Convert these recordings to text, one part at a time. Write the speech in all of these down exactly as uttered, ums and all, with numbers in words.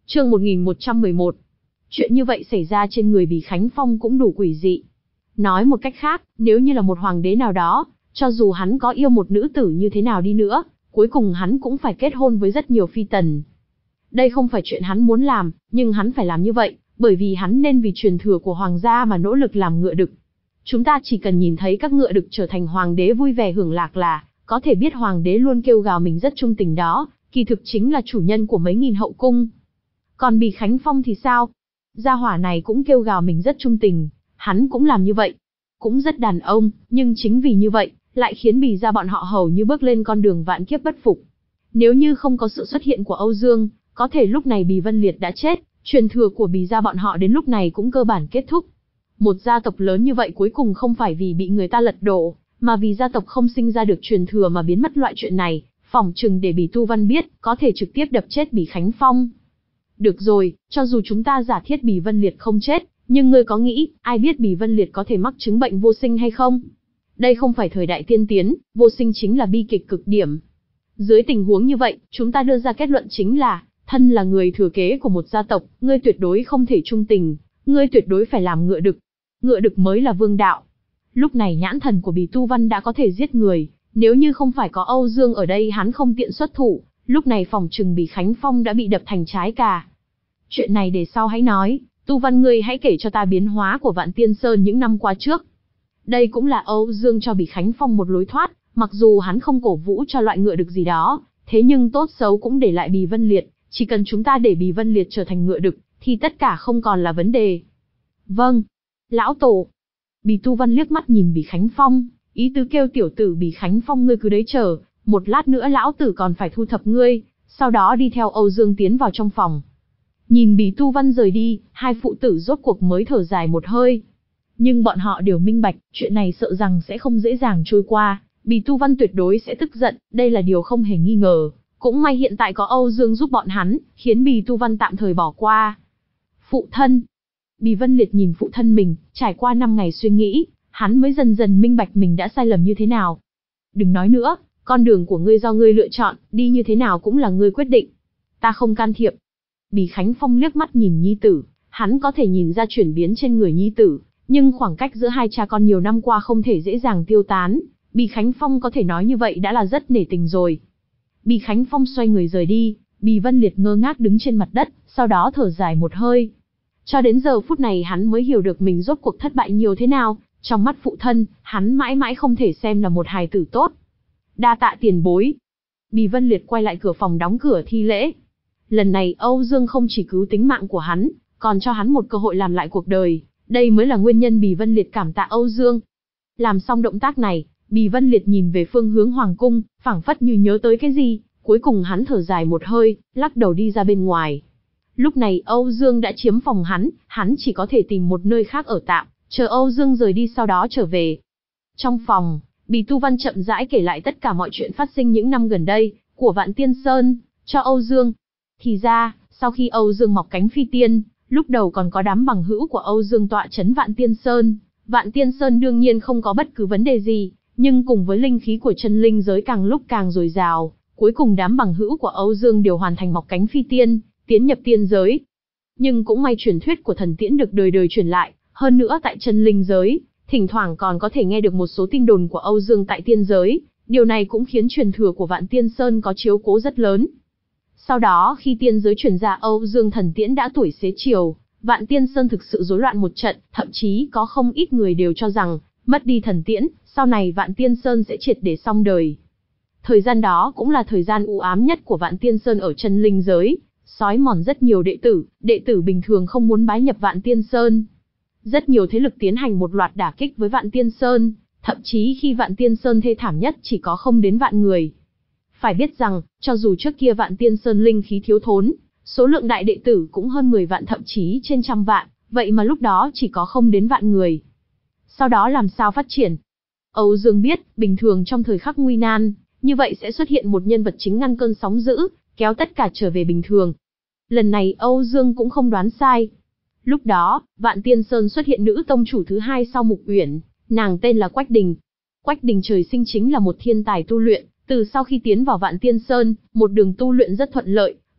Chương một nghìn một trăm mười một. Chuyện như vậy xảy ra trên người Bỉ Khánh Phong cũng đủ quỷ dị. Nói một cách khác, nếu như là một hoàng đế nào đó, cho dù hắn có yêu một nữ tử như thế nào đi nữa, cuối cùng hắn cũng phải kết hôn với rất nhiều phi tần. Đây không phải chuyện hắn muốn làm, nhưng hắn phải làm như vậy, bởi vì hắn nên vì truyền thừa của hoàng gia mà nỗ lực làm ngựa đực. Chúng ta chỉ cần nhìn thấy các ngựa đực trở thành hoàng đế vui vẻ hưởng lạc là có thể biết hoàng đế luôn kêu gào mình rất trung tình đó, kỳ thực chính là chủ nhân của mấy nghìn hậu cung. Còn Bỉ Khánh Phong thì sao? Gia hỏa này cũng kêu gào mình rất trung tình, hắn cũng làm như vậy. Cũng rất đàn ông, nhưng chính vì như vậy, lại khiến Bỉ gia bọn họ hầu như bước lên con đường vạn kiếp bất phục. Nếu như không có sự xuất hiện của Âu Dương, có thể lúc này Bỉ Vân Liệt đã chết, truyền thừa của Bỉ gia bọn họ đến lúc này cũng cơ bản kết thúc. Một gia tộc lớn như vậy cuối cùng không phải vì bị người ta lật đổ, mà vì gia tộc không sinh ra được truyền thừa mà biến mất loại chuyện này, phỏng chừng để Bỉ Tu Văn biết, có thể trực tiếp đập chết Bỉ Khánh Phong. Được rồi, cho dù chúng ta giả thiết Bỉ Vân Liệt không chết, nhưng ngươi có nghĩ, ai biết Bỉ Vân Liệt có thể mắc chứng bệnh vô sinh hay không? Đây không phải thời đại tiên tiến, vô sinh chính là bi kịch cực điểm. Dưới tình huống như vậy, chúng ta đưa ra kết luận chính là, thân là người thừa kế của một gia tộc, ngươi tuyệt đối không thể trung tình, ngươi tuyệt đối phải làm ngựa đực. Ngựa đực mới là vương đạo. Lúc này nhãn thần của Bỉ Tu Văn đã có thể giết người, nếu như không phải có Âu Dương ở đây hắn không tiện xuất thủ, lúc này phòng trừng Bỉ Khánh Phong đã bị đập thành trái cà. Chuyện này để sau hãy nói, Tu Văn ngươi hãy kể cho ta biến hóa của Vạn Tiên Sơn những năm qua trước. Đây cũng là Âu Dương cho Bỉ Khánh Phong một lối thoát, mặc dù hắn không cổ vũ cho loại ngựa đực gì đó, thế nhưng tốt xấu cũng để lại Bỉ Vân Liệt, chỉ cần chúng ta để Bỉ Vân Liệt trở thành ngựa đực, thì tất cả không còn là vấn đề. Vâng, lão tổ. Bỉ Tu Văn liếc mắt nhìn Bỉ Khánh Phong, ý tứ kêu tiểu tử Bỉ Khánh Phong ngươi cứ đấy chờ, một lát nữa lão tử còn phải thu thập ngươi, sau đó đi theo Âu Dương tiến vào trong phòng. Nhìn Bỉ Tu Văn rời đi, hai phụ tử rốt cuộc mới thở dài một hơi. Nhưng bọn họ đều minh bạch, chuyện này sợ rằng sẽ không dễ dàng trôi qua, Bỉ Tu Văn tuyệt đối sẽ tức giận, đây là điều không hề nghi ngờ. Cũng may hiện tại có Âu Dương giúp bọn hắn, khiến Bỉ Tu Văn tạm thời bỏ qua. Phụ thân. Bỉ Vân Liệt nhìn phụ thân mình, trải qua năm ngày suy nghĩ, hắn mới dần dần minh bạch mình đã sai lầm như thế nào. Đừng nói nữa, con đường của ngươi do ngươi lựa chọn, đi như thế nào cũng là ngươi quyết định. Ta không can thiệp. Bỉ Khánh Phong liếc mắt nhìn nhi tử, hắn có thể nhìn ra chuyển biến trên người nhi tử, nhưng khoảng cách giữa hai cha con nhiều năm qua không thể dễ dàng tiêu tán. Bỉ Khánh Phong có thể nói như vậy đã là rất nể tình rồi. Bỉ Khánh Phong xoay người rời đi, Bỉ Vân Liệt ngơ ngác đứng trên mặt đất, sau đó thở dài một hơi. Cho đến giờ phút này hắn mới hiểu được mình rốt cuộc thất bại nhiều thế nào, trong mắt phụ thân, hắn mãi mãi không thể xem là một hài tử tốt. Đa tạ tiền bối. Bỉ Vân Liệt quay lại cửa phòng đóng cửa thi lễ. Lần này Âu Dương không chỉ cứu tính mạng của hắn, còn cho hắn một cơ hội làm lại cuộc đời, đây mới là nguyên nhân Bỉ Vân Liệt cảm tạ Âu Dương. Làm xong động tác này, Bỉ Vân Liệt nhìn về phương hướng hoàng cung, phảng phất như nhớ tới cái gì, cuối cùng hắn thở dài một hơi, lắc đầu đi ra bên ngoài. Lúc này Âu Dương đã chiếm phòng hắn, hắn chỉ có thể tìm một nơi khác ở tạm, chờ Âu Dương rời đi sau đó trở về. Trong phòng, Bỉ Tu Văn chậm rãi kể lại tất cả mọi chuyện phát sinh những năm gần đây, của Vạn Tiên Sơn, cho Âu Dương. Thì ra, sau khi Âu Dương mọc cánh phi tiên, lúc đầu còn có đám bằng hữu của Âu Dương tọa trấn Vạn Tiên Sơn. Vạn Tiên Sơn đương nhiên không có bất cứ vấn đề gì, nhưng cùng với linh khí của chân linh giới càng lúc càng dồi dào, cuối cùng đám bằng hữu của Âu Dương đều hoàn thành mọc cánh phi tiên, tiến nhập tiên giới. Nhưng cũng may truyền thuyết của thần tiễn được đời đời truyền lại, hơn nữa tại chân linh giới, thỉnh thoảng còn có thể nghe được một số tin đồn của Âu Dương tại tiên giới, điều này cũng khiến truyền thừa của Vạn Tiên Sơn có chiếu cố rất lớn. Sau đó khi tiên giới truyền ra Âu Dương thần tiễn đã tuổi xế chiều, Vạn Tiên Sơn thực sự rối loạn một trận, thậm chí có không ít người đều cho rằng, mất đi thần tiễn, sau này Vạn Tiên Sơn sẽ triệt để xong đời. Thời gian đó cũng là thời gian u ám nhất của Vạn Tiên Sơn ở chân linh giới, xói mòn rất nhiều đệ tử, đệ tử bình thường không muốn bái nhập Vạn Tiên Sơn. Rất nhiều thế lực tiến hành một loạt đả kích với Vạn Tiên Sơn, thậm chí khi Vạn Tiên Sơn thê thảm nhất chỉ có không đến vạn người. Phải biết rằng, cho dù trước kia Vạn Tiên Sơn linh khí thiếu thốn, số lượng đại đệ tử cũng hơn mười vạn thậm chí trên trăm vạn, vậy mà lúc đó chỉ có không đến vạn người. Sau đó làm sao phát triển? Âu Dương biết, bình thường trong thời khắc nguy nan, như vậy sẽ xuất hiện một nhân vật chính ngăn cơn sóng dữ, kéo tất cả trở về bình thường. Lần này Âu Dương cũng không đoán sai. Lúc đó, Vạn Tiên Sơn xuất hiện nữ tông chủ thứ hai sau Mục Uyển, nàng tên là Quách Đình. Quách Đình trời sinh chính là một thiên tài tu luyện, từ sau khi tiến vào Vạn Tiên Sơn, một đường tu luyện rất thuận lợi,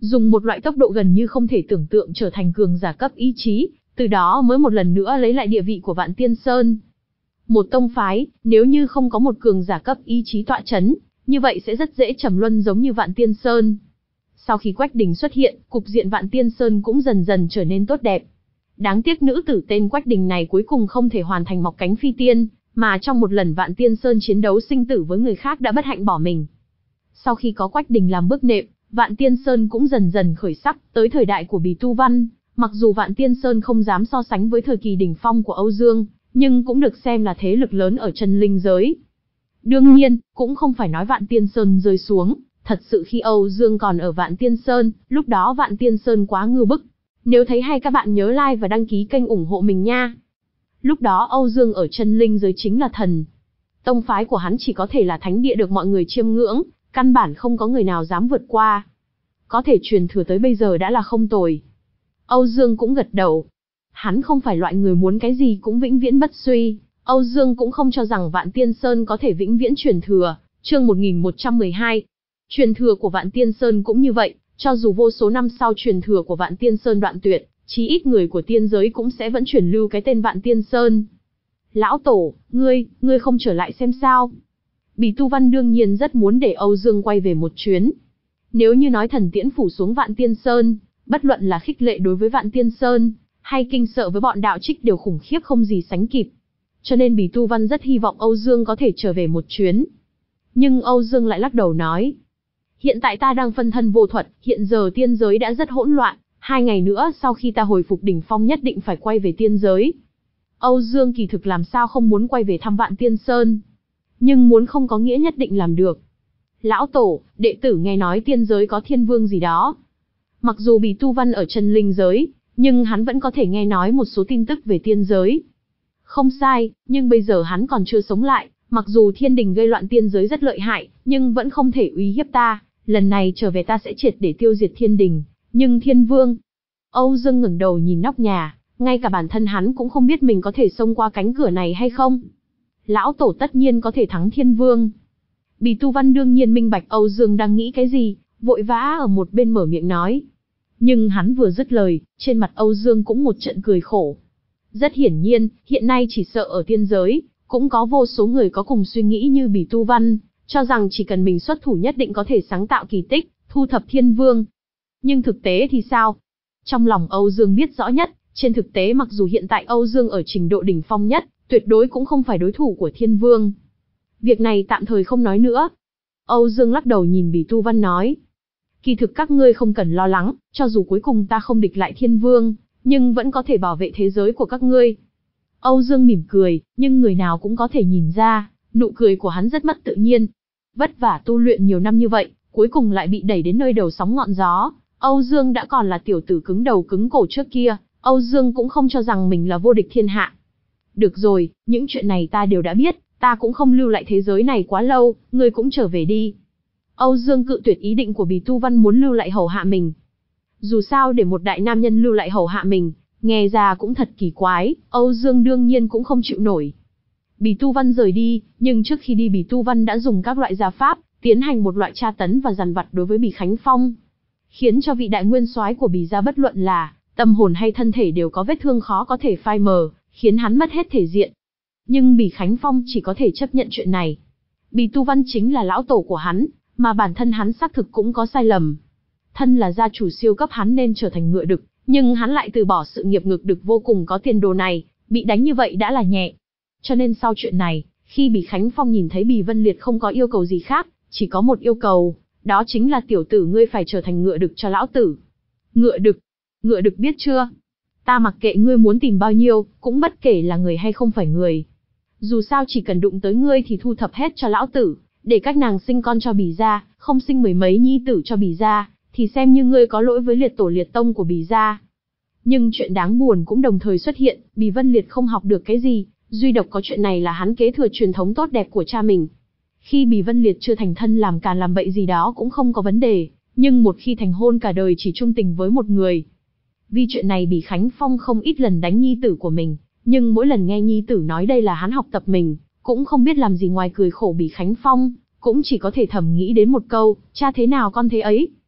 dùng một loại tốc độ gần như không thể tưởng tượng trở thành cường giả cấp ý chí, từ đó mới một lần nữa lấy lại địa vị của Vạn Tiên Sơn. Một tông phái, nếu như không có một cường giả cấp ý chí tọa chấn, như vậy sẽ rất dễ trầm luân giống như Vạn Tiên Sơn. Sau khi Quách Đình xuất hiện, cục diện Vạn Tiên Sơn cũng dần dần trở nên tốt đẹp. Đáng tiếc nữ tử tên Quách Đình này cuối cùng không thể hoàn thành mọc cánh phi tiên, mà trong một lần Vạn Tiên Sơn chiến đấu sinh tử với người khác đã bất hạnh bỏ mình. Sau khi có Quách Đình làm bước nệm, Vạn Tiên Sơn cũng dần dần khởi sắc, tới thời đại của Bì Tu Văn, mặc dù Vạn Tiên Sơn không dám so sánh với thời kỳ đỉnh phong của Âu Dương, nhưng cũng được xem là thế lực lớn ở chân linh giới. Đương nhiên, cũng không phải nói Vạn Tiên Sơn rơi xuống, thật sự khi Âu Dương còn ở Vạn Tiên Sơn, lúc đó Vạn Tiên Sơn quá ngưu bức. Nếu thấy hay các bạn nhớ like và đăng ký kênh ủng hộ mình nha. Lúc đó Âu Dương ở chân linh giới chính là thần. Tông phái của hắn chỉ có thể là thánh địa được mọi người chiêm ngưỡng, căn bản không có người nào dám vượt qua. Có thể truyền thừa tới bây giờ đã là không tồi. Âu Dương cũng gật đầu. Hắn không phải loại người muốn cái gì cũng vĩnh viễn bất suy. Âu Dương cũng không cho rằng Vạn Tiên Sơn có thể vĩnh viễn truyền thừa. Chương một nghìn một trăm mười hai. Truyền thừa của Vạn Tiên Sơn cũng như vậy, cho dù vô số năm sau truyền thừa của Vạn Tiên Sơn đoạn tuyệt, chí ít người của tiên giới cũng sẽ vẫn truyền lưu cái tên Vạn Tiên Sơn. Lão Tổ, ngươi, ngươi không trở lại xem sao? Bì Tu Văn đương nhiên rất muốn để Âu Dương quay về một chuyến. Nếu như nói thần tiễn phủ xuống Vạn Tiên Sơn, bất luận là khích lệ đối với Vạn Tiên Sơn, hay kinh sợ với bọn đạo trích đều khủng khiếp không gì sánh kịp. Cho nên Bì Tu Văn rất hy vọng Âu Dương có thể trở về một chuyến. Nhưng Âu Dương lại lắc đầu nói. Hiện tại ta đang phân thân vô thuật, hiện giờ tiên giới đã rất hỗn loạn, hai ngày nữa sau khi ta hồi phục đỉnh phong nhất định phải quay về tiên giới. Âu Dương kỳ thực làm sao không muốn quay về thăm Vạn Tiên Sơn. Nhưng muốn không có nghĩa nhất định làm được. Lão Tổ, đệ tử nghe nói tiên giới có thiên vương gì đó. Mặc dù Bì Tu Văn ở chân linh giới, nhưng hắn vẫn có thể nghe nói một số tin tức về tiên giới. Không sai, nhưng bây giờ hắn còn chưa sống lại, mặc dù thiên đình gây loạn tiên giới rất lợi hại, nhưng vẫn không thể uy hiếp ta. Lần này trở về ta sẽ triệt để tiêu diệt thiên đình, nhưng thiên vương... Âu Dương ngẩng đầu nhìn nóc nhà, ngay cả bản thân hắn cũng không biết mình có thể xông qua cánh cửa này hay không. Lão Tổ tất nhiên có thể thắng thiên vương. Bì Tu Văn đương nhiên minh bạch Âu Dương đang nghĩ cái gì, vội vã ở một bên mở miệng nói. Nhưng hắn vừa dứt lời, trên mặt Âu Dương cũng một trận cười khổ. Rất hiển nhiên, hiện nay chỉ sợ ở tiên giới, cũng có vô số người có cùng suy nghĩ như Bì Tu Văn, cho rằng chỉ cần mình xuất thủ nhất định có thể sáng tạo kỳ tích, thu thập thiên vương. Nhưng thực tế thì sao? Trong lòng Âu Dương biết rõ nhất, trên thực tế mặc dù hiện tại Âu Dương ở trình độ đỉnh phong nhất, tuyệt đối cũng không phải đối thủ của thiên vương. Việc này tạm thời không nói nữa. Âu Dương lắc đầu nhìn Bì Tu Văn nói. Kỳ thực các ngươi không cần lo lắng, cho dù cuối cùng ta không địch lại thiên vương, nhưng vẫn có thể bảo vệ thế giới của các ngươi. Âu Dương mỉm cười, nhưng người nào cũng có thể nhìn ra, nụ cười của hắn rất mất tự nhiên. Vất vả tu luyện nhiều năm như vậy, cuối cùng lại bị đẩy đến nơi đầu sóng ngọn gió. Âu Dương đã còn là tiểu tử cứng đầu cứng cổ trước kia, Âu Dương cũng không cho rằng mình là vô địch thiên hạ. Được rồi, những chuyện này ta đều đã biết, ta cũng không lưu lại thế giới này quá lâu, ngươi cũng trở về đi. Âu Dương cự tuyệt ý định của Bì Tu Văn muốn lưu lại hầu hạ mình. Dù sao để một đại nam nhân lưu lại hầu hạ mình, nghe ra cũng thật kỳ quái, Âu Dương đương nhiên cũng không chịu nổi. Bì Tu Văn rời đi, nhưng trước khi đi Bì Tu Văn đã dùng các loại gia pháp, tiến hành một loại tra tấn và dằn vặt đối với Bì Khánh Phong. Khiến cho vị đại nguyên soái của Bì gia bất luận là tâm hồn hay thân thể đều có vết thương khó có thể phai mờ, khiến hắn mất hết thể diện. Nhưng Bì Khánh Phong chỉ có thể chấp nhận chuyện này. Bì Tu Văn chính là lão tổ của hắn, mà bản thân hắn xác thực cũng có sai lầm. Thân là gia chủ siêu cấp hắn nên trở thành ngựa đực, nhưng hắn lại từ bỏ sự nghiệp ngực đực vô cùng có tiền đồ này, bị đánh như vậy đã là nhẹ. Cho nên sau chuyện này, khi Bì Khánh Phong nhìn thấy Bì Vân Liệt không có yêu cầu gì khác, chỉ có một yêu cầu, đó chính là tiểu tử ngươi phải trở thành ngựa đực cho lão tử. Ngựa đực? Ngựa đực biết chưa? Ta mặc kệ ngươi muốn tìm bao nhiêu, cũng bất kể là người hay không phải người. Dù sao chỉ cần đụng tới ngươi thì thu thập hết cho lão tử, để các nàng sinh con cho Bì gia, không sinh mười mấy nhi tử cho Bì gia, thì xem như ngươi có lỗi với liệt tổ liệt tông của Bì gia. Nhưng chuyện đáng buồn cũng đồng thời xuất hiện, Bì Vân Liệt không học được cái gì, duy độc có chuyện này là hắn kế thừa truyền thống tốt đẹp của cha mình. Khi Bì Vân Liệt chưa thành thân làm càn làm bậy gì đó cũng không có vấn đề, nhưng một khi thành hôn cả đời chỉ trung tình với một người. Vì chuyện này Bì Khánh Phong không ít lần đánh nhi tử của mình, nhưng mỗi lần nghe nhi tử nói đây là hắn học tập mình, cũng không biết làm gì ngoài cười khổ Bì Khánh Phong, cũng chỉ có thể thầm nghĩ đến một câu, cha thế nào con thế ấy.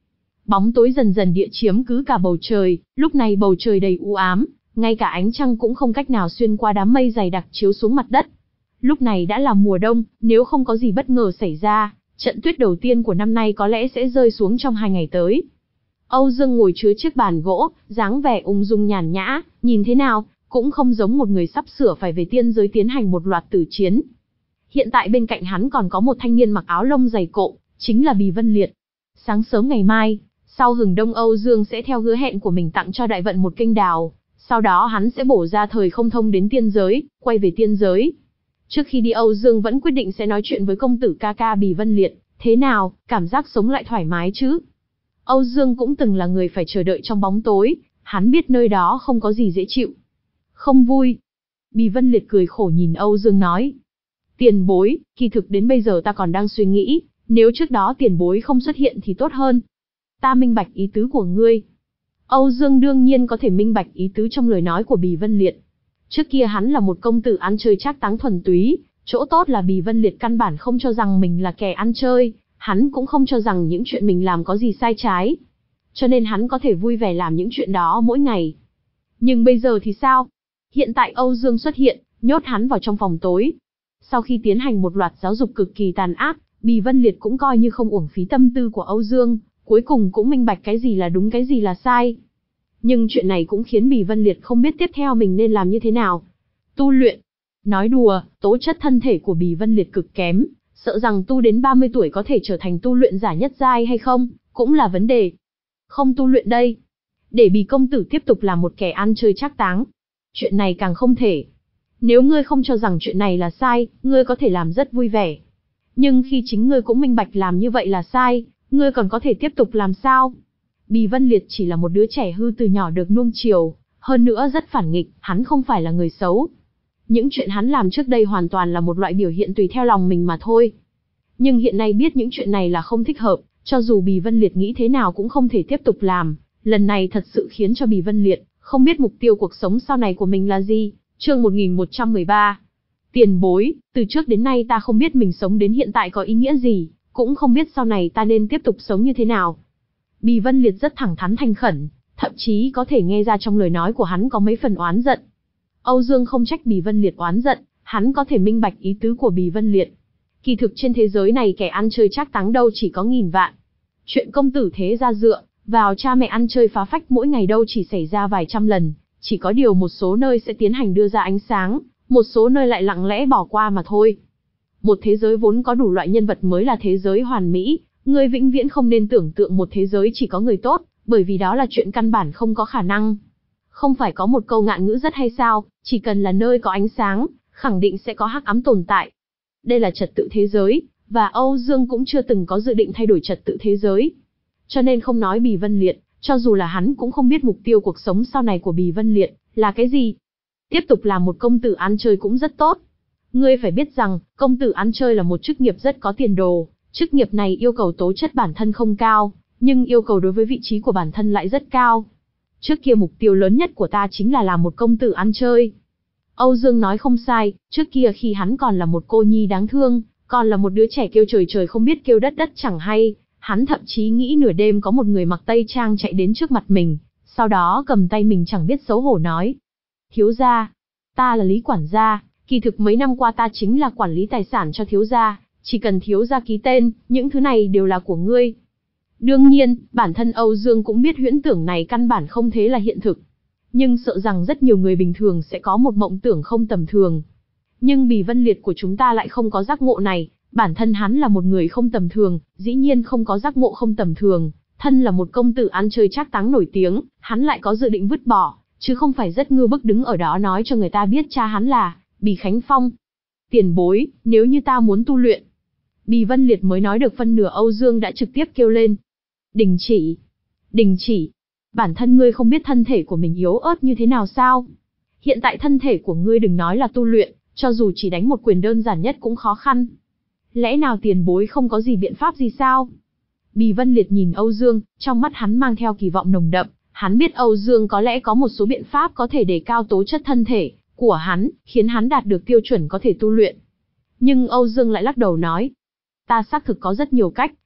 Bóng tối dần dần địa chiếm cứ cả bầu trời, lúc này bầu trời đầy u ám, ngay cả ánh trăng cũng không cách nào xuyên qua đám mây dày đặc chiếu xuống mặt đất. Lúc này đã là mùa đông, nếu không có gì bất ngờ xảy ra, trận tuyết đầu tiên của năm nay có lẽ sẽ rơi xuống trong hai ngày tới. Âu Dương ngồi chứa chiếc bàn gỗ, dáng vẻ ung dung nhàn nhã, nhìn thế nào, cũng không giống một người sắp sửa phải về tiên giới tiến hành một loạt tử chiến. Hiện tại bên cạnh hắn còn có một thanh niên mặc áo lông dày cộ, chính là Bì Vân Liệt. Sáng sớm ngày mai, sau hừng đông Âu Dương sẽ theo hứa hẹn của mình tặng cho đại vận một kênh đào, sau đó hắn sẽ bổ ra thời không thông đến tiên giới, quay về tiên giới. Trước khi đi Âu Dương vẫn quyết định sẽ nói chuyện với công tử ca ca Bì Vân Liệt, thế nào, cảm giác sống lại thoải mái chứ? Âu Dương cũng từng là người phải chờ đợi trong bóng tối, hắn biết nơi đó không có gì dễ chịu. Không vui. Bì Vân Liệt cười khổ nhìn Âu Dương nói. Tiền bối, kỳ thực đến bây giờ ta còn đang suy nghĩ, nếu trước đó tiền bối không xuất hiện thì tốt hơn. Ta minh bạch ý tứ của ngươi. Âu Dương đương nhiên có thể minh bạch ý tứ trong lời nói của Bì Vân Liệt. Trước kia hắn là một công tử ăn chơi trác táng thuần túy, chỗ tốt là Bì Vân Liệt căn bản không cho rằng mình là kẻ ăn chơi, hắn cũng không cho rằng những chuyện mình làm có gì sai trái. Cho nên hắn có thể vui vẻ làm những chuyện đó mỗi ngày. Nhưng bây giờ thì sao? Hiện tại Âu Dương xuất hiện, nhốt hắn vào trong phòng tối. Sau khi tiến hành một loạt giáo dục cực kỳ tàn ác, Bì Vân Liệt cũng coi như không uổng phí tâm tư của Âu Dương, cuối cùng cũng minh bạch cái gì là đúng cái gì là sai. Nhưng chuyện này cũng khiến Bì Vân Liệt không biết tiếp theo mình nên làm như thế nào. Tu luyện. Nói đùa, tố chất thân thể của Bì Vân Liệt cực kém, sợ rằng tu đến ba mươi tuổi có thể trở thành tu luyện giả nhất giai hay không, cũng là vấn đề. Không tu luyện đây. Để Bì công tử tiếp tục là một kẻ ăn chơi trác táng. Chuyện này càng không thể. Nếu ngươi không cho rằng chuyện này là sai, ngươi có thể làm rất vui vẻ. Nhưng khi chính ngươi cũng minh bạch làm như vậy là sai, ngươi còn có thể tiếp tục làm sao? Bì Vân Liệt chỉ là một đứa trẻ hư từ nhỏ được nuông chiều, hơn nữa rất phản nghịch, hắn không phải là người xấu. Những chuyện hắn làm trước đây hoàn toàn là một loại biểu hiện tùy theo lòng mình mà thôi. Nhưng hiện nay biết những chuyện này là không thích hợp, cho dù Bì Vân Liệt nghĩ thế nào cũng không thể tiếp tục làm. Lần này thật sự khiến cho Bì Vân Liệt không biết mục tiêu cuộc sống sau này của mình là gì. Chương một nghìn một trăm mười ba. Tiền bối, từ trước đến nay ta không biết mình sống đến hiện tại có ý nghĩa gì, cũng không biết sau này ta nên tiếp tục sống như thế nào. Bì Vân Liệt rất thẳng thắn thành khẩn, thậm chí có thể nghe ra trong lời nói của hắn có mấy phần oán giận. Âu Dương không trách Bì Vân Liệt oán giận, hắn có thể minh bạch ý tứ của Bì Vân Liệt. Kỳ thực trên thế giới này kẻ ăn chơi trác táng đâu chỉ có nghìn vạn. Chuyện công tử thế gia dựa vào cha mẹ ăn chơi phá phách mỗi ngày đâu chỉ xảy ra vài trăm lần, chỉ có điều một số nơi sẽ tiến hành đưa ra ánh sáng, một số nơi lại lặng lẽ bỏ qua mà thôi. Một thế giới vốn có đủ loại nhân vật mới là thế giới hoàn mỹ, ngươi vĩnh viễn không nên tưởng tượng một thế giới chỉ có người tốt, bởi vì đó là chuyện căn bản không có khả năng. Không phải có một câu ngạn ngữ rất hay sao, chỉ cần là nơi có ánh sáng, khẳng định sẽ có hắc ám tồn tại. Đây là trật tự thế giới, và Âu Dương cũng chưa từng có dự định thay đổi trật tự thế giới. Cho nên không nói Bì Vân Liệt, cho dù là hắn cũng không biết mục tiêu cuộc sống sau này của Bì Vân Liệt là cái gì. Tiếp tục làm một công tử ăn chơi cũng rất tốt. Ngươi phải biết rằng, công tử ăn chơi là một chức nghiệp rất có tiền đồ, chức nghiệp này yêu cầu tố chất bản thân không cao, nhưng yêu cầu đối với vị trí của bản thân lại rất cao. Trước kia mục tiêu lớn nhất của ta chính là làm một công tử ăn chơi. Âu Dương nói không sai, trước kia khi hắn còn là một cô nhi đáng thương, còn là một đứa trẻ kêu trời trời không biết kêu đất đất chẳng hay, hắn thậm chí nghĩ nửa đêm có một người mặc tây trang chạy đến trước mặt mình, sau đó cầm tay mình chẳng biết xấu hổ nói. Thiếu gia, ta là Lý quản gia, kỳ thực mấy năm qua ta chính là quản lý tài sản cho thiếu gia, chỉ cần thiếu gia ký tên, những thứ này đều là của ngươi. Đương nhiên, bản thân Âu Dương cũng biết huyễn tưởng này căn bản không thế là hiện thực. Nhưng sợ rằng rất nhiều người bình thường sẽ có một mộng tưởng không tầm thường. Nhưng Bì Vân Liệt của chúng ta lại không có giác ngộ này, bản thân hắn là một người không tầm thường, dĩ nhiên không có giác ngộ không tầm thường, thân là một công tử ăn chơi trác táng nổi tiếng, hắn lại có dự định vứt bỏ, chứ không phải rất ngư bức đứng ở đó nói cho người ta biết cha hắn là Bì Khánh Phong. Tiền bối, nếu như ta muốn tu luyện. Bì Vân Liệt mới nói được phân nửa Âu Dương đã trực tiếp kêu lên. Đình chỉ. Đình chỉ. Bản thân ngươi không biết thân thể của mình yếu ớt như thế nào sao? Hiện tại thân thể của ngươi đừng nói là tu luyện, cho dù chỉ đánh một quyền đơn giản nhất cũng khó khăn. Lẽ nào tiền bối không có gì biện pháp gì sao? Bì Vân Liệt nhìn Âu Dương, trong mắt hắn mang theo kỳ vọng nồng đậm, hắn biết Âu Dương có lẽ có một số biện pháp có thể đề cao tố chất thân thể của hắn, khiến hắn đạt được tiêu chuẩn có thể tu luyện. Nhưng Âu Dương lại lắc đầu nói, ta xác thực có rất nhiều cách,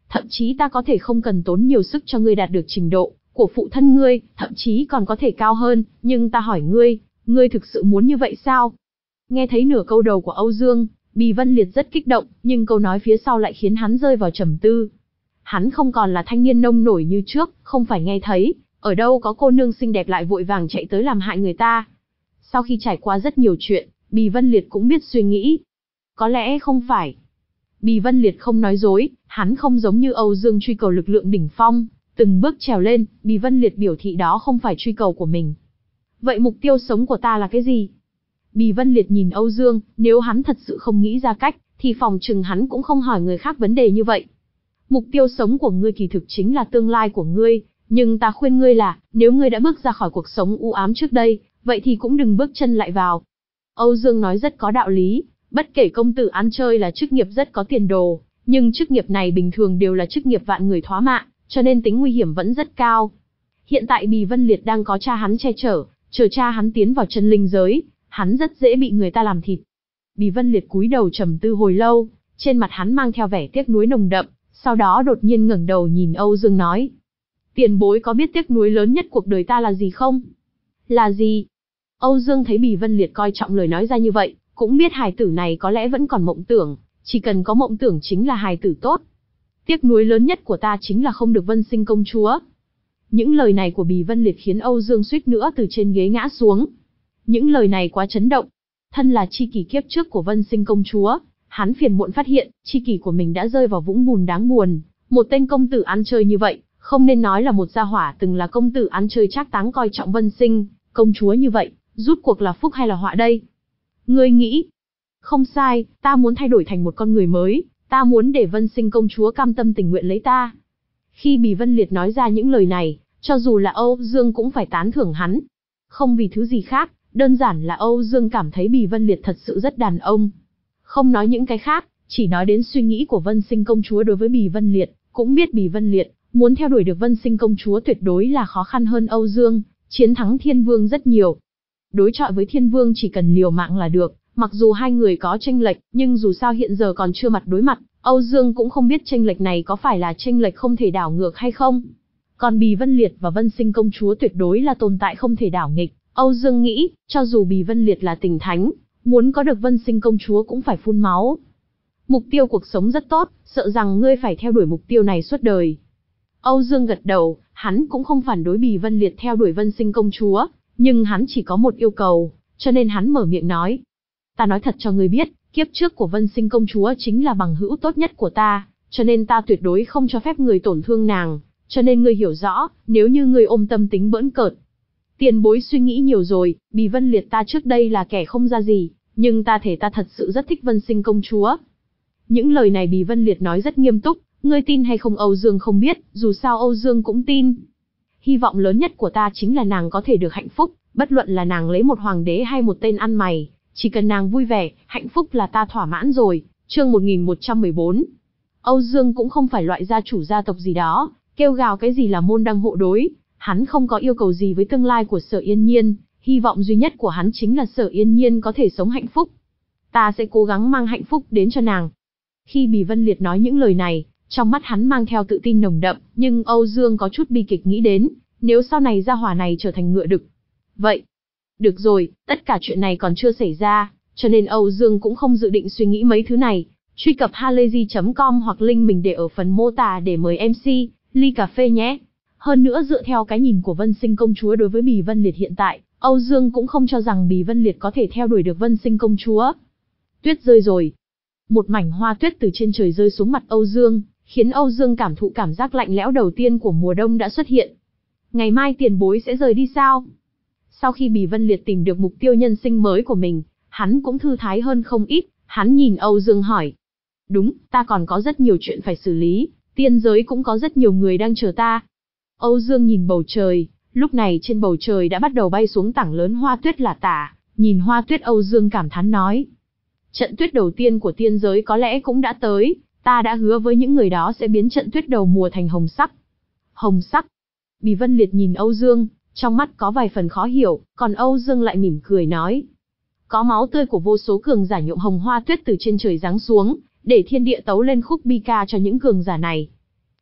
thậm chí ta có thể không cần tốn nhiều sức cho ngươi đạt được trình độ của phụ thân ngươi, thậm chí còn có thể cao hơn, nhưng ta hỏi ngươi, ngươi thực sự muốn như vậy sao? Nghe thấy nửa câu đầu của Âu Dương, Bì Vân Liệt rất kích động, nhưng câu nói phía sau lại khiến hắn rơi vào trầm tư. Hắn không còn là thanh niên nông nổi như trước, không phải nghe thấy, ở đâu có cô nương xinh đẹp lại vội vàng chạy tới làm hại người ta. Sau khi trải qua rất nhiều chuyện, Bì Vân Liệt cũng biết suy nghĩ. Có lẽ không phải. Bì Vân Liệt không nói dối, hắn không giống như Âu Dương truy cầu lực lượng đỉnh phong, từng bước trèo lên, Bì Vân Liệt biểu thị đó không phải truy cầu của mình. Vậy mục tiêu sống của ta là cái gì? Bì Vân Liệt nhìn Âu Dương, nếu hắn thật sự không nghĩ ra cách, thì phòng chừng hắn cũng không hỏi người khác vấn đề như vậy. Mục tiêu sống của ngươi kỳ thực chính là tương lai của ngươi, nhưng ta khuyên ngươi là, nếu ngươi đã bước ra khỏi cuộc sống u ám trước đây, vậy thì cũng đừng bước chân lại vào. Âu Dương nói rất có đạo lý, bất kể công tử ăn chơi là chức nghiệp rất có tiền đồ, nhưng chức nghiệp này bình thường đều là chức nghiệp vạn người thóa mạ, cho nên tính nguy hiểm vẫn rất cao. Hiện tại Bì Vân Liệt đang có cha hắn che chở, chờ cha hắn tiến vào chân linh giới, hắn rất dễ bị người ta làm thịt. Bì Vân Liệt cúi đầu trầm tư hồi lâu, trên mặt hắn mang theo vẻ tiếc nuối nồng đậm, sau đó đột nhiên ngẩng đầu nhìn Âu Dương nói: "Tiền bối có biết tiếc nuối lớn nhất cuộc đời ta là gì không?" "Là gì?" Âu Dương thấy Bì Vân Liệt coi trọng lời nói ra như vậy, cũng biết hài tử này có lẽ vẫn còn mộng tưởng, chỉ cần có mộng tưởng chính là hài tử tốt. "Tiếc nuối lớn nhất của ta chính là không được Vân Sinh công chúa." Những lời này của Bì Vân Liệt khiến Âu Dương suýt nữa từ trên ghế ngã xuống. Những lời này quá chấn động. Thân là tri kỷ kiếp trước của Vân Sinh công chúa, hắn phiền muộn phát hiện, tri kỷ của mình đã rơi vào vũng bùn đáng buồn. Một tên công tử ăn chơi như vậy, không nên nói là một gia hỏa từng là công tử ăn chơi trác táng coi trọng Vân Sinh công chúa như vậy, rút cuộc là phúc hay là họa đây? Ngươi nghĩ? Không sai, ta muốn thay đổi thành một con người mới, ta muốn để Vân Sinh công chúa cam tâm tình nguyện lấy ta. Khi Bì Vân Liệt nói ra những lời này, cho dù là Âu Dương cũng phải tán thưởng hắn. Không vì thứ gì khác, đơn giản là Âu Dương cảm thấy Bì Vân Liệt thật sự rất đàn ông. Không nói những cái khác, chỉ nói đến suy nghĩ của Vân Sinh công chúa đối với Bì Vân Liệt, cũng biết Bì Vân Liệt muốn theo đuổi được Vân Sinh công chúa tuyệt đối là khó khăn hơn Âu Dương, chiến thắng Thiên Vương rất nhiều. Đối chọi với Thiên Vương chỉ cần liều mạng là được, mặc dù hai người có chênh lệch, nhưng dù sao hiện giờ còn chưa mặt đối mặt, Âu Dương cũng không biết chênh lệch này có phải là chênh lệch không thể đảo ngược hay không. Còn Bì Vân Liệt và Vân Sinh công chúa tuyệt đối là tồn tại không thể đảo nghịch. Âu Dương nghĩ, cho dù Bì Vân Liệt là tình thánh, muốn có được Vân Sinh công chúa cũng phải phun máu. Mục tiêu cuộc sống rất tốt, sợ rằng ngươi phải theo đuổi mục tiêu này suốt đời. Âu Dương gật đầu, hắn cũng không phản đối Bì Vân Liệt theo đuổi Vân Sinh công chúa, nhưng hắn chỉ có một yêu cầu, cho nên hắn mở miệng nói. Ta nói thật cho ngươi biết, kiếp trước của Vân Sinh công chúa chính là bằng hữu tốt nhất của ta, cho nên ta tuyệt đối không cho phép người tổn thương nàng, cho nên ngươi hiểu rõ, nếu như ngươi ôm tâm tính bỡn cợt. Tiền bối suy nghĩ nhiều rồi, Bì Vân Liệt ta trước đây là kẻ không ra gì, nhưng ta thể ta thật sự rất thích Vân Sinh công chúa. Những lời này Bì Vân Liệt nói rất nghiêm túc, ngươi tin hay không Âu Dương không biết, dù sao Âu Dương cũng tin. Hy vọng lớn nhất của ta chính là nàng có thể được hạnh phúc, bất luận là nàng lấy một hoàng đế hay một tên ăn mày, chỉ cần nàng vui vẻ, hạnh phúc là ta thỏa mãn rồi. Chương một nghìn một trăm mười bốn. Âu Dương cũng không phải loại gia chủ gia tộc gì đó, kêu gào cái gì là môn đăng hộ đối, hắn không có yêu cầu gì với tương lai của Sở Yên Nhiên, hy vọng duy nhất của hắn chính là Sở Yên Nhiên có thể sống hạnh phúc. Ta sẽ cố gắng mang hạnh phúc đến cho nàng. Khi Bì Vân Liệt nói những lời này, trong mắt hắn mang theo tự tin nồng đậm, nhưng Âu Dương có chút bi kịch nghĩ đến, nếu sau này gia hỏa này trở thành ngựa đực. Vậy, được rồi, tất cả chuyện này còn chưa xảy ra, cho nên Âu Dương cũng không dự định suy nghĩ mấy thứ này. Truy cập halayzi chấm com hoặc link mình để ở phần mô tả để mời em xê, ly cà phê nhé. Hơn nữa dựa theo cái nhìn của Vân Sinh công chúa đối với Bì Vân Liệt hiện tại, Âu Dương cũng không cho rằng Bì Vân Liệt có thể theo đuổi được Vân Sinh công chúa. Tuyết rơi rồi. Một mảnh hoa tuyết từ trên trời rơi xuống mặt Âu Dương, khiến Âu Dương cảm thụ cảm giác lạnh lẽo đầu tiên của mùa đông đã xuất hiện. Ngày mai tiền bối sẽ rời đi sao? Sau khi Bì Vân Liệt tìm được mục tiêu nhân sinh mới của mình, hắn cũng thư thái hơn không ít, hắn nhìn Âu Dương hỏi. Đúng, ta còn có rất nhiều chuyện phải xử lý, tiên giới cũng có rất nhiều người đang chờ ta. Âu Dương nhìn bầu trời, lúc này trên bầu trời đã bắt đầu bay xuống tảng lớn hoa tuyết lả tả, nhìn hoa tuyết Âu Dương cảm thán nói. Trận tuyết đầu tiên của tiên giới có lẽ cũng đã tới, ta đã hứa với những người đó sẽ biến trận tuyết đầu mùa thành hồng sắc. Hồng sắc. Bì Vân Liệt nhìn Âu Dương, trong mắt có vài phần khó hiểu, còn Âu Dương lại mỉm cười nói. Có máu tươi của vô số cường giả nhuộm hồng hoa tuyết từ trên trời giáng xuống, để thiên địa tấu lên khúc bi ca cho những cường giả này.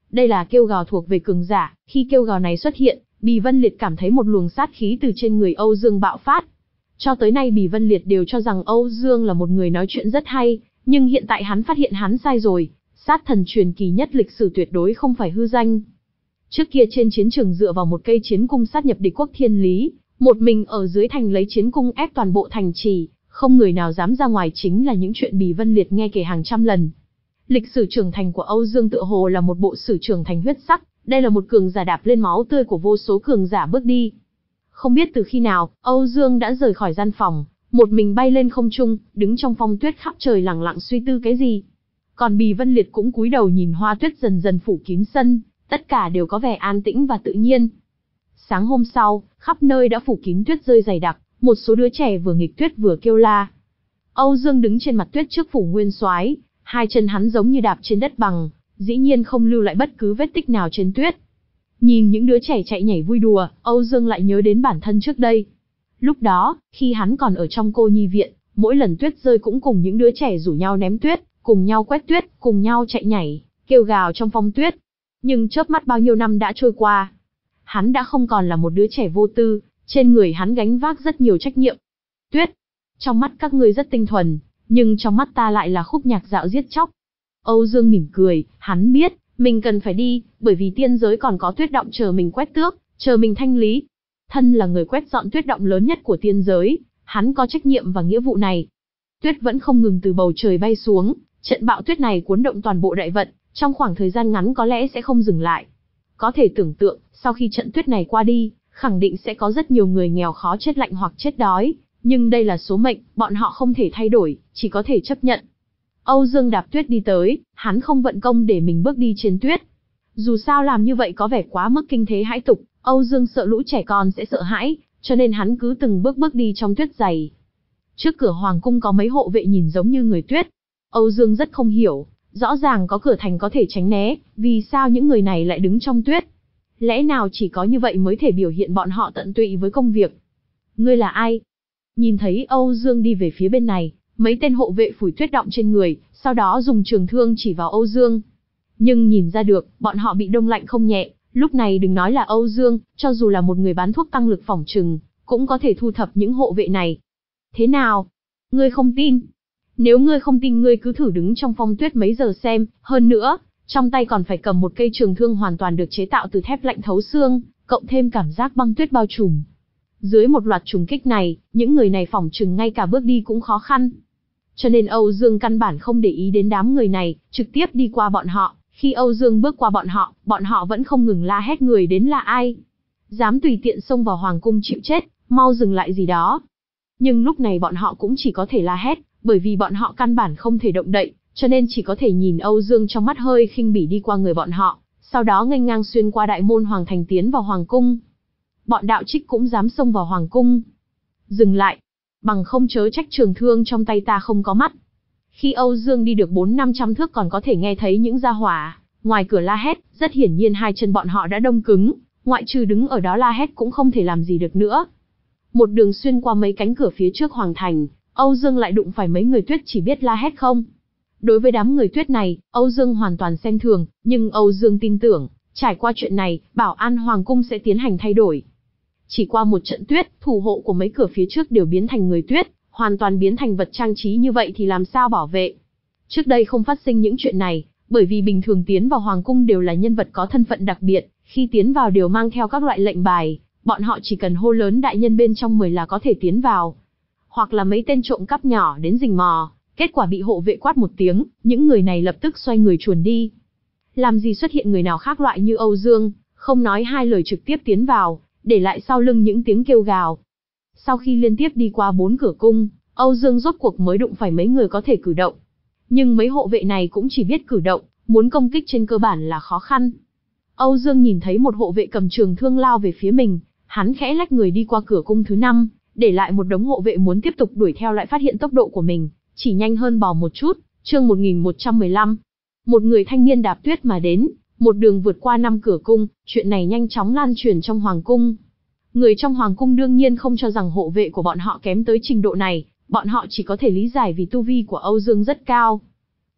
Đây là kêu gào thuộc về cường giả, khi kêu gào này xuất hiện, Bì Vân Liệt cảm thấy một luồng sát khí từ trên người Âu Dương bạo phát. Cho tới nay Bì Vân Liệt đều cho rằng Âu Dương là một người nói chuyện rất hay, nhưng hiện tại hắn phát hiện hắn sai rồi, sát thần truyền kỳ nhất lịch sử tuyệt đối không phải hư danh. Trước kia trên chiến trường dựa vào một cây chiến cung sát nhập địch quốc Thiên Lý, một mình ở dưới thành lấy chiến cung ép toàn bộ thành trì, không người nào dám ra ngoài, chính là những chuyện Bì Vân Liệt nghe kể hàng trăm lần. Lịch sử trưởng thành của Âu Dương tựa hồ là một bộ sử trưởng thành huyết sắc, đây là một cường giả đạp lên máu tươi của vô số cường giả bước đi. Không biết từ khi nào, Âu Dương đã rời khỏi gian phòng, một mình bay lên không trung, đứng trong phong tuyết khắp trời lặng lặng suy tư cái gì. Còn Bì Vân Liệt cũng cúi đầu nhìn hoa tuyết dần dần phủ kín sân, tất cả đều có vẻ an tĩnh và tự nhiên. Sáng hôm sau, khắp nơi đã phủ kín tuyết rơi dày đặc, một số đứa trẻ vừa nghịch tuyết vừa kêu la. Âu Dương đứng trên mặt tuyết trước phủ nguyên soái, hai chân hắn giống như đạp trên đất bằng, dĩ nhiên không lưu lại bất cứ vết tích nào trên tuyết. Nhìn những đứa trẻ chạy nhảy vui đùa, Âu Dương lại nhớ đến bản thân trước đây. Lúc đó, khi hắn còn ở trong cô nhi viện, mỗi lần tuyết rơi cũng cùng những đứa trẻ rủ nhau ném tuyết, cùng nhau quét tuyết, cùng nhau chạy nhảy, kêu gào trong phong tuyết. Nhưng chớp mắt bao nhiêu năm đã trôi qua. Hắn đã không còn là một đứa trẻ vô tư, trên người hắn gánh vác rất nhiều trách nhiệm. Tuyết, trong mắt các ngươi rất tinh thuần, nhưng trong mắt ta lại là khúc nhạc dạo giết chóc. Âu Dương mỉm cười, hắn biết, mình cần phải đi, bởi vì tiên giới còn có tuyết động chờ mình quét tước, chờ mình thanh lý. Thân là người quét dọn tuyết động lớn nhất của tiên giới, hắn có trách nhiệm và nghĩa vụ này. Tuyết vẫn không ngừng từ bầu trời bay xuống, trận bão tuyết này cuốn động toàn bộ đại vận, trong khoảng thời gian ngắn có lẽ sẽ không dừng lại. Có thể tưởng tượng, sau khi trận tuyết này qua đi, khẳng định sẽ có rất nhiều người nghèo khó chết lạnh hoặc chết đói, nhưng đây là số mệnh, bọn họ không thể thay đổi, chỉ có thể chấp nhận. Âu Dương đạp tuyết đi tới, hắn không vận công để mình bước đi trên tuyết. Dù sao làm như vậy có vẻ quá mức kinh thế hãi tục, Âu Dương sợ lũ trẻ con sẽ sợ hãi, cho nên hắn cứ từng bước bước đi trong tuyết dày. Trước cửa hoàng cung có mấy hộ vệ nhìn giống như người tuyết. Âu Dương rất không hiểu, rõ ràng có cửa thành có thể tránh né, vì sao những người này lại đứng trong tuyết? Lẽ nào chỉ có như vậy mới thể biểu hiện bọn họ tận tụy với công việc? Ngươi là ai? Nhìn thấy Âu Dương đi về phía bên này, mấy tên hộ vệ phủi tuyết đọng trên người, sau đó dùng trường thương chỉ vào Âu Dương. Nhưng nhìn ra được, bọn họ bị đông lạnh không nhẹ, lúc này đừng nói là Âu Dương, cho dù là một người bán thuốc tăng lực phỏng trừng, cũng có thể thu thập những hộ vệ này. Thế nào? Ngươi không tin? Nếu ngươi không tin ngươi cứ thử đứng trong phong tuyết mấy giờ xem, hơn nữa, trong tay còn phải cầm một cây trường thương hoàn toàn được chế tạo từ thép lạnh thấu xương, cộng thêm cảm giác băng tuyết bao trùm. Dưới một loạt trùng kích này, những người này phỏng chừng ngay cả bước đi cũng khó khăn. Cho nên Âu Dương căn bản không để ý đến đám người này, trực tiếp đi qua bọn họ. Khi Âu Dương bước qua bọn họ, bọn họ vẫn không ngừng la hét người đến là ai. Dám tùy tiện xông vào hoàng cung chịu chết, mau dừng lại gì đó. Nhưng lúc này bọn họ cũng chỉ có thể la hét, bởi vì bọn họ căn bản không thể động đậy, cho nên chỉ có thể nhìn Âu Dương trong mắt hơi khinh bỉ đi qua người bọn họ, sau đó nghênh ngang xuyên qua đại môn hoàng thành tiến vào hoàng cung. Bọn đạo trích cũng dám xông vào hoàng cung. Dừng lại, bằng không chớ trách trường thương trong tay ta không có mắt. Khi Âu Dương đi được bốn năm trăm thước còn có thể nghe thấy những gia hỏa ngoài cửa la hét, rất hiển nhiên hai chân bọn họ đã đông cứng, ngoại trừ đứng ở đó la hét cũng không thể làm gì được nữa. Một đường xuyên qua mấy cánh cửa phía trước hoàng thành, Âu Dương lại đụng phải mấy người tuyết chỉ biết la hét không. Đối với đám người tuyết này, Âu Dương hoàn toàn xem thường, nhưng Âu Dương tin tưởng, trải qua chuyện này, bảo an hoàng cung sẽ tiến hành thay đổi. Chỉ qua một trận tuyết, thủ hộ của mấy cửa phía trước đều biến thành người tuyết, hoàn toàn biến thành vật trang trí như vậy thì làm sao bảo vệ. Trước đây không phát sinh những chuyện này, bởi vì bình thường tiến vào hoàng cung đều là nhân vật có thân phận đặc biệt, khi tiến vào đều mang theo các loại lệnh bài, bọn họ chỉ cần hô lớn đại nhân bên trong mời là có thể tiến vào. Hoặc là mấy tên trộm cắp nhỏ đến rình mò, kết quả bị hộ vệ quát một tiếng, những người này lập tức xoay người chuồn đi. Làm gì xuất hiện người nào khác loại như Âu Dương, không nói hai lời trực tiếp tiến vào, để lại sau lưng những tiếng kêu gào. Sau khi liên tiếp đi qua bốn cửa cung, Âu Dương rốt cuộc mới đụng phải mấy người có thể cử động. Nhưng mấy hộ vệ này cũng chỉ biết cử động, muốn công kích trên cơ bản là khó khăn. Âu Dương nhìn thấy một hộ vệ cầm trường thương lao về phía mình, hắn khẽ lách người đi qua cửa cung thứ năm, để lại một đống hộ vệ muốn tiếp tục đuổi theo lại phát hiện tốc độ của mình, chỉ nhanh hơn bò một chút. Chương một nghìn một trăm mười lăm. Một người thanh niên đạp tuyết mà đến, một đường vượt qua năm cửa cung, chuyện này nhanh chóng lan truyền trong hoàng cung. Người trong hoàng cung đương nhiên không cho rằng hộ vệ của bọn họ kém tới trình độ này, bọn họ chỉ có thể lý giải vì tu vi của Âu Dương rất cao.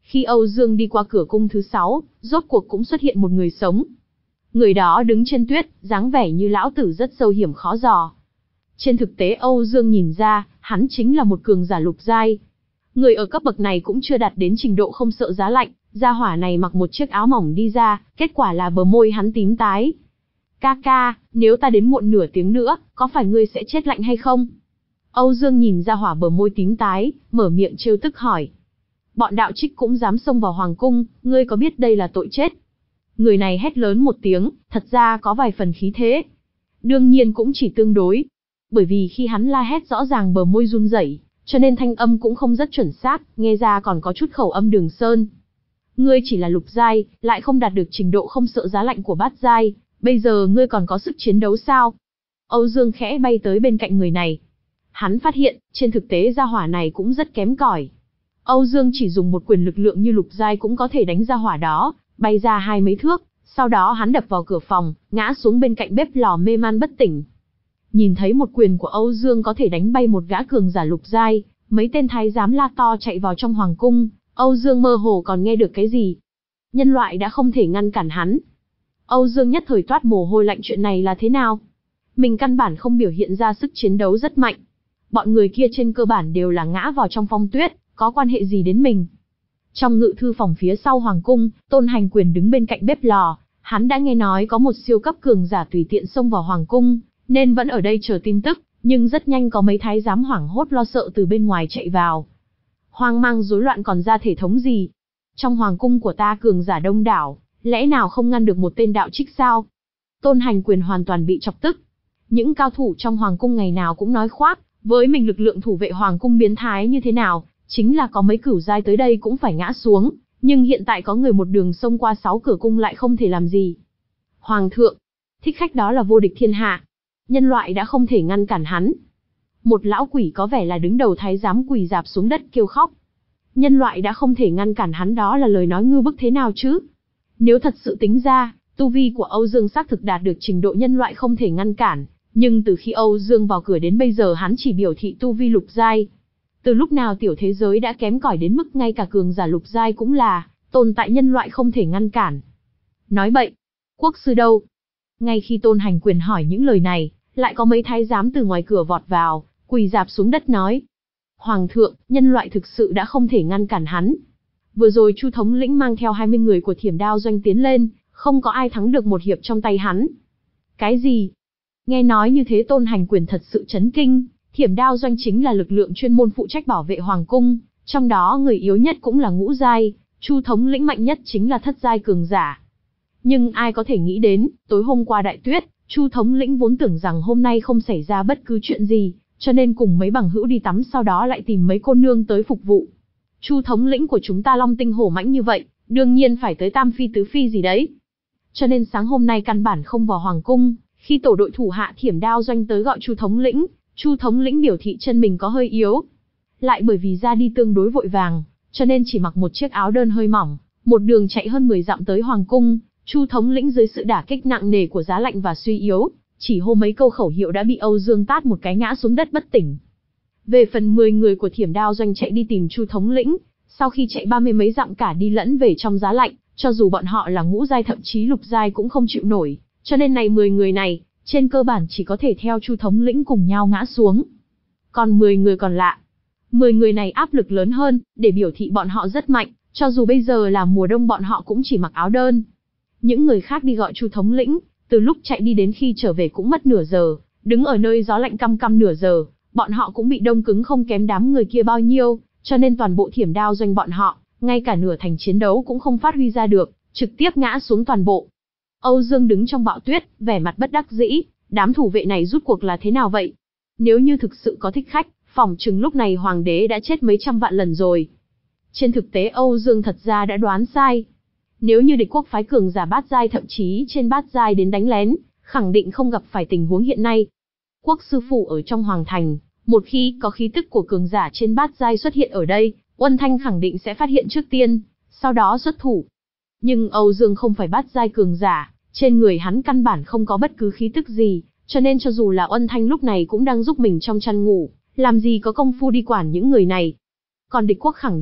Khi Âu Dương đi qua cửa cung thứ sáu, rốt cuộc cũng xuất hiện một người sống. Người đó đứng trên tuyết, dáng vẻ như lão tử rất sâu hiểm khó dò. Trên thực tế Âu Dương nhìn ra, hắn chính là một cường giả lục giai. Người ở cấp bậc này cũng chưa đạt đến trình độ không sợ giá lạnh, gia hỏa này mặc một chiếc áo mỏng đi ra, kết quả là bờ môi hắn tím tái. Ca ca, nếu ta đến muộn nửa tiếng nữa, có phải ngươi sẽ chết lạnh hay không? Âu Dương nhìn ra hỏa bờ môi tím tái, mở miệng trêu tức hỏi. Bọn đạo trích cũng dám xông vào hoàng cung, ngươi có biết đây là tội chết? Người này hét lớn một tiếng, thật ra có vài phần khí thế. Đương nhiên cũng chỉ tương đối. Bởi vì khi hắn la hét rõ ràng bờ môi run rẩy, cho nên thanh âm cũng không rất chuẩn xác, nghe ra còn có chút khẩu âm Đường Sơn. Ngươi chỉ là lục giai, lại không đạt được trình độ không sợ giá lạnh của bát giai, bây giờ ngươi còn có sức chiến đấu sao? Âu Dương khẽ bay tới bên cạnh người này. Hắn phát hiện, trên thực tế gia hỏa này cũng rất kém cỏi. Âu Dương chỉ dùng một quyền lực lượng như lục giai cũng có thể đánh gia hỏa đó, bay ra hai mấy thước, sau đó hắn đập vào cửa phòng, ngã xuống bên cạnh bếp lò mê man bất tỉnh. Nhìn thấy một quyền của Âu Dương có thể đánh bay một gã cường giả lục giai, mấy tên thái giám la to chạy vào trong hoàng cung, Âu Dương mơ hồ còn nghe được cái gì. Nhân loại đã không thể ngăn cản hắn. Âu Dương nhất thời toát mồ hôi lạnh, chuyện này là thế nào? Mình căn bản không biểu hiện ra sức chiến đấu rất mạnh. Bọn người kia trên cơ bản đều là ngã vào trong phong tuyết, có quan hệ gì đến mình? Trong ngự thư phòng phía sau hoàng cung, Tôn Hành Quyền đứng bên cạnh bếp lò, hắn đã nghe nói có một siêu cấp cường giả tùy tiện xông vào hoàng cung, nên vẫn ở đây chờ tin tức, nhưng rất nhanh có mấy thái giám hoảng hốt lo sợ từ bên ngoài chạy vào. Hoang mang rối loạn còn ra thể thống gì? Trong hoàng cung của ta cường giả đông đảo, lẽ nào không ngăn được một tên đạo trích sao? Tôn Hành Quyền hoàn toàn bị chọc tức. Những cao thủ trong hoàng cung ngày nào cũng nói khoác, với mình lực lượng thủ vệ hoàng cung biến thái như thế nào, chính là có mấy cửu giai tới đây cũng phải ngã xuống, nhưng hiện tại có người một đường xông qua sáu cửa cung lại không thể làm gì. Hoàng thượng, thích khách đó là vô địch thiên hạ, nhân loại đã không thể ngăn cản hắn. Một lão quỷ có vẻ là đứng đầu thái giám quỳ rạp xuống đất kêu khóc. Nhân loại đã không thể ngăn cản hắn, đó là lời nói ngư bức thế nào chứ? Nếu thật sự tính ra, tu vi của Âu Dương xác thực đạt được trình độ nhân loại không thể ngăn cản, nhưng từ khi Âu Dương vào cửa đến bây giờ hắn chỉ biểu thị tu vi lục giai. Từ lúc nào tiểu thế giới đã kém cỏi đến mức ngay cả cường giả lục giai cũng là tồn tại nhân loại không thể ngăn cản. Nói bậy, quốc sư đâu? Ngay khi Tôn Hành Quyền hỏi những lời này, lại có mấy thái giám từ ngoài cửa vọt vào, quỳ rạp xuống đất nói: Hoàng thượng, nhân loại thực sự đã không thể ngăn cản hắn. Vừa rồi Chu thống lĩnh mang theo hai mươi người của Thiểm Đao Doanh tiến lên, không có ai thắng được một hiệp trong tay hắn. Cái gì? Nghe nói như thế Tôn Hành Quyền thật sự chấn kinh. Thiểm Đao Doanh chính là lực lượng chuyên môn phụ trách bảo vệ hoàng cung, trong đó người yếu nhất cũng là ngũ giai, Chu thống lĩnh mạnh nhất chính là thất giai cường giả. Nhưng ai có thể nghĩ đến, tối hôm qua đại tuyết, Chu thống lĩnh vốn tưởng rằng hôm nay không xảy ra bất cứ chuyện gì, cho nên cùng mấy bằng hữu đi tắm, sau đó lại tìm mấy cô nương tới phục vụ. Chu thống lĩnh của chúng ta long tinh hổ mãnh như vậy, đương nhiên phải tới tam phi tứ phi gì đấy. Cho nên sáng hôm nay căn bản không vào hoàng cung, khi tổ đội thủ hạ Thiểm Đao Doanh tới gọi Chu thống lĩnh, Chu thống lĩnh biểu thị chân mình có hơi yếu. Lại bởi vì ra đi tương đối vội vàng, cho nên chỉ mặc một chiếc áo đơn hơi mỏng, một đường chạy hơn mười dặm tới hoàng cung. Chu thống lĩnh dưới sự đả kích nặng nề của giá lạnh và suy yếu, chỉ hô mấy câu khẩu hiệu đã bị Âu Dương tát một cái ngã xuống đất bất tỉnh. Về phần mười người của Thiểm Đao Doanh chạy đi tìm Chu thống lĩnh, sau khi chạy ba mươi mấy dặm cả đi lẫn về trong giá lạnh, cho dù bọn họ là ngũ giai thậm chí lục giai cũng không chịu nổi, cho nên này mười người này, trên cơ bản chỉ có thể theo Chu thống lĩnh cùng nhau ngã xuống. Còn mười người còn lại, mười người này áp lực lớn hơn, để biểu thị bọn họ rất mạnh, cho dù bây giờ là mùa đông bọn họ cũng chỉ mặc áo đơn. Những người khác đi gọi Chu thống lĩnh, từ lúc chạy đi đến khi trở về cũng mất nửa giờ, đứng ở nơi gió lạnh căm căm nửa giờ, bọn họ cũng bị đông cứng không kém đám người kia bao nhiêu, cho nên toàn bộ Thiểm Đao Doanh bọn họ, ngay cả nửa thành chiến đấu cũng không phát huy ra được, trực tiếp ngã xuống toàn bộ. Âu Dương đứng trong bão tuyết, vẻ mặt bất đắc dĩ, đám thủ vệ này rút cuộc là thế nào vậy? Nếu như thực sự có thích khách, phỏng chừng lúc này hoàng đế đã chết mấy trăm vạn lần rồi. Trên thực tế Âu Dương thật ra đã đoán sai. Nếu như địch quốc phái cường giả bát giai thậm chí trên bát giai đến đánh lén, khẳng định không gặp phải tình huống hiện nay. Quốc sư phủ ở trong hoàng thành, một khi có khí tức của cường giả trên bát giai xuất hiện ở đây, Uân Thanh khẳng định sẽ phát hiện trước tiên, sau đó xuất thủ. Nhưng Âu Dương không phải bát giai cường giả, trên người hắn căn bản không có bất cứ khí tức gì, cho nên cho dù là Uân Thanh lúc này cũng đang giúp mình trong chăn ngủ, làm gì có công phu đi quản những người này. Còn địch quốc khẳng định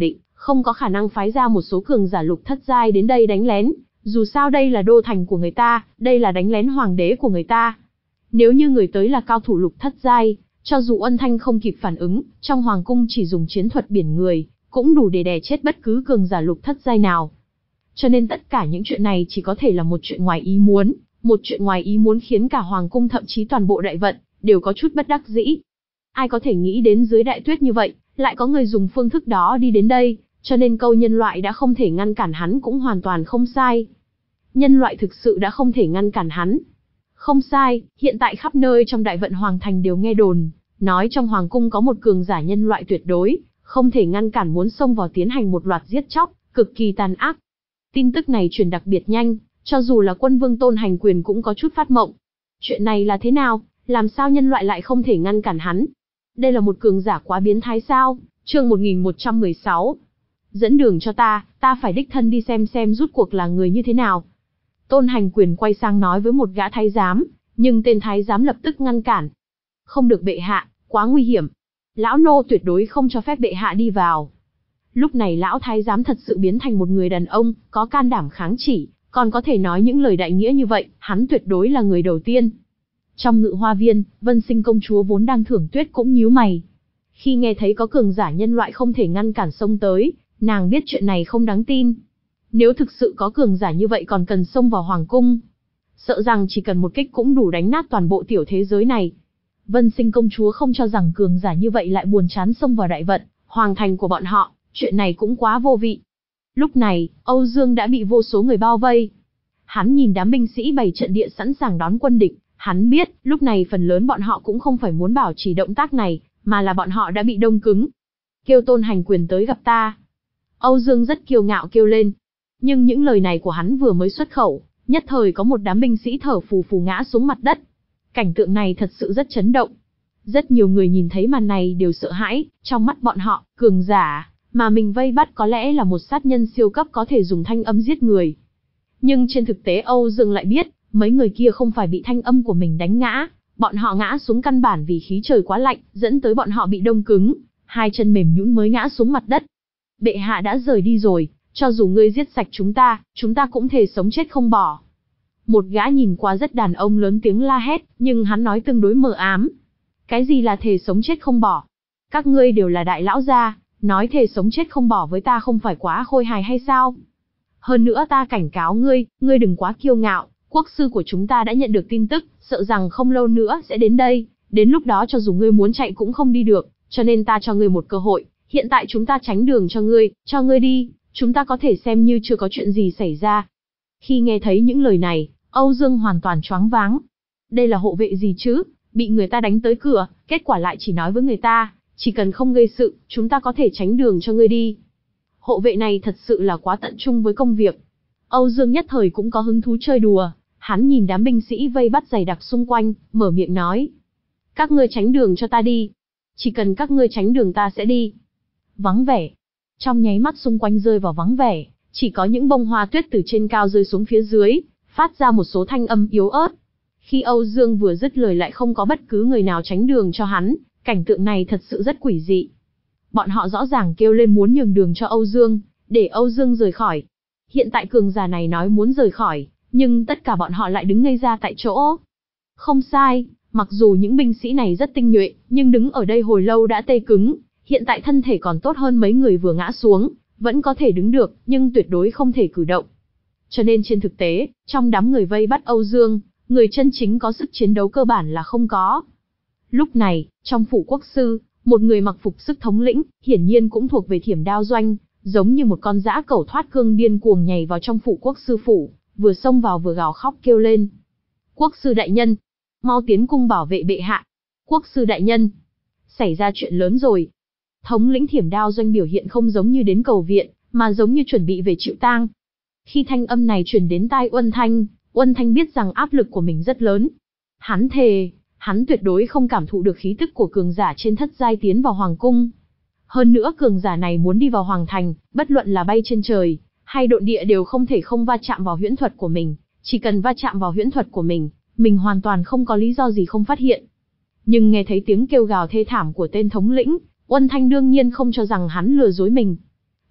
không có khả năng phái ra một số cường giả lục thất giai đến đây đánh lén, dù sao đây là đô thành của người ta, đây là đánh lén hoàng đế của người ta. Nếu như người tới là cao thủ lục thất giai, cho dù Ân Thanh không kịp phản ứng, trong hoàng cung chỉ dùng chiến thuật biển người, cũng đủ để đè chết bất cứ cường giả lục thất giai nào. Cho nên tất cả những chuyện này chỉ có thể là một chuyện ngoài ý muốn, một chuyện ngoài ý muốn khiến cả hoàng cung thậm chí toàn bộ đại vận, đều có chút bất đắc dĩ. Ai có thể nghĩ đến dưới đại tuyết như vậy, lại có người dùng phương thức đó đi đến đây, cho nên câu nhân loại đã không thể ngăn cản hắn cũng hoàn toàn không sai. Nhân loại thực sự đã không thể ngăn cản hắn. Không sai, hiện tại khắp nơi trong đại vận hoàng thành đều nghe đồn, nói trong hoàng cung có một cường giả nhân loại tuyệt đối, không thể ngăn cản muốn xông vào tiến hành một loạt giết chóc, cực kỳ tàn ác. Tin tức này truyền đặc biệt nhanh, cho dù là quân vương Tôn Hành Quyền cũng có chút phát mộng. Chuyện này là thế nào, làm sao nhân loại lại không thể ngăn cản hắn? Đây là một cường giả quá biến thái sao? Chương một nghìn một trăm mười sáu. Dẫn đường cho ta, ta phải đích thân đi xem xem rút cuộc là người như thế nào. Tôn Hành Quyền quay sang nói với một gã thái giám, nhưng tên thái giám lập tức ngăn cản. Không được bệ hạ, quá nguy hiểm. Lão nô tuyệt đối không cho phép bệ hạ đi vào. Lúc này lão thái giám thật sự biến thành một người đàn ông, có can đảm kháng chỉ, còn có thể nói những lời đại nghĩa như vậy, hắn tuyệt đối là người đầu tiên. Trong Ngự Hoa Viên, Vân Sinh công chúa vốn đang thưởng tuyết cũng nhíu mày. Khi nghe thấy có cường giả nhân loại không thể ngăn cản xông tới, nàng biết chuyện này không đáng tin. Nếu thực sự có cường giả như vậy còn cần xông vào hoàng cung, sợ rằng chỉ cần một kích cũng đủ đánh nát toàn bộ tiểu thế giới này. Vân Sinh công chúa không cho rằng cường giả như vậy lại buồn chán xông vào đại vận, hoàng thành của bọn họ, chuyện này cũng quá vô vị. Lúc này, Âu Dương đã bị vô số người bao vây. Hắn nhìn đám binh sĩ bày trận địa sẵn sàng đón quân địch, hắn biết, lúc này phần lớn bọn họ cũng không phải muốn bảo trì động tác này, mà là bọn họ đã bị đông cứng. Kêu Tôn Hành Quyền tới gặp ta. Âu Dương rất kiêu ngạo kêu lên. Nhưng những lời này của hắn vừa mới xuất khẩu, nhất thời có một đám binh sĩ thở phù phù ngã xuống mặt đất. Cảnh tượng này thật sự rất chấn động. Rất nhiều người nhìn thấy màn này đều sợ hãi, trong mắt bọn họ, cường giả mà mình vây bắt có lẽ là một sát nhân siêu cấp có thể dùng thanh âm giết người. Nhưng trên thực tế Âu Dương lại biết, mấy người kia không phải bị thanh âm của mình đánh ngã, bọn họ ngã xuống căn bản vì khí trời quá lạnh, dẫn tới bọn họ bị đông cứng, hai chân mềm nhũn mới ngã xuống mặt đất. Bệ hạ đã rời đi rồi, cho dù ngươi giết sạch chúng ta, chúng ta cũng thề sống chết không bỏ. Một gã nhìn qua rất đàn ông lớn tiếng la hét, nhưng hắn nói tương đối mờ ám. Cái gì là thề sống chết không bỏ? Các ngươi đều là đại lão gia, nói thề sống chết không bỏ với ta không phải quá khôi hài hay sao? Hơn nữa ta cảnh cáo ngươi, ngươi đừng quá kiêu ngạo, quốc sư của chúng ta đã nhận được tin tức, sợ rằng không lâu nữa sẽ đến đây, đến lúc đó cho dù ngươi muốn chạy cũng không đi được, cho nên ta cho ngươi một cơ hội, hiện tại chúng ta tránh đường cho ngươi, cho ngươi đi, chúng ta có thể xem như chưa có chuyện gì xảy ra. Khi nghe thấy những lời này, Âu Dương hoàn toàn choáng váng. Đây là hộ vệ gì chứ, bị người ta đánh tới cửa, kết quả lại chỉ nói với người ta, chỉ cần không gây sự, chúng ta có thể tránh đường cho ngươi đi. Hộ vệ này thật sự là quá tận trung với công việc. Âu Dương nhất thời cũng có hứng thú chơi đùa, hắn nhìn đám binh sĩ vây bắt dày đặc xung quanh, mở miệng nói. Các ngươi tránh đường cho ta đi. Chỉ cần các ngươi tránh đường ta sẽ đi. Vắng vẻ. Trong nháy mắt xung quanh rơi vào vắng vẻ, chỉ có những bông hoa tuyết từ trên cao rơi xuống phía dưới, phát ra một số thanh âm yếu ớt. Khi Âu Dương vừa dứt lời lại không có bất cứ người nào tránh đường cho hắn, cảnh tượng này thật sự rất quỷ dị. Bọn họ rõ ràng kêu lên muốn nhường đường cho Âu Dương, để Âu Dương rời khỏi. Hiện tại cường giả này nói muốn rời khỏi, nhưng tất cả bọn họ lại đứng ngây ra tại chỗ. Không sai, mặc dù những binh sĩ này rất tinh nhuệ, nhưng đứng ở đây hồi lâu đã tê cứng, hiện tại thân thể còn tốt hơn mấy người vừa ngã xuống, vẫn có thể đứng được, nhưng tuyệt đối không thể cử động. Cho nên trên thực tế, trong đám người vây bắt Âu Dương, người chân chính có sức chiến đấu cơ bản là không có. Lúc này, trong phủ quốc sư, một người mặc phục sức thống lĩnh, hiển nhiên cũng thuộc về Thiểm Đao Doanh, giống như một con dã cẩu thoát cương điên cuồng nhảy vào trong phủ quốc sư phủ, vừa xông vào vừa gào khóc kêu lên. Quốc sư đại nhân, mau tiến cung bảo vệ bệ hạ. Quốc sư đại nhân, xảy ra chuyện lớn rồi. Thống lĩnh Thiểm Đao Doanh biểu hiện không giống như đến cầu viện, mà giống như chuẩn bị về chịu tang. Khi thanh âm này truyền đến tai Uân Thanh, Uân Thanh biết rằng áp lực của mình rất lớn. Hắn thề, hắn tuyệt đối không cảm thụ được khí tức của cường giả trên thất giai tiến vào hoàng cung. Hơn nữa cường giả này muốn đi vào hoàng thành, bất luận là bay trên trời, hay độn địa đều không thể không va chạm vào huyễn thuật của mình. Chỉ cần va chạm vào huyễn thuật của mình, mình hoàn toàn không có lý do gì không phát hiện. Nhưng nghe thấy tiếng kêu gào thê thảm của tên thống lĩnh, Uân Thanh đương nhiên không cho rằng hắn lừa dối mình.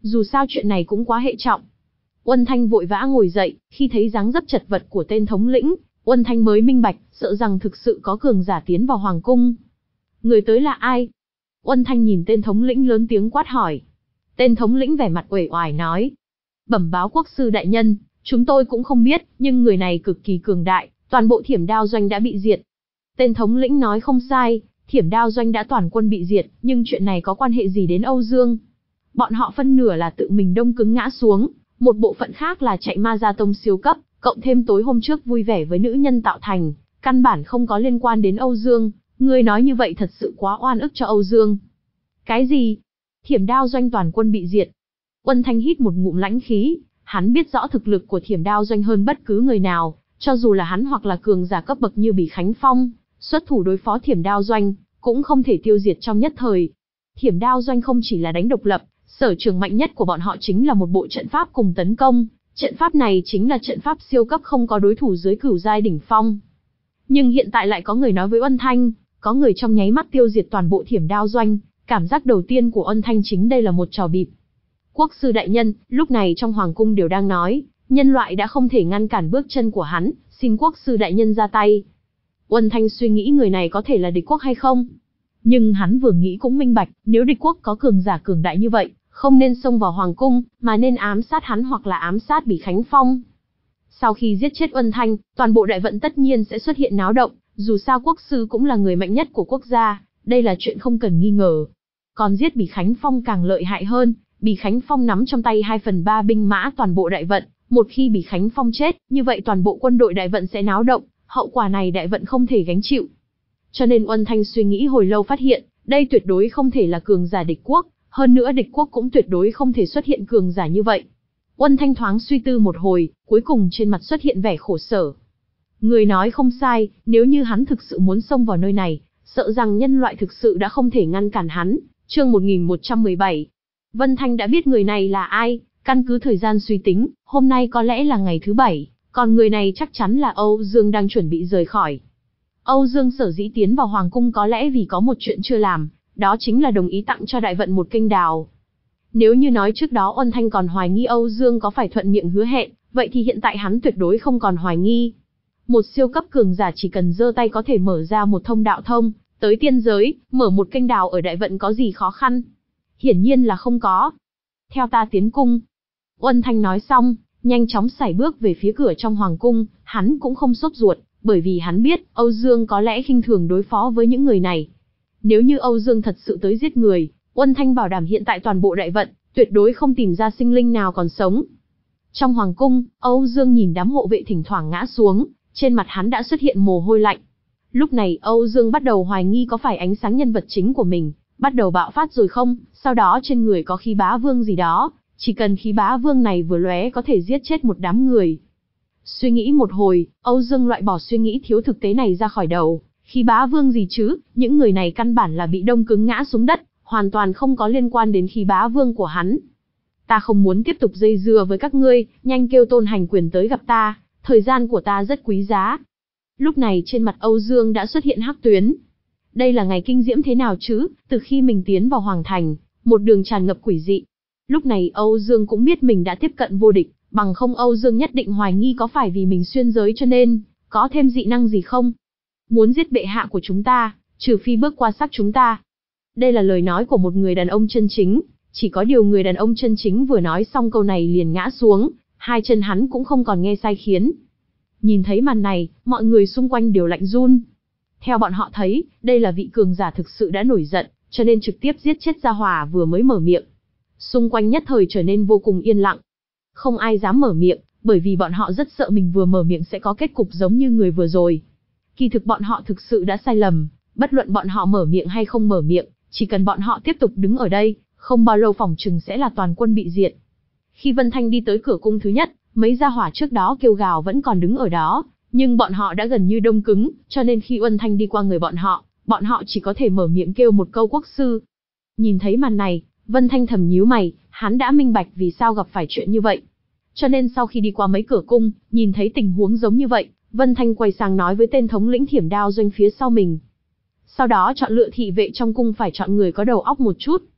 Dù sao chuyện này cũng quá hệ trọng. Uân Thanh vội vã ngồi dậy, khi thấy dáng dấp chật vật của tên thống lĩnh, Uân Thanh mới minh bạch, sợ rằng thực sự có cường giả tiến vào hoàng cung. Người tới là ai? Uân Thanh nhìn tên thống lĩnh lớn tiếng quát hỏi. Tên thống lĩnh vẻ mặt uể oải nói. Bẩm báo quốc sư đại nhân, chúng tôi cũng không biết, nhưng người này cực kỳ cường đại, toàn bộ Thiểm Đao doanh đã bị diệt. Tên thống lĩnh nói không sai, Thiểm Đao doanh đã toàn quân bị diệt, nhưng chuyện này có quan hệ gì đến Âu Dương? Bọn họ phân nửa là tự mình đông cứng ngã xuống, một bộ phận khác là chạy ma gia tông siêu cấp, cộng thêm tối hôm trước vui vẻ với nữ nhân tạo thành, căn bản không có liên quan đến Âu Dương. Ngươi nói như vậy thật sự quá oan ức cho Âu Dương. Cái gì? Thiểm Đao doanh toàn quân bị diệt? Uân Thanh hít một ngụm lãnh khí, hắn biết rõ thực lực của Thiểm Đao doanh hơn bất cứ người nào, cho dù là hắn hoặc là cường giả cấp bậc như Bỉ Khánh Phong, xuất thủ đối phó Thiểm Đao doanh, cũng không thể tiêu diệt trong nhất thời. Thiểm Đao doanh không chỉ là đánh độc lập, sở trường mạnh nhất của bọn họ chính là một bộ trận pháp cùng tấn công, trận pháp này chính là trận pháp siêu cấp không có đối thủ dưới cửu giai đỉnh phong. Nhưng hiện tại lại có người nói với Uân Thanh, có người trong nháy mắt tiêu diệt toàn bộ Thiểm Đao doanh, cảm giác đầu tiên của Uân Thanh chính đây là một trò bịp. Quốc sư đại nhân, lúc này trong hoàng cung đều đang nói, nhân loại đã không thể ngăn cản bước chân của hắn, xin quốc sư đại nhân ra tay. Uân Thanh suy nghĩ người này có thể là địch quốc hay không? Nhưng hắn vừa nghĩ cũng minh bạch, nếu địch quốc có cường giả cường đại như vậy, không nên xông vào hoàng cung, mà nên ám sát hắn hoặc là ám sát Bỉ Khánh Phong. Sau khi giết chết Uân Thanh, toàn bộ đại vận tất nhiên sẽ xuất hiện náo động, dù sao quốc sư cũng là người mạnh nhất của quốc gia, đây là chuyện không cần nghi ngờ. Còn giết Bỉ Khánh Phong càng lợi hại hơn, Bỉ Khánh Phong nắm trong tay hai phần ba binh mã toàn bộ đại vận, một khi Bỉ Khánh Phong chết, như vậy toàn bộ quân đội đại vận sẽ náo động, hậu quả này đại vận không thể gánh chịu. Cho nên Uân Thanh suy nghĩ hồi lâu phát hiện, đây tuyệt đối không thể là cường giả địch quốc, hơn nữa địch quốc cũng tuyệt đối không thể xuất hiện cường giả như vậy. Uân Thanh thoáng suy tư một hồi, cuối cùng trên mặt xuất hiện vẻ khổ sở. Người nói không sai, nếu như hắn thực sự muốn xông vào nơi này, sợ rằng nhân loại thực sự đã không thể ngăn cản hắn. Chương một nghìn một trăm mười bảy. Vân Thanh đã biết người này là ai, căn cứ thời gian suy tính, hôm nay có lẽ là ngày thứ bảy, còn người này chắc chắn là Âu Dương đang chuẩn bị rời khỏi. Âu Dương sở dĩ tiến vào hoàng cung có lẽ vì có một chuyện chưa làm, đó chính là đồng ý tặng cho đại vận một kênh đào. Nếu như nói trước đó Uân Thanh còn hoài nghi Âu Dương có phải thuận miệng hứa hẹn, vậy thì hiện tại hắn tuyệt đối không còn hoài nghi. Một siêu cấp cường giả chỉ cần giơ tay có thể mở ra một thông đạo thông tới tiên giới, mở một kênh đào ở đại vận có gì khó khăn? Hiển nhiên là không có. Theo ta tiến cung. Uân Thanh nói xong, nhanh chóng sải bước về phía cửa trong hoàng cung, hắn cũng không sốt ruột, bởi vì hắn biết Âu Dương có lẽ khinh thường đối phó với những người này. Nếu như Âu Dương thật sự tới giết người, Uân Thanh bảo đảm hiện tại toàn bộ đại vận, tuyệt đối không tìm ra sinh linh nào còn sống. Trong hoàng cung, Âu Dương nhìn đám hộ vệ thỉnh thoảng ngã xuống, trên mặt hắn đã xuất hiện mồ hôi lạnh. Lúc này Âu Dương bắt đầu hoài nghi có phải ánh sáng nhân vật chính của mình bắt đầu bạo phát rồi không, sau đó trên người có khí bá vương gì đó, chỉ cần khí bá vương này vừa lóe có thể giết chết một đám người. Suy nghĩ một hồi, Âu Dương loại bỏ suy nghĩ thiếu thực tế này ra khỏi đầu, khí bá vương gì chứ, những người này căn bản là bị đông cứng ngã xuống đất, hoàn toàn không có liên quan đến khí bá vương của hắn. Ta không muốn tiếp tục dây dưa với các ngươi, nhanh kêu Tôn Hành Quyền tới gặp ta, thời gian của ta rất quý giá. Lúc này trên mặt Âu Dương đã xuất hiện hắc tuyến. Đây là ngày kinh diễm thế nào chứ, từ khi mình tiến vào Hoàng Thành, một đường tràn ngập quỷ dị. Lúc này Âu Dương cũng biết mình đã tiếp cận vô địch, bằng không Âu Dương nhất định hoài nghi có phải vì mình xuyên giới cho nên, có thêm dị năng gì không? Muốn giết bệ hạ của chúng ta, trừ phi bước qua xác chúng ta. Đây là lời nói của một người đàn ông chân chính, chỉ có điều người đàn ông chân chính vừa nói xong câu này liền ngã xuống, hai chân hắn cũng không còn nghe sai khiến. Nhìn thấy màn này, mọi người xung quanh đều lạnh run. Theo bọn họ thấy, đây là vị cường giả thực sự đã nổi giận, cho nên trực tiếp giết chết gia hỏa vừa mới mở miệng. Xung quanh nhất thời trở nên vô cùng yên lặng. Không ai dám mở miệng, bởi vì bọn họ rất sợ mình vừa mở miệng sẽ có kết cục giống như người vừa rồi. Kỳ thực bọn họ thực sự đã sai lầm, bất luận bọn họ mở miệng hay không mở miệng, chỉ cần bọn họ tiếp tục đứng ở đây, không bao lâu phỏng chừng sẽ là toàn quân bị diệt. Khi Vân Thanh đi tới cửa cung thứ nhất, mấy gia hỏa trước đó kêu gào vẫn còn đứng ở đó, nhưng bọn họ đã gần như đông cứng, cho nên khi Vân Thanh đi qua người bọn họ, bọn họ chỉ có thể mở miệng kêu một câu quốc sư. Nhìn thấy màn này, Vân Thanh thầm nhíu mày, hắn đã minh bạch vì sao gặp phải chuyện như vậy. Cho nên sau khi đi qua mấy cửa cung, nhìn thấy tình huống giống như vậy, Vân Thanh quay sang nói với tên thống lĩnh Thiểm Đao doanh phía sau mình. Sau đó chọn lựa thị vệ trong cung phải chọn người có đầu óc một chút.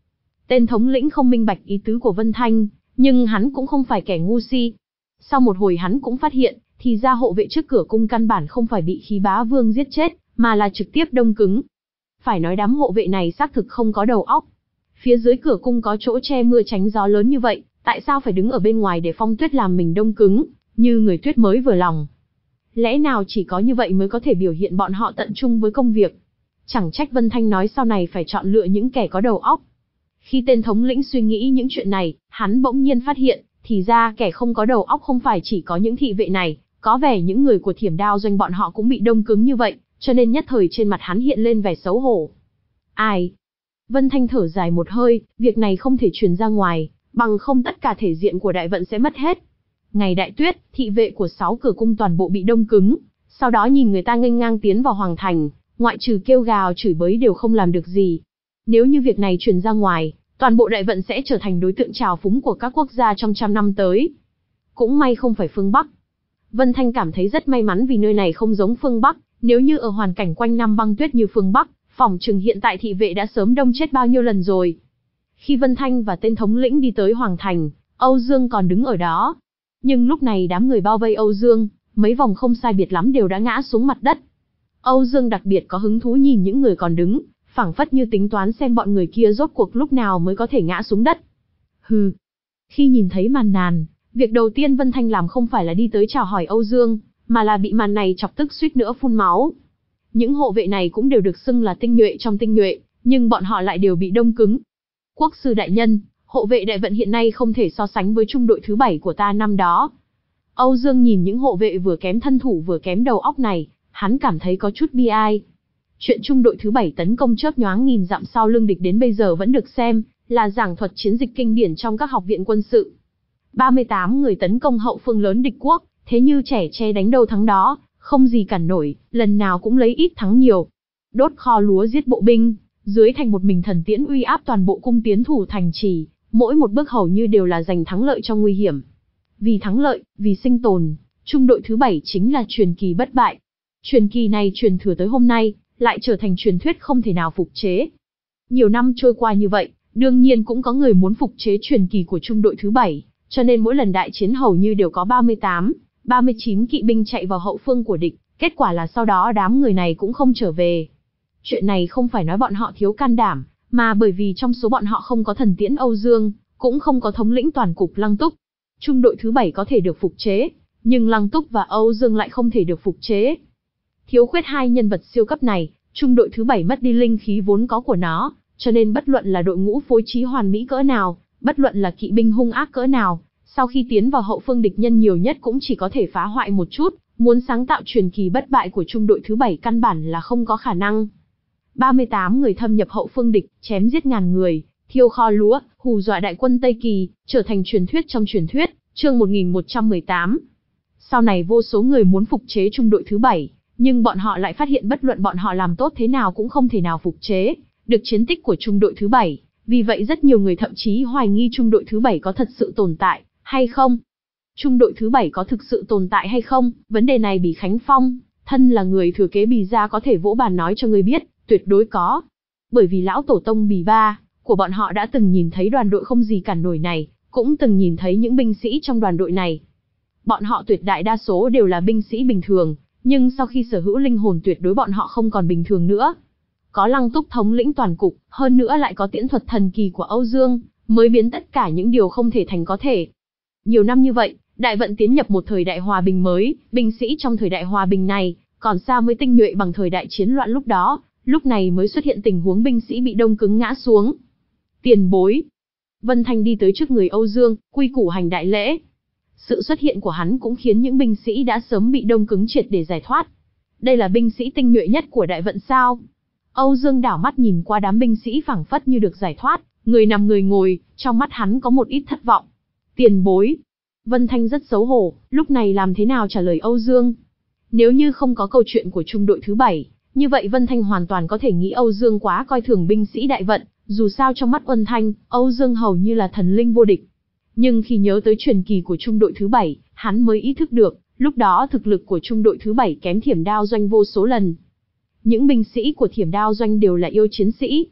Tên thống lĩnh không minh bạch ý tứ của Vân Thanh, nhưng hắn cũng không phải kẻ ngu si. Sau một hồi hắn cũng phát hiện, thì ra hộ vệ trước cửa cung căn bản không phải bị Khí Bá Vương giết chết, mà là trực tiếp đông cứng. Phải nói đám hộ vệ này xác thực không có đầu óc. Phía dưới cửa cung có chỗ che mưa tránh gió lớn như vậy, tại sao phải đứng ở bên ngoài để Phong Tuyết làm mình đông cứng, như người tuyết mới vừa lòng. Lẽ nào chỉ có như vậy mới có thể biểu hiện bọn họ tận trung với công việc? Chẳng trách Vân Thanh nói sau này phải chọn lựa những kẻ có đầu óc. Khi tên thống lĩnh suy nghĩ những chuyện này, hắn bỗng nhiên phát hiện, thì ra kẻ không có đầu óc không phải chỉ có những thị vệ này, có vẻ những người của Thiểm Đao Doanh bọn họ cũng bị đông cứng như vậy, cho nên nhất thời trên mặt hắn hiện lên vẻ xấu hổ. Ai? Vân Thanh thở dài một hơi, việc này không thể truyền ra ngoài, bằng không tất cả thể diện của đại vận sẽ mất hết. Ngày đại tuyết, thị vệ của sáu cửa cung toàn bộ bị đông cứng, sau đó nhìn người ta nghênh ngang tiến vào hoàng thành, ngoại trừ kêu gào chửi bới đều không làm được gì. Nếu như việc này truyền ra ngoài, toàn bộ đại vận sẽ trở thành đối tượng trào phúng của các quốc gia trong trăm năm tới. Cũng may không phải phương Bắc. Vân Thanh cảm thấy rất may mắn vì nơi này không giống phương Bắc, nếu như ở hoàn cảnh quanh năm băng tuyết như phương Bắc, phỏng chừng hiện tại thị vệ đã sớm đông chết bao nhiêu lần rồi. Khi Vân Thanh và tên thống lĩnh đi tới hoàng thành, Âu Dương còn đứng ở đó. Nhưng lúc này đám người bao vây Âu Dương, mấy vòng không sai biệt lắm đều đã ngã xuống mặt đất. Âu Dương đặc biệt có hứng thú nhìn những người còn đứng, phảng phất như tính toán xem bọn người kia rốt cuộc lúc nào mới có thể ngã xuống đất. Hừ. Khi nhìn thấy màn nàn, việc đầu tiên Vân Thanh làm không phải là đi tới chào hỏi Âu Dương, mà là bị màn này chọc tức suýt nữa phun máu. Những hộ vệ này cũng đều được xưng là tinh nhuệ trong tinh nhuệ, nhưng bọn họ lại đều bị đông cứng. Quốc sư đại nhân, hộ vệ đại vận hiện nay không thể so sánh với trung đội thứ bảy của ta năm đó. Âu Dương nhìn những hộ vệ vừa kém thân thủ vừa kém đầu óc này, hắn cảm thấy có chút bi ai. Chuyện trung đội thứ bảy tấn công chớp nhoáng nghìn dặm sau lưng địch đến bây giờ vẫn được xem là giảng thuật chiến dịch kinh điển trong các học viện quân sự. ba mươi tám người tấn công hậu phương lớn địch quốc, thế như trẻ tre đánh đâu thắng đó, không gì cản nổi, lần nào cũng lấy ít thắng nhiều. Đốt kho lúa giết bộ binh, dưới thành một mình thần tiễn uy áp toàn bộ cung tiến thủ thành trì, mỗi một bước hầu như đều là giành thắng lợi trong nguy hiểm. Vì thắng lợi, vì sinh tồn, trung đội thứ bảy chính là truyền kỳ bất bại. Truyền kỳ này truyền thừa tới hôm nay, lại trở thành truyền thuyết không thể nào phục chế. Nhiều năm trôi qua như vậy, đương nhiên cũng có người muốn phục chế truyền kỳ của trung đội thứ bảy, cho nên mỗi lần đại chiến hầu như đều có ba mươi tám, ba mươi chín kỵ binh chạy vào hậu phương của địch, kết quả là sau đó đám người này cũng không trở về. Chuyện này không phải nói bọn họ thiếu can đảm, mà bởi vì trong số bọn họ không có thần tiễn Âu Dương, cũng không có thống lĩnh toàn cục Lăng Túc. Trung đội thứ bảy có thể được phục chế, nhưng Lăng Túc và Âu Dương lại không thể được phục chế. Thiếu khuyết hai nhân vật siêu cấp này, trung đội thứ bảy mất đi linh khí vốn có của nó, cho nên bất luận là đội ngũ phối trí hoàn mỹ cỡ nào, bất luận là kỵ binh hung ác cỡ nào, sau khi tiến vào hậu phương địch nhân nhiều nhất cũng chỉ có thể phá hoại một chút, muốn sáng tạo truyền kỳ bất bại của trung đội thứ bảy căn bản là không có khả năng. ba mươi tám người thâm nhập hậu phương địch, chém giết ngàn người, thiêu kho lúa, hù dọa đại quân Tây Kỳ, trở thành truyền thuyết trong truyền thuyết, chương một nghìn một trăm mười tám. Sau này vô số người muốn phục chế trung đội thứ bảy, nhưng bọn họ lại phát hiện bất luận bọn họ làm tốt thế nào cũng không thể nào phục chế được chiến tích của trung đội thứ bảy, vì vậy rất nhiều người thậm chí hoài nghi trung đội thứ bảy có thật sự tồn tại hay không. Trung đội thứ bảy có thực sự tồn tại hay không, vấn đề này Bỉ Khánh Phong, thân là người thừa kế Bỉ gia có thể vỗ bàn nói cho người biết, tuyệt đối có. Bởi vì lão tổ tông Bỉ Ba của bọn họ đã từng nhìn thấy đoàn đội không gì cản nổi này, cũng từng nhìn thấy những binh sĩ trong đoàn đội này. Bọn họ tuyệt đại đa số đều là binh sĩ bình thường, nhưng sau khi sở hữu linh hồn tuyệt đối bọn họ không còn bình thường nữa. Có Lăng Túc thống lĩnh toàn cục, hơn nữa lại có tiễn thuật thần kỳ của Âu Dương, mới biến tất cả những điều không thể thành có thể. Nhiều năm như vậy, đại vận tiến nhập một thời đại hòa bình mới, binh sĩ trong thời đại hòa bình này, còn xa mới tinh nhuệ bằng thời đại chiến loạn lúc đó, lúc này mới xuất hiện tình huống binh sĩ bị đông cứng ngã xuống. Tiền bối. Vân Thanh đi tới trước người Âu Dương, quy củ hành đại lễ. Sự xuất hiện của hắn cũng khiến những binh sĩ đã sớm bị đông cứng triệt để giải thoát. Đây là binh sĩ tinh nhuệ nhất của đại vận sao? Âu Dương đảo mắt nhìn qua đám binh sĩ phảng phất như được giải thoát, người nằm người ngồi, trong mắt hắn có một ít thất vọng. Tiền bối. Vân Thanh rất xấu hổ, lúc này làm thế nào trả lời Âu Dương? Nếu như không có câu chuyện của trung đội thứ bảy, như vậy Vân Thanh hoàn toàn có thể nghĩ Âu Dương quá coi thường binh sĩ đại vận, dù sao trong mắt Vân Thanh, Âu Dương hầu như là thần linh vô địch. Nhưng khi nhớ tới truyền kỳ của trung đội thứ bảy, hắn mới ý thức được, lúc đó thực lực của trung đội thứ bảy kém Thiểm Đao Doanh vô số lần. Những binh sĩ của Thiểm Đao Doanh đều là yêu chiến sĩ.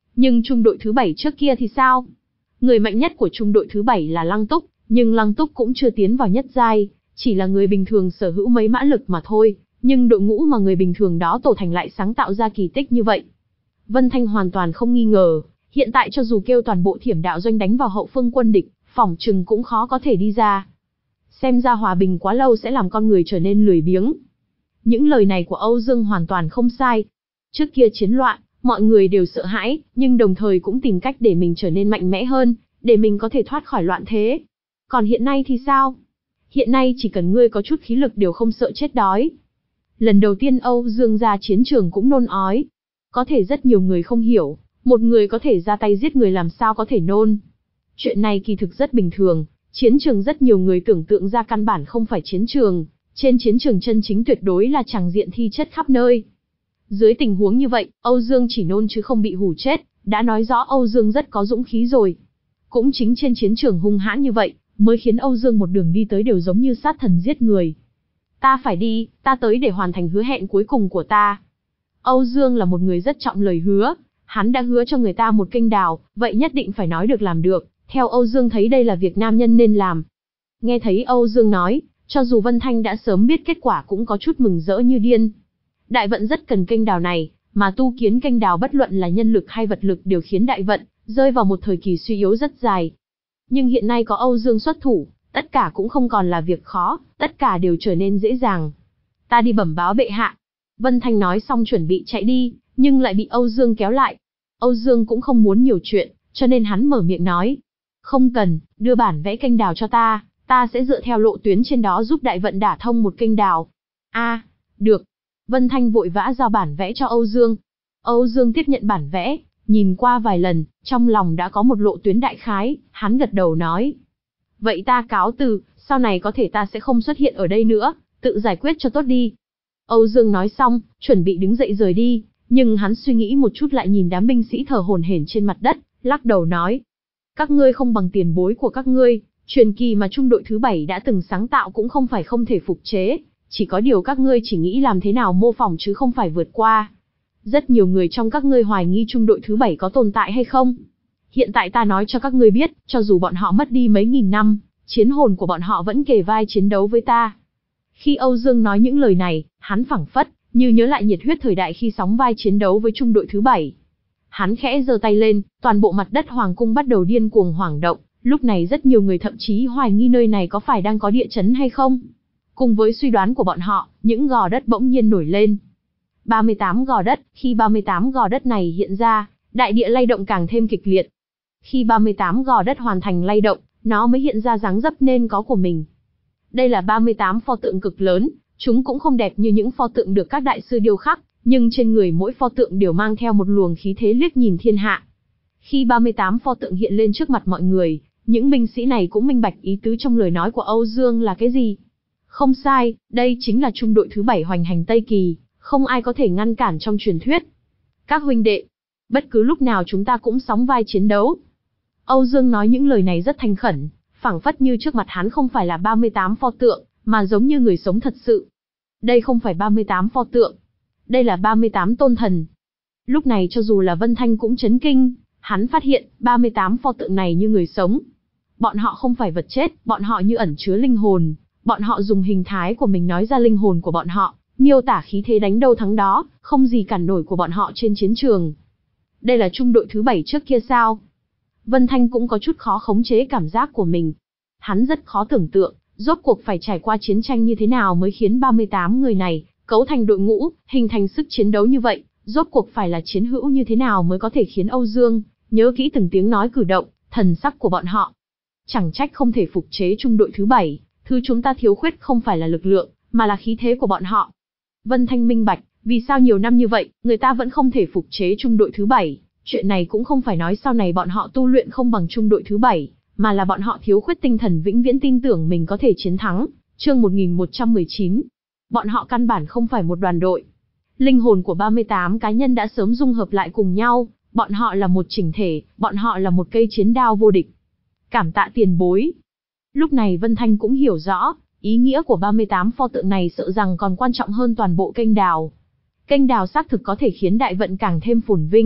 Nhưng trung đội thứ bảy trước kia thì sao? Người mạnh nhất của trung đội thứ bảy là Lăng Túc, nhưng Lăng Túc cũng chưa tiến vào nhất giai, chỉ là người bình thường sở hữu mấy mã lực mà thôi, nhưng đội ngũ mà người bình thường đó tổ thành lại sáng tạo ra kỳ tích như vậy. Vân Thanh hoàn toàn không nghi ngờ, hiện tại cho dù kêu toàn bộ Thiểm Đạo Doanh đánh vào hậu phương quân địch, phỏng chừng cũng khó có thể đi ra. Xem ra hòa bình quá lâu sẽ làm con người trở nên lười biếng. Những lời này của Âu Dương hoàn toàn không sai. Trước kia chiến loạn, mọi người đều sợ hãi, nhưng đồng thời cũng tìm cách để mình trở nên mạnh mẽ hơn, để mình có thể thoát khỏi loạn thế. Còn hiện nay thì sao? Hiện nay chỉ cần ngươi có chút khí lực đều không sợ chết đói. Lần đầu tiên Âu Dương ra chiến trường cũng nôn ói. Có thể rất nhiều người không hiểu, một người có thể ra tay giết người làm sao có thể nôn. Chuyện này kỳ thực rất bình thường, chiến trường rất nhiều người tưởng tượng ra căn bản không phải chiến trường, trên chiến trường chân chính tuyệt đối là tràng diện thi chất khắp nơi. Dưới tình huống như vậy, Âu Dương chỉ nôn chứ không bị hù chết, đã nói rõ Âu Dương rất có dũng khí rồi. Cũng chính trên chiến trường hung hãn như vậy, mới khiến Âu Dương một đường đi tới đều giống như sát thần giết người. Ta phải đi, ta tới để hoàn thành hứa hẹn cuối cùng của ta. Âu Dương là một người rất trọng lời hứa, hắn đã hứa cho người ta một kênh đào, vậy nhất định phải nói được làm được, theo Âu Dương thấy đây là việc nam nhân nên làm. Nghe thấy Âu Dương nói, cho dù Vân Thanh đã sớm biết kết quả cũng có chút mừng rỡ như điên. Đại vận rất cần kênh đào này, mà tu kiến kênh đào bất luận là nhân lực hay vật lực đều khiến đại vận rơi vào một thời kỳ suy yếu rất dài. Nhưng hiện nay có Âu Dương xuất thủ, tất cả cũng không còn là việc khó, tất cả đều trở nên dễ dàng. Ta đi bẩm báo bệ hạ. Vân Thanh nói xong chuẩn bị chạy đi, nhưng lại bị Âu Dương kéo lại. Âu Dương cũng không muốn nhiều chuyện, cho nên hắn mở miệng nói. Không cần, đưa bản vẽ kênh đào cho ta, ta sẽ dựa theo lộ tuyến trên đó giúp đại vận đả thông một kênh đào. A, được. Vân Thanh vội vã giao bản vẽ cho Âu Dương. Âu Dương tiếp nhận bản vẽ, nhìn qua vài lần, trong lòng đã có một lộ tuyến đại khái, hắn gật đầu nói. Vậy ta cáo từ, sau này có thể ta sẽ không xuất hiện ở đây nữa, tự giải quyết cho tốt đi. Âu Dương nói xong, chuẩn bị đứng dậy rời đi, nhưng hắn suy nghĩ một chút lại nhìn đám binh sĩ thở hổn hển trên mặt đất, lắc đầu nói. Các ngươi không bằng tiền bối của các ngươi, truyền kỳ mà trung đội thứ bảy đã từng sáng tạo cũng không phải không thể phục chế, chỉ có điều các ngươi chỉ nghĩ làm thế nào mô phỏng chứ không phải vượt qua. Rất nhiều người trong các ngươi hoài nghi trung đội thứ bảy có tồn tại hay không. Hiện tại ta nói cho các ngươi biết, cho dù bọn họ mất đi mấy nghìn năm, chiến hồn của bọn họ vẫn kề vai chiến đấu với ta. Khi Âu Dương nói những lời này, hắn phảng phất như nhớ lại nhiệt huyết thời đại khi sóng vai chiến đấu với trung đội thứ bảy. Hắn khẽ giơ tay lên, toàn bộ mặt đất hoàng cung bắt đầu điên cuồng hoảng động, lúc này rất nhiều người thậm chí hoài nghi nơi này có phải đang có địa chấn hay không. Cùng với suy đoán của bọn họ, những gò đất bỗng nhiên nổi lên. ba mươi tám gò đất, khi ba mươi tám gò đất này hiện ra, đại địa lay động càng thêm kịch liệt. Khi ba mươi tám gò đất hoàn thành lay động, nó mới hiện ra dáng dấp nên có của mình. Đây là ba mươi tám pho tượng cực lớn, chúng cũng không đẹp như những pho tượng được các đại sư điêu khắc, nhưng trên người mỗi pho tượng đều mang theo một luồng khí thế liếc nhìn thiên hạ. Khi ba mươi tám pho tượng hiện lên trước mặt mọi người, những binh sĩ này cũng minh bạch ý tứ trong lời nói của Âu Dương là cái gì. Không sai, đây chính là trung đội thứ bảy hoành hành Tây Kỳ, không ai có thể ngăn cản trong truyền thuyết. Các huynh đệ, bất cứ lúc nào chúng ta cũng sóng vai chiến đấu. Âu Dương nói những lời này rất thành khẩn, phảng phất như trước mặt hắn không phải là ba mươi tám pho tượng, mà giống như người sống thật sự. Đây không phải ba mươi tám pho tượng, đây là ba mươi tám tôn thần. Lúc này cho dù là Vân Thanh cũng chấn kinh, hắn phát hiện ba mươi tám pho tượng này như người sống. Bọn họ không phải vật chết, bọn họ như ẩn chứa linh hồn, bọn họ dùng hình thái của mình nói ra linh hồn của bọn họ, miêu tả khí thế đánh đâu thắng đó, không gì cản nổi của bọn họ trên chiến trường. Đây là trung đội thứ bảy trước kia sao? Vân Thanh cũng có chút khó khống chế cảm giác của mình. Hắn rất khó tưởng tượng, rốt cuộc phải trải qua chiến tranh như thế nào mới khiến ba mươi tám người này cấu thành đội ngũ, hình thành sức chiến đấu như vậy, rốt cuộc phải là chiến hữu như thế nào mới có thể khiến Âu Dương nhớ kỹ từng tiếng nói cử động, thần sắc của bọn họ. Chẳng trách không thể phục chế trung đội thứ bảy, thứ chúng ta thiếu khuyết không phải là lực lượng, mà là khí thế của bọn họ. Vân Thanh minh bạch, vì sao nhiều năm như vậy, người ta vẫn không thể phục chế trung đội thứ bảy, chuyện này cũng không phải nói sau này bọn họ tu luyện không bằng trung đội thứ bảy, mà là bọn họ thiếu khuyết tinh thần vĩnh viễn tin tưởng mình có thể chiến thắng. Chương một nghìn một trăm mười chín. Bọn họ căn bản không phải một đoàn đội. Linh hồn của ba mươi tám cá nhân đã sớm dung hợp lại cùng nhau, bọn họ là một chỉnh thể, bọn họ là một cây chiến đao vô địch. Cảm tạ tiền bối. Lúc này Vân Thanh cũng hiểu rõ, ý nghĩa của ba mươi tám pho tượng này sợ rằng còn quan trọng hơn toàn bộ kênh đào. Kênh đào xác thực có thể khiến đại vận càng thêm phồn vinh,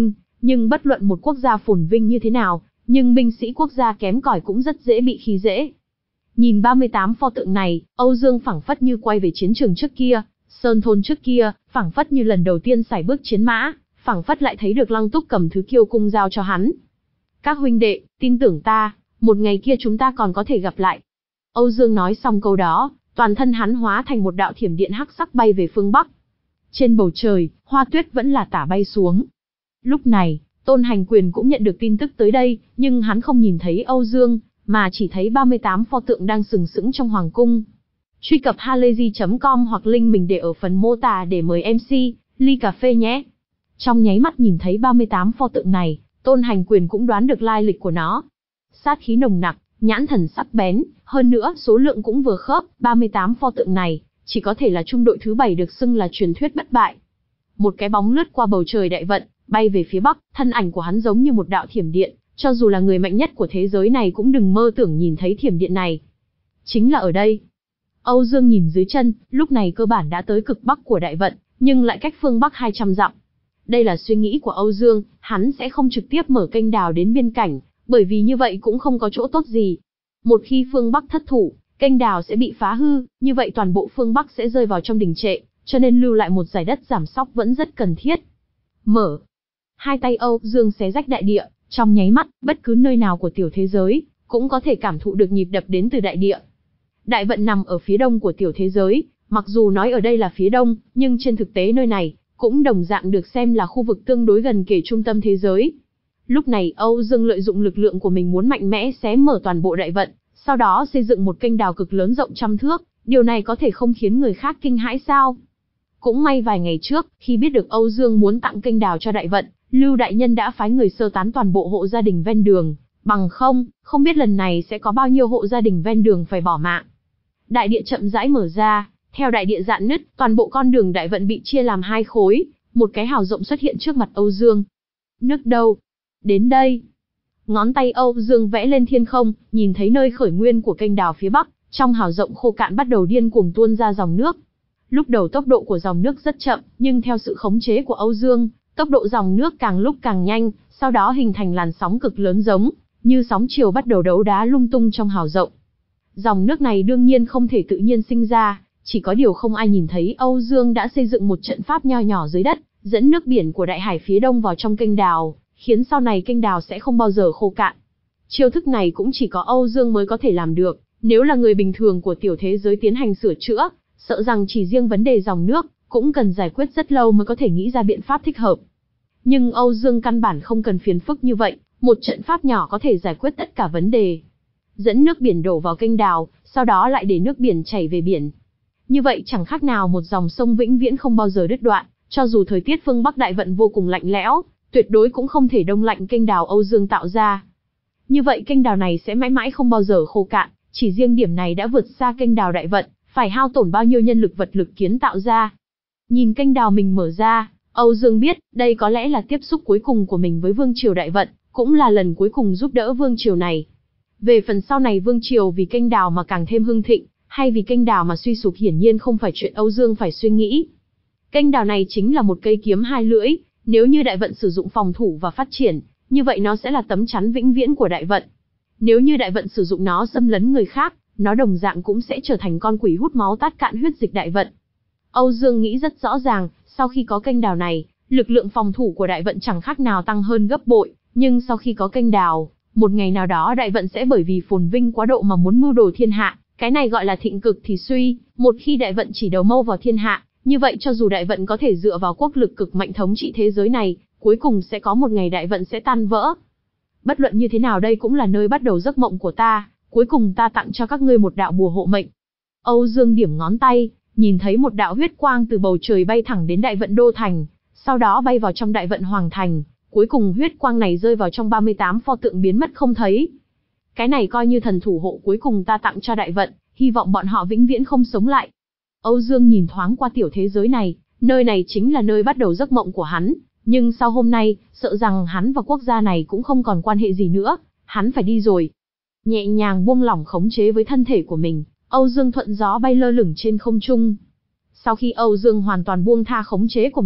Nhưng bất luận một quốc gia phồn vinh như thế nào, nhưng binh sĩ quốc gia kém cỏi cũng rất dễ bị khi dễ. Nhìn ba mươi tám pho tượng này, Âu Dương phảng phất như quay về chiến trường trước kia, sơn thôn trước kia, phảng phất như lần đầu tiên sải bước chiến mã, phảng phất lại thấy được Lăng Túc cầm thứ kiêu cung giao cho hắn. Các huynh đệ, tin tưởng ta, một ngày kia chúng ta còn có thể gặp lại. Âu Dương nói xong câu đó, toàn thân hắn hóa thành một đạo thiểm điện hắc sắc bay về phương Bắc. Trên bầu trời, hoa tuyết vẫn là tả bay xuống. Lúc này, Tôn Hành Quyền cũng nhận được tin tức tới đây, nhưng hắn không nhìn thấy Âu Dương, mà chỉ thấy ba mươi tám pho tượng đang sừng sững trong hoàng cung. Truy cập halayzi chấm com hoặc link mình để ở phần mô tả để mời em xê, ly cà phê nhé. Trong nháy mắt nhìn thấy ba mươi tám pho tượng này, Tôn Hành Quyền cũng đoán được lai lịch của nó. Sát khí nồng nặc, nhãn thần sắc bén, hơn nữa số lượng cũng vừa khớp, ba mươi tám pho tượng này, chỉ có thể là trung đội thứ bảy được xưng là truyền thuyết bất bại. Một cái bóng lướt qua bầu trời đại vận, bay về phía bắc, thân ảnh của hắn giống như một đạo thiểm điện, cho dù là người mạnh nhất của thế giới này cũng đừng mơ tưởng nhìn thấy thiểm điện này. Chính là ở đây. Âu Dương nhìn dưới chân, lúc này cơ bản đã tới cực bắc của đại vận, nhưng lại cách phương bắc hai trăm dặm. Đây là suy nghĩ của Âu Dương, hắn sẽ không trực tiếp mở kênh đào đến biên cảnh, bởi vì như vậy cũng không có chỗ tốt gì. Một khi phương Bắc thất thủ, kênh đào sẽ bị phá hư, như vậy toàn bộ phương Bắc sẽ rơi vào trong đình trệ, cho nên lưu lại một giải đất giảm sóc vẫn rất cần thiết. Mở. Hai tay Âu Dương xé rách đại địa, trong nháy mắt, bất cứ nơi nào của tiểu thế giới, cũng có thể cảm thụ được nhịp đập đến từ đại địa. Đại vận nằm ở phía đông của tiểu thế giới, mặc dù nói ở đây là phía đông, nhưng trên thực tế nơi này, cũng đồng dạng được xem là khu vực tương đối gần kề trung tâm thế giới. Lúc này Âu Dương lợi dụng lực lượng của mình muốn mạnh mẽ xé mở toàn bộ đại vận, sau đó xây dựng một kênh đào cực lớn rộng trăm thước, điều này có thể không khiến người khác kinh hãi sao? Cũng may vài ngày trước, khi biết được Âu Dương muốn tặng kênh đào cho đại vận, Lưu Đại Nhân đã phái người sơ tán toàn bộ hộ gia đình ven đường, bằng không, không biết lần này sẽ có bao nhiêu hộ gia đình ven đường phải bỏ mạng. Đại địa chậm rãi mở ra, theo đại địa rạn nứt, toàn bộ con đường đại vận bị chia làm hai khối, một cái hào rộng xuất hiện trước mặt Âu Dương. Nước đâu? Đến đây. Ngón tay Âu Dương vẽ lên thiên không, nhìn thấy nơi khởi nguyên của kênh đào phía bắc, trong hào rộng khô cạn bắt đầu điên cuồng tuôn ra dòng nước. Lúc đầu tốc độ của dòng nước rất chậm, nhưng theo sự khống chế của Âu Dương, tốc độ dòng nước càng lúc càng nhanh, sau đó hình thành làn sóng cực lớn giống như sóng chiều bắt đầu đấu đá lung tung trong hào rộng. Dòng nước này đương nhiên không thể tự nhiên sinh ra, chỉ có điều không ai nhìn thấy Âu Dương đã xây dựng một trận pháp nho nhỏ dưới đất, dẫn nước biển của đại hải phía đông vào trong kênh đào, khiến sau này kênh đào sẽ không bao giờ khô cạn. Chiêu thức này cũng chỉ có Âu Dương mới có thể làm được, nếu là người bình thường của tiểu thế giới tiến hành sửa chữa, sợ rằng chỉ riêng vấn đề dòng nước, cũng cần giải quyết rất lâu mới có thể nghĩ ra biện pháp thích hợp. Nhưng Âu Dương căn bản không cần phiền phức như vậy, một trận pháp nhỏ có thể giải quyết tất cả vấn đề. Dẫn nước biển đổ vào kênh đào, sau đó lại để nước biển chảy về biển. Như vậy chẳng khác nào một dòng sông vĩnh viễn không bao giờ đứt đoạn, cho dù thời tiết phương Bắc đại vận vô cùng lạnh lẽo, tuyệt đối cũng không thể đông lạnh kênh đào Âu Dương tạo ra. Như vậy kênh đào này sẽ mãi mãi không bao giờ khô cạn, chỉ riêng điểm này đã vượt xa kênh đào đại vận, phải hao tổn bao nhiêu nhân lực vật lực kiến tạo ra. Nhìn kênh đào mình mở ra, Âu Dương biết, đây có lẽ là tiếp xúc cuối cùng của mình với Vương Triều đại vận, cũng là lần cuối cùng giúp đỡ Vương Triều này. Về phần sau này Vương Triều vì kênh đào mà càng thêm hưng thịnh, hay vì kênh đào mà suy sụp hiển nhiên không phải chuyện Âu Dương phải suy nghĩ. Kênh đào này chính là một cây kiếm hai lưỡi, nếu như đại vận sử dụng phòng thủ và phát triển, như vậy nó sẽ là tấm chắn vĩnh viễn của đại vận. Nếu như đại vận sử dụng nó xâm lấn người khác, nó đồng dạng cũng sẽ trở thành con quỷ hút máu tát cạn huyết dịch đại vận. Âu Dương nghĩ rất rõ ràng, sau khi có kênh đào này, lực lượng phòng thủ của đại vận chẳng khác nào tăng hơn gấp bội, nhưng sau khi có kênh đào, một ngày nào đó đại vận sẽ bởi vì phồn vinh quá độ mà muốn mưu đồ thiên hạ, cái này gọi là thịnh cực thì suy, một khi đại vận chỉ đầu mâu vào thiên hạ, như vậy cho dù đại vận có thể dựa vào quốc lực cực mạnh thống trị thế giới này, cuối cùng sẽ có một ngày đại vận sẽ tan vỡ. Bất luận như thế nào đây cũng là nơi bắt đầu giấc mộng của ta, cuối cùng ta tặng cho các ngươi một đạo bùa hộ mệnh. Âu Dương điểm ngón tay, nhìn thấy một đạo huyết quang từ bầu trời bay thẳng đến đại vận đô thành, sau đó bay vào trong đại vận hoàng thành, cuối cùng huyết quang này rơi vào trong ba mươi tám pho tượng biến mất không thấy. Cái này coi như thần thủ hộ cuối cùng ta tặng cho đại vận, hy vọng bọn họ vĩnh viễn không sống lại. Âu Dương nhìn thoáng qua tiểu thế giới này, nơi này chính là nơi bắt đầu giấc mộng của hắn, nhưng sau hôm nay, sợ rằng hắn và quốc gia này cũng không còn quan hệ gì nữa, hắn phải đi rồi. Nhẹ nhàng buông lỏng khống chế với thân thể của mình, Âu Dương thuận gió bay lơ lửng trên không trung. Sau khi Âu Dương hoàn toàn buông tha khống chế của mình,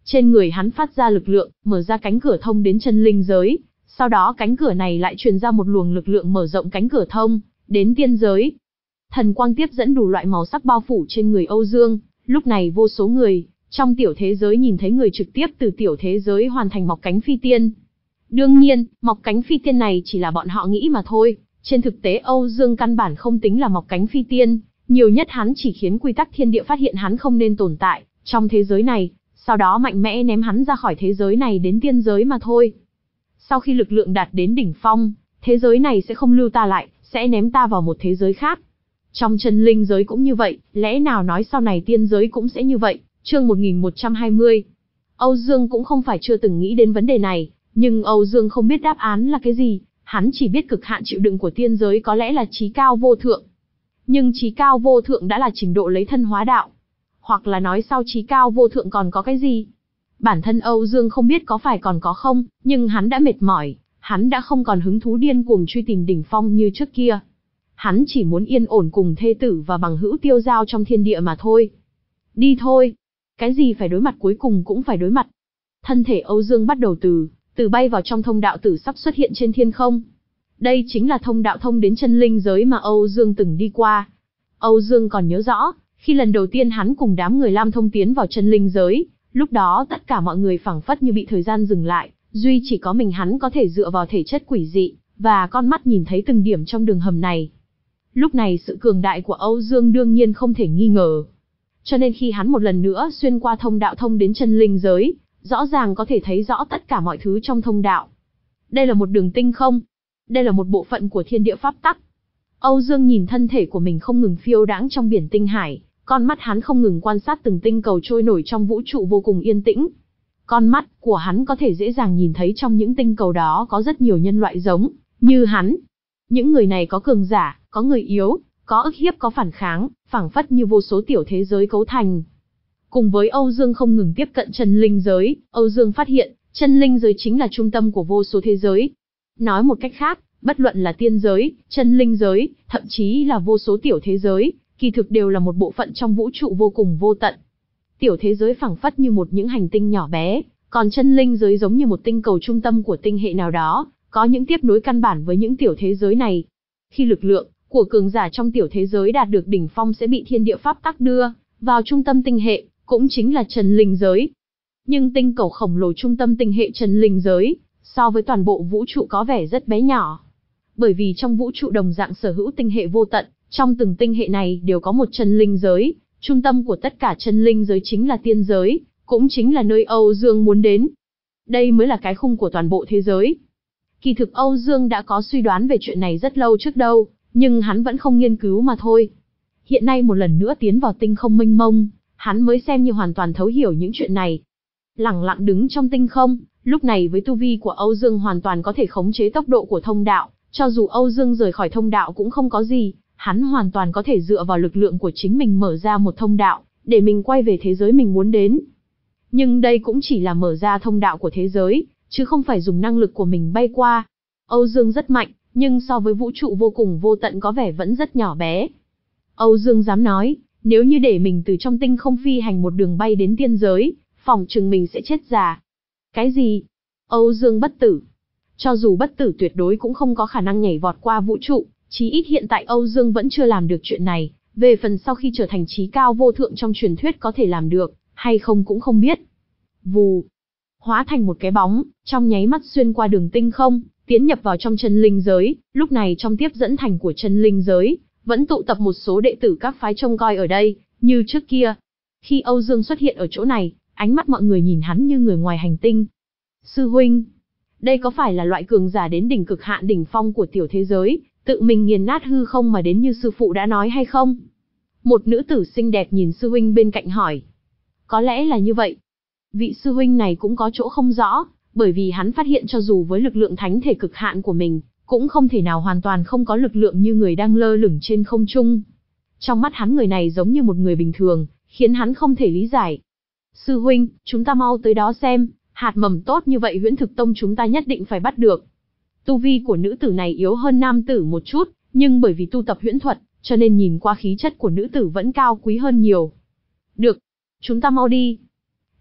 Trên người hắn phát ra lực lượng, mở ra cánh cửa thông đến chân linh giới, sau đó cánh cửa này lại truyền ra một luồng lực lượng mở rộng cánh cửa thông đến tiên giới. Thần quang tiếp dẫn đủ loại màu sắc bao phủ trên người Âu Dương, lúc này vô số người trong tiểu thế giới nhìn thấy người trực tiếp từ tiểu thế giới hoàn thành mọc cánh phi tiên. Đương nhiên, mọc cánh phi tiên này chỉ là bọn họ nghĩ mà thôi, trên thực tế Âu Dương căn bản không tính là mọc cánh phi tiên, nhiều nhất hắn chỉ khiến quy tắc thiên địa phát hiện hắn không nên tồn tại trong thế giới này, sau đó mạnh mẽ ném hắn ra khỏi thế giới này đến tiên giới mà thôi. Sau khi lực lượng đạt đến đỉnh phong, thế giới này sẽ không lưu ta lại, sẽ ném ta vào một thế giới khác. Trong chân linh giới cũng như vậy, lẽ nào nói sau này tiên giới cũng sẽ như vậy? Chương một nghìn một trăm hai mươi. Âu Dương cũng không phải chưa từng nghĩ đến vấn đề này, nhưng Âu Dương không biết đáp án là cái gì, hắn chỉ biết cực hạn chịu đựng của tiên giới có lẽ là chí cao vô thượng. Nhưng chí cao vô thượng đã là trình độ lấy thân hóa đạo. Hoặc là nói sau chí cao vô thượng còn có cái gì? Bản thân Âu Dương không biết có phải còn có không, nhưng hắn đã mệt mỏi, hắn đã không còn hứng thú điên cuồng truy tìm đỉnh phong như trước kia. Hắn chỉ muốn yên ổn cùng thê tử và bằng hữu tiêu giao trong thiên địa mà thôi. Đi thôi. Cái gì phải đối mặt cuối cùng cũng phải đối mặt. Thân thể Âu Dương bắt đầu từ, từ bay vào trong thông đạo tử sắp xuất hiện trên thiên không. Đây chính là thông đạo thông đến chân linh giới mà Âu Dương từng đi qua. Âu Dương còn nhớ rõ, khi lần đầu tiên hắn cùng đám người Lam Thông tiến vào chân linh giới, lúc đó tất cả mọi người phảng phất như bị thời gian dừng lại, duy chỉ có mình hắn có thể dựa vào thể chất quỷ dị, và con mắt nhìn thấy từng điểm trong đường hầm này. Lúc này sự cường đại của Âu Dương đương nhiên không thể nghi ngờ. Cho nên khi hắn một lần nữa xuyên qua thông đạo thông đến chân linh giới, rõ ràng có thể thấy rõ tất cả mọi thứ trong thông đạo. Đây là một đường tinh không. Đây là một bộ phận của thiên địa pháp tắc. Âu Dương nhìn thân thể của mình không ngừng phiêu đãng trong biển tinh hải, con mắt hắn không ngừng quan sát từng tinh cầu trôi nổi trong vũ trụ vô cùng yên tĩnh. Con mắt của hắn có thể dễ dàng nhìn thấy trong những tinh cầu đó có rất nhiều nhân loại giống như hắn. Những người này có cường giả, có người yếu, có ức hiếp có phản kháng, phảng phất như vô số tiểu thế giới cấu thành. Cùng với Âu Dương không ngừng tiếp cận chân linh giới, Âu Dương phát hiện, chân linh giới chính là trung tâm của vô số thế giới. Nói một cách khác, bất luận là tiên giới, chân linh giới, thậm chí là vô số tiểu thế giới, kỳ thực đều là một bộ phận trong vũ trụ vô cùng vô tận. Tiểu thế giới phảng phất như một những hành tinh nhỏ bé, còn chân linh giới giống như một tinh cầu trung tâm của tinh hệ nào đó, có những tiếp nối căn bản với những tiểu thế giới này. Khi lực lượng của cường giả trong tiểu thế giới đạt được đỉnh phong sẽ bị thiên địa pháp tắc đưa vào trung tâm tinh hệ, cũng chính là chân linh giới. Nhưng tinh cầu khổng lồ trung tâm tinh hệ chân linh giới, so với toàn bộ vũ trụ có vẻ rất bé nhỏ. Bởi vì trong vũ trụ đồng dạng sở hữu tinh hệ vô tận, trong từng tinh hệ này đều có một chân linh giới, trung tâm của tất cả chân linh giới chính là tiên giới, cũng chính là nơi Âu Dương muốn đến. Đây mới là cái khung của toàn bộ thế giới. Kỳ thực Âu Dương đã có suy đoán về chuyện này rất lâu trước đâu, nhưng hắn vẫn không nghiên cứu mà thôi. Hiện nay một lần nữa tiến vào tinh không mênh mông, hắn mới xem như hoàn toàn thấu hiểu những chuyện này. Lẳng lặng đứng trong tinh không, lúc này với tu vi của Âu Dương hoàn toàn có thể khống chế tốc độ của thông đạo, cho dù Âu Dương rời khỏi thông đạo cũng không có gì, hắn hoàn toàn có thể dựa vào lực lượng của chính mình mở ra một thông đạo, để mình quay về thế giới mình muốn đến. Nhưng đây cũng chỉ là mở ra thông đạo của thế giới, chứ không phải dùng năng lực của mình bay qua. Âu Dương rất mạnh, nhưng so với vũ trụ vô cùng vô tận có vẻ vẫn rất nhỏ bé. Âu Dương dám nói, nếu như để mình từ trong tinh không phi hành một đường bay đến tiên giới, phỏng chừng mình sẽ chết già. Cái gì? Âu Dương bất tử. Cho dù bất tử tuyệt đối cũng không có khả năng nhảy vọt qua vũ trụ, chí ít hiện tại Âu Dương vẫn chưa làm được chuyện này, về phần sau khi trở thành chí cao vô thượng trong truyền thuyết có thể làm được, hay không cũng không biết. Vù. Hóa thành một cái bóng, trong nháy mắt xuyên qua đường tinh không, tiến nhập vào trong chân linh giới, lúc này trong tiếp dẫn thành của chân linh giới, vẫn tụ tập một số đệ tử các phái trông coi ở đây, như trước kia. Khi Âu Dương xuất hiện ở chỗ này, ánh mắt mọi người nhìn hắn như người ngoài hành tinh. Sư huynh, đây có phải là loại cường giả đến đỉnh cực hạn đỉnh phong của tiểu thế giới, tự mình nghiền nát hư không mà đến như sư phụ đã nói hay không? Một nữ tử xinh đẹp nhìn sư huynh bên cạnh hỏi. Có lẽ là như vậy. Vị sư huynh này cũng có chỗ không rõ, bởi vì hắn phát hiện cho dù với lực lượng thánh thể cực hạn của mình, cũng không thể nào hoàn toàn không có lực lượng như người đang lơ lửng trên không trung. Trong mắt hắn người này giống như một người bình thường, khiến hắn không thể lý giải. Sư huynh, chúng ta mau tới đó xem, hạt mầm tốt như vậy Huyễn Thực Tông chúng ta nhất định phải bắt được. Tu vi của nữ tử này yếu hơn nam tử một chút, nhưng bởi vì tu tập huyễn thuật, cho nên nhìn qua khí chất của nữ tử vẫn cao quý hơn nhiều. Được, chúng ta mau đi.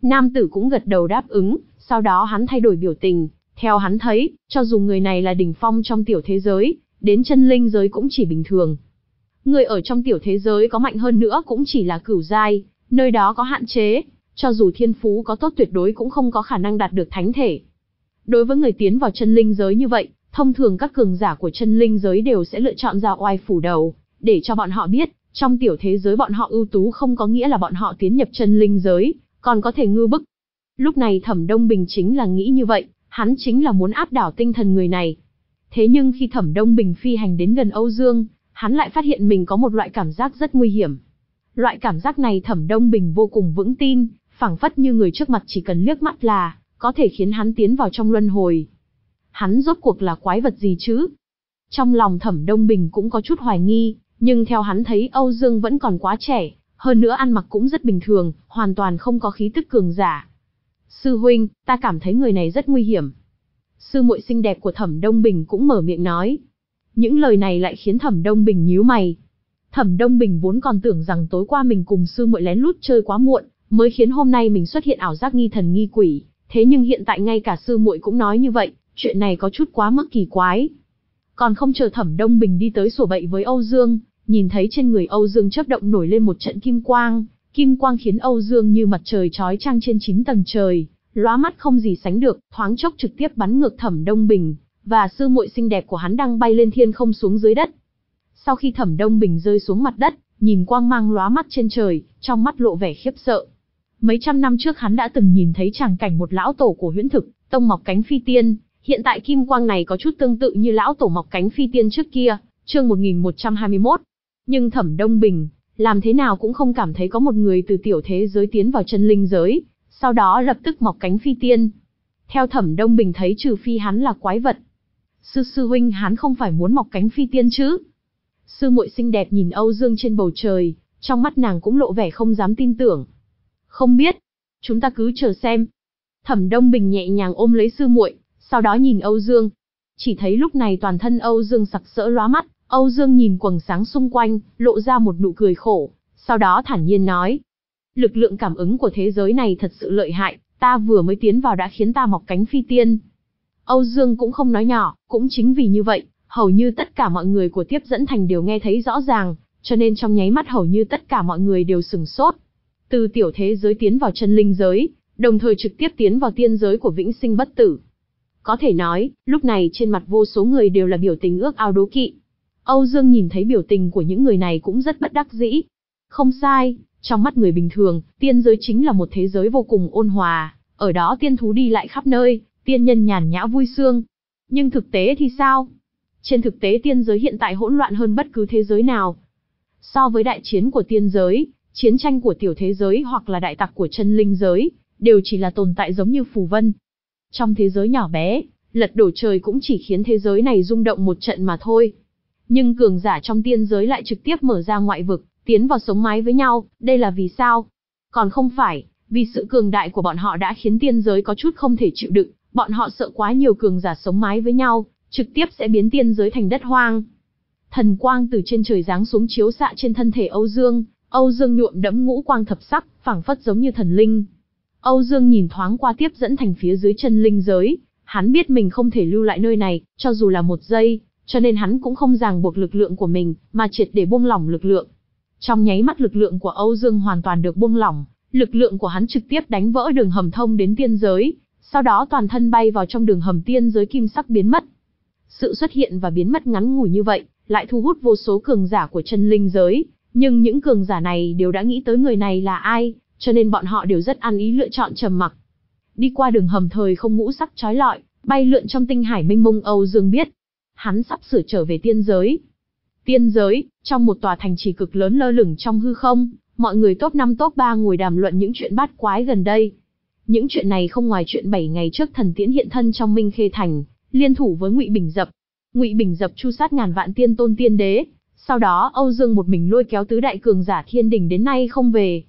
Nam tử cũng gật đầu đáp ứng, sau đó hắn thay đổi biểu tình, theo hắn thấy, cho dù người này là đỉnh phong trong tiểu thế giới, đến chân linh giới cũng chỉ bình thường. Người ở trong tiểu thế giới có mạnh hơn nữa cũng chỉ là cửu giai, nơi đó có hạn chế, cho dù thiên phú có tốt tuyệt đối cũng không có khả năng đạt được thánh thể. Đối với người tiến vào chân linh giới như vậy, thông thường các cường giả của chân linh giới đều sẽ lựa chọn ra oai phủ đầu, để cho bọn họ biết, trong tiểu thế giới bọn họ ưu tú không có nghĩa là bọn họ tiến nhập chân linh giới, còn có thể ngưu bức. Lúc này Thẩm Đông Bình chính là nghĩ như vậy, hắn chính là muốn áp đảo tinh thần người này. Thế nhưng khi Thẩm Đông Bình phi hành đến gần Âu Dương, hắn lại phát hiện mình có một loại cảm giác rất nguy hiểm. Loại cảm giác này Thẩm Đông Bình vô cùng vững tin, phảng phất như người trước mặt chỉ cần liếc mắt là có thể khiến hắn tiến vào trong luân hồi. Hắn rốt cuộc là quái vật gì chứ? Trong lòng Thẩm Đông Bình cũng có chút hoài nghi, nhưng theo hắn thấy Âu Dương vẫn còn quá trẻ, hơn nữa ăn mặc cũng rất bình thường, hoàn toàn không có khí tức cường giả. Sư huynh, ta cảm thấy người này rất nguy hiểm. Sư muội xinh đẹp của Thẩm Đông Bình cũng mở miệng nói. Những lời này lại khiến Thẩm Đông Bình nhíu mày. Thẩm Đông Bình vốn còn tưởng rằng tối qua mình cùng sư muội lén lút chơi quá muộn, mới khiến hôm nay mình xuất hiện ảo giác nghi thần nghi quỷ, thế nhưng hiện tại ngay cả sư muội cũng nói như vậy, chuyện này có chút quá mức kỳ quái. Còn không chờ Thẩm Đông Bình đi tới sủa bậy với Âu Dương, nhìn thấy trên người Âu Dương chớp động nổi lên một trận kim quang, kim quang khiến Âu Dương như mặt trời chói chang trên chín tầng trời, lóa mắt không gì sánh được, thoáng chốc trực tiếp bắn ngược Thẩm Đông Bình, và sư muội xinh đẹp của hắn đang bay lên thiên không xuống dưới đất. Sau khi Thẩm Đông Bình rơi xuống mặt đất, nhìn quang mang lóa mắt trên trời, trong mắt lộ vẻ khiếp sợ. Mấy trăm năm trước hắn đã từng nhìn thấy tràng cảnh một lão tổ của Huyễn Thực Tông mọc cánh phi tiên, hiện tại kim quang này có chút tương tự như lão tổ mọc cánh phi tiên trước kia, chương một nghìn một trăm hai mươi mốt. Nhưng Thẩm Đông Bình, làm thế nào cũng không cảm thấy có một người từ tiểu thế giới tiến vào chân linh giới, sau đó lập tức mọc cánh phi tiên. Theo Thẩm Đông Bình thấy trừ phi hắn là quái vật. Sư sư huynh hắn không phải muốn mọc cánh phi tiên chứ? Sư muội xinh đẹp nhìn Âu Dương trên bầu trời, trong mắt nàng cũng lộ vẻ không dám tin tưởng. Không biết, chúng ta cứ chờ xem. Thẩm Đông Bình nhẹ nhàng ôm lấy sư muội, sau đó nhìn Âu Dương. Chỉ thấy lúc này toàn thân Âu Dương sặc sỡ lóa mắt, Âu Dương nhìn quầng sáng xung quanh, lộ ra một nụ cười khổ, sau đó thản nhiên nói. Lực lượng cảm ứng của thế giới này thật sự lợi hại, ta vừa mới tiến vào đã khiến ta mọc cánh phi tiên. Âu Dương cũng không nói nhỏ, cũng chính vì như vậy, hầu như tất cả mọi người của Tiếp Dẫn Thành đều nghe thấy rõ ràng, cho nên trong nháy mắt hầu như tất cả mọi người đều sửng sốt. Từ tiểu thế giới tiến vào chân linh giới, đồng thời trực tiếp tiến vào tiên giới của vĩnh sinh bất tử. Có thể nói, lúc này trên mặt vô số người đều là biểu tình ước ao đố kỵ. Âu Dương nhìn thấy biểu tình của những người này cũng rất bất đắc dĩ. Không sai, trong mắt người bình thường, tiên giới chính là một thế giới vô cùng ôn hòa, ở đó tiên thú đi lại khắp nơi, tiên nhân nhàn nhã vui sương. Nhưng thực tế thì sao? Trên thực tế tiên giới hiện tại hỗn loạn hơn bất cứ thế giới nào. So với đại chiến của tiên giới, chiến tranh của tiểu thế giới hoặc là đại tặc của chân linh giới, đều chỉ là tồn tại giống như phù vân. Trong thế giới nhỏ bé, lật đổ trời cũng chỉ khiến thế giới này rung động một trận mà thôi. Nhưng cường giả trong tiên giới lại trực tiếp mở ra ngoại vực, tiến vào sống mái với nhau, đây là vì sao? Còn không phải, vì sự cường đại của bọn họ đã khiến tiên giới có chút không thể chịu đựng, bọn họ sợ quá nhiều cường giả sống mái với nhau, trực tiếp sẽ biến tiên giới thành đất hoang. Thần quang từ trên trời giáng xuống chiếu xạ trên thân thể Âu Dương, Âu Dương nhuộm đẫm ngũ quang thập sắc, phảng phất giống như thần linh. Âu Dương nhìn thoáng qua Tiếp Dẫn Thành phía dưới chân linh giới, hắn biết mình không thể lưu lại nơi này, cho dù là một giây, cho nên hắn cũng không ràng buộc lực lượng của mình, mà triệt để buông lỏng lực lượng. Trong nháy mắt lực lượng của Âu Dương hoàn toàn được buông lỏng, lực lượng của hắn trực tiếp đánh vỡ đường hầm thông đến tiên giới, sau đó toàn thân bay vào trong đường hầm tiên giới kim sắc biến mất. Sự xuất hiện và biến mất ngắn ngủi như vậy, lại thu hút vô số cường giả của chân linh giới, nhưng những cường giả này đều đã nghĩ tới người này là ai, cho nên bọn họ đều rất ăn ý lựa chọn trầm mặc. Đi qua đường hầm thời không ngũ sắc chói lọi, bay lượn trong tinh hải mênh mông, Âu Dương biết, hắn sắp sửa trở về tiên giới. Tiên giới, trong một tòa thành trì cực lớn lơ lửng trong hư không, mọi người top năm top ba ngồi đàm luận những chuyện bát quái gần đây. Những chuyện này không ngoài chuyện bảy ngày trước Thần Tiễn hiện thân trong Minh Khê Thành, liên thủ với Ngụy Bình Dập. Ngụy Bình Dập chu sát ngàn vạn tiên tôn tiên đế, sau đó Âu Dương một mình lôi kéo tứ đại cường giả thiên đình đến nay không về.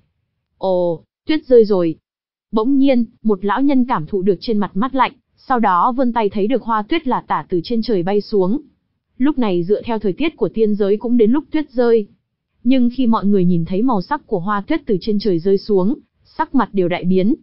Ồ, tuyết rơi rồi. Bỗng nhiên, một lão nhân cảm thụ được trên mặt mắt lạnh, sau đó vươn tay thấy được hoa tuyết là tả từ trên trời bay xuống. Lúc này dựa theo thời tiết của tiên giới cũng đến lúc tuyết rơi. Nhưng khi mọi người nhìn thấy màu sắc của hoa tuyết từ trên trời rơi xuống, sắc mặt đều đại biến.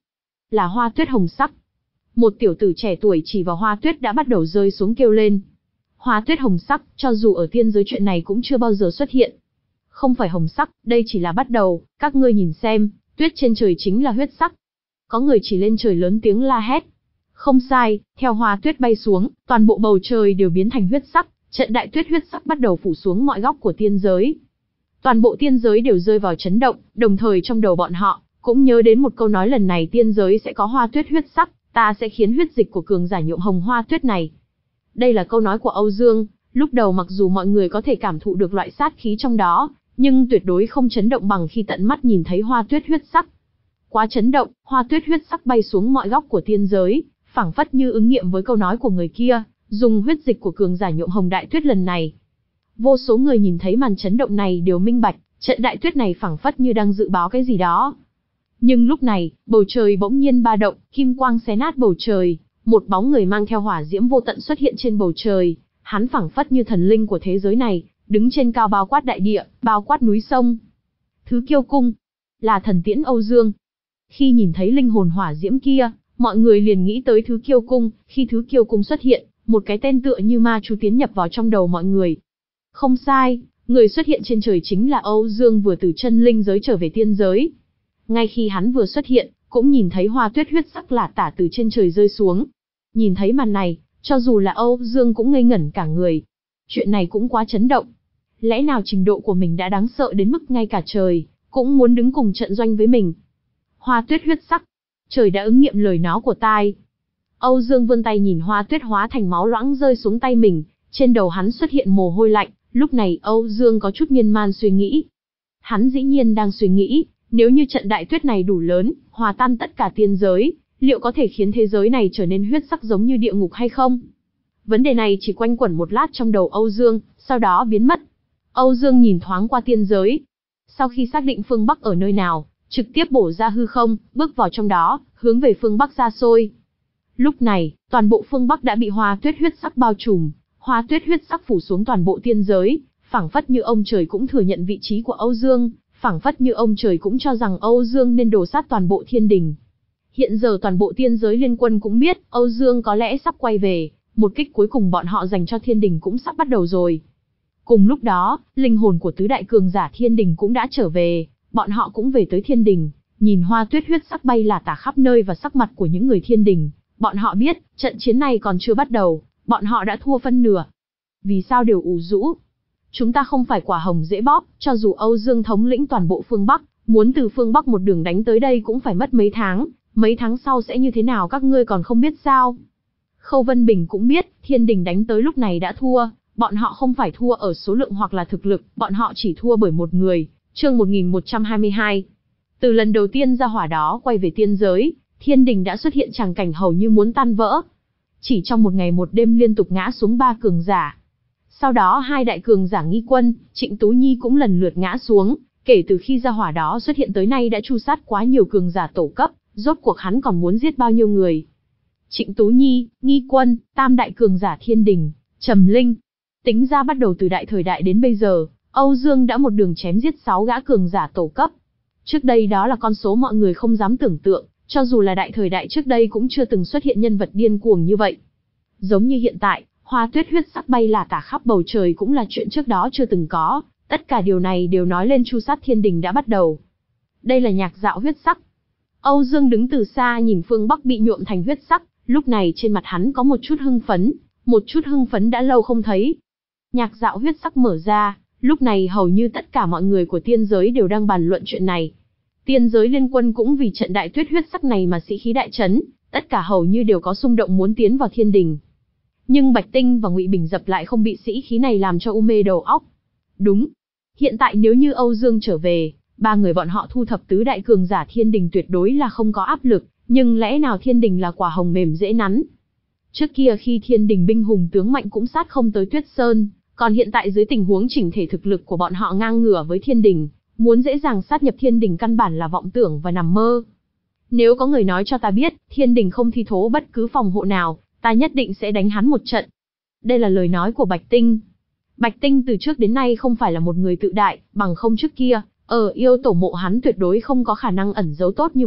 Là hoa tuyết hồng sắc. Một tiểu tử trẻ tuổi chỉ vào hoa tuyết đã bắt đầu rơi xuống kêu lên. Hoa tuyết hồng sắc, cho dù ở tiên giới chuyện này cũng chưa bao giờ xuất hiện. Không phải hồng sắc, đây chỉ là bắt đầu, các ngươi nhìn xem, tuyết trên trời chính là huyết sắc. Có người chỉ lên trời lớn tiếng la hét. Không sai, theo hoa tuyết bay xuống, toàn bộ bầu trời đều biến thành huyết sắc, trận đại tuyết huyết sắc bắt đầu phủ xuống mọi góc của tiên giới. Toàn bộ tiên giới đều rơi vào chấn động, đồng thời trong đầu bọn họ cũng nhớ đến một câu nói lần này tiên giới sẽ có hoa tuyết huyết sắc, ta sẽ khiến huyết dịch của cường giả nhuộm hồng hoa tuyết này. Đây là câu nói của Âu Dương, lúc đầu mặc dù mọi người có thể cảm thụ được loại sát khí trong đó, nhưng tuyệt đối không chấn động bằng khi tận mắt nhìn thấy hoa tuyết huyết sắc. Quá chấn động, hoa tuyết huyết sắc bay xuống mọi góc của tiên giới, phảng phất như ứng nghiệm với câu nói của người kia, dùng huyết dịch của cường giả nhuộm hồng đại tuyết lần này. Vô số người nhìn thấy màn chấn động này đều minh bạch, trận đại tuyết này phảng phất như đang dự báo cái gì đó. Nhưng lúc này, bầu trời bỗng nhiên ba động, kim quang xé nát bầu trời, một bóng người mang theo hỏa diễm vô tận xuất hiện trên bầu trời, hắn phảng phất như thần linh của thế giới này, đứng trên cao bao quát đại địa, bao quát núi sông. Thứ Kiêu Cung, là thần tiễn Âu Dương. Khi nhìn thấy linh hồn hỏa diễm kia, mọi người liền nghĩ tới Thứ Kiêu Cung, khi Thứ Kiêu Cung xuất hiện, một cái tên tựa như ma chú tiến nhập vào trong đầu mọi người. Không sai, người xuất hiện trên trời chính là Âu Dương vừa từ chân linh giới trở về tiên giới. Ngay khi hắn vừa xuất hiện, cũng nhìn thấy hoa tuyết huyết sắc lả tả từ trên trời rơi xuống. Nhìn thấy màn này, cho dù là Âu Dương cũng ngây ngẩn cả người. Chuyện này cũng quá chấn động. Lẽ nào trình độ của mình đã đáng sợ đến mức ngay cả trời cũng muốn đứng cùng trận doanh với mình. Hoa tuyết huyết sắc, trời đã ứng nghiệm lời nói của tai. Âu Dương vươn tay nhìn hoa tuyết hóa thành máu loãng rơi xuống tay mình, trên đầu hắn xuất hiện mồ hôi lạnh, lúc này Âu Dương có chút miên man suy nghĩ. Hắn dĩ nhiên đang suy nghĩ, nếu như trận đại tuyết này đủ lớn, hòa tan tất cả tiên giới, liệu có thể khiến thế giới này trở nên huyết sắc giống như địa ngục hay không? Vấn đề này chỉ quanh quẩn một lát trong đầu Âu Dương, sau đó biến mất. Âu Dương nhìn thoáng qua tiên giới. Sau khi xác định phương Bắc ở nơi nào, trực tiếp bổ ra hư không, bước vào trong đó, hướng về phương Bắc xa xôi. Lúc này, toàn bộ phương Bắc đã bị hoa tuyết huyết sắc bao trùm, hoa tuyết huyết sắc phủ xuống toàn bộ tiên giới, phảng phất như ông trời cũng thừa nhận vị trí của Âu Dương, phảng phất như ông trời cũng cho rằng Âu Dương nên đổ sát toàn bộ thiên đình. Hiện giờ toàn bộ tiên giới liên quân cũng biết, Âu Dương có lẽ sắp quay về, một kích cuối cùng bọn họ dành cho thiên đình cũng sắp bắt đầu rồi. Cùng lúc đó, linh hồn của tứ đại cường giả thiên đình cũng đã trở về, bọn họ cũng về tới thiên đình, nhìn hoa tuyết huyết sắc bay lả tả khắp nơi và sắc mặt của những người thiên đình, bọn họ biết, trận chiến này còn chưa bắt đầu, bọn họ đã thua phân nửa. Vì sao đều ủ rũ? Chúng ta không phải quả hồng dễ bóp, cho dù Âu Dương thống lĩnh toàn bộ phương Bắc, muốn từ phương Bắc một đường đánh tới đây cũng phải mất mấy tháng, mấy tháng sau sẽ như thế nào các ngươi còn không biết sao? Khâu Vân Bình cũng biết, thiên đình đánh tới lúc này đã thua, bọn họ không phải thua ở số lượng hoặc là thực lực, bọn họ chỉ thua bởi một người. Chương một nghìn một trăm hai mươi hai. Từ lần đầu tiên ra hỏa đó quay về tiên giới, thiên đình đã xuất hiện tràng cảnh hầu như muốn tan vỡ. Chỉ trong một ngày một đêm liên tục ngã xuống ba cường giả. Sau đó hai đại cường giả Nghi Quân, Trịnh Tú Nhi cũng lần lượt ngã xuống, kể từ khi ra hỏa đó xuất hiện tới nay đã tru sát quá nhiều cường giả tổ cấp, rốt cuộc hắn còn muốn giết bao nhiêu người. Trịnh Tú Nhi, Nghi Quân, tam đại cường giả thiên đình, Trầm Linh. Tính ra bắt đầu từ đại thời đại đến bây giờ, Âu Dương đã một đường chém giết sáu gã cường giả tổ cấp. Trước đây đó là con số mọi người không dám tưởng tượng, cho dù là đại thời đại trước đây cũng chưa từng xuất hiện nhân vật điên cuồng như vậy. Giống như hiện tại, hoa tuyết huyết sắc bay lả tả khắp bầu trời cũng là chuyện trước đó chưa từng có, tất cả điều này đều nói lên tru sát thiên đình đã bắt đầu. Đây là nhạc dạo huyết sắc. Âu Dương đứng từ xa nhìn phương Bắc bị nhuộm thành huyết sắc, lúc này trên mặt hắn có một chút hưng phấn, một chút hưng phấn đã lâu không thấy. Nhạc dạo huyết sắc mở ra, lúc này hầu như tất cả mọi người của tiên giới đều đang bàn luận chuyện này. Tiên giới liên quân cũng vì trận đại tuyết huyết sắc này mà sĩ khí đại chấn, tất cả hầu như đều có xung động muốn tiến vào thiên đình. Nhưng Bạch Tinh và Ngụy Bình Dập lại không bị sĩ khí này làm cho u mê đầu óc. Đúng, hiện tại nếu như Âu Dương trở về, ba người bọn họ thu thập tứ đại cường giả thiên đình tuyệt đối là không có áp lực, nhưng lẽ nào thiên đình là quả hồng mềm dễ nắn? Trước kia khi thiên đình binh hùng tướng mạnh cũng sát không tới Tuyết Sơn, còn hiện tại dưới tình huống chỉnh thể thực lực của bọn họ ngang ngửa với thiên đình, muốn dễ dàng sát nhập thiên đình căn bản là vọng tưởng và nằm mơ. Nếu có người nói cho ta biết, thiên đình không thi thố bất cứ phòng hộ nào, ta nhất định sẽ đánh hắn một trận. Đây là lời nói của Bạch Tinh. Bạch Tinh từ trước đến nay không phải là một người tự đại, bằng không trước kia, ở yêu tổ mộ hắn tuyệt đối không có khả năng ẩn giấu tốt như vậy,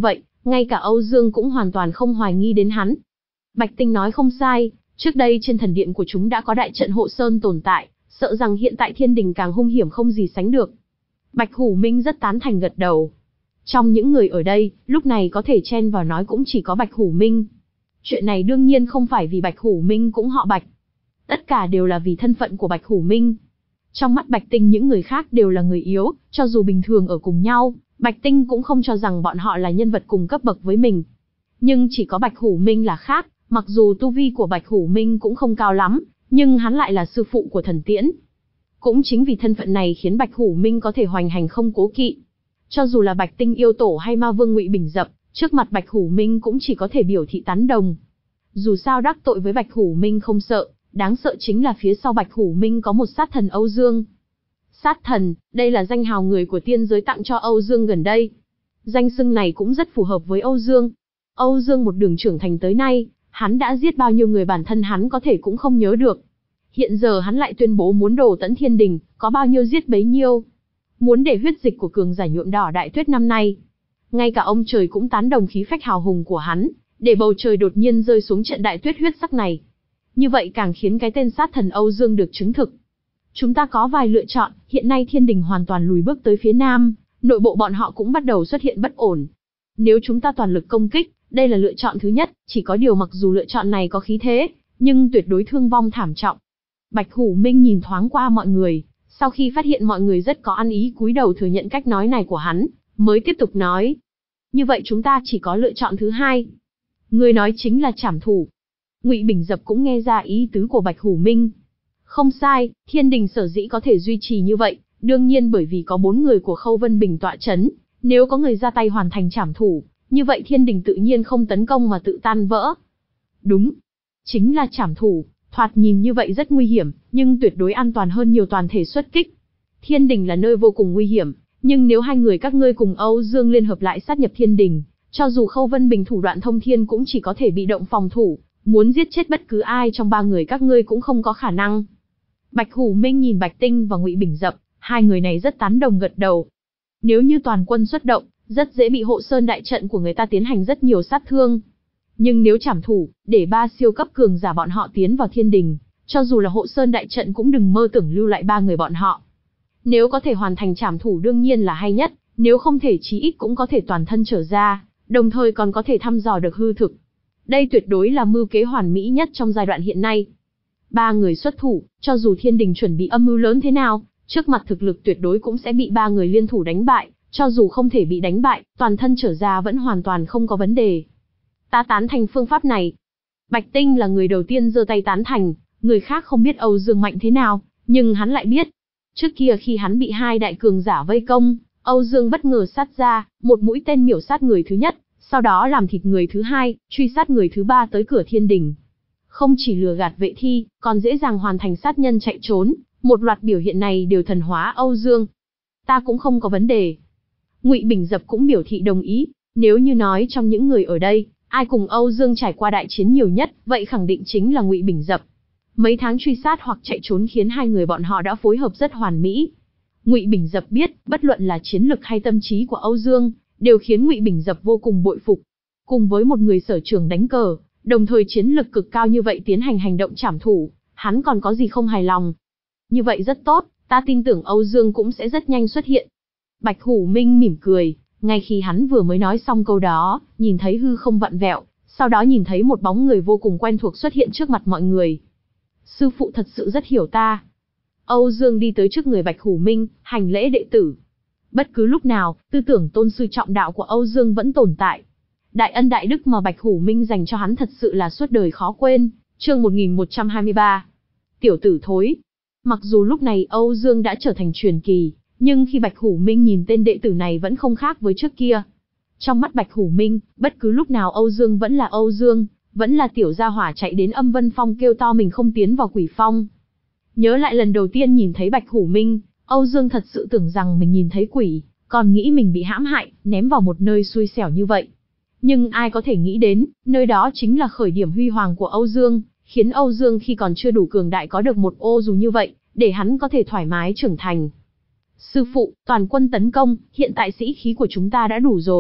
Ngay cả Âu Dương cũng hoàn toàn không hoài nghi đến hắn. Bạch Tinh nói không sai, trước đây trên thần điện của chúng đã có đại trận hộ sơn tồn tại, sợ rằng hiện tại thiên đình càng hung hiểm không gì sánh được. Bạch Hủ Minh rất tán thành gật đầu. Trong những người ở đây, lúc này có thể chen vào nói cũng chỉ có Bạch Hủ Minh. Chuyện này đương nhiên không phải vì Bạch Hủ Minh cũng họ Bạch. Tất cả đều là vì thân phận của Bạch Hủ Minh. Trong mắt Bạch Tinh những người khác đều là người yếu, cho dù bình thường ở cùng nhau, Bạch Tinh cũng không cho rằng bọn họ là nhân vật cùng cấp bậc với mình. Nhưng chỉ có Bạch Hủ Minh là khác, mặc dù tu vi của Bạch Hủ Minh cũng không cao lắm, nhưng hắn lại là sư phụ của Thần Tiễn. Cũng chính vì thân phận này khiến Bạch Hủ Minh có thể hoành hành không cố kỵ. Cho dù là Bạch Tinh yêu tổ hay Ma Vương Ngụy Bình Dập, trước mặt Bạch Hủ Minh cũng chỉ có thể biểu thị tán đồng. Dù sao đắc tội với Bạch Hủ Minh không sợ, đáng sợ chính là phía sau Bạch Hủ Minh có một sát thần Âu Dương. Sát thần, đây là danh hào người của tiên giới tặng cho Âu Dương gần đây. Danh xưng này cũng rất phù hợp với Âu Dương. Âu Dương một đường trưởng thành tới nay, hắn đã giết bao nhiêu người bản thân hắn có thể cũng không nhớ được. Hiện giờ hắn lại tuyên bố muốn đổ tận thiên đình, có bao nhiêu giết bấy nhiêu. Muốn để huyết dịch của cường giả nhuộm đỏ đại tuyết năm nay. Ngay cả ông trời cũng tán đồng khí phách hào hùng của hắn, để bầu trời đột nhiên rơi xuống trận đại tuyết huyết sắc này. Như vậy càng khiến cái tên sát thần Âu Dương được chứng thực. Chúng ta có vài lựa chọn, hiện nay thiên đình hoàn toàn lùi bước tới phía nam, nội bộ bọn họ cũng bắt đầu xuất hiện bất ổn. Nếu chúng ta toàn lực công kích, đây là lựa chọn thứ nhất, chỉ có điều mặc dù lựa chọn này có khí thế, nhưng tuyệt đối thương vong thảm trọng. Bạch Hủ Minh nhìn thoáng qua mọi người, sau khi phát hiện mọi người rất có ăn ý cúi đầu thừa nhận cách nói này của hắn, mới tiếp tục nói. Như vậy chúng ta chỉ có lựa chọn thứ hai. Người nói chính là trảm thủ. Ngụy Bình Dập cũng nghe ra ý tứ của Bạch Hủ Minh. Không sai, thiên đình sở dĩ có thể duy trì như vậy, đương nhiên bởi vì có bốn người của Khâu Vân Bình tọa chấn, nếu có người ra tay hoàn thành trảm thủ, như vậy thiên đình tự nhiên không tấn công mà tự tan vỡ. Đúng, chính là trảm thủ, thoạt nhìn như vậy rất nguy hiểm, nhưng tuyệt đối an toàn hơn nhiều toàn thể xuất kích. Thiên đình là nơi vô cùng nguy hiểm, nhưng nếu hai người các ngươi cùng Âu Dương liên hợp lại sát nhập thiên đình, cho dù Khâu Vân Bình thủ đoạn thông thiên cũng chỉ có thể bị động phòng thủ, muốn giết chết bất cứ ai trong ba người các ngươi cũng không có khả năng. Bạch Hủ Minh nhìn Bạch Tinh và Ngụy Bình Dập, hai người này rất tán đồng gật đầu. Nếu như toàn quân xuất động, rất dễ bị hộ sơn đại trận của người ta tiến hành rất nhiều sát thương. Nhưng nếu trảm thủ, để ba siêu cấp cường giả bọn họ tiến vào thiên đình, cho dù là hộ sơn đại trận cũng đừng mơ tưởng lưu lại ba người bọn họ. Nếu có thể hoàn thành trảm thủ đương nhiên là hay nhất, nếu không thể chí ít cũng có thể toàn thân trở ra, đồng thời còn có thể thăm dò được hư thực. Đây tuyệt đối là mưu kế hoàn mỹ nhất trong giai đoạn hiện nay. Ba người xuất thủ, cho dù thiên đình chuẩn bị âm mưu lớn thế nào, trước mặt thực lực tuyệt đối cũng sẽ bị ba người liên thủ đánh bại, cho dù không thể bị đánh bại, toàn thân trở ra vẫn hoàn toàn không có vấn đề. Ta tán thành phương pháp này. Bạch Tinh là người đầu tiên giơ tay tán thành, người khác không biết Âu Dương mạnh thế nào, nhưng hắn lại biết. Trước kia khi hắn bị hai đại cường giả vây công, Âu Dương bất ngờ sát ra, một mũi tên miểu sát người thứ nhất, sau đó làm thịt người thứ hai, truy sát người thứ ba tới cửa thiên đình. Không chỉ lừa gạt vệ thi, còn dễ dàng hoàn thành sát nhân chạy trốn, một loạt biểu hiện này đều thần hóa Âu Dương. Ta cũng không có vấn đề. Ngụy Bình Dập cũng biểu thị đồng ý, nếu như nói trong những người ở đây, ai cùng Âu Dương trải qua đại chiến nhiều nhất, vậy khẳng định chính là Ngụy Bình Dập. Mấy tháng truy sát hoặc chạy trốn khiến hai người bọn họ đã phối hợp rất hoàn mỹ. Ngụy Bình Dập biết, bất luận là chiến lực hay tâm trí của Âu Dương, đều khiến Ngụy Bình Dập vô cùng bội phục. Cùng với một người sở trường đánh cờ, đồng thời chiến lực cực cao như vậy tiến hành hành động trảm thủ, hắn còn có gì không hài lòng. Như vậy rất tốt, ta tin tưởng Âu Dương cũng sẽ rất nhanh xuất hiện. Bạch Hủ Minh mỉm cười, ngay khi hắn vừa mới nói xong câu đó, nhìn thấy hư không vặn vẹo, sau đó nhìn thấy một bóng người vô cùng quen thuộc xuất hiện trước mặt mọi người. Sư phụ thật sự rất hiểu ta. Âu Dương đi tới trước người Bạch Hủ Minh, hành lễ đệ tử. Bất cứ lúc nào, tư tưởng tôn sư trọng đạo của Âu Dương vẫn tồn tại. Đại ân đại đức mà Bạch Hủ Minh dành cho hắn thật sự là suốt đời khó quên. Chương một nghìn một trăm hai mươi ba. Tiểu tử thối. Mặc dù lúc này Âu Dương đã trở thành truyền kỳ, nhưng khi Bạch Hủ Minh nhìn tên đệ tử này vẫn không khác với trước kia. Trong mắt Bạch Hủ Minh, bất cứ lúc nào Âu Dương vẫn là Âu Dương, vẫn là tiểu gia hỏa chạy đến Âm Vân Phong kêu to mình không tiến vào Quỷ Phong. Nhớ lại lần đầu tiên nhìn thấy Bạch Hủ Minh, Âu Dương thật sự tưởng rằng mình nhìn thấy quỷ, còn nghĩ mình bị hãm hại, ném vào một nơi xui xẻo như vậy. Nhưng ai có thể nghĩ đến, nơi đó chính là khởi điểm huy hoàng của Âu Dương, khiến Âu Dương khi còn chưa đủ cường đại có được một ô dù như vậy, để hắn có thể thoải mái trưởng thành. Sư phụ, toàn quân tấn công, hiện tại sĩ khí của chúng ta đã đủ rồi,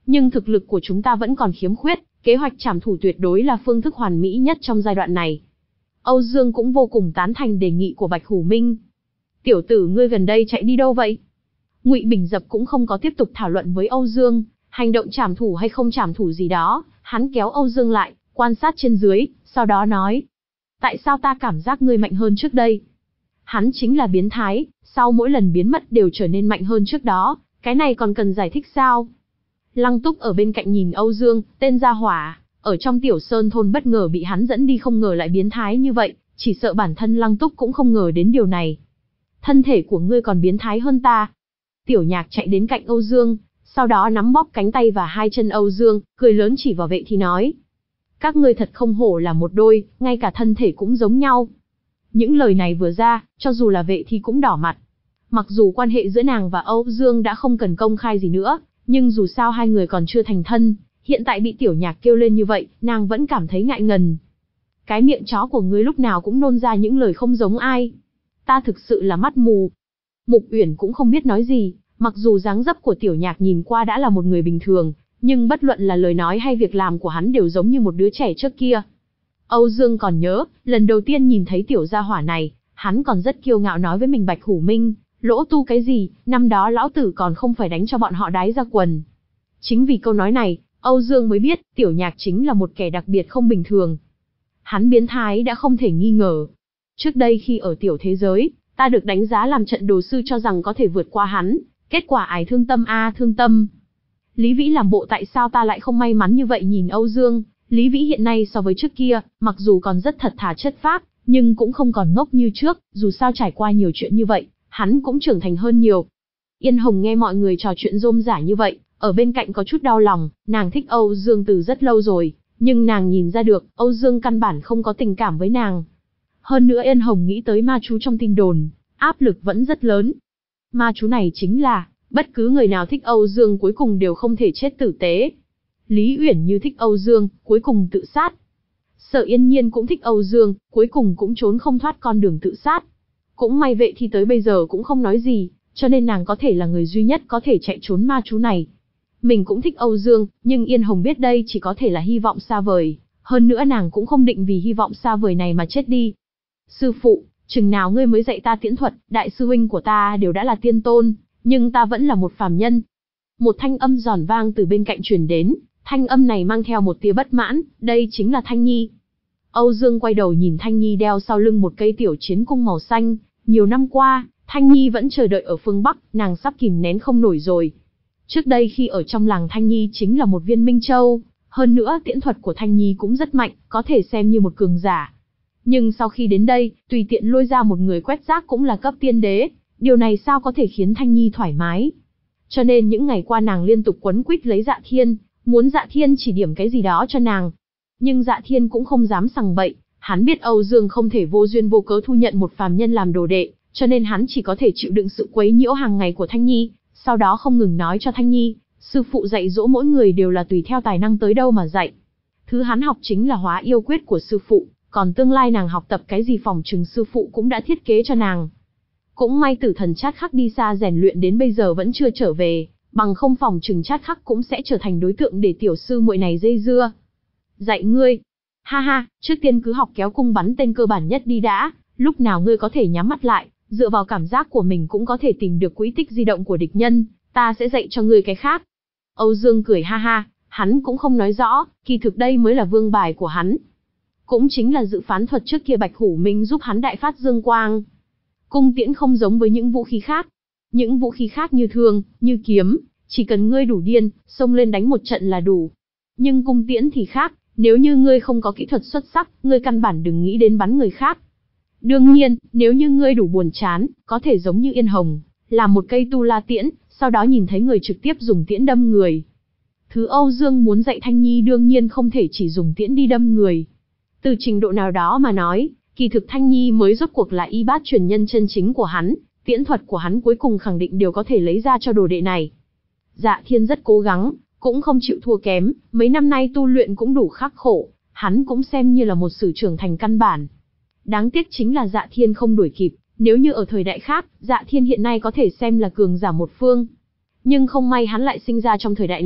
Nhưng thực lực của chúng ta vẫn còn khiếm khuyết, kế hoạch trảm thủ tuyệt đối là phương thức hoàn mỹ nhất trong giai đoạn này. Âu Dương cũng vô cùng tán thành đề nghị của Bạch Hủ Minh. Tiểu tử ngươi gần đây chạy đi đâu vậy? Ngụy Bình Dập cũng không có tiếp tục thảo luận với Âu Dương, hành động trảm thủ hay không trảm thủ gì đó, hắn kéo Âu Dương lại, quan sát trên dưới, sau đó nói. Tại sao ta cảm giác ngươi mạnh hơn trước đây? Hắn chính là biến thái, sau mỗi lần biến mất đều trở nên mạnh hơn trước đó, cái này còn cần giải thích sao? Lăng Túc ở bên cạnh nhìn Âu Dương, tên gia hỏa, ở trong Tiểu Sơn thôn bất ngờ bị hắn dẫn đi không ngờ lại biến thái như vậy, chỉ sợ bản thân Lăng Túc cũng không ngờ đến điều này. Thân thể của ngươi còn biến thái hơn ta. Tiểu Nhạc chạy đến cạnh Âu Dương, sau đó nắm bóp cánh tay và hai chân Âu Dương, cười lớn chỉ vào Vệ Thi nói. Các ngươi thật không hổ là một đôi, ngay cả thân thể cũng giống nhau. Những lời này vừa ra, cho dù là Vệ Thi cũng đỏ mặt. Mặc dù quan hệ giữa nàng và Âu Dương đã không cần công khai gì nữa, nhưng dù sao hai người còn chưa thành thân, hiện tại bị Tiểu Nhạc kêu lên như vậy, nàng vẫn cảm thấy ngại ngần. Cái miệng chó của ngươi lúc nào cũng nôn ra những lời không giống ai. Ta thực sự là mắt mù. Mục Uyển cũng không biết nói gì, mặc dù dáng dấp của Tiểu Nhạc nhìn qua đã là một người bình thường, nhưng bất luận là lời nói hay việc làm của hắn đều giống như một đứa trẻ trước kia. Âu Dương còn nhớ, lần đầu tiên nhìn thấy tiểu gia hỏa này, hắn còn rất kiêu ngạo nói với mình Bạch Hủ Minh, lỗ tu cái gì, năm đó lão tử còn không phải đánh cho bọn họ đái ra quần. Chính vì câu nói này, Âu Dương mới biết, Tiểu Nhạc chính là một kẻ đặc biệt không bình thường. Hắn biến thái đã không thể nghi ngờ. Trước đây khi ở tiểu thế giới, ta được đánh giá làm trận đồ sư cho rằng có thể vượt qua hắn, kết quả ải thương tâm a thương tâm. Lý Vĩ làm bộ tại sao ta lại không may mắn như vậy nhìn Âu Dương, Lý Vĩ hiện nay so với trước kia, mặc dù còn rất thật thà chất phác, nhưng cũng không còn ngốc như trước, dù sao trải qua nhiều chuyện như vậy, hắn cũng trưởng thành hơn nhiều. Yên Hồng nghe mọi người trò chuyện rôm rả như vậy, ở bên cạnh có chút đau lòng, nàng thích Âu Dương từ rất lâu rồi, nhưng nàng nhìn ra được, Âu Dương căn bản không có tình cảm với nàng. Hơn nữa Yên Hồng nghĩ tới ma chú trong tin đồn, áp lực vẫn rất lớn. Ma chú này chính là, bất cứ người nào thích Âu Dương cuối cùng đều không thể chết tử tế. Lý Uyển Như thích Âu Dương, cuối cùng tự sát. Sở Yên Nhiên cũng thích Âu Dương, cuối cùng cũng trốn không thoát con đường tự sát. Cũng may Vệ Thi tới bây giờ cũng không nói gì, cho nên nàng có thể là người duy nhất có thể chạy trốn ma chú này. Mình cũng thích Âu Dương, nhưng Yên Hồng biết đây chỉ có thể là hy vọng xa vời, hơn nữa nàng cũng không định vì hy vọng xa vời này mà chết đi. Sư phụ, chừng nào ngươi mới dạy ta tiễn thuật, đại sư huynh của ta đều đã là tiên tôn, nhưng ta vẫn là một phàm nhân. Một thanh âm giòn vang từ bên cạnh truyền đến, thanh âm này mang theo một tia bất mãn, đây chính là Thanh Nhi. Âu Dương quay đầu nhìn Thanh Nhi đeo sau lưng một cây tiểu chiến cung màu xanh, nhiều năm qua, Thanh Nhi vẫn chờ đợi ở phương Bắc, nàng sắp kìm nén không nổi rồi. Trước đây khi ở trong làng Thanh Nhi chính là một viên minh châu, hơn nữa tiễn thuật của Thanh Nhi cũng rất mạnh, có thể xem như một cường giả. Nhưng sau khi đến đây, tùy tiện lôi ra một người quét rác cũng là cấp tiên đế, điều này sao có thể khiến Thanh Nhi thoải mái. Cho nên những ngày qua nàng liên tục quấn quýt lấy Dạ Thiên, muốn Dạ Thiên chỉ điểm cái gì đó cho nàng. Nhưng Dạ Thiên cũng không dám sằng bậy, hắn biết Âu Dương không thể vô duyên vô cớ thu nhận một phàm nhân làm đồ đệ, cho nên hắn chỉ có thể chịu đựng sự quấy nhiễu hàng ngày của Thanh Nhi, sau đó không ngừng nói cho Thanh Nhi, sư phụ dạy dỗ mỗi người đều là tùy theo tài năng tới đâu mà dạy. Thứ hắn học chính là hóa yêu quyết của sư phụ, còn tương lai nàng học tập cái gì phỏng chừng sư phụ cũng đã thiết kế cho nàng. Cũng may Tử Thần Chát Khắc đi xa rèn luyện đến bây giờ vẫn chưa trở về, bằng không phỏng chừng Chát Khắc cũng sẽ trở thành đối tượng để tiểu sư muội này dây dưa. Dạy ngươi? Ha ha, trước tiên cứ học kéo cung bắn tên cơ bản nhất đi đã, lúc nào ngươi có thể nhắm mắt lại, dựa vào cảm giác của mình cũng có thể tìm được quỹ tích di động của địch nhân, ta sẽ dạy cho ngươi cái khác. Âu Dương cười ha ha, hắn cũng không nói rõ, kỳ thực đây mới là vương bài của hắn. Cũng chính là dự phán thuật trước kia Bạch Hủ Minh giúp hắn đại phát dương quang. Cung tiễn không giống với những vũ khí khác. Những vũ khí khác như thương, như kiếm, chỉ cần ngươi đủ điên, xông lên đánh một trận là đủ. Nhưng cung tiễn thì khác, nếu như ngươi không có kỹ thuật xuất sắc, ngươi căn bản đừng nghĩ đến bắn người khác. Đương nhiên, nếu như ngươi đủ buồn chán, có thể giống như Yên Hồng, làm một cây tu la tiễn, sau đó nhìn thấy người trực tiếp dùng tiễn đâm người. Thứ Âu Dương muốn dạy Thanh Nhi đương nhiên không thể chỉ dùng tiễn đi đâm người. Từ trình độ nào đó mà nói, kỳ thực Thanh Nhi mới rốt cuộc là y bát truyền nhân chân chính của hắn, tiễn thuật của hắn cuối cùng khẳng định đều có thể lấy ra cho đồ đệ này. Dạ Thiên rất cố gắng, cũng không chịu thua kém, mấy năm nay tu luyện cũng đủ khắc khổ, hắn cũng xem như là một sử trưởng thành căn bản. Đáng tiếc chính là Dạ Thiên không đuổi kịp, nếu như ở thời đại khác, Dạ Thiên hiện nay có thể xem là cường giả một phương. Nhưng không may hắn lại sinh ra trong thời đại này,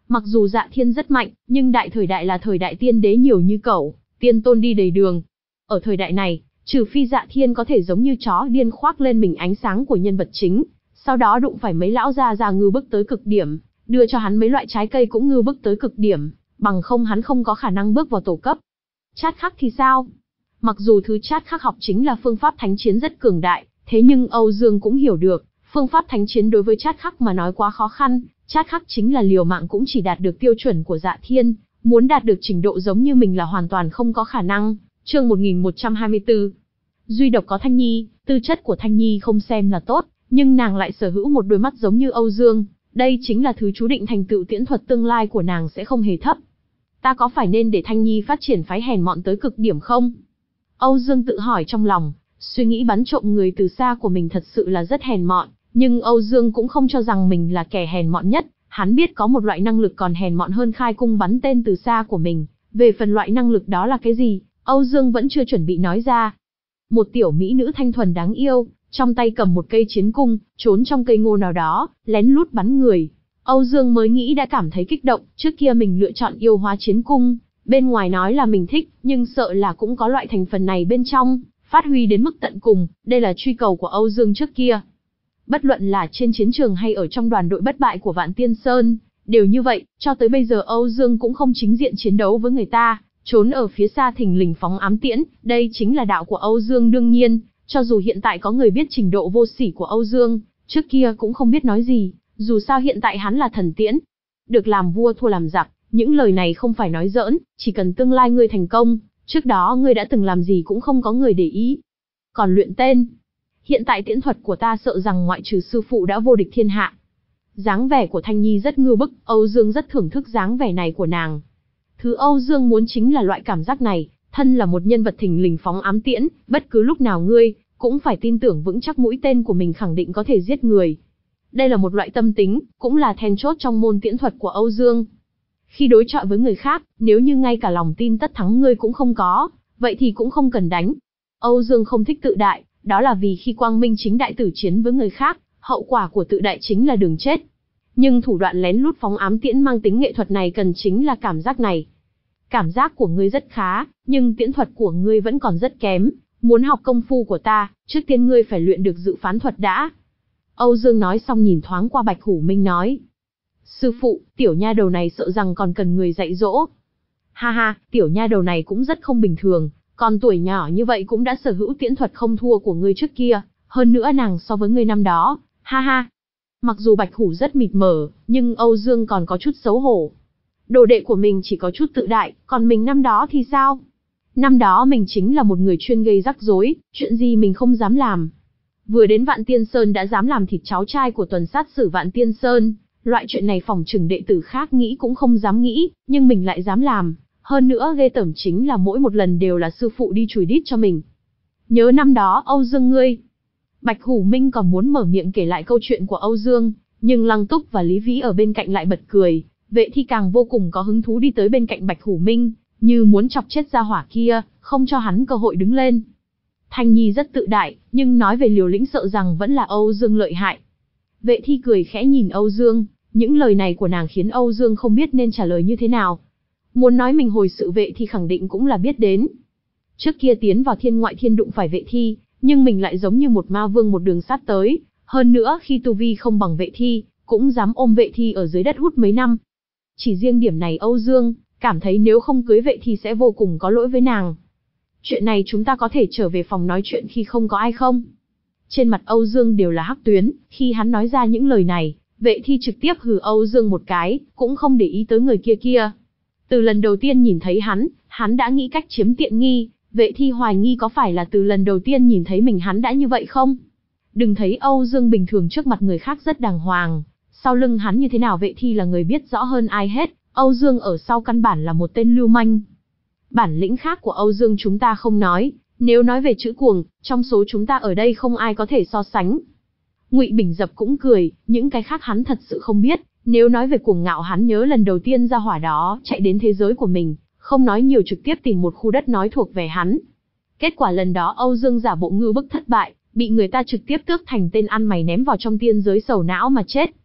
Mặc dù Dạ Thiên rất mạnh, nhưng đại thời đại là thời đại tiên đế nhiều như cẩu, tiên tôn đi đầy đường. Ở thời đại này, trừ phi Dạ Thiên có thể giống như chó điên khoác lên mình ánh sáng của nhân vật chính, sau đó đụng phải mấy lão già già ngư bức tới cực điểm, đưa cho hắn mấy loại trái cây cũng ngư bức tới cực điểm, bằng không hắn không có khả năng bước vào tổ cấp. Chát khắc thì sao? Mặc dù thứ chát khắc học chính là phương pháp thánh chiến rất cường đại, thế nhưng Âu Dương cũng hiểu được, phương pháp thánh chiến đối với chát khắc mà nói quá khó khăn, chát khắc chính là liều mạng cũng chỉ đạt được tiêu chuẩn của Dạ Thiên, muốn đạt được trình độ giống như mình là hoàn toàn không có khả năng. Chương một nghìn một trăm hai mươi tư. Duy độc có Thanh Nhi, tư chất của Thanh Nhi không xem là tốt, nhưng nàng lại sở hữu một đôi mắt giống như Âu Dương, đây chính là thứ chú định thành tựu tiễn thuật tương lai của nàng sẽ không hề thấp. Ta có phải nên để Thanh Nhi phát triển phái hèn mọn tới cực điểm không? Âu Dương tự hỏi trong lòng, suy nghĩ bắn trộm người từ xa của mình thật sự là rất hèn mọn, nhưng Âu Dương cũng không cho rằng mình là kẻ hèn mọn nhất, hắn biết có một loại năng lực còn hèn mọn hơn khai cung bắn tên từ xa của mình, về phần loại năng lực đó là cái gì, Âu Dương vẫn chưa chuẩn bị nói ra. Một tiểu mỹ nữ thanh thuần đáng yêu, trong tay cầm một cây chiến cung, trốn trong cây ngô nào đó, lén lút bắn người. Âu Dương mới nghĩ đã cảm thấy kích động, trước kia mình lựa chọn yêu hóa chiến cung, bên ngoài nói là mình thích, nhưng sợ là cũng có loại thành phần này bên trong, phát huy đến mức tận cùng, đây là truy cầu của Âu Dương trước kia. Bất luận là trên chiến trường hay ở trong đoàn đội bất bại của Vạn Tiên Sơn, đều như vậy, cho tới bây giờ Âu Dương cũng không chính diện chiến đấu với người ta, trốn ở phía xa thình lình phóng ám tiễn, đây chính là đạo của Âu Dương đương nhiên, cho dù hiện tại có người biết trình độ vô sỉ của Âu Dương, trước kia cũng không biết nói gì, dù sao hiện tại hắn là thần tiễn. Được làm vua thua làm giặc, những lời này không phải nói giỡn, chỉ cần tương lai ngươi thành công, trước đó ngươi đã từng làm gì cũng không có người để ý. Còn luyện tên, hiện tại tiễn thuật của ta sợ rằng ngoại trừ sư phụ đã vô địch thiên hạ. Dáng vẻ của Thanh Nhi rất ngưu bức, Âu Dương rất thưởng thức dáng vẻ này của nàng. Thứ Âu Dương muốn chính là loại cảm giác này, thân là một nhân vật thình lình phóng ám tiễn, bất cứ lúc nào ngươi cũng phải tin tưởng vững chắc mũi tên của mình khẳng định có thể giết người. Đây là một loại tâm tính, cũng là then chốt trong môn tiễn thuật của Âu Dương. Khi đối chọi với người khác, nếu như ngay cả lòng tin tất thắng ngươi cũng không có, vậy thì cũng không cần đánh. Âu Dương không thích tự đại, đó là vì khi quang minh chính đại tử chiến với người khác, hậu quả của tự đại chính là đường chết. Nhưng thủ đoạn lén lút phóng ám tiễn mang tính nghệ thuật này cần chính là cảm giác này. Cảm giác của ngươi rất khá, nhưng tiễn thuật của ngươi vẫn còn rất kém. Muốn học công phu của ta, trước tiên ngươi phải luyện được dự phán thuật đã. Âu Dương nói xong nhìn thoáng qua Bạch Hủ Minh nói. Sư phụ, tiểu nha đầu này sợ rằng còn cần người dạy dỗ. Ha ha, tiểu nha đầu này cũng rất không bình thường, còn tuổi nhỏ như vậy cũng đã sở hữu tiễn thuật không thua của ngươi trước kia, hơn nữa nàng so với ngươi năm đó, ha ha. Mặc dù Bạch Hủ rất mịt mờ, nhưng Âu Dương còn có chút xấu hổ. Đồ đệ của mình chỉ có chút tự đại, còn mình năm đó thì sao? Năm đó mình chính là một người chuyên gây rắc rối, chuyện gì mình không dám làm. Vừa đến Vạn Tiên Sơn đã dám làm thịt cháu trai của tuần sát sử Vạn Tiên Sơn, loại chuyện này phỏng chừng đệ tử khác nghĩ cũng không dám nghĩ, nhưng mình lại dám làm. Hơn nữa ghê tởm chính là mỗi một lần đều là sư phụ đi chùi đít cho mình. Nhớ năm đó Âu Dương ngươi. Bạch Hủ Minh còn muốn mở miệng kể lại câu chuyện của Âu Dương, nhưng Lăng Túc và Lý Vĩ ở bên cạnh lại bật cười. Vệ Thi càng vô cùng có hứng thú đi tới bên cạnh Bạch Hủ Minh, như muốn chọc chết gia hỏa kia, không cho hắn cơ hội đứng lên. Thanh Nhi rất tự đại, nhưng nói về liều lĩnh sợ rằng vẫn là Âu Dương lợi hại. Vệ Thi cười khẽ nhìn Âu Dương, những lời này của nàng khiến Âu Dương không biết nên trả lời như thế nào. Muốn nói mình hồi sự Vệ Thi khẳng định cũng là biết đến. Trước kia tiến vào thiên ngoại thiên đụng phải Vệ Thi, nhưng mình lại giống như một ma vương một đường sát tới, hơn nữa khi tu vi không bằng Vệ Thi, cũng dám ôm Vệ Thi ở dưới đất hút mấy năm. Chỉ riêng điểm này Âu Dương cảm thấy nếu không cưới Vệ Thi sẽ vô cùng có lỗi với nàng. Chuyện này chúng ta có thể trở về phòng nói chuyện khi không có ai không? Trên mặt Âu Dương đều là hắc tuyến, khi hắn nói ra những lời này, Vệ Thi trực tiếp hừ Âu Dương một cái, cũng không để ý tới người kia kia. Từ lần đầu tiên nhìn thấy hắn, hắn đã nghĩ cách chiếm tiện nghi, Vệ Thi hoài nghi có phải là từ lần đầu tiên nhìn thấy mình hắn đã như vậy không? Đừng thấy Âu Dương bình thường trước mặt người khác rất đàng hoàng, sau lưng hắn như thế nào Vệ Thi là người biết rõ hơn ai hết, Âu Dương ở sau căn bản là một tên lưu manh. Bản lĩnh khác của Âu Dương chúng ta không nói, nếu nói về chữ cuồng, trong số chúng ta ở đây không ai có thể so sánh. Ngụy Bình Dập cũng cười, những cái khác hắn thật sự không biết, nếu nói về cuồng ngạo hắn nhớ lần đầu tiên ra hỏa đó chạy đến thế giới của mình, không nói nhiều trực tiếp tìm một khu đất nói thuộc về hắn. Kết quả lần đó Âu Dương giả bộ ngưu bức thất bại, bị người ta trực tiếp tước thành tên ăn mày ném vào trong tiên giới sầu não mà chết.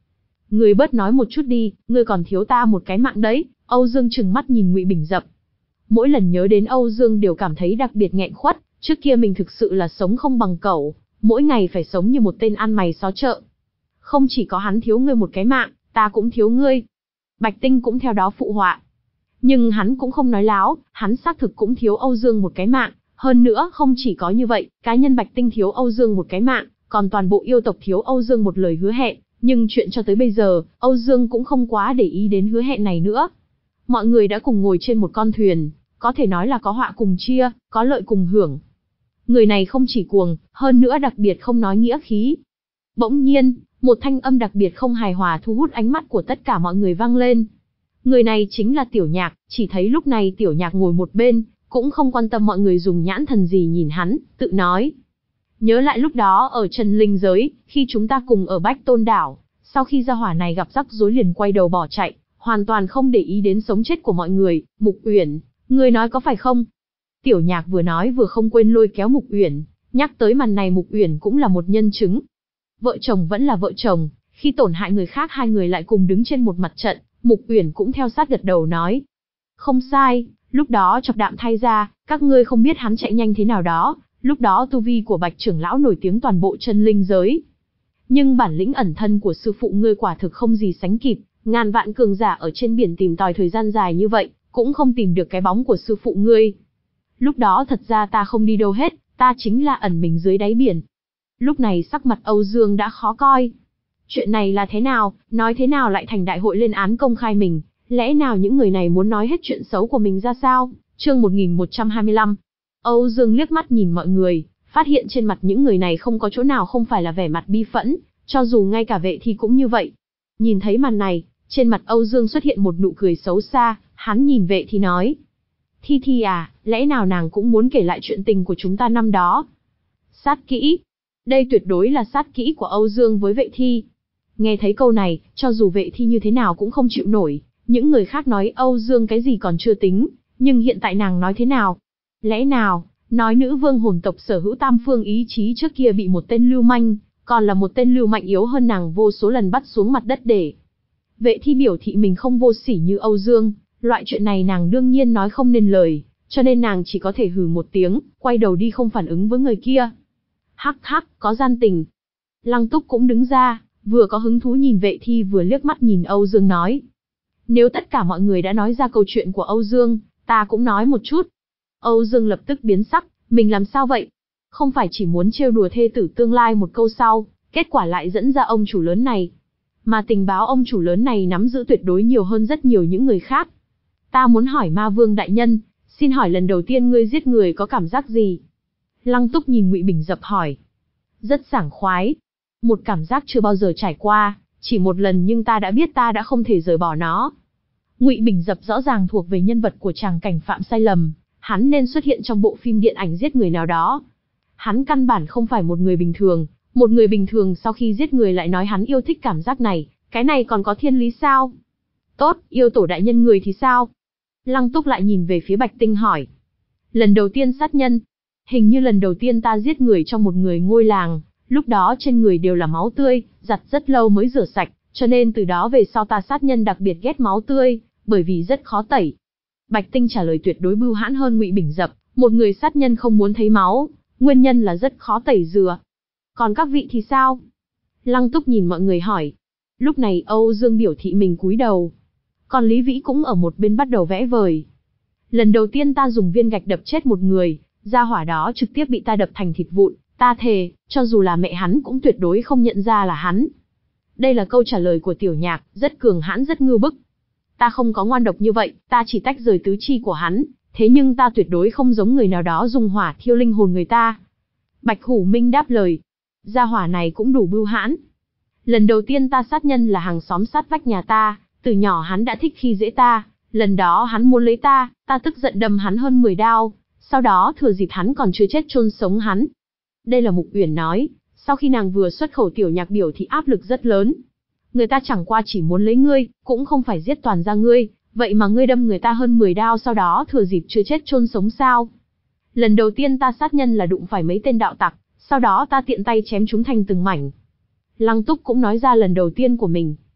Ngươi bớt nói một chút đi, ngươi còn thiếu ta một cái mạng đấy. Âu Dương trừng mắt nhìn Ngụy Bình Dập. Mỗi lần nhớ đến Âu Dương đều cảm thấy đặc biệt nghẹn khuất, trước kia mình thực sự là sống không bằng cẩu, mỗi ngày phải sống như một tên ăn mày xó chợ. Không chỉ có hắn thiếu ngươi một cái mạng, ta cũng thiếu ngươi. Bạch Tinh cũng theo đó phụ họa. Nhưng hắn cũng không nói láo, hắn xác thực cũng thiếu Âu Dương một cái mạng, hơn nữa không chỉ có như vậy, cá nhân Bạch Tinh thiếu Âu Dương một cái mạng, còn toàn bộ yêu tộc thiếu Âu Dương một lời hứa hẹn, nhưng chuyện cho tới bây giờ, Âu Dương cũng không quá để ý đến hứa hẹn này nữa. Mọi người đã cùng ngồi trên một con thuyền, có thể nói là có họa cùng chia, có lợi cùng hưởng. Người này không chỉ cuồng, hơn nữa đặc biệt không nói nghĩa khí. Bỗng nhiên, một thanh âm đặc biệt không hài hòa thu hút ánh mắt của tất cả mọi người vang lên. Người này chính là Tiểu Nhạc, chỉ thấy lúc này Tiểu Nhạc ngồi một bên, cũng không quan tâm mọi người dùng nhãn thần gì nhìn hắn, tự nói. Nhớ lại lúc đó ở Trần Linh Giới, khi chúng ta cùng ở Bách Tôn Đảo, sau khi gia hỏa này gặp rắc rối liền quay đầu bỏ chạy, hoàn toàn không để ý đến sống chết của mọi người. Mục Uyển, ngươi nói có phải không? Tiểu Nhạc vừa nói vừa không quên lôi kéo Mục Uyển, nhắc tới màn này Mục Uyển cũng là một nhân chứng. Vợ chồng vẫn là vợ chồng, khi tổn hại người khác hai người lại cùng đứng trên một mặt trận, Mục Uyển cũng theo sát gật đầu nói. Không sai, lúc đó chọc đạm thay ra, các ngươi không biết hắn chạy nhanh thế nào đó, lúc đó tu vi của Bạch trưởng lão nổi tiếng toàn bộ Chân Linh giới. Nhưng bản lĩnh ẩn thân của sư phụ ngươi quả thực không gì sánh kịp, ngàn vạn cường giả ở trên biển tìm tòi thời gian dài như vậy, cũng không tìm được cái bóng của sư phụ ngươi. Lúc đó thật ra ta không đi đâu hết, ta chính là ẩn mình dưới đáy biển. Lúc này sắc mặt Âu Dương đã khó coi. Chuyện này là thế nào, nói thế nào lại thành đại hội lên án công khai mình, lẽ nào những người này muốn nói hết chuyện xấu của mình ra sao? Chương một nghìn một trăm hai mươi lăm. Âu Dương liếc mắt nhìn mọi người, phát hiện trên mặt những người này không có chỗ nào không phải là vẻ mặt bi phẫn, cho dù ngay cả Vệ Thi cũng như vậy. Nhìn thấy màn này, trên mặt Âu Dương xuất hiện một nụ cười xấu xa, hắn nhìn Vệ Thi nói. Thi Thi à, lẽ nào nàng cũng muốn kể lại chuyện tình của chúng ta năm đó? Sát kỹ. Đây tuyệt đối là sát kỹ của Âu Dương với Vệ Thi. Nghe thấy câu này, cho dù Vệ Thi như thế nào cũng không chịu nổi, những người khác nói Âu Dương cái gì còn chưa tính, nhưng hiện tại nàng nói thế nào? Lẽ nào, nói nữ vương hồn tộc sở hữu tam phương ý chí trước kia bị một tên lưu manh, còn là một tên lưu mạnh yếu hơn nàng vô số lần bắt xuống mặt đất để. Vệ Thi biểu thị mình không vô sỉ như Âu Dương, loại chuyện này nàng đương nhiên nói không nên lời, cho nên nàng chỉ có thể hừ một tiếng, quay đầu đi không phản ứng với người kia. Hắc hắc, có gian tình. Lăng Túc cũng đứng ra, vừa có hứng thú nhìn Vệ Thi vừa liếc mắt nhìn Âu Dương nói. Nếu tất cả mọi người đã nói ra câu chuyện của Âu Dương, ta cũng nói một chút. Âu Dương lập tức biến sắc, mình làm sao vậy? Không phải chỉ muốn trêu đùa thê tử tương lai một câu sau, kết quả lại dẫn ra ông chủ lớn này. Mà tình báo ông chủ lớn này nắm giữ tuyệt đối nhiều hơn rất nhiều những người khác. Ta muốn hỏi Ma Vương đại nhân, xin hỏi lần đầu tiên ngươi giết người có cảm giác gì? Lăng Túc nhìn Ngụy Bình Dập hỏi. Rất sảng khoái. Một cảm giác chưa bao giờ trải qua, chỉ một lần nhưng ta đã biết ta đã không thể rời bỏ nó. Ngụy Bình Dập rõ ràng thuộc về nhân vật của tràng cảnh phạm sai lầm, hắn nên xuất hiện trong bộ phim điện ảnh giết người nào đó. Hắn căn bản không phải một người bình thường, một người bình thường sau khi giết người lại nói hắn yêu thích cảm giác này, cái này còn có thiên lý sao? Tốt, yêu tổ đại nhân người thì sao? Lăng Túc lại nhìn về phía Bạch Tinh hỏi. Lần đầu tiên sát nhân, hình như lần đầu tiên ta giết người trong một người ngôi làng, lúc đó trên người đều là máu tươi, giặt rất lâu mới rửa sạch, cho nên từ đó về sau ta sát nhân đặc biệt ghét máu tươi, bởi vì rất khó tẩy. Bạch Tinh trả lời tuyệt đối bưu hãn hơn Ngụy Bình Dập, một người sát nhân không muốn thấy máu, nguyên nhân là rất khó tẩy rửa. Còn các vị thì sao? Lăng Túc nhìn mọi người hỏi. Lúc này Âu Dương biểu thị mình cúi đầu. Còn Lý Vĩ cũng ở một bên bắt đầu vẽ vời. Lần đầu tiên ta dùng viên gạch đập chết một người, gia hỏa đó trực tiếp bị ta đập thành thịt vụn, ta thề, cho dù là mẹ hắn cũng tuyệt đối không nhận ra là hắn. Đây là câu trả lời của Tiểu Nhạc, rất cường hãn rất ngưu bức. Ta không có ngoan độc như vậy, ta chỉ tách rời tứ chi của hắn, thế nhưng ta tuyệt đối không giống người nào đó dùng hỏa thiêu linh hồn người ta. Bạch Hủ Minh đáp lời. Gia hỏa này cũng đủ bưu hãn. Lần đầu tiên ta sát nhân là hàng xóm sát vách nhà ta, từ nhỏ hắn đã thích khi dễ ta, lần đó hắn muốn lấy ta, ta tức giận đâm hắn hơn mười đao, sau đó thừa dịp hắn còn chưa chết chôn sống hắn. Đây là Mục Uyển nói, sau khi nàng vừa xuất khẩu Tiểu Nhạc biểu thì áp lực rất lớn. Người ta chẳng qua chỉ muốn lấy ngươi, cũng không phải giết toàn ra ngươi, vậy mà ngươi đâm người ta hơn mười đao sau đó thừa dịp chưa chết chôn sống sao? Lần đầu tiên ta sát nhân là đụng phải mấy tên đạo tặc, sau đó ta tiện tay chém chúng thành từng mảnh. Lăng Túc cũng nói ra lần đầu tiên của mình.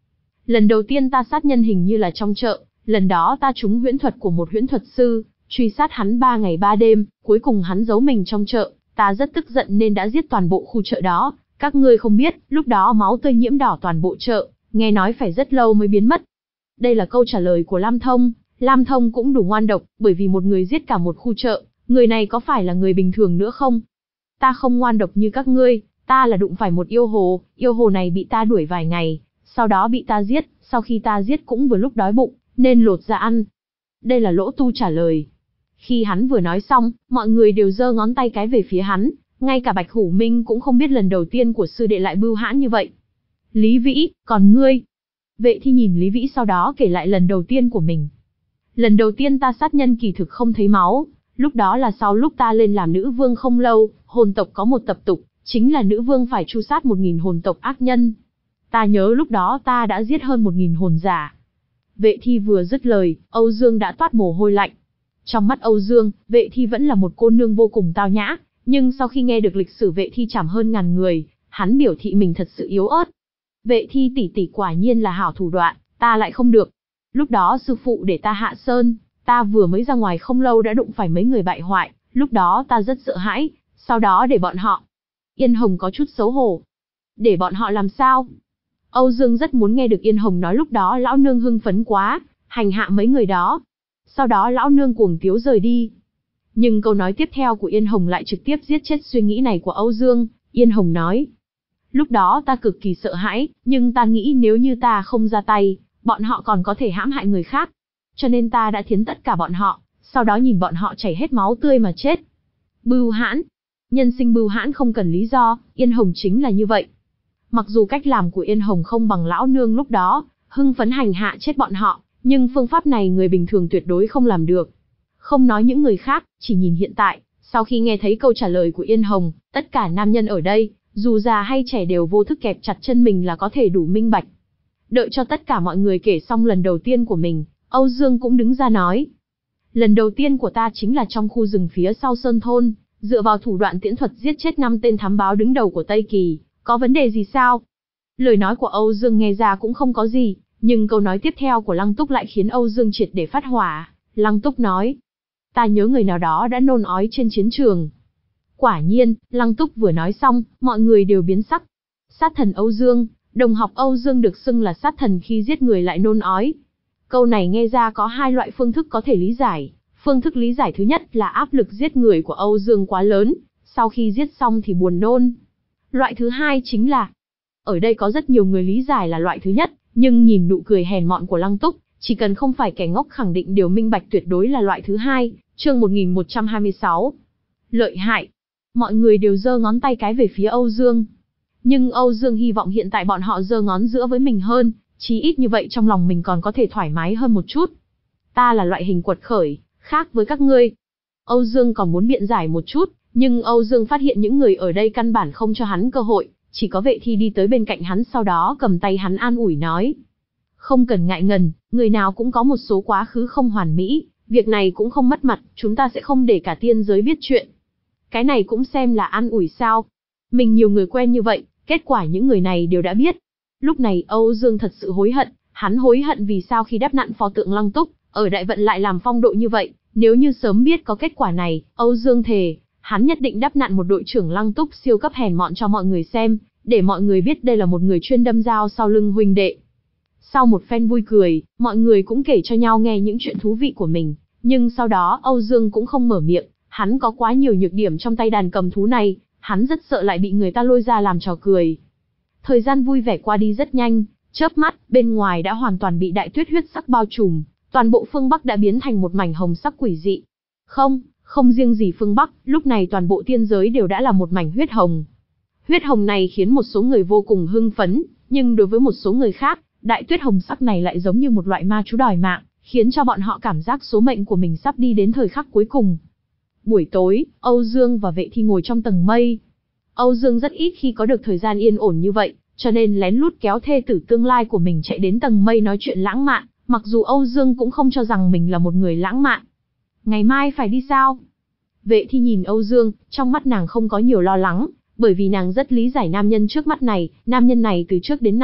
Lần đầu tiên ta sát nhân hình như là trong chợ, lần đó ta trúng huyễn thuật của một huyễn thuật sư, truy sát hắn ba ngày ba đêm, cuối cùng hắn giấu mình trong chợ, ta rất tức giận nên đã giết toàn bộ khu chợ đó. Các ngươi không biết, lúc đó máu tươi nhiễm đỏ toàn bộ chợ, nghe nói phải rất lâu mới biến mất. Đây là câu trả lời của Lam Thông. Lam Thông cũng đủ ngoan độc, bởi vì một người giết cả một khu chợ, người này có phải là người bình thường nữa không? Ta không ngoan độc như các ngươi, ta là đụng phải một yêu hồ, yêu hồ này bị ta đuổi vài ngày, sau đó bị ta giết, sau khi ta giết cũng vừa lúc đói bụng, nên lột ra ăn. Đây là Lỗ Tu trả lời. Khi hắn vừa nói xong, mọi người đều giơ ngón tay cái về phía hắn, ngay cả Bạch Hủ Minh cũng không biết lần đầu tiên của sư đệ lại bưu hãn như vậy. Lý Vĩ, còn ngươi? Vệ Thi nhìn Lý Vĩ sau đó kể lại lần đầu tiên của mình. Lần đầu tiên ta sát nhân kỳ thực không thấy máu, lúc đó là sau lúc ta lên làm nữ vương không lâu, hồn tộc có một tập tục, chính là nữ vương phải tru sát một nghìn hồn tộc ác nhân. Ta nhớ lúc đó ta đã giết hơn một nghìn hồn giả. Vệ Thi vừa dứt lời, Âu Dương đã toát mồ hôi lạnh. Trong mắt Âu Dương, Vệ Thi vẫn là một cô nương vô cùng tao nhã, nhưng sau khi nghe được lịch sử Vệ Thi chảm hơn ngàn người, hắn biểu thị mình thật sự yếu ớt. Vệ Thi tỷ tỷ quả nhiên là hảo thủ đoạn, ta lại không được. Lúc đó sư phụ để ta hạ sơn, ta vừa mới ra ngoài không lâu đã đụng phải mấy người bại hoại, lúc đó ta rất sợ hãi, sau đó để bọn họ. Yên Hồng có chút xấu hổ. Để bọn họ làm sao? Âu Dương rất muốn nghe được Yên Hồng nói lúc đó lão nương hưng phấn quá, hành hạ mấy người đó. Sau đó lão nương cuồng tiếu rời đi. Nhưng câu nói tiếp theo của Yên Hồng lại trực tiếp giết chết suy nghĩ này của Âu Dương. Yên Hồng nói, lúc đó ta cực kỳ sợ hãi, nhưng ta nghĩ nếu như ta không ra tay, bọn họ còn có thể hãm hại người khác. Cho nên ta đã thiến tất cả bọn họ, sau đó nhìn bọn họ chảy hết máu tươi mà chết. Bưu hãn. Nhân sinh bưu hãn không cần lý do, Yên Hồng chính là như vậy. Mặc dù cách làm của Yên Hồng không bằng lão nương lúc đó, hưng phấn hành hạ chết bọn họ, nhưng phương pháp này người bình thường tuyệt đối không làm được. Không nói những người khác, chỉ nhìn hiện tại, sau khi nghe thấy câu trả lời của Yên Hồng, tất cả nam nhân ở đây, dù già hay trẻ đều vô thức kẹp chặt chân mình là có thể đủ minh bạch. Đợi cho tất cả mọi người kể xong lần đầu tiên của mình, Âu Dương cũng đứng ra nói. Lần đầu tiên của ta chính là trong khu rừng phía sau Sơn Thôn, dựa vào thủ đoạn tiễn thuật giết chết năm tên thám báo đứng đầu của Tây Kỳ, có vấn đề gì sao? Lời nói của Âu Dương nghe ra cũng không có gì, nhưng câu nói tiếp theo của Lăng Túc lại khiến Âu Dương triệt để phát hỏa. Lăng Túc nói, ta nhớ người nào đó đã nôn ói trên chiến trường. Quả nhiên, Lăng Túc vừa nói xong, mọi người đều biến sắc. Sát thần Âu Dương, đồng học Âu Dương được xưng là sát thần khi giết người lại nôn ói. Câu này nghe ra có hai loại phương thức có thể lý giải. Phương thức lý giải thứ nhất là áp lực giết người của Âu Dương quá lớn, sau khi giết xong thì buồn nôn. Loại thứ hai chính là, ở đây có rất nhiều người lý giải là loại thứ nhất, nhưng nhìn nụ cười hèn mọn của Lăng Túc, chỉ cần không phải kẻ ngốc khẳng định đều minh bạch tuyệt đối là loại thứ hai. Chương một nghìn một trăm hai mươi sáu. Lợi hại. Mọi người đều giơ ngón tay cái về phía Âu Dương. Nhưng Âu Dương hy vọng hiện tại bọn họ giơ ngón giữa với mình hơn, chí ít như vậy trong lòng mình còn có thể thoải mái hơn một chút. Ta là loại hình quật khởi, khác với các ngươi. Âu Dương còn muốn biện giải một chút, nhưng Âu Dương phát hiện những người ở đây căn bản không cho hắn cơ hội, chỉ có Vệ Thi đi tới bên cạnh hắn sau đó cầm tay hắn an ủi nói. Không cần ngại ngần, người nào cũng có một số quá khứ không hoàn mỹ, việc này cũng không mất mặt, chúng ta sẽ không để cả tiên giới biết chuyện. Cái này cũng xem là an ủi sao. Mình nhiều người quen như vậy, kết quả những người này đều đã biết. Lúc này Âu Dương thật sự hối hận, hắn hối hận vì sao khi đắp nặn pho tượng Lăng Túc, ở Đại Vận lại làm phong độ như vậy, nếu như sớm biết có kết quả này, Âu Dương thề, hắn nhất định đắp nặn một đội trưởng Lăng Túc siêu cấp hèn mọn cho mọi người xem, để mọi người biết đây là một người chuyên đâm dao sau lưng huynh đệ. Sau một phen vui cười, mọi người cũng kể cho nhau nghe những chuyện thú vị của mình, nhưng sau đó Âu Dương cũng không mở miệng, hắn có quá nhiều nhược điểm trong tay đàn cầm thú này, hắn rất sợ lại bị người ta lôi ra làm trò cười. Thời gian vui vẻ qua đi rất nhanh, chớp mắt, bên ngoài đã hoàn toàn bị đại tuyết huyết sắc bao trùm, toàn bộ phương Bắc đã biến thành một mảnh hồng sắc quỷ dị. Không, không riêng gì phương Bắc, lúc này toàn bộ tiên giới đều đã là một mảnh huyết hồng. Huyết hồng này khiến một số người vô cùng hưng phấn, nhưng đối với một số người khác, đại tuyết hồng sắc này lại giống như một loại ma chú đòi mạng, khiến cho bọn họ cảm giác số mệnh của mình sắp đi đến thời khắc cuối cùng. Buổi tối, Âu Dương và Vệ Thi ngồi trong tầng mây. Âu Dương rất ít khi có được thời gian yên ổn như vậy, cho nên lén lút kéo thê tử tương lai của mình chạy đến tầng mây nói chuyện lãng mạn, mặc dù Âu Dương cũng không cho rằng mình là một người lãng mạn. Ngày mai phải đi sao? Vệ Thi nhìn Âu Dương, trong mắt nàng không có nhiều lo lắng, bởi vì nàng rất lý giải nam nhân trước mắt này, nam nhân này từ trước đến nay,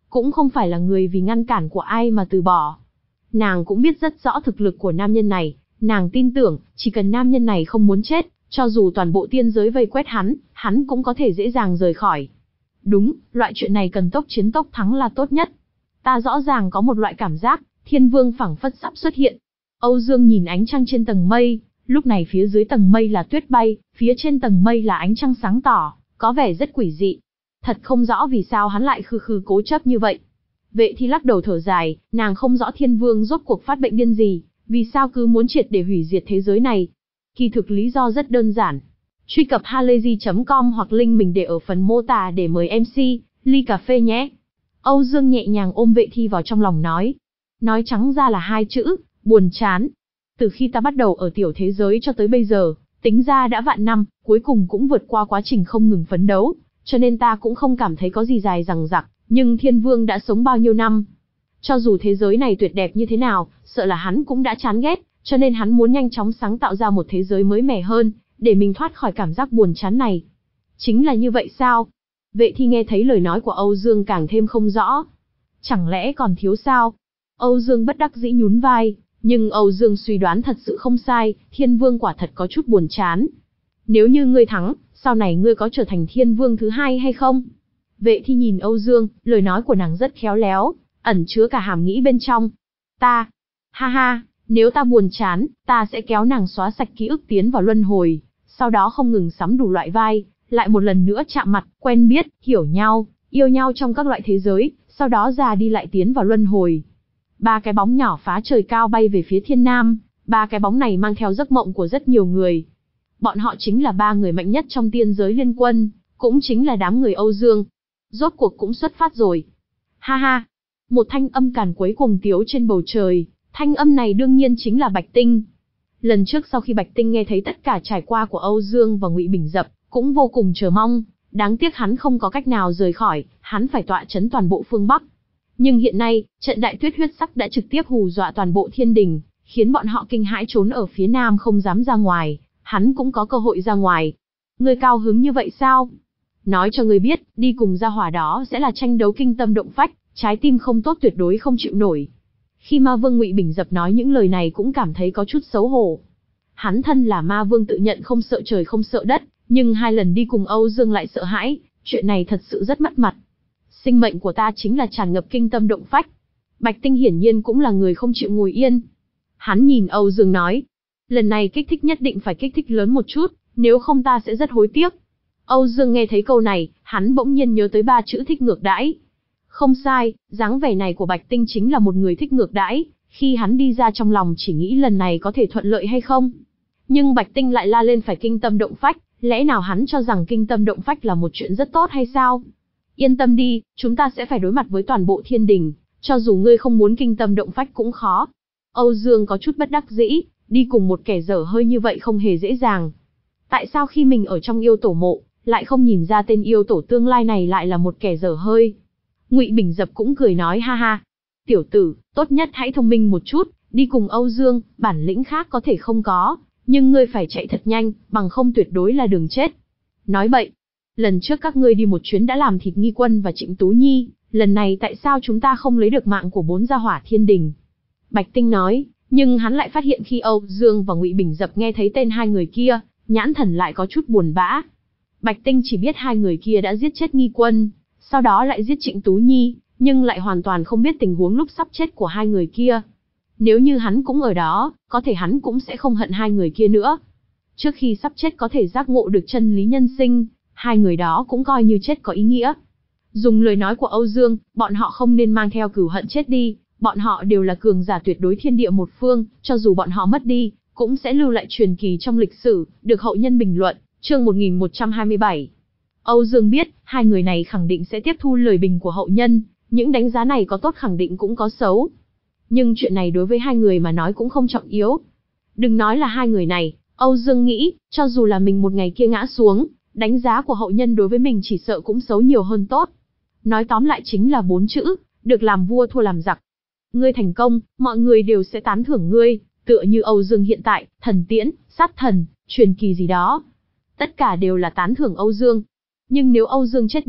cũng không phải là người vì ngăn cản của ai mà từ bỏ. Nàng cũng biết rất rõ thực lực của nam nhân này, nàng tin tưởng, chỉ cần nam nhân này không muốn chết, cho dù toàn bộ tiên giới vây quét hắn, hắn cũng có thể dễ dàng rời khỏi. Đúng, loại chuyện này cần tốc chiến tốc thắng là tốt nhất. Ta rõ ràng có một loại cảm giác, Thiên Vương phảng phất sắp xuất hiện. Âu Dương nhìn ánh trăng trên tầng mây, lúc này phía dưới tầng mây là tuyết bay, phía trên tầng mây là ánh trăng sáng tỏ, có vẻ rất quỷ dị. Thật không rõ vì sao hắn lại khư khư cố chấp như vậy. Vệ Thi lắc đầu thở dài, nàng không rõ Thiên Vương rốt cuộc phát bệnh điên gì, vì sao cứ muốn triệt để hủy diệt thế giới này. Kỳ thực lý do rất đơn giản. Truy cập halayzi chấm com hoặc link mình để ở phần mô tả để mời em xê, ly cà phê nhé. Âu Dương nhẹ nhàng ôm Vệ Thi vào trong lòng nói. Nói trắng ra là hai chữ, buồn chán. Từ khi ta bắt đầu ở tiểu thế giới cho tới bây giờ, tính ra đã vạn năm, cuối cùng cũng vượt qua quá trình không ngừng phấn đấu, cho nên ta cũng không cảm thấy có gì dài dằng dặc, nhưng Thiên Vương đã sống bao nhiêu năm. Cho dù thế giới này tuyệt đẹp như thế nào, sợ là hắn cũng đã chán ghét, cho nên hắn muốn nhanh chóng sáng tạo ra một thế giới mới mẻ hơn, để mình thoát khỏi cảm giác buồn chán này. Chính là như vậy sao? Vệ Thi nghe thấy lời nói của Âu Dương càng thêm không rõ. Chẳng lẽ còn thiếu sao? Âu Dương bất đắc dĩ nhún vai, nhưng Âu Dương suy đoán thật sự không sai, Thiên Vương quả thật có chút buồn chán. Nếu như ngươi thắng, sau này ngươi có trở thành Thiên Vương thứ hai hay không? Vệ Thi nhìn Âu Dương, lời nói của nàng rất khéo léo, ẩn chứa cả hàm nghĩ bên trong. Ta, ha ha, nếu ta buồn chán, ta sẽ kéo nàng xóa sạch ký ức tiến vào luân hồi, sau đó không ngừng sắm đủ loại vai, lại một lần nữa chạm mặt, quen biết, hiểu nhau, yêu nhau trong các loại thế giới, sau đó già đi lại tiến vào luân hồi. Ba cái bóng nhỏ phá trời cao bay về phía thiên nam, ba cái bóng này mang theo giấc mộng của rất nhiều người. Bọn họ chính là ba người mạnh nhất trong tiên giới liên quân, cũng chính là đám người Âu Dương. Rốt cuộc cũng xuất phát rồi. Ha ha, một thanh âm càn quấy cuồng tiếu trên bầu trời, thanh âm này đương nhiên chính là Bạch Tinh. Lần trước sau khi Bạch Tinh nghe thấy tất cả trải qua của Âu Dương và Ngụy Bình Dập, cũng vô cùng chờ mong, đáng tiếc hắn không có cách nào rời khỏi, hắn phải tọa trấn toàn bộ phương Bắc. Nhưng hiện nay, trận đại tuyết huyết sắc đã trực tiếp hù dọa toàn bộ thiên đình, khiến bọn họ kinh hãi trốn ở phía nam không dám ra ngoài, hắn cũng có cơ hội ra ngoài. Ngươi cao hứng như vậy sao? Nói cho ngươi biết, đi cùng gia hỏa đó sẽ là tranh đấu kinh tâm động phách, trái tim không tốt tuyệt đối không chịu nổi. Khi Ma Vương Ngụy Bình Dập nói những lời này cũng cảm thấy có chút xấu hổ. Hắn thân là Ma Vương tự nhận không sợ trời không sợ đất, nhưng hai lần đi cùng Âu Dương lại sợ hãi, chuyện này thật sự rất mất mặt. Sinh mệnh của ta chính là tràn ngập kinh tâm động phách. Bạch Tinh hiển nhiên cũng là người không chịu ngồi yên. Hắn nhìn Âu Dương nói, lần này kích thích nhất định phải kích thích lớn một chút, nếu không ta sẽ rất hối tiếc. Âu Dương nghe thấy câu này, hắn bỗng nhiên nhớ tới ba chữ thích ngược đãi. Không sai, dáng vẻ này của Bạch Tinh chính là một người thích ngược đãi, khi hắn đi ra trong lòng chỉ nghĩ lần này có thể thuận lợi hay không. Nhưng Bạch Tinh lại la lên phải kinh tâm động phách, lẽ nào hắn cho rằng kinh tâm động phách là một chuyện rất tốt hay sao? Yên tâm đi, chúng ta sẽ phải đối mặt với toàn bộ thiên đình, cho dù ngươi không muốn kinh tâm động phách cũng khó. Âu Dương có chút bất đắc dĩ, đi cùng một kẻ dở hơi như vậy không hề dễ dàng. Tại sao khi mình ở trong yêu tổ mộ, lại không nhìn ra tên yêu tổ tương lai này lại là một kẻ dở hơi? Ngụy Bình Dập cũng cười nói ha ha. Tiểu tử, tốt nhất hãy thông minh một chút, đi cùng Âu Dương, bản lĩnh khác có thể không có, nhưng ngươi phải chạy thật nhanh, bằng không tuyệt đối là đường chết. Nói bậy. Lần trước các ngươi đi một chuyến đã làm thịt Nghi Quân và Trịnh Tú Nhi, lần này tại sao chúng ta không lấy được mạng của bốn gia hỏa thiên đình? Bạch Tinh nói, nhưng hắn lại phát hiện khi Âu Dương và Ngụy Bình Dập nghe thấy tên hai người kia, nhãn thần lại có chút buồn bã. Bạch Tinh chỉ biết hai người kia đã giết chết Nghi Quân, sau đó lại giết Trịnh Tú Nhi, nhưng lại hoàn toàn không biết tình huống lúc sắp chết của hai người kia. Nếu như hắn cũng ở đó, có thể hắn cũng sẽ không hận hai người kia nữa. Trước khi sắp chết có thể giác ngộ được chân lý nhân sinh, hai người đó cũng coi như chết có ý nghĩa. Dùng lời nói của Âu Dương, bọn họ không nên mang theo cửu hận chết đi, bọn họ đều là cường giả tuyệt đối thiên địa một phương, cho dù bọn họ mất đi, cũng sẽ lưu lại truyền kỳ trong lịch sử, được hậu nhân bình luận. Chương một nghìn một trăm hai mươi bảy. Âu Dương biết, hai người này khẳng định sẽ tiếp thu lời bình của hậu nhân, những đánh giá này có tốt khẳng định cũng có xấu. Nhưng chuyện này đối với hai người mà nói cũng không trọng yếu. Đừng nói là hai người này, Âu Dương nghĩ, cho dù là mình một ngày kia ngã xuống, đánh giá của hậu nhân đối với mình chỉ sợ cũng xấu nhiều hơn tốt. Nói tóm lại chính là bốn chữ, được làm vua thua làm giặc. Ngươi thành công, mọi người đều sẽ tán thưởng ngươi, tựa như Âu Dương hiện tại, thần tiễn, sát thần, truyền kỳ gì đó. Tất cả đều là tán thưởng Âu Dương. Nhưng nếu Âu Dương chết đi,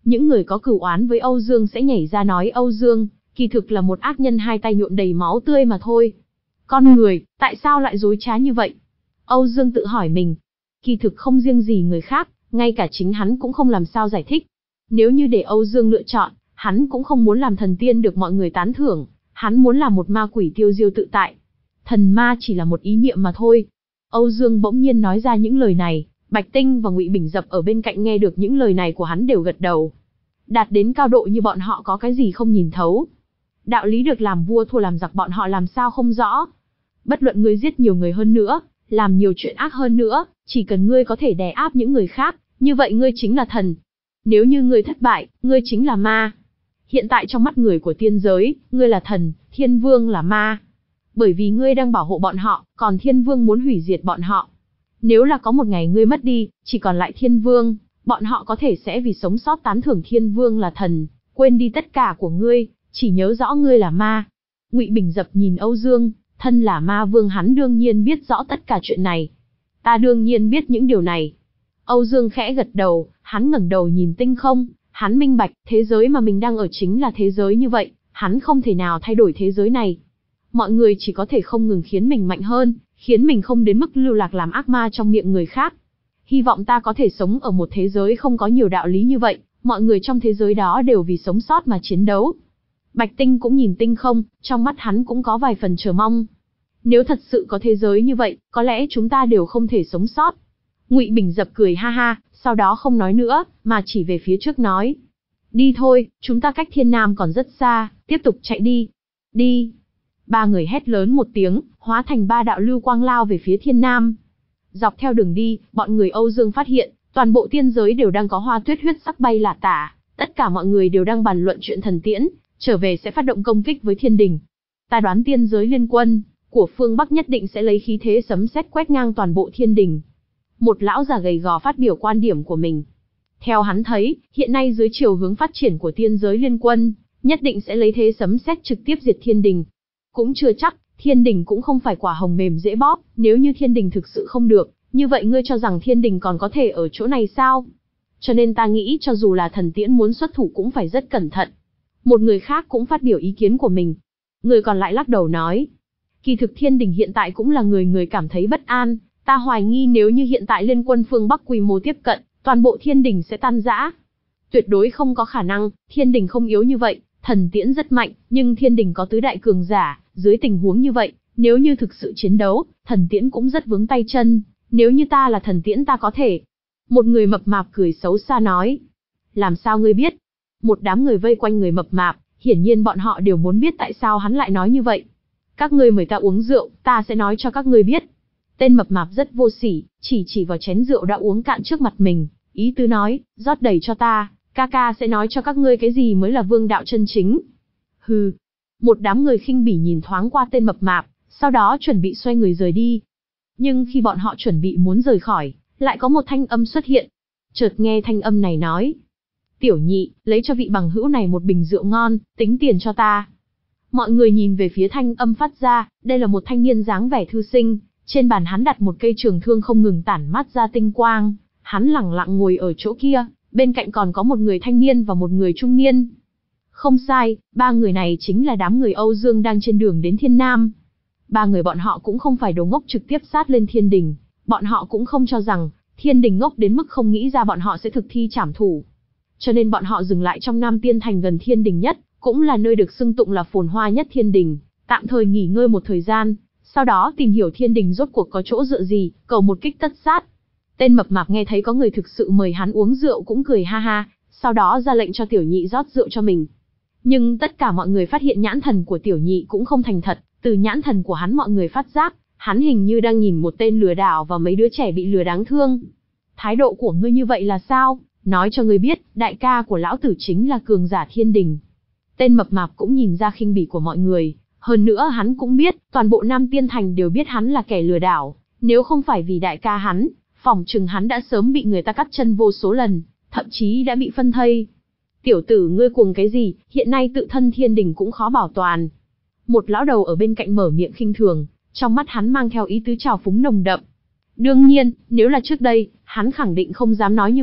Những người có cửu oán với Âu Dương sẽ nhảy ra nói Âu Dương, kỳ thực là một ác nhân hai tay nhuộm đầy máu tươi mà thôi. Con người, tại sao lại dối trá như vậy? Âu Dương tự hỏi mình. Kỳ thực không riêng gì người khác, ngay cả chính hắn cũng không làm sao giải thích. Nếu như để Âu Dương lựa chọn, hắn cũng không muốn làm thần tiên được mọi người tán thưởng, hắn muốn làm một ma quỷ tiêu diêu tự tại. Thần ma chỉ là một ý niệm mà thôi. Âu Dương bỗng nhiên nói ra những lời này, Bạch Tinh và Ngụy Bình Dập ở bên cạnh nghe được những lời này của hắn đều gật đầu. Đạt đến cao độ như bọn họ có cái gì không nhìn thấu. Đạo lý được làm vua thua làm giặc bọn họ làm sao không rõ. Bất luận ngươi giết nhiều người hơn nữa, làm nhiều chuyện ác hơn nữa, chỉ cần ngươi có thể đè áp những người khác, như vậy ngươi chính là thần. Nếu như ngươi thất bại, ngươi chính là ma. Hiện tại trong mắt người của tiên giới, ngươi là thần, thiên vương là ma. Bởi vì ngươi đang bảo hộ bọn họ, còn thiên vương muốn hủy diệt bọn họ. Nếu là có một ngày ngươi mất đi, chỉ còn lại thiên vương, bọn họ có thể sẽ vì sống sót tán thưởng thiên vương là thần, quên đi tất cả của ngươi, chỉ nhớ rõ ngươi là ma. Ngụy Bình Dập nhìn Âu Dương, thân là ma vương hắn đương nhiên biết rõ tất cả chuyện này. Ta đương nhiên biết những điều này. Âu Dương khẽ gật đầu, hắn ngẩng đầu nhìn tinh không, hắn minh bạch, thế giới mà mình đang ở chính là thế giới như vậy, hắn không thể nào thay đổi thế giới này. Mọi người chỉ có thể không ngừng khiến mình mạnh hơn, khiến mình không đến mức lưu lạc làm ác ma trong miệng người khác. Hy vọng ta có thể sống ở một thế giới không có nhiều đạo lý như vậy, mọi người trong thế giới đó đều vì sống sót mà chiến đấu. Bạch Tinh cũng nhìn tinh không, trong mắt hắn cũng có vài phần chờ mong. Nếu thật sự có thế giới như vậy, có lẽ chúng ta đều không thể sống sót. Ngụy Bình Dập cười ha ha, sau đó không nói nữa, mà chỉ về phía trước nói. Đi thôi, chúng ta cách Thiên Nam còn rất xa, tiếp tục chạy đi. Đi. Ba người hét lớn một tiếng, hóa thành ba đạo lưu quang lao về phía Thiên Nam. Dọc theo đường đi, bọn người Âu Dương phát hiện, toàn bộ tiên giới đều đang có hoa tuyết huyết sắc bay lả tả, tất cả mọi người đều đang bàn luận chuyện thần tiễn, trở về sẽ phát động công kích với thiên đình. Ta đoán tiên giới liên quân của phương Bắc nhất định sẽ lấy khí thế sấm sét quét ngang toàn bộ thiên đình. Một lão già gầy gò phát biểu quan điểm của mình. Theo hắn thấy, hiện nay dưới chiều hướng phát triển của tiên giới liên quân, nhất định sẽ lấy thế sấm sét trực tiếp diệt thiên đình. Cũng chưa chắc, thiên đình cũng không phải quả hồng mềm dễ bóp, nếu như thiên đình thực sự không được, như vậy ngươi cho rằng thiên đình còn có thể ở chỗ này sao? Cho nên ta nghĩ cho dù là thần tiễn muốn xuất thủ cũng phải rất cẩn thận. Một người khác cũng phát biểu ý kiến của mình. Người còn lại lắc đầu nói. Kỳ thực thiên đình hiện tại cũng là người người cảm thấy bất an, ta hoài nghi nếu như hiện tại liên quân phương Bắc quy mô tiếp cận, toàn bộ thiên đình sẽ tan rã. Tuyệt đối không có khả năng, thiên đình không yếu như vậy, thần tiễn rất mạnh, nhưng thiên đình có tứ đại cường giả, dưới tình huống như vậy, nếu như thực sự chiến đấu, thần tiễn cũng rất vướng tay chân, nếu như ta là thần tiễn ta có thể. Một người mập mạp cười xấu xa nói. Làm sao ngươi biết? Một đám người vây quanh người mập mạp, hiển nhiên bọn họ đều muốn biết tại sao hắn lại nói như vậy. Các ngươi mời ta uống rượu, ta sẽ nói cho các ngươi biết. Tên mập mạp rất vô sỉ, chỉ chỉ vào chén rượu đã uống cạn trước mặt mình, ý tứ nói, rót đầy cho ta, ca ca sẽ nói cho các ngươi cái gì mới là vương đạo chân chính. Hừ. Một đám người khinh bỉ nhìn thoáng qua tên mập mạp, sau đó chuẩn bị xoay người rời đi. Nhưng khi bọn họ chuẩn bị muốn rời khỏi, lại có một thanh âm xuất hiện. Chợt nghe thanh âm này nói. Tiểu nhị, lấy cho vị bằng hữu này một bình rượu ngon, tính tiền cho ta. Mọi người nhìn về phía thanh âm phát ra, đây là một thanh niên dáng vẻ thư sinh, trên bàn hắn đặt một cây trường thương không ngừng tản mát ra tinh quang, hắn lẳng lặng ngồi ở chỗ kia, bên cạnh còn có một người thanh niên và một người trung niên. Không sai, ba người này chính là đám người Âu Dương đang trên đường đến Thiên Nam. Ba người bọn họ cũng không phải đồ ngốc trực tiếp sát lên thiên đình, bọn họ cũng không cho rằng thiên đình ngốc đến mức không nghĩ ra bọn họ sẽ thực thi trảm thủ. Cho nên bọn họ dừng lại trong Nam Tiên Thành gần thiên đình nhất, cũng là nơi được xưng tụng là phồn hoa nhất thiên đình, tạm thời nghỉ ngơi một thời gian, sau đó tìm hiểu thiên đình rốt cuộc có chỗ dựa gì, cầu một kích tất sát. Tên mập mạp nghe thấy có người thực sự mời hắn uống rượu cũng cười ha ha, sau đó ra lệnh cho tiểu nhị rót rượu cho mình. Nhưng tất cả mọi người phát hiện nhãn thần của tiểu nhị cũng không thành thật, từ nhãn thần của hắn mọi người phát giác, hắn hình như đang nhìn một tên lừa đảo và mấy đứa trẻ bị lừa đáng thương. Thái độ của ngươi như vậy là sao? Nói cho ngươi biết, đại ca của lão tử chính là cường giả thiên đình. Tên mập mạp cũng nhìn ra khinh bỉ của mọi người, hơn nữa hắn cũng biết, toàn bộ Nam Tiên Thành đều biết hắn là kẻ lừa đảo, nếu không phải vì đại ca hắn, phỏng chừng hắn đã sớm bị người ta cắt chân vô số lần, thậm chí đã bị phân thây. Tiểu tử ngươi cuồng cái gì, hiện nay tự thân thiên đình cũng khó bảo toàn. Một lão đầu ở bên cạnh mở miệng khinh thường, trong mắt hắn mang theo ý tứ trào phúng nồng đậm. Đương nhiên, nếu là trước đây, hắn khẳng định không dám nói như vậy,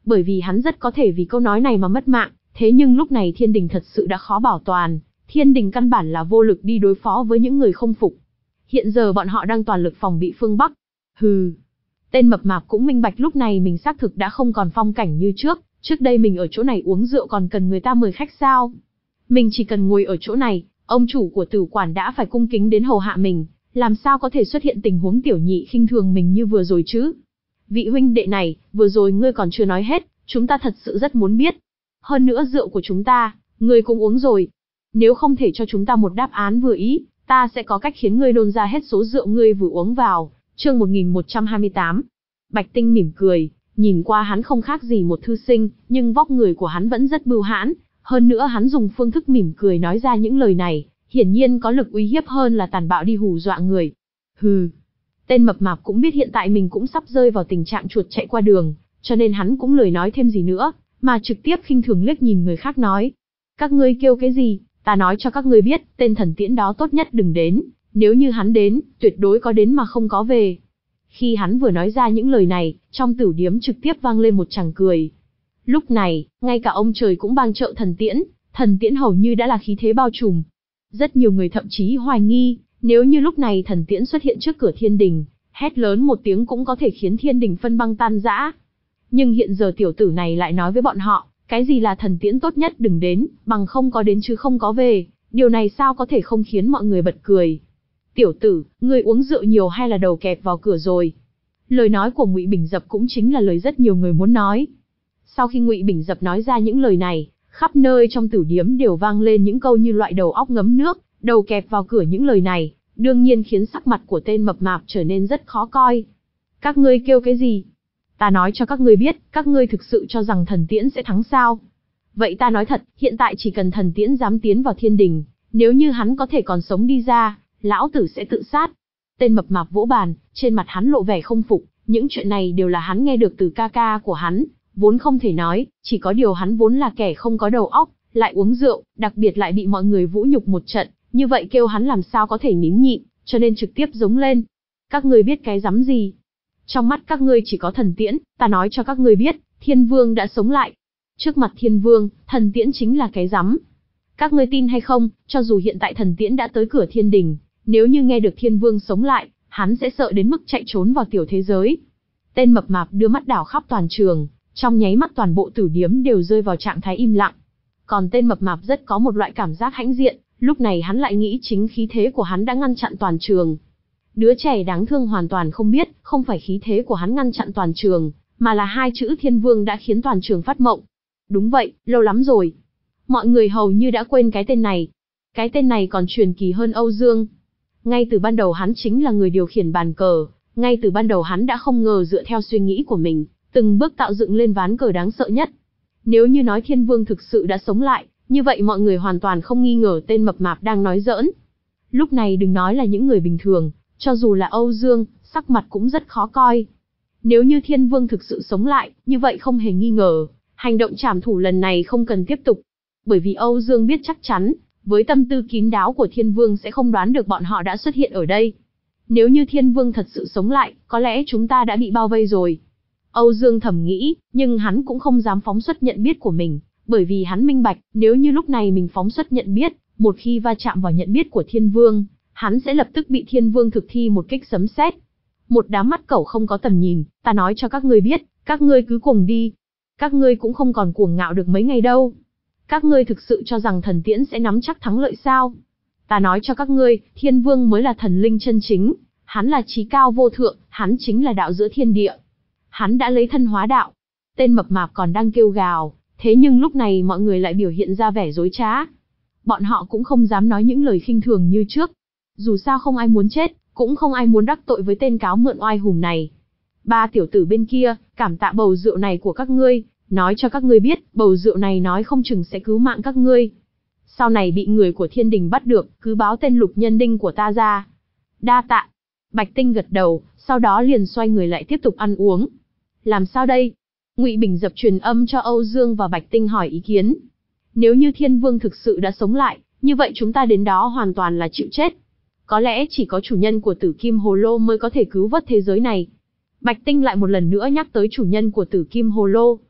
bởi vì hắn rất có thể vì câu nói này mà mất mạng, thế nhưng lúc này thiên đình thật sự đã khó bảo toàn, thiên đình căn bản là vô lực đi đối phó với những người không phục. Hiện giờ bọn họ đang toàn lực phòng bị phương Bắc. Hừ. Tên mập mạp cũng minh bạch lúc này mình xác thực đã không còn phong cảnh như trước, trước đây mình ở chỗ này uống rượu còn cần người ta mời khách sao? Mình chỉ cần ngồi ở chỗ này, ông chủ của tử quản đã phải cung kính đến hầu hạ mình, làm sao có thể xuất hiện tình huống tiểu nhị khinh thường mình như vừa rồi chứ? Vị huynh đệ này, vừa rồi ngươi còn chưa nói hết, chúng ta thật sự rất muốn biết. Hơn nữa rượu của chúng ta, ngươi cũng uống rồi. Nếu không thể cho chúng ta một đáp án vừa ý, ta sẽ có cách khiến ngươi nôn ra hết số rượu ngươi vừa uống vào. Chương một nghìn một trăm hai mươi tám. Bạch Tinh mỉm cười, nhìn qua hắn không khác gì một thư sinh, nhưng vóc người của hắn vẫn rất bưu hãn, hơn nữa hắn dùng phương thức mỉm cười nói ra những lời này, hiển nhiên có lực uy hiếp hơn là tàn bạo đi hù dọa người. Hừ. Tên mập mạp cũng biết hiện tại mình cũng sắp rơi vào tình trạng chuột chạy qua đường, cho nên hắn cũng lười nói thêm gì nữa, mà trực tiếp khinh thường liếc nhìn người khác nói. Các ngươi kêu cái gì, ta nói cho các ngươi biết, tên thần tiễn đó tốt nhất đừng đến, nếu như hắn đến, tuyệt đối có đến mà không có về. Khi hắn vừa nói ra những lời này, trong tử điếm trực tiếp vang lên một tràng cười. Lúc này, ngay cả ông trời cũng bang trợ thần tiễn, thần tiễn hầu như đã là khí thế bao trùm. Rất nhiều người thậm chí hoài nghi, nếu như lúc này thần tiễn xuất hiện trước cửa thiên đình, hét lớn một tiếng cũng có thể khiến thiên đình phân băng tan rã. Nhưng hiện giờ tiểu tử này lại nói với bọn họ, cái gì là thần tiễn tốt nhất đừng đến, bằng không có đến chứ không có về, điều này sao có thể không khiến mọi người bật cười. Tiểu tử, ngươi uống rượu nhiều hay là đầu kẹp vào cửa rồi? Lời nói của Ngụy Bình Dập cũng chính là lời rất nhiều người muốn nói. Sau khi Ngụy Bình Dập nói ra những lời này, khắp nơi trong tử điếm đều vang lên những câu như loại đầu óc ngấm nước, đầu kẹp vào cửa những lời này, đương nhiên khiến sắc mặt của tên mập mạp trở nên rất khó coi. Các ngươi kêu cái gì? Ta nói cho các ngươi biết, các ngươi thực sự cho rằng thần tiễn sẽ thắng sao? Vậy ta nói thật, hiện tại chỉ cần thần tiễn dám tiến vào thiên đình, nếu như hắn có thể còn sống đi ra, lão tử sẽ tự sát. Tên mập mạp vỗ bàn, trên mặt hắn lộ vẻ không phục, những chuyện này đều là hắn nghe được từ ca ca của hắn, vốn không thể nói, chỉ có điều hắn vốn là kẻ không có đầu óc, lại uống rượu, đặc biệt lại bị mọi người vũ nhục một trận, như vậy kêu hắn làm sao có thể nín nhịn, cho nên trực tiếp giống lên. Các ngươi biết cái rắm gì? Trong mắt các ngươi chỉ có thần tiễn, ta nói cho các ngươi biết, thiên vương đã sống lại. Trước mặt thiên vương, thần tiễn chính là cái rắm. Các ngươi tin hay không, cho dù hiện tại thần tiễn đã tới cửa thiên đình, nếu như nghe được thiên vương sống lại, hắn sẽ sợ đến mức chạy trốn vào tiểu thế giới. Tên mập mạp đưa mắt đảo khắp toàn trường, trong nháy mắt toàn bộ tử điếm đều rơi vào trạng thái im lặng. Còn tên mập mạp rất có một loại cảm giác hãnh diện, lúc này hắn lại nghĩ chính khí thế của hắn đã ngăn chặn toàn trường. Đứa trẻ đáng thương hoàn toàn không biết, không phải khí thế của hắn ngăn chặn toàn trường, mà là hai chữ thiên vương đã khiến toàn trường phát mộng. Đúng vậy, lâu lắm rồi. Mọi người hầu như đã quên cái tên này. Cái tên này còn truyền kỳ hơn Âu Dương. Ngay từ ban đầu hắn chính là người điều khiển bàn cờ, ngay từ ban đầu hắn đã không ngờ dựa theo suy nghĩ của mình, từng bước tạo dựng lên ván cờ đáng sợ nhất. Nếu như nói thiên vương thực sự đã sống lại, như vậy mọi người hoàn toàn không nghi ngờ tên mập mạp đang nói giỡn. Lúc này đừng nói là những người bình thường, cho dù là Âu Dương, sắc mặt cũng rất khó coi. Nếu như thiên vương thực sự sống lại, như vậy không hề nghi ngờ, hành động trảm thủ lần này không cần tiếp tục. Bởi vì Âu Dương biết chắc chắn, với tâm tư kín đáo của thiên vương sẽ không đoán được bọn họ đã xuất hiện ở đây. Nếu như thiên vương thật sự sống lại, có lẽ chúng ta đã bị bao vây rồi. Âu Dương thầm nghĩ, nhưng hắn cũng không dám phóng xuất nhận biết của mình, bởi vì hắn minh bạch, nếu như lúc này mình phóng xuất nhận biết, một khi va chạm vào nhận biết của thiên vương, hắn sẽ lập tức bị thiên vương thực thi một kích sấm sét. Một đám mắt cẩu không có tầm nhìn, ta nói cho các ngươi biết, các ngươi cứ cuồng đi. Các ngươi cũng không còn cuồng ngạo được mấy ngày đâu. Các ngươi thực sự cho rằng thần tiễn sẽ nắm chắc thắng lợi sao? Ta nói cho các ngươi, thiên vương mới là thần linh chân chính, hắn là chí cao vô thượng, hắn chính là đạo giữa thiên địa. Hắn đã lấy thân hóa đạo. Tên mập mạp còn đang kêu gào, thế nhưng lúc này mọi người lại biểu hiện ra vẻ dối trá. Bọn họ cũng không dám nói những lời khinh thường như trước. Dù sao không ai muốn chết, cũng không ai muốn đắc tội với tên cáo mượn oai hùng này. Ba tiểu tử bên kia, cảm tạ bầu rượu này của các ngươi, nói cho các ngươi biết, bầu rượu này nói không chừng sẽ cứu mạng các ngươi. Sau này bị người của thiên đình bắt được, cứ báo tên Lục Nhân Đinh của ta ra. Đa tạ. Bạch Tinh gật đầu, sau đó liền xoay người lại tiếp tục ăn uống. Làm sao đây? Ngụy Bình Dập truyền âm cho Âu Dương và Bạch Tinh hỏi ý kiến. Nếu như thiên vương thực sự đã sống lại, như vậy chúng ta đến đó hoàn toàn là chịu chết. Có lẽ chỉ có chủ nhân của Tử Kim Hồ Lô mới có thể cứu vớt thế giới này. Bạch Tinh lại một lần nữa nhắc tới chủ nhân của Tử Kim Hồ Lô.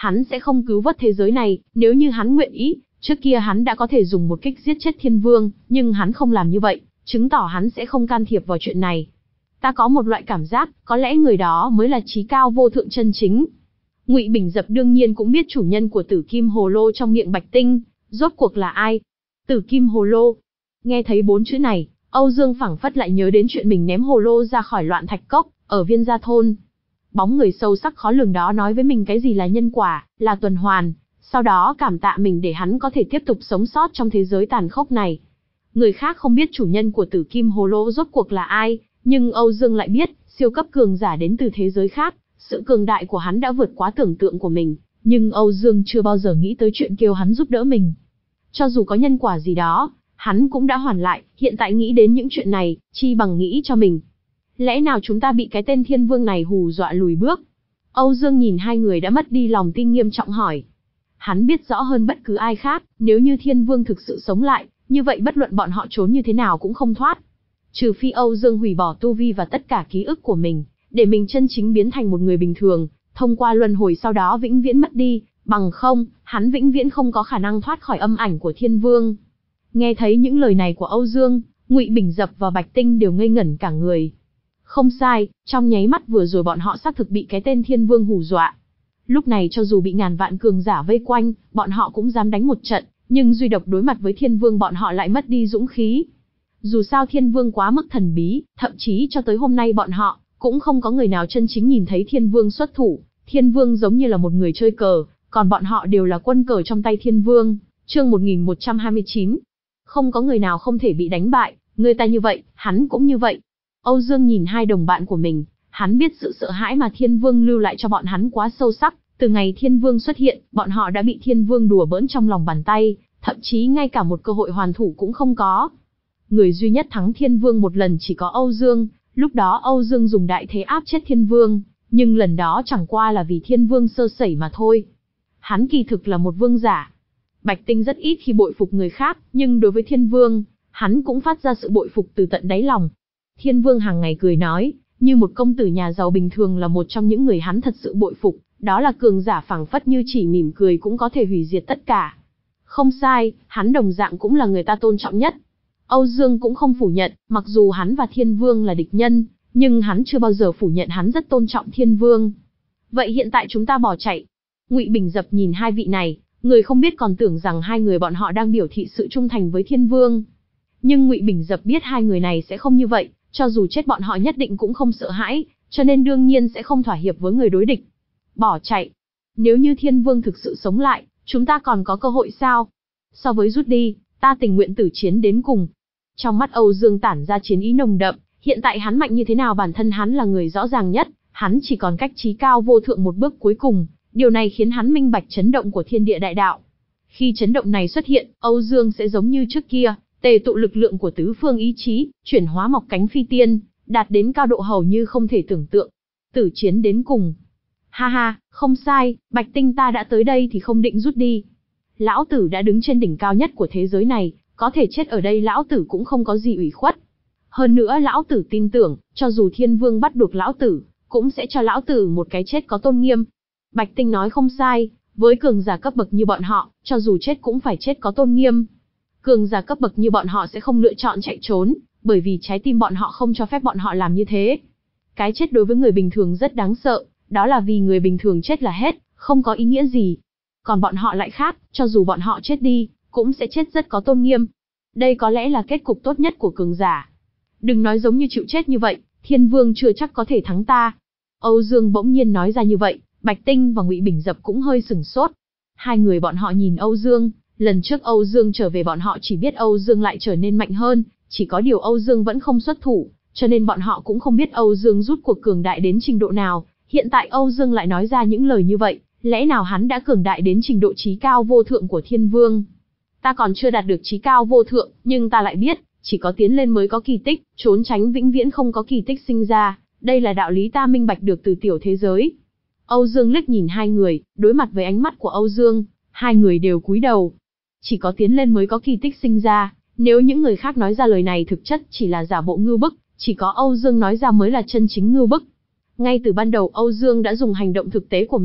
hắn sẽ không cứu vớt thế giới này, nếu như hắn nguyện ý, trước kia hắn đã có thể dùng một kích giết chết Thiên Vương, nhưng hắn không làm như vậy, chứng tỏ hắn sẽ không can thiệp vào chuyện này. Ta có một loại cảm giác, có lẽ người đó mới là chí cao vô thượng chân chính. Ngụy Bình Dập đương nhiên cũng biết chủ nhân của Tử Kim Hồ Lô trong miệng Bạch Tinh, rốt cuộc là ai? Tử Kim Hồ Lô. Nghe thấy bốn chữ này, Âu Dương phảng phất lại nhớ đến chuyện mình ném hồ lô ra khỏi Loạn Thạch Cốc, ở Viên Gia Thôn. Bóng người sâu sắc khó lường đó nói với mình cái gì là nhân quả, là tuần hoàn, sau đó cảm tạ mình để hắn có thể tiếp tục sống sót trong thế giới tàn khốc này. Người khác không biết chủ nhân của Tử Kim Hồ Lô rốt cuộc là ai, nhưng Âu Dương lại biết, siêu cấp cường giả đến từ thế giới khác, sự cường đại của hắn đã vượt quá tưởng tượng của mình, nhưng Âu Dương chưa bao giờ nghĩ tới chuyện kêu hắn giúp đỡ mình. Cho dù có nhân quả gì đó, hắn cũng đã hoàn lại, hiện tại nghĩ đến những chuyện này, chi bằng nghĩ cho mình. Lẽ nào chúng ta bị cái tên Thiên Vương này hù dọa lùi bước? Âu Dương nhìn hai người đã mất đi lòng tin nghiêm trọng hỏi. Hắn biết rõ hơn bất cứ ai khác, nếu như Thiên Vương thực sự sống lại, như vậy bất luận bọn họ trốn như thế nào cũng không thoát. Trừ phi Âu Dương hủy bỏ tu vi và tất cả ký ức của mình, để mình chân chính biến thành một người bình thường, thông qua luân hồi sau đó vĩnh viễn mất đi, bằng không, hắn vĩnh viễn không có khả năng thoát khỏi âm ảnh của Thiên Vương. Nghe thấy những lời này của Âu Dương, Ngụy Bình Dập và Bạch Tinh đều ngây ngẩn cả người. Không sai, trong nháy mắt vừa rồi bọn họ xác thực bị cái tên Thiên Vương hù dọa. Lúc này cho dù bị ngàn vạn cường giả vây quanh, bọn họ cũng dám đánh một trận, nhưng duy độc đối mặt với Thiên Vương bọn họ lại mất đi dũng khí. Dù sao Thiên Vương quá mức thần bí, thậm chí cho tới hôm nay bọn họ cũng không có người nào chân chính nhìn thấy Thiên Vương xuất thủ. Thiên Vương giống như là một người chơi cờ, còn bọn họ đều là quân cờ trong tay Thiên Vương. Chương một nghìn một trăm hai mươi chín. Không có người nào không thể bị đánh bại, người ta như vậy, hắn cũng như vậy. Âu Dương nhìn hai đồng bạn của mình, hắn biết sự sợ hãi mà Thiên Vương lưu lại cho bọn hắn quá sâu sắc, từ ngày Thiên Vương xuất hiện, bọn họ đã bị Thiên Vương đùa bỡn trong lòng bàn tay, thậm chí ngay cả một cơ hội hoàn thủ cũng không có. Người duy nhất thắng Thiên Vương một lần chỉ có Âu Dương, lúc đó Âu Dương dùng đại thế áp chết Thiên Vương, nhưng lần đó chẳng qua là vì Thiên Vương sơ sẩy mà thôi. Hắn kỳ thực là một vương giả. Bạch Tinh rất ít khi bội phục người khác, nhưng đối với Thiên Vương, hắn cũng phát ra sự bội phục từ tận đáy lòng. Thiên Vương hàng ngày cười nói, như một công tử nhà giàu bình thường là một trong những người hắn thật sự bội phục, đó là cường giả phảng phất như chỉ mỉm cười cũng có thể hủy diệt tất cả. Không sai, hắn đồng dạng cũng là người ta tôn trọng nhất. Âu Dương cũng không phủ nhận, mặc dù hắn và Thiên Vương là địch nhân, nhưng hắn chưa bao giờ phủ nhận hắn rất tôn trọng Thiên Vương. Vậy hiện tại chúng ta bỏ chạy. Ngụy Bình Dập nhìn hai vị này, người không biết còn tưởng rằng hai người bọn họ đang biểu thị sự trung thành với Thiên Vương. Nhưng Ngụy Bình Dập biết hai người này sẽ không như vậy, cho dù chết bọn họ nhất định cũng không sợ hãi, cho nên đương nhiên sẽ không thỏa hiệp với người đối địch. Bỏ chạy. Nếu như Thiên Vương thực sự sống lại, chúng ta còn có cơ hội sao? So với rút đi, ta tình nguyện tử chiến đến cùng. Trong mắt Âu Dương tản ra chiến ý nồng đậm, hiện tại hắn mạnh như thế nào bản thân hắn là người rõ ràng nhất, hắn chỉ còn cách chí cao vô thượng một bước cuối cùng, điều này khiến hắn minh bạch chấn động của thiên địa đại đạo. Khi chấn động này xuất hiện, Âu Dương sẽ giống như trước kia, tề tụ lực lượng của tứ phương ý chí, chuyển hóa mọc cánh phi tiên, đạt đến cao độ hầu như không thể tưởng tượng. Tử chiến đến cùng. Ha ha, không sai, Bạch Tinh ta đã tới đây thì không định rút đi. Lão tử đã đứng trên đỉnh cao nhất của thế giới này, có thể chết ở đây lão tử cũng không có gì ủy khuất. Hơn nữa lão tử tin tưởng, cho dù Thiên Vương bắt buộc lão tử, cũng sẽ cho lão tử một cái chết có tôn nghiêm. Bạch Tinh nói không sai, với cường giả cấp bậc như bọn họ, cho dù chết cũng phải chết có tôn nghiêm. Cường giả cấp bậc như bọn họ sẽ không lựa chọn chạy trốn, bởi vì trái tim bọn họ không cho phép bọn họ làm như thế. Cái chết đối với người bình thường rất đáng sợ, đó là vì người bình thường chết là hết, không có ý nghĩa gì. Còn bọn họ lại khác, cho dù bọn họ chết đi, cũng sẽ chết rất có tôn nghiêm. Đây có lẽ là kết cục tốt nhất của cường giả. Đừng nói giống như chịu chết như vậy, Thiên Vương chưa chắc có thể thắng ta. Âu Dương bỗng nhiên nói ra như vậy, Bạch Tinh và Ngụy Bình Dập cũng hơi sửng sốt. Hai người bọn họ nhìn Âu Dương, lần trước Âu Dương trở về bọn họ chỉ biết Âu Dương lại trở nên mạnh hơn, chỉ có điều Âu Dương vẫn không xuất thủ, cho nên bọn họ cũng không biết Âu Dương rút cuộc cường đại đến trình độ nào. Hiện tại Âu Dương lại nói ra những lời như vậy, lẽ nào hắn đã cường đại đến trình độ chí cao vô thượng của Thiên Vương? Ta còn chưa đạt được chí cao vô thượng, nhưng ta lại biết, chỉ có tiến lên mới có kỳ tích, trốn tránh vĩnh viễn không có kỳ tích sinh ra, đây là đạo lý ta minh bạch được từ tiểu thế giới. Âu Dương liếc nhìn hai người, đối mặt với ánh mắt của Âu Dương, hai người đều cúi đầu. Chỉ có tiến lên mới có kỳ tích sinh ra, nếu những người khác nói ra lời này thực chất chỉ là giả bộ ngưu bức, chỉ có Âu Dương nói ra mới là chân chính ngưu bức. Ngay từ ban đầu Âu Dương đã dùng hành động thực tế của mình,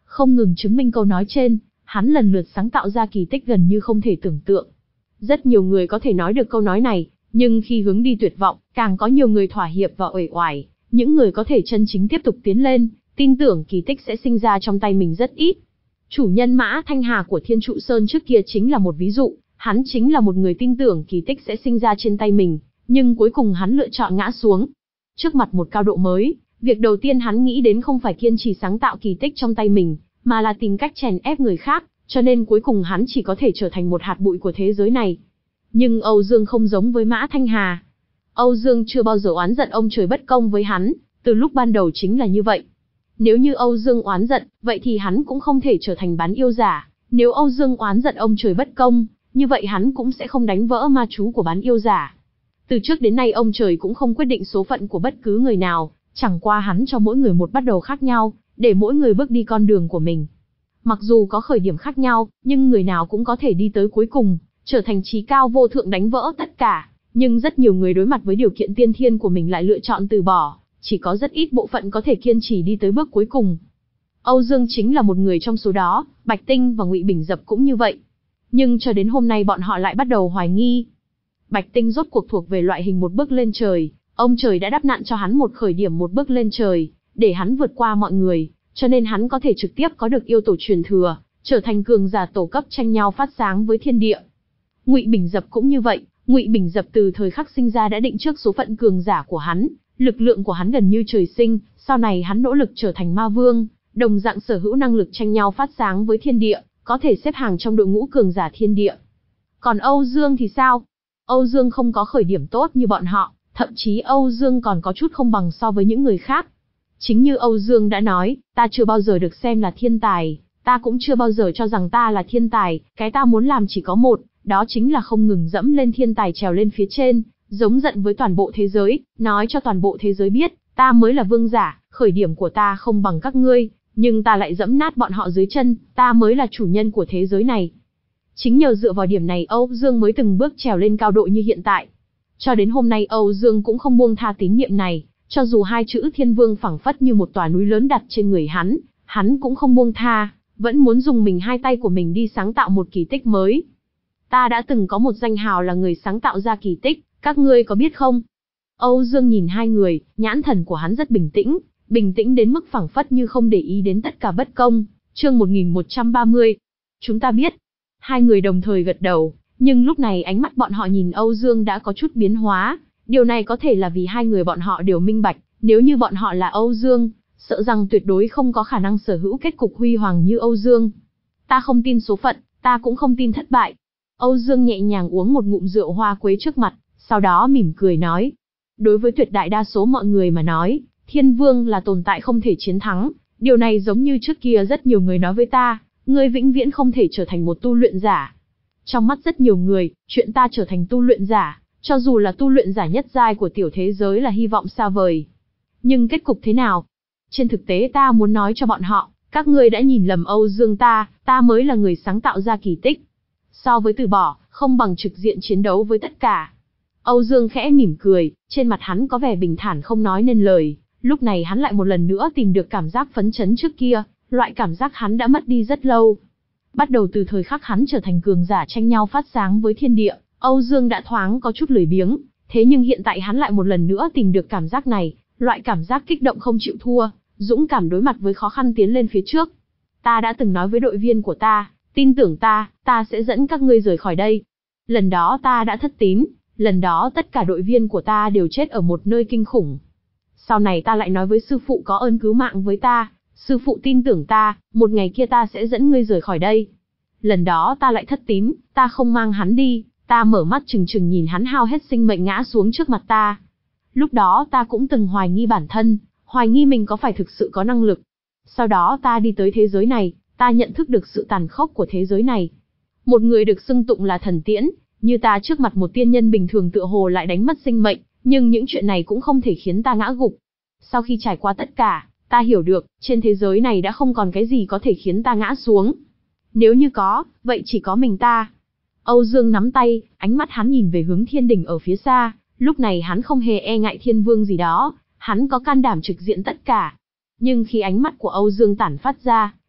Không ngừng chứng minh câu nói trên, hắn lần lượt sáng tạo ra kỳ tích gần như không thể tưởng tượng. Rất nhiều người có thể nói được câu nói này, nhưng khi hướng đi tuyệt vọng, càng có nhiều người thỏa hiệp và uể oải. Những người có thể chân chính tiếp tục tiến lên, tin tưởng kỳ tích sẽ sinh ra trong tay mình rất ít. Chủ nhân Mã Thanh Hà của Thiên Trụ Sơn trước kia chính là một ví dụ, hắn chính là một người tin tưởng kỳ tích sẽ sinh ra trên tay mình, nhưng cuối cùng hắn lựa chọn ngã xuống. Trước mặt một cao độ mới, việc đầu tiên hắn nghĩ đến không phải kiên trì sáng tạo kỳ tích trong tay mình, mà là tìm cách chèn ép người khác, cho nên cuối cùng hắn chỉ có thể trở thành một hạt bụi của thế giới này. Nhưng Âu Dương không giống với Mã Thanh Hà. Âu Dương chưa bao giờ oán giận ông trời bất công với hắn, từ lúc ban đầu chính là như vậy. Nếu như Âu Dương oán giận, vậy thì hắn cũng không thể trở thành bán yêu giả. Nếu Âu Dương oán giận ông trời bất công, như vậy hắn cũng sẽ không đánh vỡ ma chú của bán yêu giả. Từ trước đến nay ông trời cũng không quyết định số phận của bất cứ người nào, chẳng qua hắn cho mỗi người một bắt đầu khác nhau, để mỗi người bước đi con đường của mình. Mặc dù có khởi điểm khác nhau, nhưng người nào cũng có thể đi tới cuối cùng, trở thành trí cao vô thượng đánh vỡ tất cả. Nhưng rất nhiều người đối mặt với điều kiện tiên thiên của mình lại lựa chọn từ bỏ, chỉ có rất ít bộ phận có thể kiên trì đi tới bước cuối cùng. Âu Dương chính là một người trong số đó, Bạch Tinh và Ngụy Bình Dập cũng như vậy. Nhưng cho đến hôm nay bọn họ lại bắt đầu hoài nghi. Bạch Tinh rốt cuộc thuộc về loại hình một bước lên trời, ông trời đã đắp nặn cho hắn một khởi điểm một bước lên trời, để hắn vượt qua mọi người, cho nên hắn có thể trực tiếp có được yêu tổ truyền thừa, trở thành cường giả tổ cấp tranh nhau phát sáng với thiên địa. Ngụy Bình Dập cũng như vậy, Ngụy Bình Dập từ thời khắc sinh ra đã định trước số phận cường giả của hắn, lực lượng của hắn gần như trời sinh, sau này hắn nỗ lực trở thành ma vương, đồng dạng sở hữu năng lực tranh nhau phát sáng với thiên địa, có thể xếp hàng trong đội ngũ cường giả thiên địa. Còn Âu Dương thì sao? Âu Dương không có khởi điểm tốt như bọn họ, thậm chí Âu Dương còn có chút không bằng so với những người khác. Chính như Âu Dương đã nói, ta chưa bao giờ được xem là thiên tài, ta cũng chưa bao giờ cho rằng ta là thiên tài, cái ta muốn làm chỉ có một, đó chính là không ngừng dẫm lên thiên tài trèo lên phía trên, giống giận với toàn bộ thế giới, nói cho toàn bộ thế giới biết, ta mới là vương giả, khởi điểm của ta không bằng các ngươi, nhưng ta lại dẫm nát bọn họ dưới chân, ta mới là chủ nhân của thế giới này. Chính nhờ dựa vào điểm này Âu Dương mới từng bước trèo lên cao độ như hiện tại. Cho đến hôm nay Âu Dương cũng không buông tha tín niệm này, cho dù hai chữ thiên vương phẳng phất như một tòa núi lớn đặt trên người hắn, hắn cũng không buông tha, vẫn muốn dùng mình hai tay của mình đi sáng tạo một kỳ tích mới. Ta đã từng có một danh hào là người sáng tạo ra kỳ tích, các ngươi có biết không? Âu Dương nhìn hai người, nhãn thần của hắn rất bình tĩnh, bình tĩnh đến mức phẳng phất như không để ý đến tất cả bất công. Chương một nghìn một trăm ba mươi. Chúng ta biết. Hai người đồng thời gật đầu, nhưng lúc này ánh mắt bọn họ nhìn Âu Dương đã có chút biến hóa. Điều này có thể là vì hai người bọn họ đều minh bạch, nếu như bọn họ là Âu Dương, sợ rằng tuyệt đối không có khả năng sở hữu kết cục huy hoàng như Âu Dương. Ta không tin số phận, ta cũng không tin thất bại. Âu Dương nhẹ nhàng uống một ngụm rượu hoa quế trước mặt, sau đó mỉm cười nói. Đối với tuyệt đại đa số mọi người mà nói, Thiên Vương là tồn tại không thể chiến thắng. Điều này giống như trước kia rất nhiều người nói với ta, ngươi vĩnh viễn không thể trở thành một tu luyện giả. Trong mắt rất nhiều người, chuyện ta trở thành tu luyện giả, cho dù là tu luyện giả nhất giai của tiểu thế giới là hy vọng xa vời. Nhưng kết cục thế nào? Trên thực tế ta muốn nói cho bọn họ, các ngươi đã nhìn lầm Âu Dương ta, ta mới là người sáng tạo ra kỳ tích. So với từ bỏ, không bằng trực diện chiến đấu với tất cả. Âu Dương khẽ mỉm cười, trên mặt hắn có vẻ bình thản không nói nên lời, lúc này hắn lại một lần nữa tìm được cảm giác phấn chấn trước kia, loại cảm giác hắn đã mất đi rất lâu. Bắt đầu từ thời khắc hắn trở thành cường giả tranh nhau phát sáng với thiên địa, Âu Dương đã thoáng có chút lười biếng, thế nhưng hiện tại hắn lại một lần nữa tìm được cảm giác này, loại cảm giác kích động không chịu thua, dũng cảm đối mặt với khó khăn tiến lên phía trước. Ta đã từng nói với đội viên của ta, tin tưởng ta, ta sẽ dẫn các ngươi rời khỏi đây. Lần đó ta đã thất tín, lần đó tất cả đội viên của ta đều chết ở một nơi kinh khủng. Sau này ta lại nói với sư phụ có ơn cứu mạng với ta, sư phụ tin tưởng ta, một ngày kia ta sẽ dẫn ngươi rời khỏi đây. Lần đó ta lại thất tín, ta không mang hắn đi, ta mở mắt trừng trừng nhìn hắn hao hết sinh mệnh ngã xuống trước mặt ta. Lúc đó ta cũng từng hoài nghi bản thân, hoài nghi mình có phải thực sự có năng lực. Sau đó ta đi tới thế giới này, ta nhận thức được sự tàn khốc của thế giới này. Một người được xưng tụng là thần tiễn, như ta trước mặt một tiên nhân bình thường tựa hồ lại đánh mất sinh mệnh, nhưng những chuyện này cũng không thể khiến ta ngã gục. Sau khi trải qua tất cả, ta hiểu được, trên thế giới này đã không còn cái gì có thể khiến ta ngã xuống. Nếu như có, vậy chỉ có mình ta. Âu Dương nắm tay, ánh mắt hắn nhìn về hướng thiên đỉnh ở phía xa, lúc này hắn không hề e ngại thiên vương gì đó, hắn có can đảm trực diện tất cả. Nhưng khi ánh mắt của Âu Dương tản phát ra,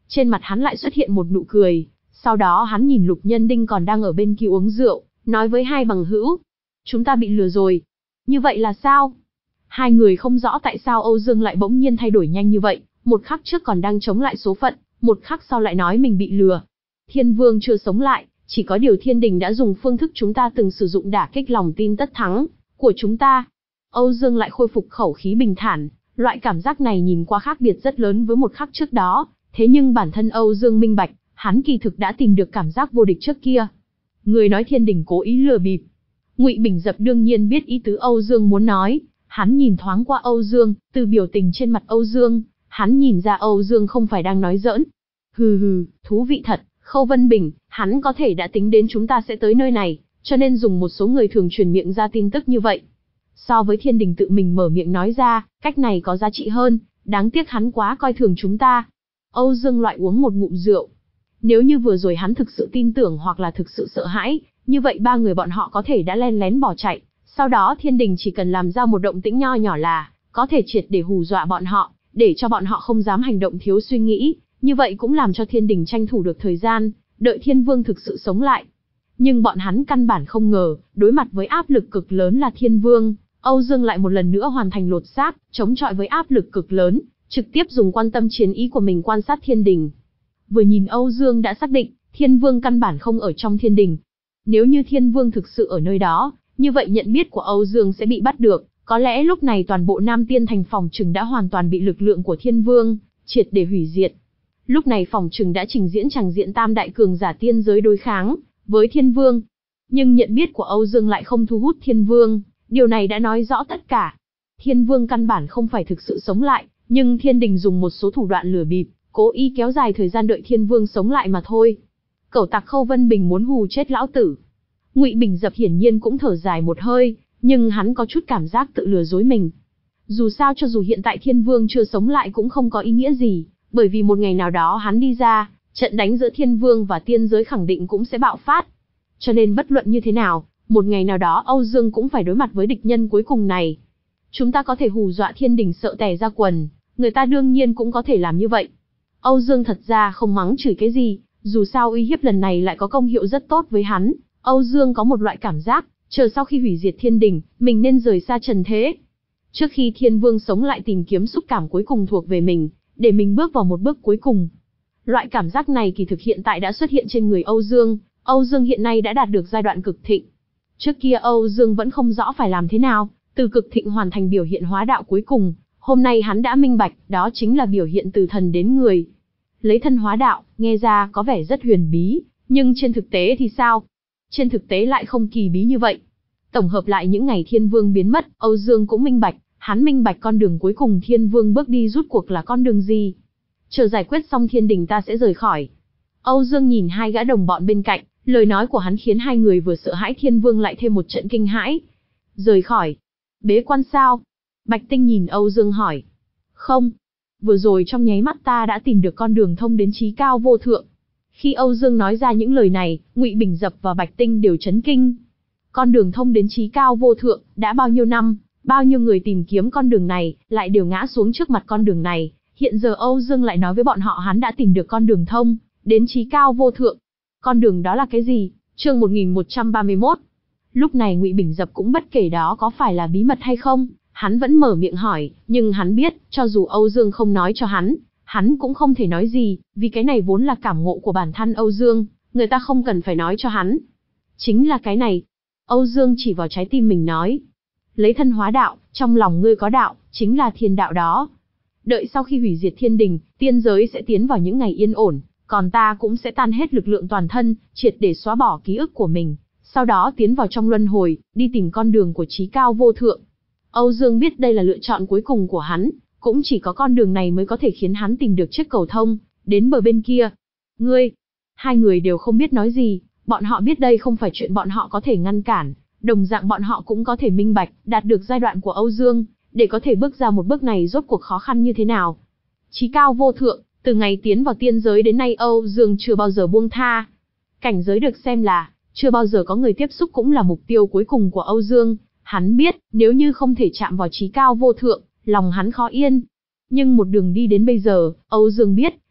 Trên mặt hắn lại xuất hiện một nụ cười, sau đó hắn nhìn Lục Nhân Đinh còn đang ở bên kia uống rượu, nói với hai bằng hữu. Chúng ta bị lừa rồi. Như vậy là sao? Hai người không rõ tại sao Âu Dương lại bỗng nhiên thay đổi nhanh như vậy, một khắc trước còn đang chống lại số phận, một khắc sau lại nói mình bị lừa. Thiên Vương chưa sống lại, chỉ có điều Thiên Đình đã dùng phương thức chúng ta từng sử dụng đả kích lòng tin tất thắng của chúng ta. Âu Dương lại khôi phục khẩu khí bình thản, loại cảm giác này nhìn qua khác biệt rất lớn với một khắc trước đó, thế nhưng bản thân Âu Dương minh bạch, hắn kỳ thực đã tìm được cảm giác vô địch trước kia. Người nói Thiên Đình cố ý lừa bịp. Ngụy Bình Dập đương nhiên biết ý tứ Âu Dương muốn nói, hắn nhìn thoáng qua Âu Dương, từ biểu tình trên mặt Âu Dương, hắn nhìn ra Âu Dương không phải đang nói giỡn. Hừ hừ, thú vị thật, Khâu Vân Bình, hắn có thể đã tính đến chúng ta sẽ tới nơi này, cho nên dùng một số người thường truyền miệng ra tin tức như vậy. So với Thiên Đình tự mình mở miệng nói ra, cách này có giá trị hơn, đáng tiếc hắn quá coi thường chúng ta. Âu Dương loại uống một ngụm rượu. Nếu như vừa rồi hắn thực sự tin tưởng hoặc là thực sự sợ hãi, như vậy ba người bọn họ có thể đã len lén bỏ chạy, sau đó Thiên Đình chỉ cần làm ra một động tĩnh nho nhỏ là có thể triệt để hù dọa bọn họ, để cho bọn họ không dám hành động thiếu suy nghĩ, như vậy cũng làm cho Thiên Đình tranh thủ được thời gian, đợi Thiên Vương thực sự sống lại. Nhưng bọn hắn căn bản không ngờ, đối mặt với áp lực cực lớn là Thiên Vương, Âu Dương lại một lần nữa hoàn thành lột xác, chống chọi với áp lực cực lớn, trực tiếp dùng quan tâm chiến ý của mình quan sát Thiên Đình. Vừa nhìn Âu Dương đã xác định, Thiên Vương căn bản không ở trong Thiên Đình. Nếu như Thiên Vương thực sự ở nơi đó, như vậy nhận biết của Âu Dương sẽ bị bắt được, có lẽ lúc này toàn bộ Nam Tiên Thành phòng trừng đã hoàn toàn bị lực lượng của Thiên Vương triệt để hủy diệt. Lúc này phòng trừng đã trình diễn tràng diện tam đại cường giả tiên giới đối kháng với Thiên Vương. Nhưng nhận biết của Âu Dương lại không thu hút Thiên Vương, điều này đã nói rõ tất cả. Thiên Vương căn bản không phải thực sự sống lại, nhưng Thiên Đình dùng một số thủ đoạn lừa bịp, cố ý kéo dài thời gian đợi Thiên Vương sống lại mà thôi. Cẩu tặc Khâu Vân Bình muốn hù chết lão tử. Ngụy Bình Dập hiển nhiên cũng thở dài một hơi, nhưng hắn có chút cảm giác tự lừa dối mình. Dù sao cho dù hiện tại Thiên Vương chưa sống lại cũng không có ý nghĩa gì, bởi vì một ngày nào đó hắn đi ra, trận đánh giữa Thiên Vương và tiên giới khẳng định cũng sẽ bạo phát. Cho nên bất luận như thế nào, một ngày nào đó Âu Dương cũng phải đối mặt với địch nhân cuối cùng này. Chúng ta có thể hù dọa Thiên Đình sợ tè ra quần, người ta đương nhiên cũng có thể làm như vậy. Âu Dương thật ra không mắng chửi cái gì, dù sao uy hiếp lần này lại có công hiệu rất tốt với hắn. Âu Dương có một loại cảm giác, chờ sau khi hủy diệt Thiên Đình, mình nên rời xa trần thế. Trước khi Thiên Vương sống lại tìm kiếm xúc cảm cuối cùng thuộc về mình, để mình bước vào một bước cuối cùng. Loại cảm giác này kỳ thực hiện tại đã xuất hiện trên người Âu Dương, Âu Dương hiện nay đã đạt được giai đoạn cực thịnh. Trước kia Âu Dương vẫn không rõ phải làm thế nào, từ cực thịnh hoàn thành biểu hiện hóa đạo cuối cùng, hôm nay hắn đã minh bạch, đó chính là biểu hiện từ thần đến người. Lấy thân hóa đạo, nghe ra có vẻ rất huyền bí, nhưng trên thực tế thì sao? Trên thực tế lại không kỳ bí như vậy. Tổng hợp lại những ngày Thiên Vương biến mất, Âu Dương cũng minh bạch, hắn minh bạch con đường cuối cùng Thiên Vương bước đi rút cuộc là con đường gì. Chờ giải quyết xong Thiên Đình ta sẽ rời khỏi. Âu Dương nhìn hai gã đồng bọn bên cạnh, lời nói của hắn khiến hai người vừa sợ hãi Thiên Vương lại thêm một trận kinh hãi. Rời khỏi? Bế quan sao? Bạch Tinh nhìn Âu Dương hỏi. Không. Vừa rồi trong nháy mắt ta đã tìm được con đường thông đến chí cao vô thượng. Khi Âu Dương nói ra những lời này, Ngụy Bình Dập và Bạch Tinh đều chấn kinh. Con đường thông đến chí cao vô thượng, đã bao nhiêu năm, bao nhiêu người tìm kiếm con đường này, lại đều ngã xuống trước mặt con đường này. Hiện giờ Âu Dương lại nói với bọn họ hắn đã tìm được con đường thông đến chí cao vô thượng. Con đường đó là cái gì? Chương một nghìn một trăm ba mươi mốt. Lúc này Ngụy Bình Dập cũng bất kể đó có phải là bí mật hay không, hắn vẫn mở miệng hỏi, nhưng hắn biết, cho dù Âu Dương không nói cho hắn, hắn cũng không thể nói gì, vì cái này vốn là cảm ngộ của bản thân Âu Dương, người ta không cần phải nói cho hắn. Chính là cái này. Âu Dương chỉ vào trái tim mình nói. Lấy thân hóa đạo, trong lòng ngươi có đạo, chính là thiên đạo đó. Đợi sau khi hủy diệt Thiên Đình, tiên giới sẽ tiến vào những ngày yên ổn, còn ta cũng sẽ tan hết lực lượng toàn thân, triệt để xóa bỏ ký ức của mình, sau đó tiến vào trong luân hồi, đi tìm con đường của chí cao vô thượng. Âu Dương biết đây là lựa chọn cuối cùng của hắn, cũng chỉ có con đường này mới có thể khiến hắn tìm được chiếc cầu thông đến bờ bên kia. Ngươi, hai người đều không biết nói gì, bọn họ biết đây không phải chuyện bọn họ có thể ngăn cản, đồng dạng bọn họ cũng có thể minh bạch, đạt được giai đoạn của Âu Dương, để có thể bước ra một bước này rốt cuộc khó khăn như thế nào. Chí cao vô thượng, từ ngày tiến vào tiên giới đến nay Âu Dương chưa bao giờ buông tha. Cảnh giới được xem là, chưa bao giờ có người tiếp xúc cũng là mục tiêu cuối cùng của Âu Dương. Hắn biết, nếu như không thể chạm vào chí cao vô thượng, lòng hắn khó yên. Nhưng một đường đi đến bây giờ, Âu Dương biết,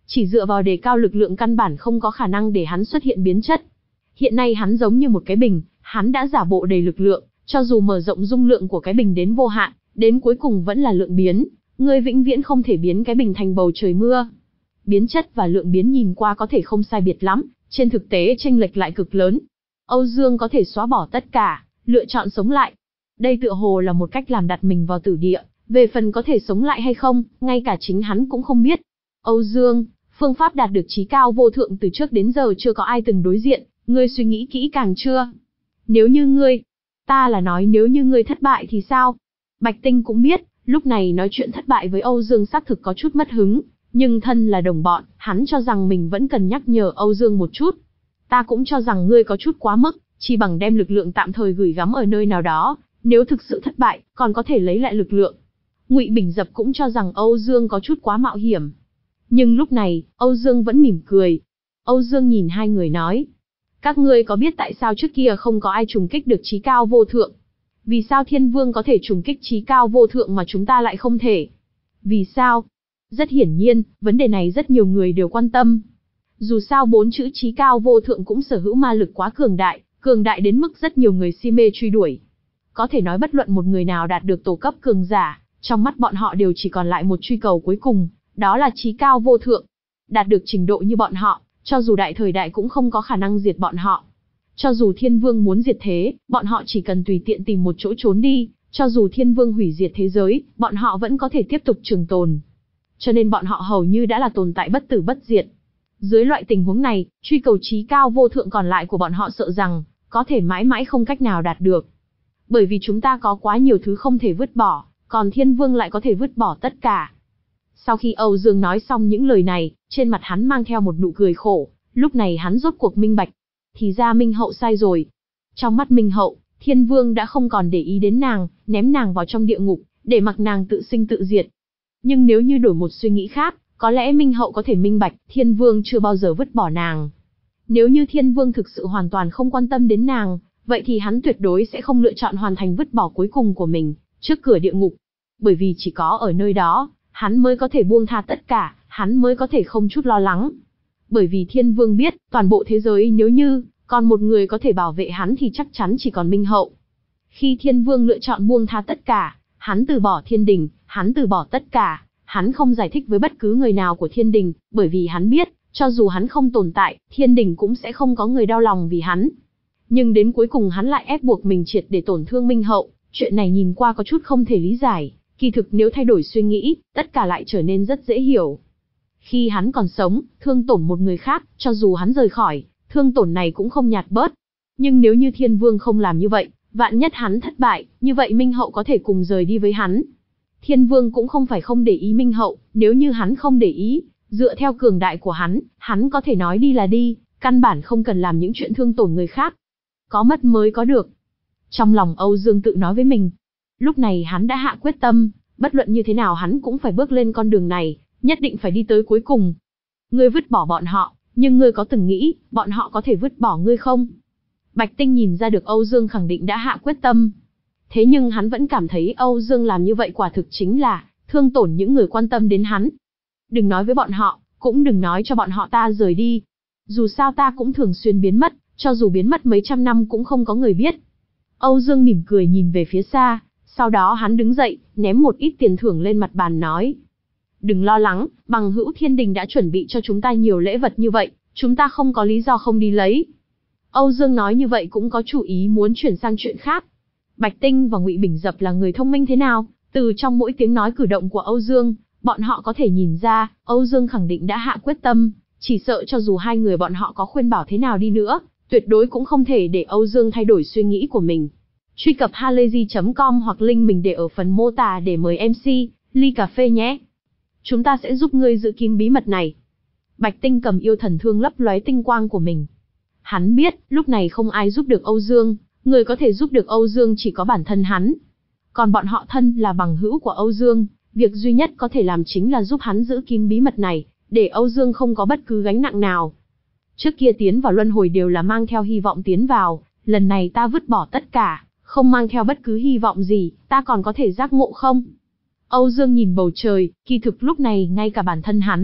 Chỉ dựa vào đề cao lực lượng căn bản không có khả năng để hắn xuất hiện biến chất. Hiện nay hắn giống như một cái bình, hắn đã giả bộ đầy lực lượng, cho dù mở rộng dung lượng của cái bình đến vô hạn, đến cuối cùng vẫn là lượng biến, ngươi vĩnh viễn không thể biến cái bình thành bầu trời mưa. Biến chất và lượng biến nhìn qua có thể không sai biệt lắm, trên thực tế chênh lệch lại cực lớn. Âu Dương có thể xóa bỏ tất cả, lựa chọn sống lại. Đây tựa hồ là một cách làm đặt mình vào tử địa, về phần có thể sống lại hay không, ngay cả chính hắn cũng không biết. Âu Dương, phương pháp đạt được chí cao vô thượng từ trước đến giờ chưa có ai từng đối diện, ngươi suy nghĩ kỹ càng chưa? Nếu như ngươi, ta là nói nếu như ngươi thất bại thì sao? Bạch Tinh cũng biết, lúc này nói chuyện thất bại với Âu Dương xác thực có chút mất hứng, nhưng thân là đồng bọn, hắn cho rằng mình vẫn cần nhắc nhở Âu Dương một chút. Ta cũng cho rằng ngươi có chút quá mức, chỉ bằng đem lực lượng tạm thời gửi gắm ở nơi nào đó, nếu thực sự thất bại, còn có thể lấy lại lực lượng. Ngụy Bình Dập cũng cho rằng Âu Dương có chút quá mạo hiểm. Nhưng lúc này, Âu Dương vẫn mỉm cười. Âu Dương nhìn hai người nói, các ngươi có biết tại sao trước kia không có ai trùng kích được chí cao vô thượng? Vì sao Thiên Vương có thể trùng kích chí cao vô thượng mà chúng ta lại không thể? Vì sao? Rất hiển nhiên, vấn đề này rất nhiều người đều quan tâm. Dù sao bốn chữ chí cao vô thượng cũng sở hữu ma lực quá cường đại, cường đại đến mức rất nhiều người si mê truy đuổi. Có thể nói bất luận một người nào đạt được tổ cấp cường giả, trong mắt bọn họ đều chỉ còn lại một truy cầu cuối cùng, đó là chí cao vô thượng. Đạt được trình độ như bọn họ, cho dù đại thời đại cũng không có khả năng diệt bọn họ. Cho dù Thiên Vương muốn diệt thế, bọn họ chỉ cần tùy tiện tìm một chỗ trốn đi, cho dù Thiên Vương hủy diệt thế giới, bọn họ vẫn có thể tiếp tục trường tồn. Cho nên bọn họ hầu như đã là tồn tại bất tử bất diệt. Dưới loại tình huống này, truy cầu chí cao vô thượng còn lại của bọn họ sợ rằng, có thể mãi mãi không cách nào đạt được. Bởi vì chúng ta có quá nhiều thứ không thể vứt bỏ, còn Thiên Vương lại có thể vứt bỏ tất cả. Sau khi Âu Dương nói xong những lời này, trên mặt hắn mang theo một nụ cười khổ, lúc này hắn rốt cuộc minh bạch. Thì ra Minh Hậu sai rồi. Trong mắt Minh Hậu, Thiên Vương đã không còn để ý đến nàng, ném nàng vào trong địa ngục, để mặc nàng tự sinh tự diệt. Nhưng nếu như đổi một suy nghĩ khác, có lẽ Minh Hậu có thể minh bạch, Thiên Vương chưa bao giờ vứt bỏ nàng. Nếu như Thiên Vương thực sự hoàn toàn không quan tâm đến nàng, vậy thì hắn tuyệt đối sẽ không lựa chọn hoàn thành vứt bỏ cuối cùng của mình, trước cửa địa ngục. Bởi vì chỉ có ở nơi đó, hắn mới có thể buông tha tất cả, hắn mới có thể không chút lo lắng. Bởi vì Thiên Vương biết, toàn bộ thế giới nếu như còn một người có thể bảo vệ hắn thì chắc chắn chỉ còn Minh Hậu. Khi Thiên Vương lựa chọn buông tha tất cả, hắn từ bỏ thiên đình, hắn từ bỏ tất cả, hắn không giải thích với bất cứ người nào của thiên đình, bởi vì hắn biết, cho dù hắn không tồn tại, thiên đình cũng sẽ không có người đau lòng vì hắn. Nhưng đến cuối cùng hắn lại ép buộc mình triệt để tổn thương Minh Hậu, chuyện này nhìn qua có chút không thể lý giải, kỳ thực nếu thay đổi suy nghĩ, tất cả lại trở nên rất dễ hiểu. Khi hắn còn sống, thương tổn một người khác, cho dù hắn rời khỏi, thương tổn này cũng không nhạt bớt. Nhưng nếu như Thiên Vương không làm như vậy, vạn nhất hắn thất bại, như vậy Minh Hậu có thể cùng rời đi với hắn. Thiên Vương cũng không phải không để ý Minh Hậu, nếu như hắn không để ý, dựa theo cường đại của hắn, hắn có thể nói đi là đi, căn bản không cần làm những chuyện thương tổn người khác. Có mất mới có được. Trong lòng Âu Dương tự nói với mình. Lúc này hắn đã hạ quyết tâm, bất luận như thế nào hắn cũng phải bước lên con đường này, nhất định phải đi tới cuối cùng. Ngươi vứt bỏ bọn họ, nhưng ngươi có từng nghĩ, bọn họ có thể vứt bỏ ngươi không? Bạch Tinh nhìn ra được Âu Dương khẳng định đã hạ quyết tâm. Thế nhưng hắn vẫn cảm thấy Âu Dương làm như vậy quả thực chính là thương tổn những người quan tâm đến hắn. Đừng nói với bọn họ, cũng đừng nói cho bọn họ ta rời đi. Dù sao ta cũng thường xuyên biến mất, cho dù biến mất mấy trăm năm cũng không có người biết. Âu Dương mỉm cười nhìn về phía xa, sau đó hắn đứng dậy, ném một ít tiền thưởng lên mặt bàn nói. Đừng lo lắng, bằng hữu thiên đình đã chuẩn bị cho chúng ta nhiều lễ vật như vậy, chúng ta không có lý do không đi lấy. Âu Dương nói như vậy cũng có chủ ý muốn chuyển sang chuyện khác. Bạch Tinh và Ngụy Bình Dập là người thông minh thế nào, từ trong mỗi tiếng nói cử động của Âu Dương, bọn họ có thể nhìn ra, Âu Dương khẳng định đã hạ quyết tâm, chỉ sợ cho dù hai người bọn họ có khuyên bảo thế nào đi nữa, tuyệt đối cũng không thể để Âu Dương thay đổi suy nghĩ của mình. Truy cập halayzi chấm com hoặc link mình để ở phần mô tả để mời em xê, ly cà phê nhé. Chúng ta sẽ giúp ngươi giữ kín bí mật này. Bạch Tinh cầm yêu thần thương lấp lóe tinh quang của mình. Hắn biết, lúc này không ai giúp được Âu Dương, người có thể giúp được Âu Dương chỉ có bản thân hắn. Còn bọn họ thân là bằng hữu của Âu Dương, việc duy nhất có thể làm chính là giúp hắn giữ kín bí mật này, để Âu Dương không có bất cứ gánh nặng nào. Trước kia tiến vào luân hồi đều là mang theo hy vọng tiến vào, lần này ta vứt bỏ tất cả, không mang theo bất cứ hy vọng gì, ta còn có thể giác ngộ không? Âu Dương nhìn bầu trời, kỳ thực lúc này ngay cả bản thân hắn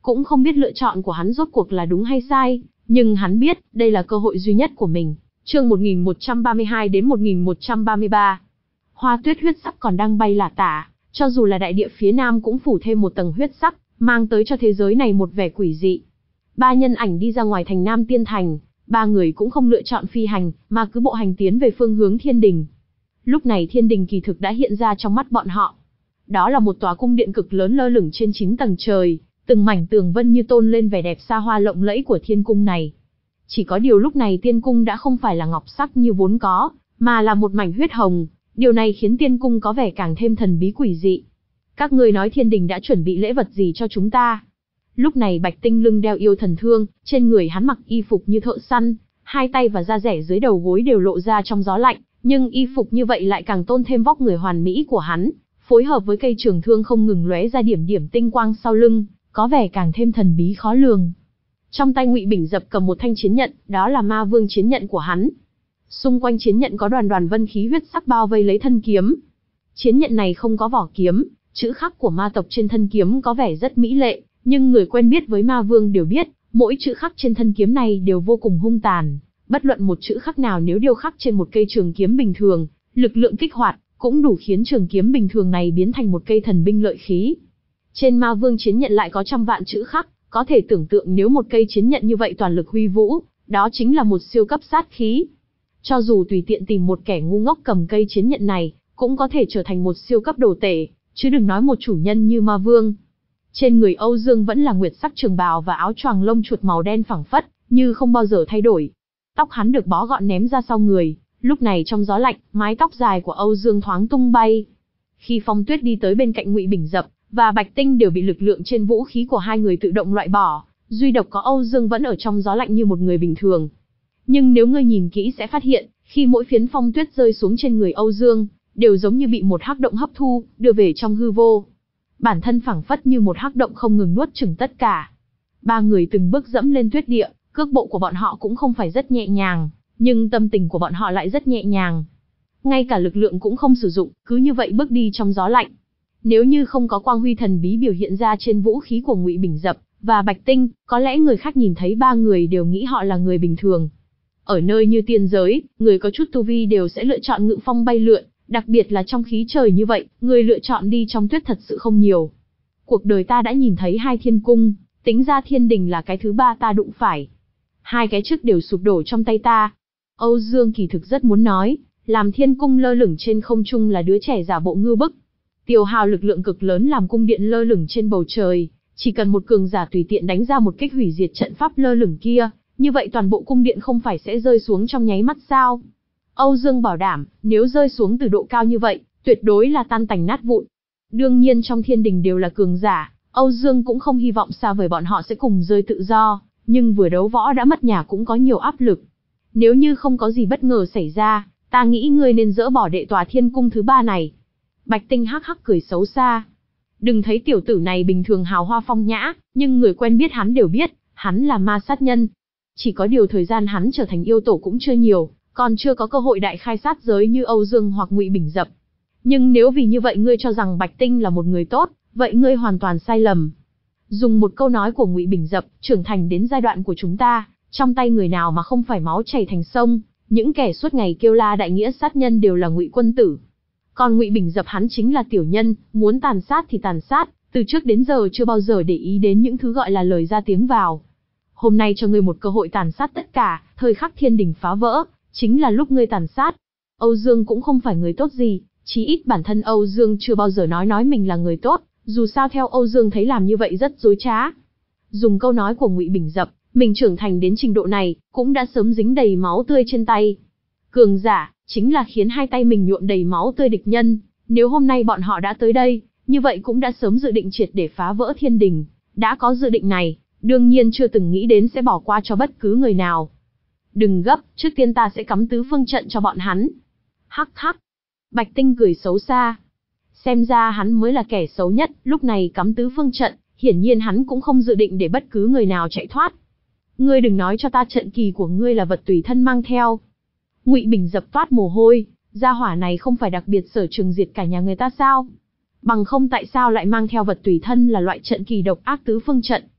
cũng không biết lựa chọn của hắn rốt cuộc là đúng hay sai, nhưng hắn biết, đây là cơ hội duy nhất của mình. Chương một nghìn một trăm ba mươi hai đến một nghìn một trăm ba mươi ba. Hoa tuyết huyết sắc còn đang bay lả tả, cho dù là đại địa phía nam cũng phủ thêm một tầng huyết sắc, mang tới cho thế giới này một vẻ quỷ dị. Ba nhân ảnh đi ra ngoài thành Nam Tiên Thành, ba người cũng không lựa chọn phi hành, mà cứ bộ hành tiến về phương hướng thiên đình. Lúc này thiên đình kỳ thực đã hiện ra trong mắt bọn họ. Đó là một tòa cung điện cực lớn lơ lửng trên chín tầng trời, từng mảnh tường vân như tôn lên vẻ đẹp xa hoa lộng lẫy của thiên cung này. Chỉ có điều lúc này tiên cung đã không phải là ngọc sắc như vốn có, mà là một mảnh huyết hồng, điều này khiến tiên cung có vẻ càng thêm thần bí quỷ dị. Các ngươi nói thiên đình đã chuẩn bị lễ vật gì cho chúng ta? Lúc này Bạch Tinh lưng đeo yêu thần thương, trên người hắn mặc y phục như thợ săn, hai tay và da rẻ dưới đầu gối đều lộ ra trong gió lạnh, nhưng y phục như vậy lại càng tôn thêm vóc người hoàn mỹ của hắn, phối hợp với cây trường thương không ngừng lóe ra điểm điểm tinh quang sau lưng, có vẻ càng thêm thần bí khó lường. Trong tay Ngụy Bình Dập cầm một thanh chiến nhận, đó là Ma Vương chiến nhận của hắn. Xung quanh chiến nhận có đoàn đoàn vân khí huyết sắc bao vây lấy thân kiếm. Chiến nhận này không có vỏ kiếm, chữ khắc của ma tộc trên thân kiếm có vẻ rất mỹ lệ, nhưng người quen biết với Ma Vương đều biết, mỗi chữ khắc trên thân kiếm này đều vô cùng hung tàn. Bất luận một chữ khắc nào nếu điêu khắc trên một cây trường kiếm bình thường, lực lượng kích hoạt cũng đủ khiến trường kiếm bình thường này biến thành một cây thần binh lợi khí. Trên Ma Vương chiến nhận lại có trăm vạn chữ khắc, có thể tưởng tượng nếu một cây chiến nhận như vậy toàn lực huy vũ, đó chính là một siêu cấp sát khí. Cho dù tùy tiện tìm một kẻ ngu ngốc cầm cây chiến nhận này, cũng có thể trở thành một siêu cấp đồ tể, chứ đừng nói một chủ nhân như Ma Vương. Trên người Âu Dương vẫn là nguyệt sắc trường bào và áo choàng lông chuột màu đen phẳng phất, như không bao giờ thay đổi. Tóc hắn được bó gọn ném ra sau người, lúc này trong gió lạnh, mái tóc dài của Âu Dương thoáng tung bay. Khi Phong Tuyết đi tới bên cạnh Ngụy Bình Dập và Bạch Tinh đều bị lực lượng trên vũ khí của hai người tự động loại bỏ, duy độc có Âu Dương vẫn ở trong gió lạnh như một người bình thường. Nhưng nếu ngươi nhìn kỹ sẽ phát hiện, khi mỗi phiến phong tuyết rơi xuống trên người Âu Dương, đều giống như bị một hắc động hấp thu, đưa về trong hư vô. Bản thân phẳng phất như một hắc động không ngừng nuốt chửng tất cả. Ba người từng bước dẫm lên tuyết địa, cước bộ của bọn họ cũng không phải rất nhẹ nhàng, nhưng tâm tình của bọn họ lại rất nhẹ nhàng. Ngay cả lực lượng cũng không sử dụng, cứ như vậy bước đi trong gió lạnh. Nếu như không có quang huy thần bí biểu hiện ra trên vũ khí của Ngụy Bình Dập và Bạch Tinh, có lẽ người khác nhìn thấy ba người đều nghĩ họ là người bình thường. Ở nơi như tiên giới, người có chút tu vi đều sẽ lựa chọn ngự phong bay lượn, đặc biệt là trong khí trời như vậy, người lựa chọn đi trong tuyết thật sự không nhiều. Cuộc đời ta đã nhìn thấy hai thiên cung, tính ra thiên đình là cái thứ ba ta đụng phải. Hai cái trước đều sụp đổ trong tay ta. Âu Dương kỳ thực rất muốn nói, làm thiên cung lơ lửng trên không trung là đứa trẻ giả bộ ngưu bức. Tiêu hao lực lượng cực lớn làm cung điện lơ lửng trên bầu trời, chỉ cần một cường giả tùy tiện đánh ra một kích hủy diệt trận pháp lơ lửng kia, như vậy toàn bộ cung điện không phải sẽ rơi xuống trong nháy mắt sao? Âu Dương bảo đảm, nếu rơi xuống từ độ cao như vậy, tuyệt đối là tan tành nát vụn. Đương nhiên trong thiên đình đều là cường giả, Âu Dương cũng không hy vọng xa vời bọn họ sẽ cùng rơi tự do, nhưng vừa đấu võ đã mất nhà cũng có nhiều áp lực. Nếu như không có gì bất ngờ xảy ra, ta nghĩ ngươi nên dỡ bỏ đệ tòa thiên cung thứ ba này. Bạch Tinh hắc hắc cười xấu xa. Đừng thấy tiểu tử này bình thường hào hoa phong nhã, nhưng người quen biết hắn đều biết, hắn là ma sát nhân. Chỉ có điều thời gian hắn trở thành yêu tổ cũng chưa nhiều, còn chưa có cơ hội đại khai sát giới như Âu Dương hoặc Ngụy Bình Dập. Nhưng nếu vì như vậy ngươi cho rằng Bạch Tinh là một người tốt, vậy ngươi hoàn toàn sai lầm. Dùng một câu nói của Ngụy Bình Dập, trưởng thành đến giai đoạn của chúng ta, trong tay người nào mà không phải máu chảy thành sông, những kẻ suốt ngày kêu la đại nghĩa sát nhân đều là Ngụy quân tử. Còn Ngụy Bình Dập hắn chính là tiểu nhân, muốn tàn sát thì tàn sát, từ trước đến giờ chưa bao giờ để ý đến những thứ gọi là lời ra tiếng vào. Hôm nay cho ngươi một cơ hội tàn sát tất cả, thời khắc thiên đình phá vỡ, chính là lúc ngươi tàn sát. Âu Dương cũng không phải người tốt gì, chí ít bản thân Âu Dương chưa bao giờ nói nói mình là người tốt, dù sao theo Âu Dương thấy làm như vậy rất dối trá. Dùng câu nói của Ngụy Bình Dập, mình trưởng thành đến trình độ này, cũng đã sớm dính đầy máu tươi trên tay. Cường giả, chính là khiến hai tay mình nhuộm đầy máu tươi địch nhân, nếu hôm nay bọn họ đã tới đây, như vậy cũng đã sớm dự định triệt để phá vỡ thiên đình, đã có dự định này, đương nhiên chưa từng nghĩ đến sẽ bỏ qua cho bất cứ người nào. Đừng gấp, trước tiên ta sẽ cắm tứ phương trận cho bọn hắn. Hắc hắc. Bạch Tinh cười xấu xa. Xem ra hắn mới là kẻ xấu nhất, lúc này cắm tứ phương trận, hiển nhiên hắn cũng không dự định để bất cứ người nào chạy thoát. Ngươi đừng nói cho ta trận kỳ của ngươi là vật tùy thân mang theo. Ngụy Bình Dập toát mồ hôi, gia hỏa này không phải đặc biệt sở trường diệt cả nhà người ta sao? Bằng không tại sao lại mang theo vật tùy thân là loại trận kỳ độc ác tứ phương trận?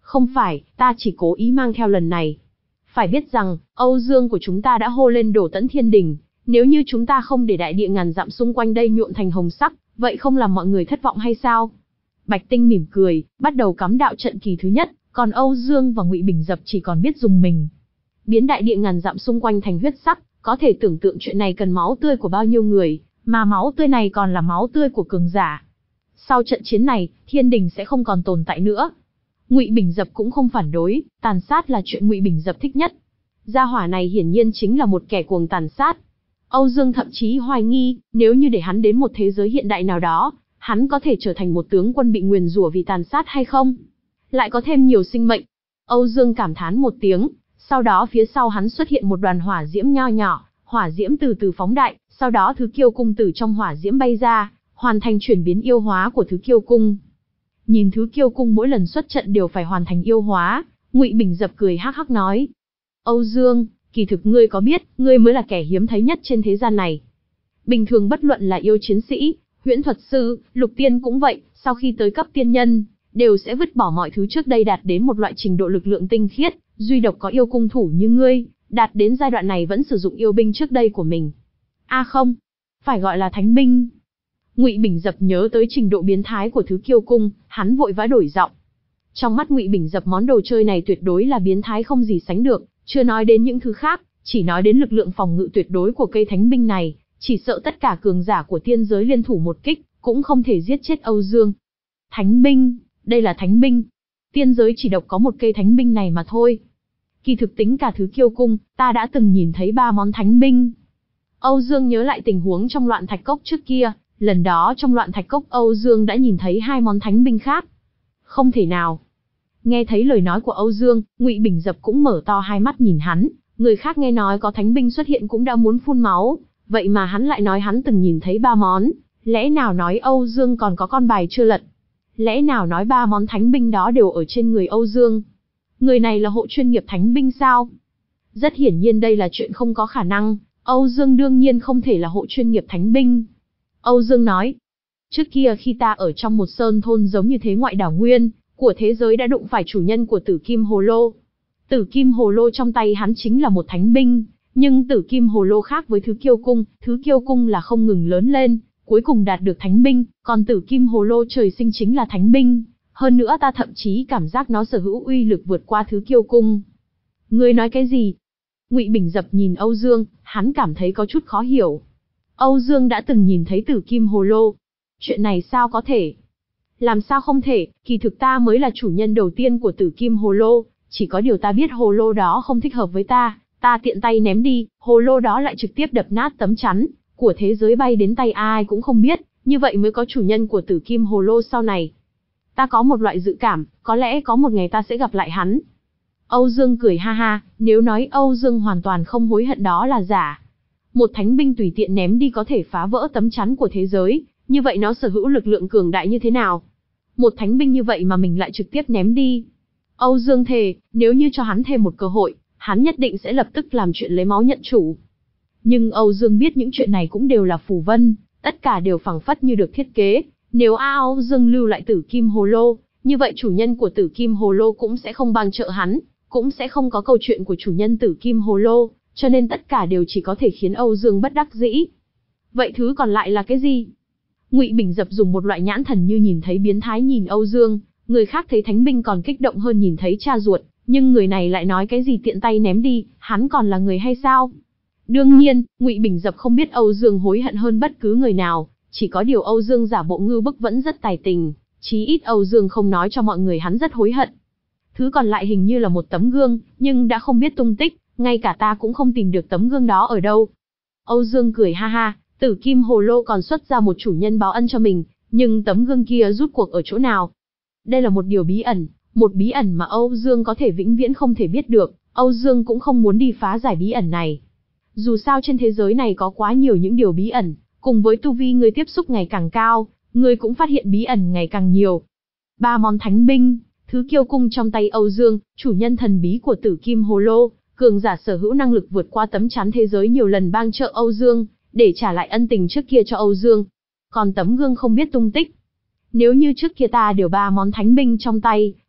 Không phải, ta chỉ cố ý mang theo lần này. Phải biết rằng, Âu Dương của chúng ta đã hô lên đổ tẫn thiên đình, nếu như chúng ta không để đại địa ngàn dặm xung quanh đây nhuộm thành hồng sắc, vậy không làm mọi người thất vọng hay sao? Bạch Tinh mỉm cười, bắt đầu cắm đạo trận kỳ thứ nhất, còn Âu Dương và Ngụy Bình Dập chỉ còn biết dùng mình. Biến đại địa ngàn dặm xung quanh thành huyết sắc, có thể tưởng tượng chuyện này cần máu tươi của bao nhiêu người, mà máu tươi này còn là máu tươi của cường giả. Sau trận chiến này, thiên đình sẽ không còn tồn tại nữa. Ngụy Bình Dập cũng không phản đối, tàn sát là chuyện Ngụy Bình Dập thích nhất. Gia hỏa này hiển nhiên chính là một kẻ cuồng tàn sát. Âu Dương thậm chí hoài nghi, nếu như để hắn đến một thế giới hiện đại nào đó, hắn có thể trở thành một tướng quân bị nguyền rủa vì tàn sát hay không? Lại có thêm nhiều sinh mệnh. Âu Dương cảm thán một tiếng, sau đó phía sau hắn xuất hiện một đoàn hỏa diễm nho nhỏ, hỏa diễm từ từ phóng đại, sau đó thứ kiêu cung từ trong hỏa diễm bay ra, hoàn thành chuyển biến yêu hóa của thứ kiêu cung. Nhìn thứ kiêu cung mỗi lần xuất trận đều phải hoàn thành yêu hóa, Ngụy Bình Dập cười hắc hắc nói: Âu Dương, kỳ thực ngươi có biết, ngươi mới là kẻ hiếm thấy nhất trên thế gian này. Bình thường bất luận là yêu chiến sĩ, huyễn thuật sư, lục tiên cũng vậy, sau khi tới cấp tiên nhân, đều sẽ vứt bỏ mọi thứ trước đây đạt đến một loại trình độ lực lượng tinh khiết, duy độc có yêu cung thủ như ngươi, đạt đến giai đoạn này vẫn sử dụng yêu binh trước đây của mình. A à không, phải gọi là thánh binh. Ngụy Bình Dập nhớ tới trình độ biến thái của thứ kiêu cung, hắn vội vã đổi giọng. Trong mắt Ngụy Bình Dập món đồ chơi này tuyệt đối là biến thái không gì sánh được, chưa nói đến những thứ khác, chỉ nói đến lực lượng phòng ngự tuyệt đối của cây thánh binh này, chỉ sợ tất cả cường giả của tiên giới liên thủ một kích, cũng không thể giết chết Âu Dương. Thánh binh, đây là thánh binh. Tiên giới chỉ độc có một cây thánh binh này mà thôi. Kỳ thực tính cả thứ kiêu cung, ta đã từng nhìn thấy ba món thánh binh. Âu Dương nhớ lại tình huống trong loạn thạch cốc trước kia, lần đó trong loạn thạch cốc Âu Dương đã nhìn thấy hai món thánh binh khác. Không thể nào. Nghe thấy lời nói của Âu Dương, Ngụy Bình Dập cũng mở to hai mắt nhìn hắn, người khác nghe nói có thánh binh xuất hiện cũng đã muốn phun máu, vậy mà hắn lại nói hắn từng nhìn thấy ba món, lẽ nào nói Âu Dương còn có con bài chưa lật? Lẽ nào nói ba món thánh binh đó đều ở trên người Âu Dương? Người này là hộ chuyên nghiệp thánh binh sao? Rất hiển nhiên đây là chuyện không có khả năng, Âu Dương đương nhiên không thể là hộ chuyên nghiệp thánh binh. Âu Dương nói, trước kia khi ta ở trong một sơn thôn giống như thế ngoại đảo nguyên, của thế giới đã đụng phải chủ nhân của Tử Kim Hồ Lô. Tử Kim Hồ Lô trong tay hắn chính là một thánh binh, nhưng Tử Kim Hồ Lô khác với thứ kiêu cung, thứ kiêu cung là không ngừng lớn lên, cuối cùng đạt được thánh binh, còn Tử Kim Hồ Lô trời sinh chính là thánh binh, hơn nữa ta thậm chí cảm giác nó sở hữu uy lực vượt qua thứ kiêu cung. Ngươi nói cái gì? Ngụy Bình Dập nhìn Âu Dương, hắn cảm thấy có chút khó hiểu. Âu Dương đã từng nhìn thấy Tử Kim Hồ Lô. Chuyện này sao có thể? Làm sao không thể, kỳ thực ta mới là chủ nhân đầu tiên của Tử Kim Hồ Lô, chỉ có điều ta biết hồ lô đó không thích hợp với ta, ta tiện tay ném đi, hồ lô đó lại trực tiếp đập nát tấm chắn của thế giới bay đến tay ai cũng không biết, như vậy mới có chủ nhân của Tử Kim Hồ Lô sau này. Ta có một loại dự cảm, có lẽ có một ngày ta sẽ gặp lại hắn. Âu Dương cười ha ha, nếu nói Âu Dương hoàn toàn không hối hận đó là giả. Một thánh binh tùy tiện ném đi có thể phá vỡ tấm chắn của thế giới, như vậy nó sở hữu lực lượng cường đại như thế nào? Một thánh binh như vậy mà mình lại trực tiếp ném đi. Âu Dương thề, nếu như cho hắn thêm một cơ hội, hắn nhất định sẽ lập tức làm chuyện lấy máu nhận chủ. Nhưng Âu Dương biết những chuyện này cũng đều là phù vân, tất cả đều phảng phất như được thiết kế. Nếu Âu Dương lưu lại Tử Kim Hồ Lô, như vậy chủ nhân của Tử Kim Hồ Lô cũng sẽ không bằng trợ hắn, cũng sẽ không có câu chuyện của chủ nhân Tử Kim Hồ Lô, cho nên tất cả đều chỉ có thể khiến Âu Dương bất đắc dĩ. Vậy thứ còn lại là cái gì? Ngụy Bình Dập dùng một loại nhãn thần như nhìn thấy biến thái nhìn Âu Dương, người khác thấy thánh binh còn kích động hơn nhìn thấy cha ruột, nhưng người này lại nói cái gì tiện tay ném đi, hắn còn là người hay sao? Đương nhiên, Ngụy Bình Dập không biết Âu Dương hối hận hơn bất cứ người nào, chỉ có điều Âu Dương giả bộ ngưu bức vẫn rất tài tình, chí ít Âu Dương không nói cho mọi người hắn rất hối hận. Thứ còn lại hình như là một tấm gương, nhưng đã không biết tung tích, ngay cả ta cũng không tìm được tấm gương đó ở đâu. Âu Dương cười ha ha, Tử Kim Hồ Lô còn xuất ra một chủ nhân báo ân cho mình, nhưng tấm gương kia rút cuộc ở chỗ nào? Đây là một điều bí ẩn, một bí ẩn mà Âu Dương có thể vĩnh viễn không thể biết được, Âu Dương cũng không muốn đi phá giải bí ẩn này. Dù sao trên thế giới này có quá nhiều những điều bí ẩn, cùng với tu vi người tiếp xúc ngày càng cao, người cũng phát hiện bí ẩn ngày càng nhiều. Ba món thánh binh, thứ kiêu cung trong tay Âu Dương, chủ nhân thần bí của Tử Kim Hồ Lô, cường giả sở hữu năng lực vượt qua tấm chắn thế giới nhiều lần bang trợ Âu Dương, để trả lại ân tình trước kia cho Âu Dương. Còn tấm gương không biết tung tích. Nếu như trước kia ta đều ba món thánh binh trong tay,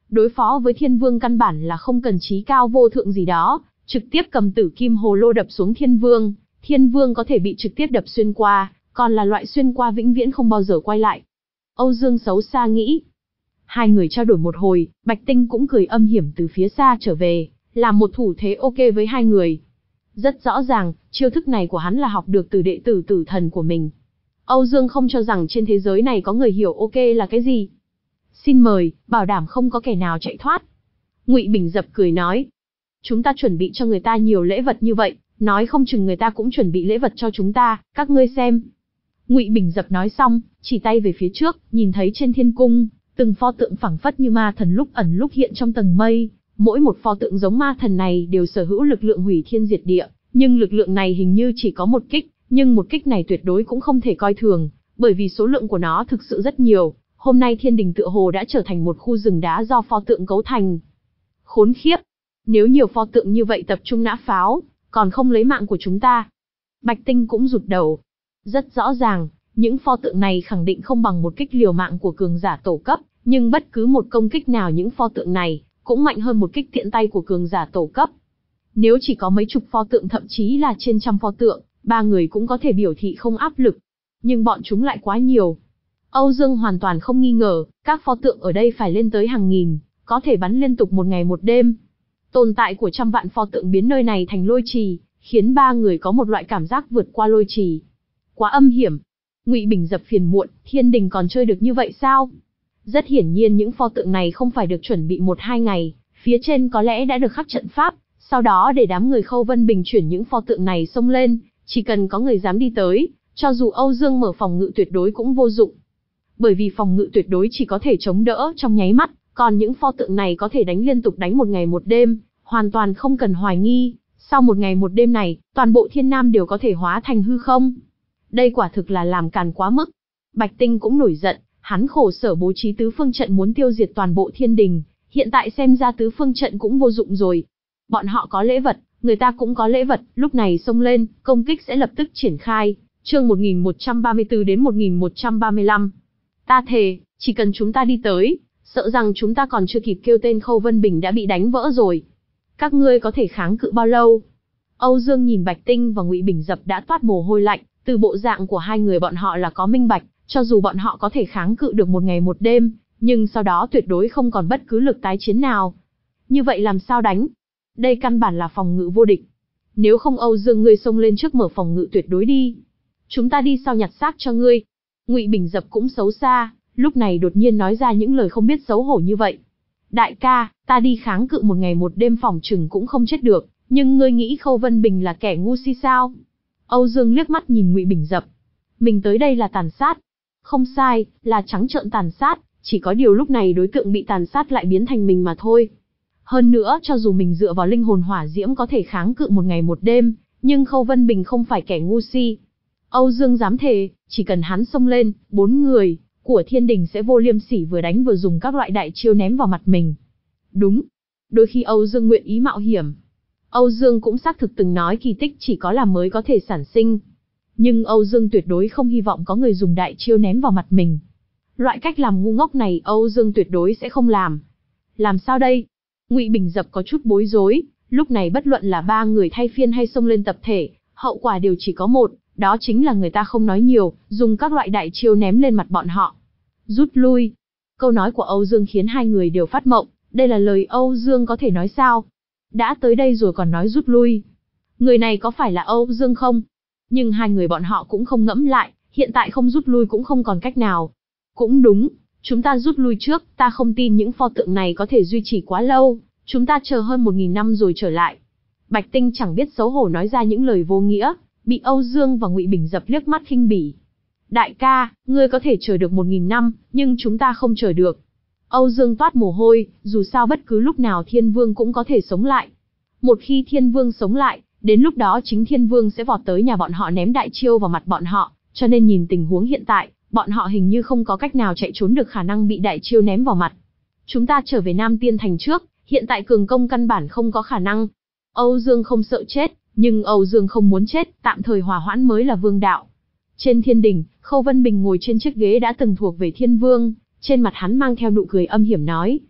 Đối phó với thiên vương căn bản là không cần trí cao vô thượng gì đó, trực tiếp cầm tử kim hồ lô đập xuống thiên vương, thiên vương có thể bị trực tiếp đập xuyên qua, còn là loại xuyên qua vĩnh viễn không bao giờ quay lại. Âu Dương xấu xa nghĩ. Hai người trao đổi một hồi, Bạch Tinh cũng cười âm hiểm từ phía xa trở về, làm một thủ thế ok với hai người. Rất rõ ràng, chiêu thức này của hắn là học được từ đệ tử tử thần của mình. Âu Dương không cho rằng trên thế giới này có người hiểu ok là cái gì. Xin mời, bảo đảm không có kẻ nào chạy thoát. Ngụy Bình Dập cười nói. Chúng ta chuẩn bị cho người ta nhiều lễ vật như vậy, nói không chừng người ta cũng chuẩn bị lễ vật cho chúng ta, các ngươi xem. Ngụy Bình Dập nói xong, chỉ tay về phía trước, nhìn thấy trên thiên cung, từng pho tượng phẳng phất như ma thần lúc ẩn lúc hiện trong tầng mây. Mỗi một pho tượng giống ma thần này đều sở hữu lực lượng hủy thiên diệt địa, nhưng lực lượng này hình như chỉ có một kích, nhưng một kích này tuyệt đối cũng không thể coi thường, bởi vì số lượng của nó thực sự rất nhiều. Hôm nay thiên đình tựa hồ đã trở thành một khu rừng đá do pho tượng cấu thành. Khốn khiếp! Nếu nhiều pho tượng như vậy tập trung nã pháo, còn không lấy mạng của chúng ta. Bạch Tinh cũng rụt đầu. Rất rõ ràng, những pho tượng này khẳng định không bằng một kích liều mạng của cường giả tổ cấp, nhưng bất cứ một công kích nào những pho tượng này cũng mạnh hơn một kích tiện tay của cường giả tổ cấp. Nếu chỉ có mấy chục pho tượng thậm chí là trên trăm pho tượng, ba người cũng có thể biểu thị không áp lực. Nhưng bọn chúng lại quá nhiều. Âu Dương hoàn toàn không nghi ngờ, các pho tượng ở đây phải lên tới hàng nghìn, có thể bắn liên tục một ngày một đêm. Tồn tại của trăm vạn pho tượng biến nơi này thành lôi trì, khiến ba người có một loại cảm giác vượt qua lôi trì. Quá âm hiểm. Ngụy Bình Dập phiền muộn, thiên đình còn chơi được như vậy sao? Rất hiển nhiên những pho tượng này không phải được chuẩn bị một hai ngày, phía trên có lẽ đã được khắc trận pháp, sau đó để đám người Khâu Vân Bình chuyển những pho tượng này xông lên, chỉ cần có người dám đi tới, cho dù Âu Dương mở phòng ngự tuyệt đối cũng vô dụng. Bởi vì phòng ngự tuyệt đối chỉ có thể chống đỡ trong nháy mắt, còn những pho tượng này có thể đánh liên tục đánh một ngày một đêm, hoàn toàn không cần hoài nghi, sau một ngày một đêm này, toàn bộ thiên nam đều có thể hóa thành hư không. Đây quả thực là làm càn quá mức. Bạch Tinh cũng nổi giận, hắn khổ sở bố trí tứ phương trận muốn tiêu diệt toàn bộ thiên đình, hiện tại xem ra tứ phương trận cũng vô dụng rồi. Bọn họ có lễ vật, người ta cũng có lễ vật, lúc này xông lên, công kích sẽ lập tức triển khai. Chương một nghìn một trăm ba mươi tư đến một nghìn một trăm ba mươi lăm. Ta thề, chỉ cần chúng ta đi tới, sợ rằng chúng ta còn chưa kịp kêu tên Khâu Vân Bình đã bị đánh vỡ rồi. Các ngươi có thể kháng cự bao lâu? Âu Dương nhìn Bạch Tinh và Ngụy Bình Dập đã toát mồ hôi lạnh, từ bộ dạng của hai người bọn họ là có minh bạch, cho dù bọn họ có thể kháng cự được một ngày một đêm, nhưng sau đó tuyệt đối không còn bất cứ lực tái chiến nào. Như vậy làm sao đánh? Đây căn bản là phòng ngự vô địch. Nếu không Âu Dương ngươi xông lên trước mở phòng ngự tuyệt đối đi. Chúng ta đi sau nhặt xác cho ngươi. Ngụy Bình Dập cũng xấu xa, lúc này đột nhiên nói ra những lời không biết xấu hổ như vậy. Đại ca, ta đi kháng cự một ngày một đêm phòng chừng cũng không chết được, nhưng ngươi nghĩ Khâu Vân Bình là kẻ ngu si sao? Âu Dương liếc mắt nhìn Ngụy Bình Dập. Mình tới đây là tàn sát. Không sai, là trắng trợn tàn sát, chỉ có điều lúc này đối tượng bị tàn sát lại biến thành mình mà thôi. Hơn nữa, cho dù mình dựa vào linh hồn hỏa diễm có thể kháng cự một ngày một đêm, nhưng Khâu Vân Bình không phải kẻ ngu si. Âu Dương dám thề, chỉ cần hắn xông lên, bốn người của thiên đình sẽ vô liêm sỉ vừa đánh vừa dùng các loại đại chiêu ném vào mặt mình. Đúng, đôi khi Âu Dương nguyện ý mạo hiểm. Âu Dương cũng xác thực từng nói kỳ tích chỉ có làm mới có thể sản sinh. Nhưng Âu Dương tuyệt đối không hy vọng có người dùng đại chiêu ném vào mặt mình. Loại cách làm ngu ngốc này Âu Dương tuyệt đối sẽ không làm. Làm sao đây? Ngụy Bình Dập có chút bối rối, lúc này bất luận là ba người thay phiên hay xông lên tập thể, hậu quả đều chỉ có một, đó chính là người ta không nói nhiều, dùng các loại đại chiêu ném lên mặt bọn họ. Rút lui. Câu nói của Âu Dương khiến hai người đều phát mộng, đây là lời Âu Dương có thể nói sao? Đã tới đây rồi còn nói rút lui. Người này có phải là Âu Dương không? Nhưng hai người bọn họ cũng không ngẫm lại, hiện tại không rút lui cũng không còn cách nào. Cũng đúng, chúng ta rút lui trước, ta không tin những pho tượng này có thể duy trì quá lâu, chúng ta chờ hơn một nghìn năm rồi trở lại. Bạch Tinh chẳng biết xấu hổ nói ra những lời vô nghĩa, bị Âu Dương và Ngụy Bình Dập liếc mắt khinh bỉ. Đại ca, ngươi có thể chờ được một nghìn năm, nhưng chúng ta không chờ được. Âu Dương toát mồ hôi, dù sao bất cứ lúc nào Thiên Vương cũng có thể sống lại. Một khi Thiên Vương sống lại, đến lúc đó chính Thiên Vương sẽ vọt tới nhà bọn họ ném đại chiêu vào mặt bọn họ, cho nên nhìn tình huống hiện tại, bọn họ hình như không có cách nào chạy trốn được khả năng bị đại chiêu ném vào mặt. Chúng ta trở về Nam Tiên Thành trước, hiện tại cường công căn bản không có khả năng. Âu Dương không sợ chết, nhưng Âu Dương không muốn chết, tạm thời hòa hoãn mới là vương đạo. Trên thiên đình, Khâu Vân Bình ngồi trên chiếc ghế đã từng thuộc về Thiên Vương, trên mặt hắn mang theo nụ cười âm hiểm nói.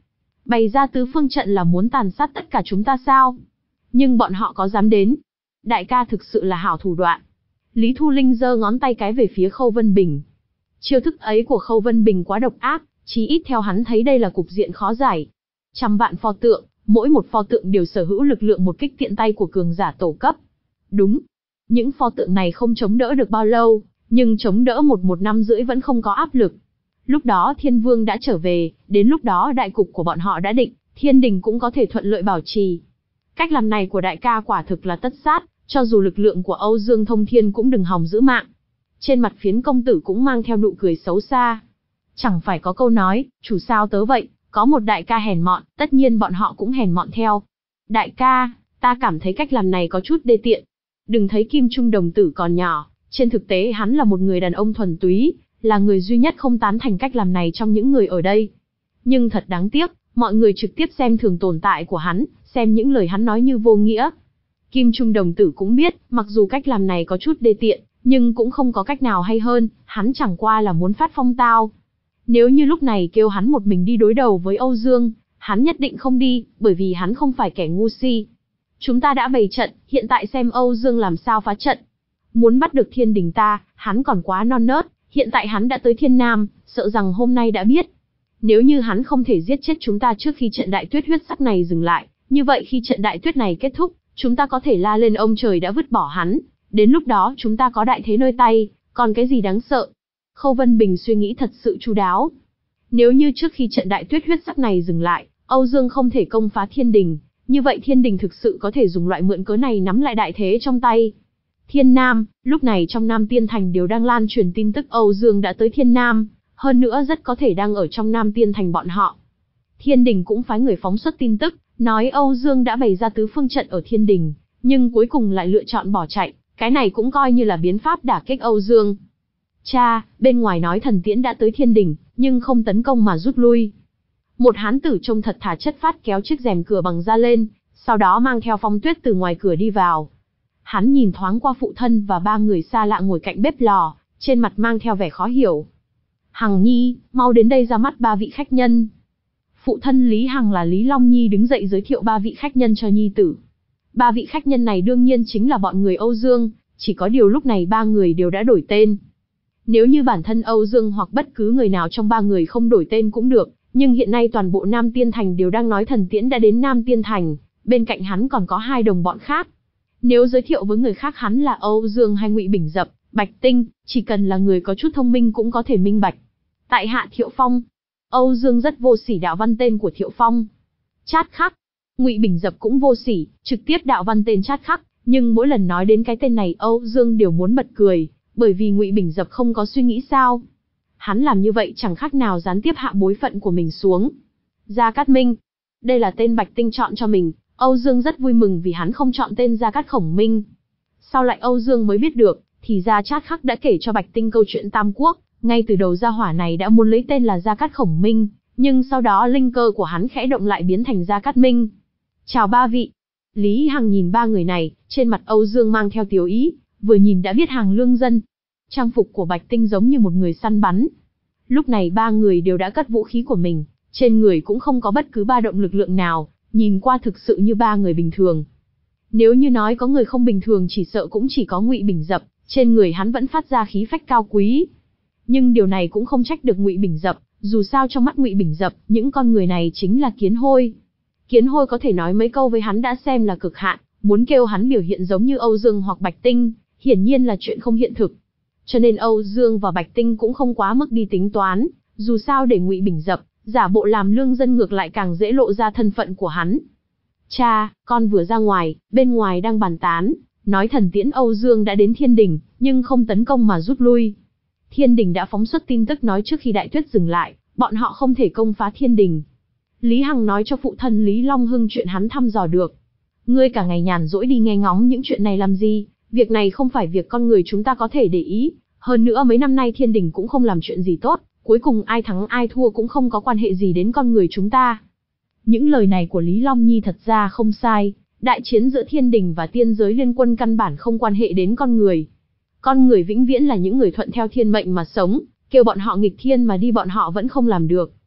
Bày ra tứ phương trận là muốn tàn sát tất cả chúng ta sao? Nhưng bọn họ có dám đến? Đại ca thực sự là hảo thủ đoạn. Lý Thu Linh giơ ngón tay cái về phía Khâu Vân Bình. Chiêu thức ấy của Khâu Vân Bình quá độc ác, chí ít theo hắn thấy đây là cục diện khó giải. Trăm vạn pho tượng, mỗi một pho tượng đều sở hữu lực lượng một kích tiện tay của cường giả tổ cấp. Đúng, những pho tượng này không chống đỡ được bao lâu, nhưng chống đỡ một một năm rưỡi vẫn không có áp lực. Lúc đó Thiên Vương đã trở về, đến lúc đó đại cục của bọn họ đã định, Thiên Đình cũng có thể thuận lợi bảo trì. Cách làm này của đại ca quả thực là tất sát, cho dù lực lượng của Âu Dương Thông Thiên cũng đừng hòng giữ mạng. Trên mặt Phiến công tử cũng mang theo nụ cười xấu xa. Chẳng phải có câu nói, chủ sao tớ vậy, có một đại ca hèn mọn, tất nhiên bọn họ cũng hèn mọn theo. Đại ca, ta cảm thấy cách làm này có chút đê tiện. Đừng thấy Kim Trung đồng tử còn nhỏ, trên thực tế hắn là một người đàn ông thuần túy, là người duy nhất không tán thành cách làm này trong những người ở đây. Nhưng thật đáng tiếc, mọi người trực tiếp xem thường tồn tại của hắn, xem những lời hắn nói như vô nghĩa. Kim Trung đồng tử cũng biết, mặc dù cách làm này có chút đê tiện, nhưng cũng không có cách nào hay hơn, hắn chẳng qua là muốn phát phong tao. Nếu như lúc này kêu hắn một mình đi đối đầu với Âu Dương, hắn nhất định không đi, bởi vì hắn không phải kẻ ngu si. Chúng ta đã bày trận, hiện tại xem Âu Dương làm sao phá trận. Muốn bắt được Thiên Đình ta, hắn còn quá non nớt, hiện tại hắn đã tới Thiên Nam, sợ rằng hôm nay đã biết. Nếu như hắn không thể giết chết chúng ta trước khi trận đại tuyết huyết sắc này dừng lại, như vậy khi trận đại tuyết này kết thúc, chúng ta có thể la lên ông trời đã vứt bỏ hắn. Đến lúc đó chúng ta có đại thế nơi tay, còn cái gì đáng sợ? Khâu Vân Bình suy nghĩ thật sự chu đáo. Nếu như trước khi trận đại tuyết huyết sắc này dừng lại, Âu Dương không thể công phá Thiên Đình, như vậy Thiên Đình thực sự có thể dùng loại mượn cớ này nắm lại đại thế trong tay. Thiên Nam, lúc này trong Nam Tiên Thành đều đang lan truyền tin tức Âu Dương đã tới Thiên Nam, hơn nữa rất có thể đang ở trong Nam Tiên Thành bọn họ. Thiên Đình cũng phái người phóng xuất tin tức, nói Âu Dương đã bày ra tứ phương trận ở Thiên Đình, nhưng cuối cùng lại lựa chọn bỏ chạy, cái này cũng coi như là biến pháp đả kích Âu Dương. Cha, bên ngoài nói thần tiễn đã tới Thiên Đình, nhưng không tấn công mà rút lui. Một hán tử trông thật thà chất phát kéo chiếc rèm cửa bằng da lên, sau đó mang theo Phong Tuyết từ ngoài cửa đi vào. Hắn nhìn thoáng qua phụ thân và ba người xa lạ ngồi cạnh bếp lò, trên mặt mang theo vẻ khó hiểu. Hằng Nhi, mau đến đây ra mắt ba vị khách nhân. Phụ thân Lý Hằng là Lý Long Nhi đứng dậy giới thiệu ba vị khách nhân cho nhi tử. Ba vị khách nhân này đương nhiên chính là bọn người Âu Dương, chỉ có điều lúc này ba người đều đã đổi tên. Nếu như bản thân Âu Dương hoặc bất cứ người nào trong ba người không đổi tên cũng được, nhưng hiện nay toàn bộ Nam Tiên Thành đều đang nói thần tiễn đã đến Nam Tiên Thành, bên cạnh hắn còn có hai đồng bọn khác. Nếu giới thiệu với người khác hắn là Âu Dương hay Ngụy Bình Dập, Bạch Tinh, chỉ cần là người có chút thông minh cũng có thể minh bạch. Tại hạ Thiệu Phong. Âu Dương rất vô sỉ đạo văn tên của Thiệu Phong. Chát Khắc. Ngụy Bình Dập cũng vô sỉ, trực tiếp đạo văn tên Chát Khắc, nhưng mỗi lần nói đến cái tên này Âu Dương đều muốn bật cười, bởi vì Ngụy Bình Dập không có suy nghĩ sao. Hắn làm như vậy chẳng khác nào gián tiếp hạ bối phận của mình xuống. Gia Cát Minh. Đây là tên Bạch Tinh chọn cho mình, Âu Dương rất vui mừng vì hắn không chọn tên Gia Cát Khổng Minh. Sau lại Âu Dương mới biết được, thì ra Chát Khắc đã kể cho Bạch Tinh câu chuyện Tam Quốc, ngay từ đầu gia hỏa này đã muốn lấy tên là Gia Cát Khổng Minh, nhưng sau đó linh cơ của hắn khẽ động lại biến thành Gia Cát Minh. Chào ba vị. Lý Hằng nhìn ba người này, trên mặt Âu Dương mang theo tiếu ý, vừa nhìn đã biết hàng lương dân. Trang phục của Bạch Tinh giống như một người săn bắn. Lúc này ba người đều đã cất vũ khí của mình, trên người cũng không có bất cứ ba động lực lượng nào, nhìn qua thực sự như ba người bình thường. Nếu như nói có người không bình thường chỉ sợ cũng chỉ có Ngụy Bình Dập, trên người hắn vẫn phát ra khí phách cao quý. Nhưng điều này cũng không trách được Ngụy Bình Dập, dù sao trong mắt Ngụy Bình Dập, những con người này chính là kiến hôi. Kiến hôi có thể nói mấy câu với hắn đã xem là cực hạn, muốn kêu hắn biểu hiện giống như Âu Dương hoặc Bạch Tinh, hiển nhiên là chuyện không hiện thực. Cho nên Âu Dương và Bạch Tinh cũng không quá mức đi tính toán, dù sao để Ngụy Bình Dập giả bộ làm lương dân ngược lại càng dễ lộ ra thân phận của hắn. Cha, con vừa ra ngoài, bên ngoài đang bàn tán, nói thần tiễn Âu Dương đã đến Thiên Đình, nhưng không tấn công mà rút lui. Thiên Đình đã phóng xuất tin tức nói trước khi đại tuyết dừng lại, bọn họ không thể công phá Thiên Đình. Lý Hằng nói cho phụ thân Lý Long Hưng chuyện hắn thăm dò được. Ngươi cả ngày nhàn rỗi đi nghe ngóng những chuyện này làm gì, việc này không phải việc con người chúng ta có thể để ý, hơn nữa mấy năm nay Thiên Đình cũng không làm chuyện gì tốt, cuối cùng ai thắng ai thua cũng không có quan hệ gì đến con người chúng ta. Những lời này của Lý Long Nhi thật ra không sai, đại chiến giữa Thiên Đình và tiên giới liên quân căn bản không quan hệ đến con người. Con người vĩnh viễn là những người thuận theo thiên mệnh mà sống, kêu bọn họ nghịch thiên mà đi bọn họ vẫn không làm được.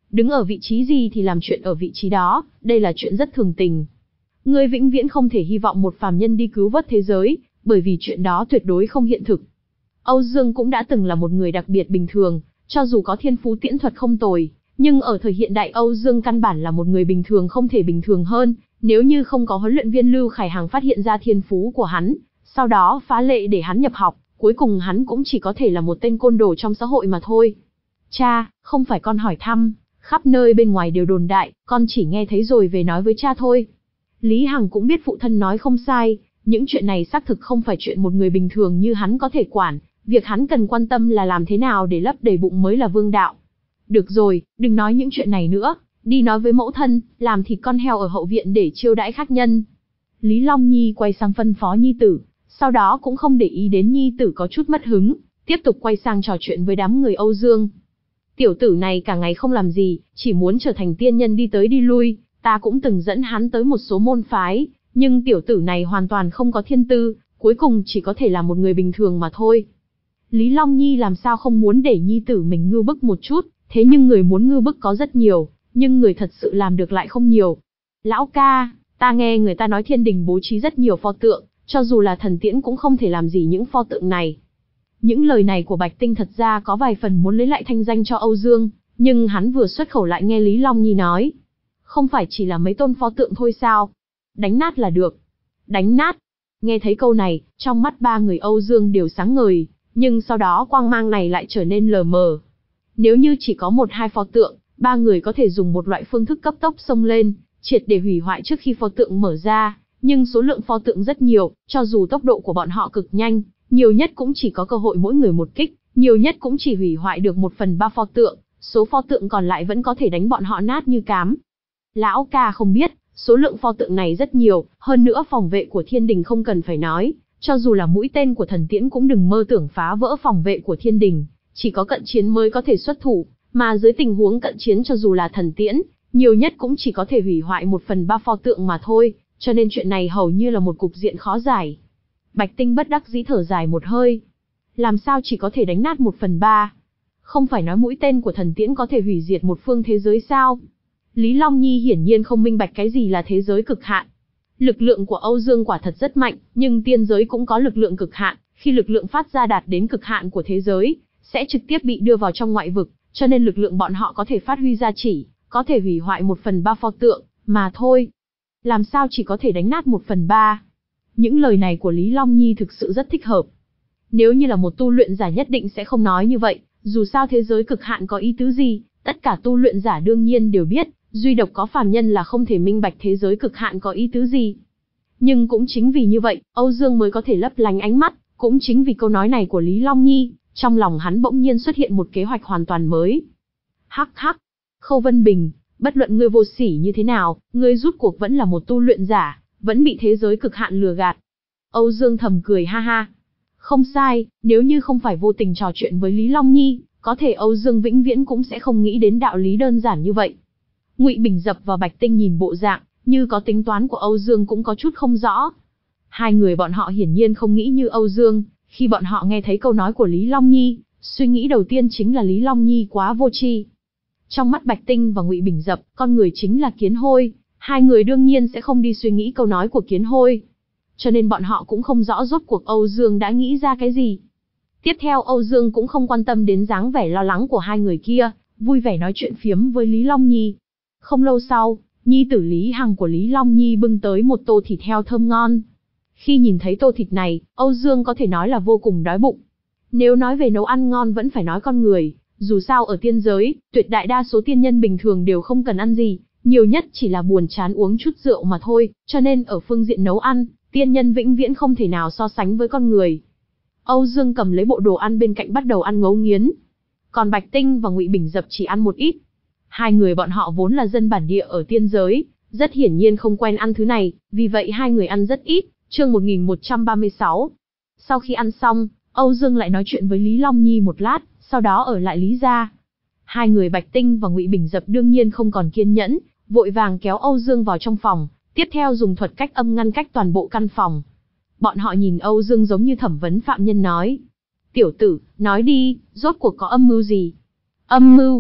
đứng ở vị trí gì thì làm chuyện ở vị trí đó, đây là chuyện rất thường tình. Ngươi vĩnh viễn không thể hy vọng một phàm nhân đi cứu vớt thế giới, bởi vì chuyện đó tuyệt đối không hiện thực. Âu Dương cũng đã từng là một người đặc biệt bình thường, cho dù có thiên phú tiễn thuật không tồi, nhưng ở thời hiện đại Âu Dương căn bản là một người bình thường không thể bình thường hơn, nếu như không có huấn luyện viên Lưu Khải Hằng phát hiện ra thiên phú của hắn, sau đó phá lệ để hắn nhập học, cuối cùng hắn cũng chỉ có thể là một tên côn đồ trong xã hội mà thôi. Cha, không phải con hỏi thăm, khắp nơi bên ngoài đều đồn đại, con chỉ nghe thấy rồi về nói với cha thôi. Lý Hằng cũng biết phụ thân nói không sai, những chuyện này xác thực không phải chuyện một người bình thường như hắn có thể quản, việc hắn cần quan tâm là làm thế nào để lấp đầy bụng mới là vương đạo. Được rồi, đừng nói những chuyện này nữa, đi nói với mẫu thân, làm thịt con heo ở hậu viện để chiêu đãi khách nhân. Lý Long Nhi quay sang phân phó nhi tử, sau đó cũng không để ý đến nhi tử có chút mất hứng, tiếp tục quay sang trò chuyện với đám người Âu Dương. Tiểu tử này cả ngày không làm gì, chỉ muốn trở thành tiên nhân đi tới đi lui, ta cũng từng dẫn hắn tới một số môn phái, nhưng tiểu tử này hoàn toàn không có thiên tư, cuối cùng chỉ có thể là một người bình thường mà thôi. Lý Long Nhi làm sao không muốn để nhi tử mình ngưu bức một chút, thế nhưng người muốn ngưu bức có rất nhiều, nhưng người thật sự làm được lại không nhiều. Lão ca, ta nghe người ta nói thiên đình bố trí rất nhiều pho tượng, cho dù là thần tiễn cũng không thể làm gì những pho tượng này. Những lời này của Bạch Tinh thật ra có vài phần muốn lấy lại thanh danh cho Âu Dương, nhưng hắn vừa xuất khẩu lại nghe Lý Long Nhi nói. Không phải chỉ là mấy tôn pho tượng thôi sao? Đánh nát là được. Đánh nát. Nghe thấy câu này, trong mắt ba người Âu Dương đều sáng ngời, nhưng sau đó quang mang này lại trở nên lờ mờ. Nếu như chỉ có một hai pho tượng, ba người có thể dùng một loại phương thức cấp tốc xông lên, triệt để hủy hoại trước khi pho tượng mở ra, nhưng số lượng pho tượng rất nhiều, cho dù tốc độ của bọn họ cực nhanh, nhiều nhất cũng chỉ có cơ hội mỗi người một kích, nhiều nhất cũng chỉ hủy hoại được một phần ba pho tượng, số pho tượng còn lại vẫn có thể đánh bọn họ nát như cám. Lão ca không biết, số lượng pho tượng này rất nhiều, hơn nữa phòng vệ của thiên đình không cần phải nói, cho dù là mũi tên của thần tiễn cũng đừng mơ tưởng phá vỡ phòng vệ của thiên đình, chỉ có cận chiến mới có thể xuất thủ, mà dưới tình huống cận chiến cho dù là thần tiễn, nhiều nhất cũng chỉ có thể hủy hoại một phần ba pho tượng mà thôi, cho nên chuyện này hầu như là một cục diện khó giải. Bạch Tinh bất đắc dĩ thở dài một hơi. Làm sao chỉ có thể đánh nát một phần ba? Không phải nói mũi tên của thần tiễn có thể hủy diệt một phương thế giới sao? Lý Long Nhi hiển nhiên không minh bạch cái gì là thế giới cực hạn. Lực lượng của Âu Dương quả thật rất mạnh, nhưng tiên giới cũng có lực lượng cực hạn, khi lực lượng phát ra đạt đến cực hạn của thế giới, sẽ trực tiếp bị đưa vào trong ngoại vực, cho nên lực lượng bọn họ có thể phát huy ra chỉ, có thể hủy hoại một phần ba pho tượng, mà thôi. Làm sao chỉ có thể đánh nát một phần ba? Những lời này của Lý Long Nhi thực sự rất thích hợp. Nếu như là một tu luyện giả nhất định sẽ không nói như vậy, dù sao thế giới cực hạn có ý tứ gì, tất cả tu luyện giả đương nhiên đều biết, duy độc có phàm nhân là không thể minh bạch thế giới cực hạn có ý tứ gì. Nhưng cũng chính vì như vậy, Âu Dương mới có thể lấp lánh ánh mắt, cũng chính vì câu nói này của Lý Long Nhi, trong lòng hắn bỗng nhiên xuất hiện một kế hoạch hoàn toàn mới. Hắc hắc, Khâu Vân Bình, bất luận ngươi vô sỉ như thế nào, ngươi rút cuộc vẫn là một tu luyện giả, vẫn bị thế giới cực hạn lừa gạt. Âu Dương thầm cười ha ha. Không sai, nếu như không phải vô tình trò chuyện với Lý Long Nhi, có thể Âu Dương vĩnh viễn cũng sẽ không nghĩ đến đạo lý đơn giản như vậy. Ngụy Bình Dập và Bạch Tinh nhìn bộ dạng, như có tính toán của Âu Dương cũng có chút không rõ. Hai người bọn họ hiển nhiên không nghĩ như Âu Dương, khi bọn họ nghe thấy câu nói của Lý Long Nhi, suy nghĩ đầu tiên chính là Lý Long Nhi quá vô tri. Trong mắt Bạch Tinh và Ngụy Bình Dập, con người chính là kiến hôi, hai người đương nhiên sẽ không đi suy nghĩ câu nói của kiến hôi. Cho nên bọn họ cũng không rõ rốt cuộc Âu Dương đã nghĩ ra cái gì. Tiếp theo Âu Dương cũng không quan tâm đến dáng vẻ lo lắng của hai người kia, vui vẻ nói chuyện phiếm với Lý Long Nhi. Không lâu sau, nhi tử Lý Hằng của Lý Long Nhi bưng tới một tô thịt heo thơm ngon. Khi nhìn thấy tô thịt này, Âu Dương có thể nói là vô cùng đói bụng. Nếu nói về nấu ăn ngon vẫn phải nói con người, dù sao ở tiên giới, tuyệt đại đa số tiên nhân bình thường đều không cần ăn gì, nhiều nhất chỉ là buồn chán uống chút rượu mà thôi, cho nên ở phương diện nấu ăn, tiên nhân vĩnh viễn không thể nào so sánh với con người. Âu Dương cầm lấy bộ đồ ăn bên cạnh bắt đầu ăn ngấu nghiến. Còn Bạch Tinh và Ngụy Bình Dập chỉ ăn một ít. Hai người bọn họ vốn là dân bản địa ở tiên giới, rất hiển nhiên không quen ăn thứ này, vì vậy hai người ăn rất ít. Chương một nghìn một trăm ba mươi sáu. Sau khi ăn xong, Âu Dương lại nói chuyện với Lý Long Nhi một lát, sau đó ở lại Lý gia. Hai người Bạch Tinh và Ngụy Bình Dập đương nhiên không còn kiên nhẫn, vội vàng kéo Âu Dương vào trong phòng, tiếp theo dùng thuật cách âm ngăn cách toàn bộ căn phòng. Bọn họ nhìn Âu Dương giống như thẩm vấn phạm nhân nói. Tiểu tử, nói đi, rốt cuộc có âm mưu gì? Âm mưu?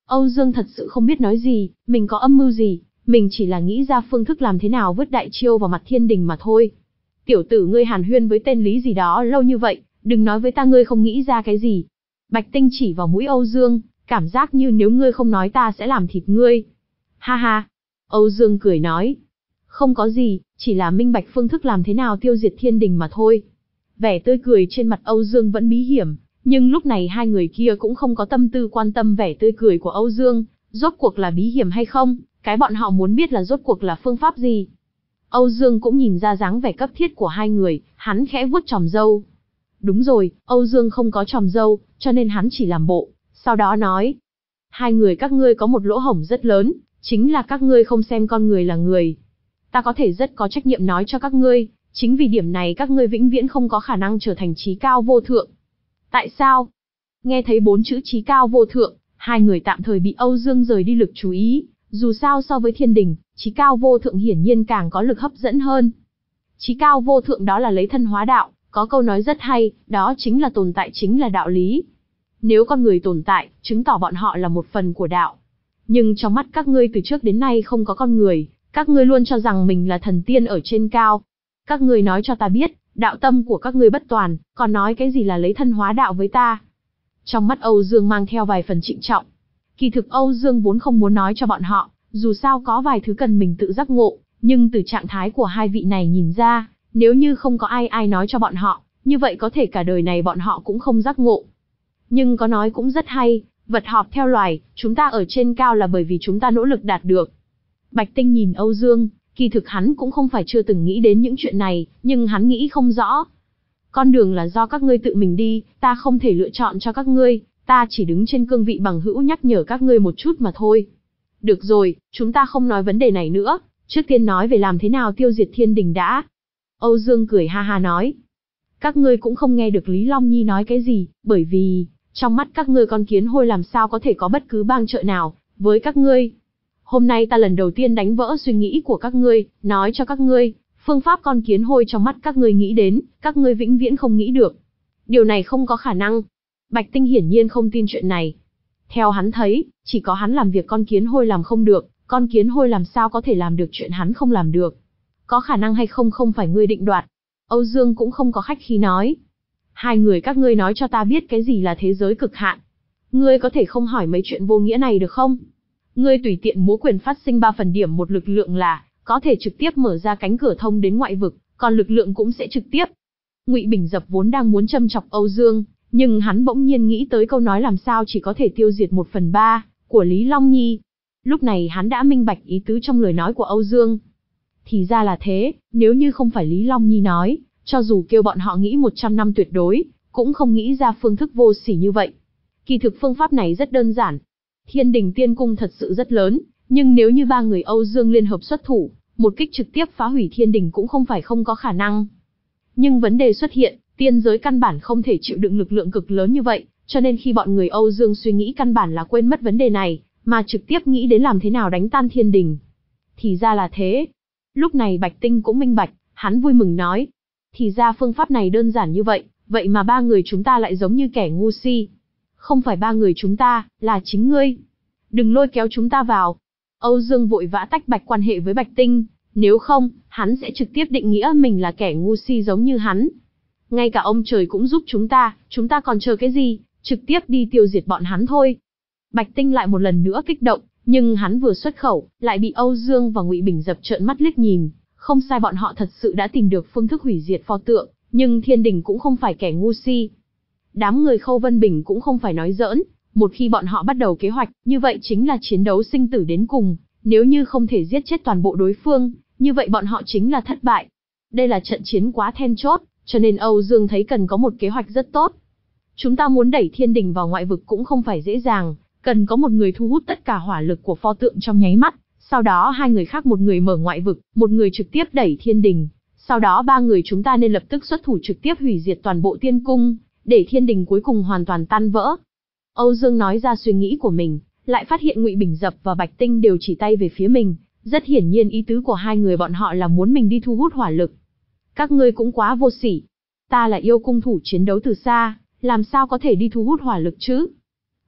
Âu Dương thật sự không biết nói gì, mình có âm mưu gì, mình chỉ là nghĩ ra phương thức làm thế nào vứt đại chiêu vào mặt thiên đình mà thôi. Tiểu tử ngươi hàn huyên với tên Lý gì đó lâu như vậy, đừng nói với ta ngươi không nghĩ ra cái gì. Bạch Tinh chỉ vào mũi Âu Dương, cảm giác như nếu ngươi không nói ta sẽ làm thịt ngươi. Ha ha. Âu Dương cười nói. Không có gì, chỉ là minh bạch phương thức làm thế nào tiêu diệt thiên đình mà thôi. Vẻ tươi cười trên mặt Âu Dương vẫn bí hiểm, nhưng lúc này hai người kia cũng không có tâm tư quan tâm vẻ tươi cười của Âu Dương, rốt cuộc là bí hiểm hay không, cái bọn họ muốn biết là rốt cuộc là phương pháp gì. Âu Dương cũng nhìn ra dáng vẻ cấp thiết của hai người, hắn khẽ vuốt chòm râu. Đúng rồi, Âu Dương không có chòm râu, cho nên hắn chỉ làm bộ, sau đó nói. Hai người các ngươi có một lỗ hổng rất lớn, chính là các ngươi không xem con người là người. Ta có thể rất có trách nhiệm nói cho các ngươi, chính vì điểm này các ngươi vĩnh viễn không có khả năng trở thành trí cao vô thượng. Tại sao? Nghe thấy bốn chữ trí cao vô thượng, hai người tạm thời bị Âu Dương rời đi lực chú ý, dù sao so với thiên đình, trí cao vô thượng hiển nhiên càng có lực hấp dẫn hơn. Trí cao vô thượng đó là lấy thân hóa đạo, có câu nói rất hay, đó chính là tồn tại chính là đạo lý. Nếu con người tồn tại, chứng tỏ bọn họ là một phần của đạo. Nhưng trong mắt các ngươi từ trước đến nay không có con người, các ngươi luôn cho rằng mình là thần tiên ở trên cao. Các ngươi nói cho ta biết, đạo tâm của các ngươi bất toàn, còn nói cái gì là lấy thân hóa đạo với ta. Trong mắt Âu Dương mang theo vài phần trịnh trọng. Kỳ thực Âu Dương vốn không muốn nói cho bọn họ, dù sao có vài thứ cần mình tự giác ngộ, nhưng từ trạng thái của hai vị này nhìn ra, nếu như không có ai ai nói cho bọn họ, như vậy có thể cả đời này bọn họ cũng không giác ngộ. Nhưng có nói cũng rất hay, vật họp theo loài, chúng ta ở trên cao là bởi vì chúng ta nỗ lực đạt được. Bạch Tinh nhìn Âu Dương, kỳ thực hắn cũng không phải chưa từng nghĩ đến những chuyện này, nhưng hắn nghĩ không rõ. Con đường là do các ngươi tự mình đi, ta không thể lựa chọn cho các ngươi, ta chỉ đứng trên cương vị bằng hữu nhắc nhở các ngươi một chút mà thôi. Được rồi, chúng ta không nói vấn đề này nữa, trước tiên nói về làm thế nào tiêu diệt thiên đình đã. Âu Dương cười ha ha nói. Các ngươi cũng không nghe được Lý Long Nhi nói cái gì, bởi vì, trong mắt các ngươi con kiến hôi làm sao có thể có bất cứ bang trợ nào, với các ngươi. Hôm nay ta lần đầu tiên đánh vỡ suy nghĩ của các ngươi, nói cho các ngươi, phương pháp con kiến hôi trong mắt các ngươi nghĩ đến, các ngươi vĩnh viễn không nghĩ được. Điều này không có khả năng. Bạch Tinh hiển nhiên không tin chuyện này. Theo hắn thấy, chỉ có hắn làm việc con kiến hôi làm không được, con kiến hôi làm sao có thể làm được chuyện hắn không làm được. Có khả năng hay không không phải ngươi định đoạt. Âu Dương cũng không có khách khí nói. Hai người các ngươi nói cho ta biết cái gì là thế giới cực hạn. Ngươi có thể không hỏi mấy chuyện vô nghĩa này được không? Ngươi tùy tiện múa quyền phát sinh ba phần điểm một lực lượng là, có thể trực tiếp mở ra cánh cửa thông đến ngoại vực, còn lực lượng cũng sẽ trực tiếp. Ngụy Bình Dập vốn đang muốn châm chọc Âu Dương, nhưng hắn bỗng nhiên nghĩ tới câu nói làm sao chỉ có thể tiêu diệt một phần ba của Lý Long Nhi. Lúc này hắn đã minh bạch ý tứ trong lời nói của Âu Dương. Thì ra là thế, nếu như không phải Lý Long Nhi nói, cho dù kêu bọn họ nghĩ một trăm năm tuyệt đối, cũng không nghĩ ra phương thức vô sỉ như vậy. Kỳ thực phương pháp này rất đơn giản. Thiên đình tiên cung thật sự rất lớn, nhưng nếu như ba người Âu Dương liên hợp xuất thủ, một kích trực tiếp phá hủy thiên đình cũng không phải không có khả năng. Nhưng vấn đề xuất hiện, tiên giới căn bản không thể chịu đựng lực lượng cực lớn như vậy, cho nên khi bọn người Âu Dương suy nghĩ căn bản là quên mất vấn đề này, mà trực tiếp nghĩ đến làm thế nào đánh tan thiên đình. Thì ra là thế. Lúc này Bạch Tinh cũng minh bạch, hắn vui mừng nói. Thì ra phương pháp này đơn giản như vậy, vậy mà ba người chúng ta lại giống như kẻ ngu si. Không phải ba người chúng ta, là chính ngươi. Đừng lôi kéo chúng ta vào. Âu Dương vội vã tách bạch quan hệ với Bạch Tinh, nếu không, hắn sẽ trực tiếp định nghĩa mình là kẻ ngu si giống như hắn. Ngay cả ông trời cũng giúp chúng ta, chúng ta còn chờ cái gì, trực tiếp đi tiêu diệt bọn hắn thôi. Bạch Tinh lại một lần nữa kích động, nhưng hắn vừa xuất khẩu, lại bị Âu Dương và Ngụy Bình Dập trợn mắt liếc nhìn. Không sai, bọn họ thật sự đã tìm được phương thức hủy diệt pho tượng, nhưng thiên đình cũng không phải kẻ ngu si. Đám người Khâu Vân Bình cũng không phải nói giỡn, một khi bọn họ bắt đầu kế hoạch, như vậy chính là chiến đấu sinh tử đến cùng, nếu như không thể giết chết toàn bộ đối phương, như vậy bọn họ chính là thất bại. Đây là trận chiến quá then chốt, cho nên Âu Dương thấy cần có một kế hoạch rất tốt. Chúng ta muốn đẩy thiên đình vào ngoại vực cũng không phải dễ dàng, cần có một người thu hút tất cả hỏa lực của pho tượng trong nháy mắt, sau đó hai người khác một người mở ngoại vực, một người trực tiếp đẩy thiên đình, sau đó ba người chúng ta nên lập tức xuất thủ trực tiếp hủy diệt toàn bộ tiên cung, để thiên đình cuối cùng hoàn toàn tan vỡ. Âu Dương nói ra suy nghĩ của mình, lại phát hiện Ngụy Bình Dập và Bạch Tinh đều chỉ tay về phía mình, rất hiển nhiên ý tứ của hai người bọn họ là muốn mình đi thu hút hỏa lực. Các ngươi cũng quá vô sỉ. Ta là yêu cung thủ chiến đấu từ xa, làm sao có thể đi thu hút hỏa lực chứ?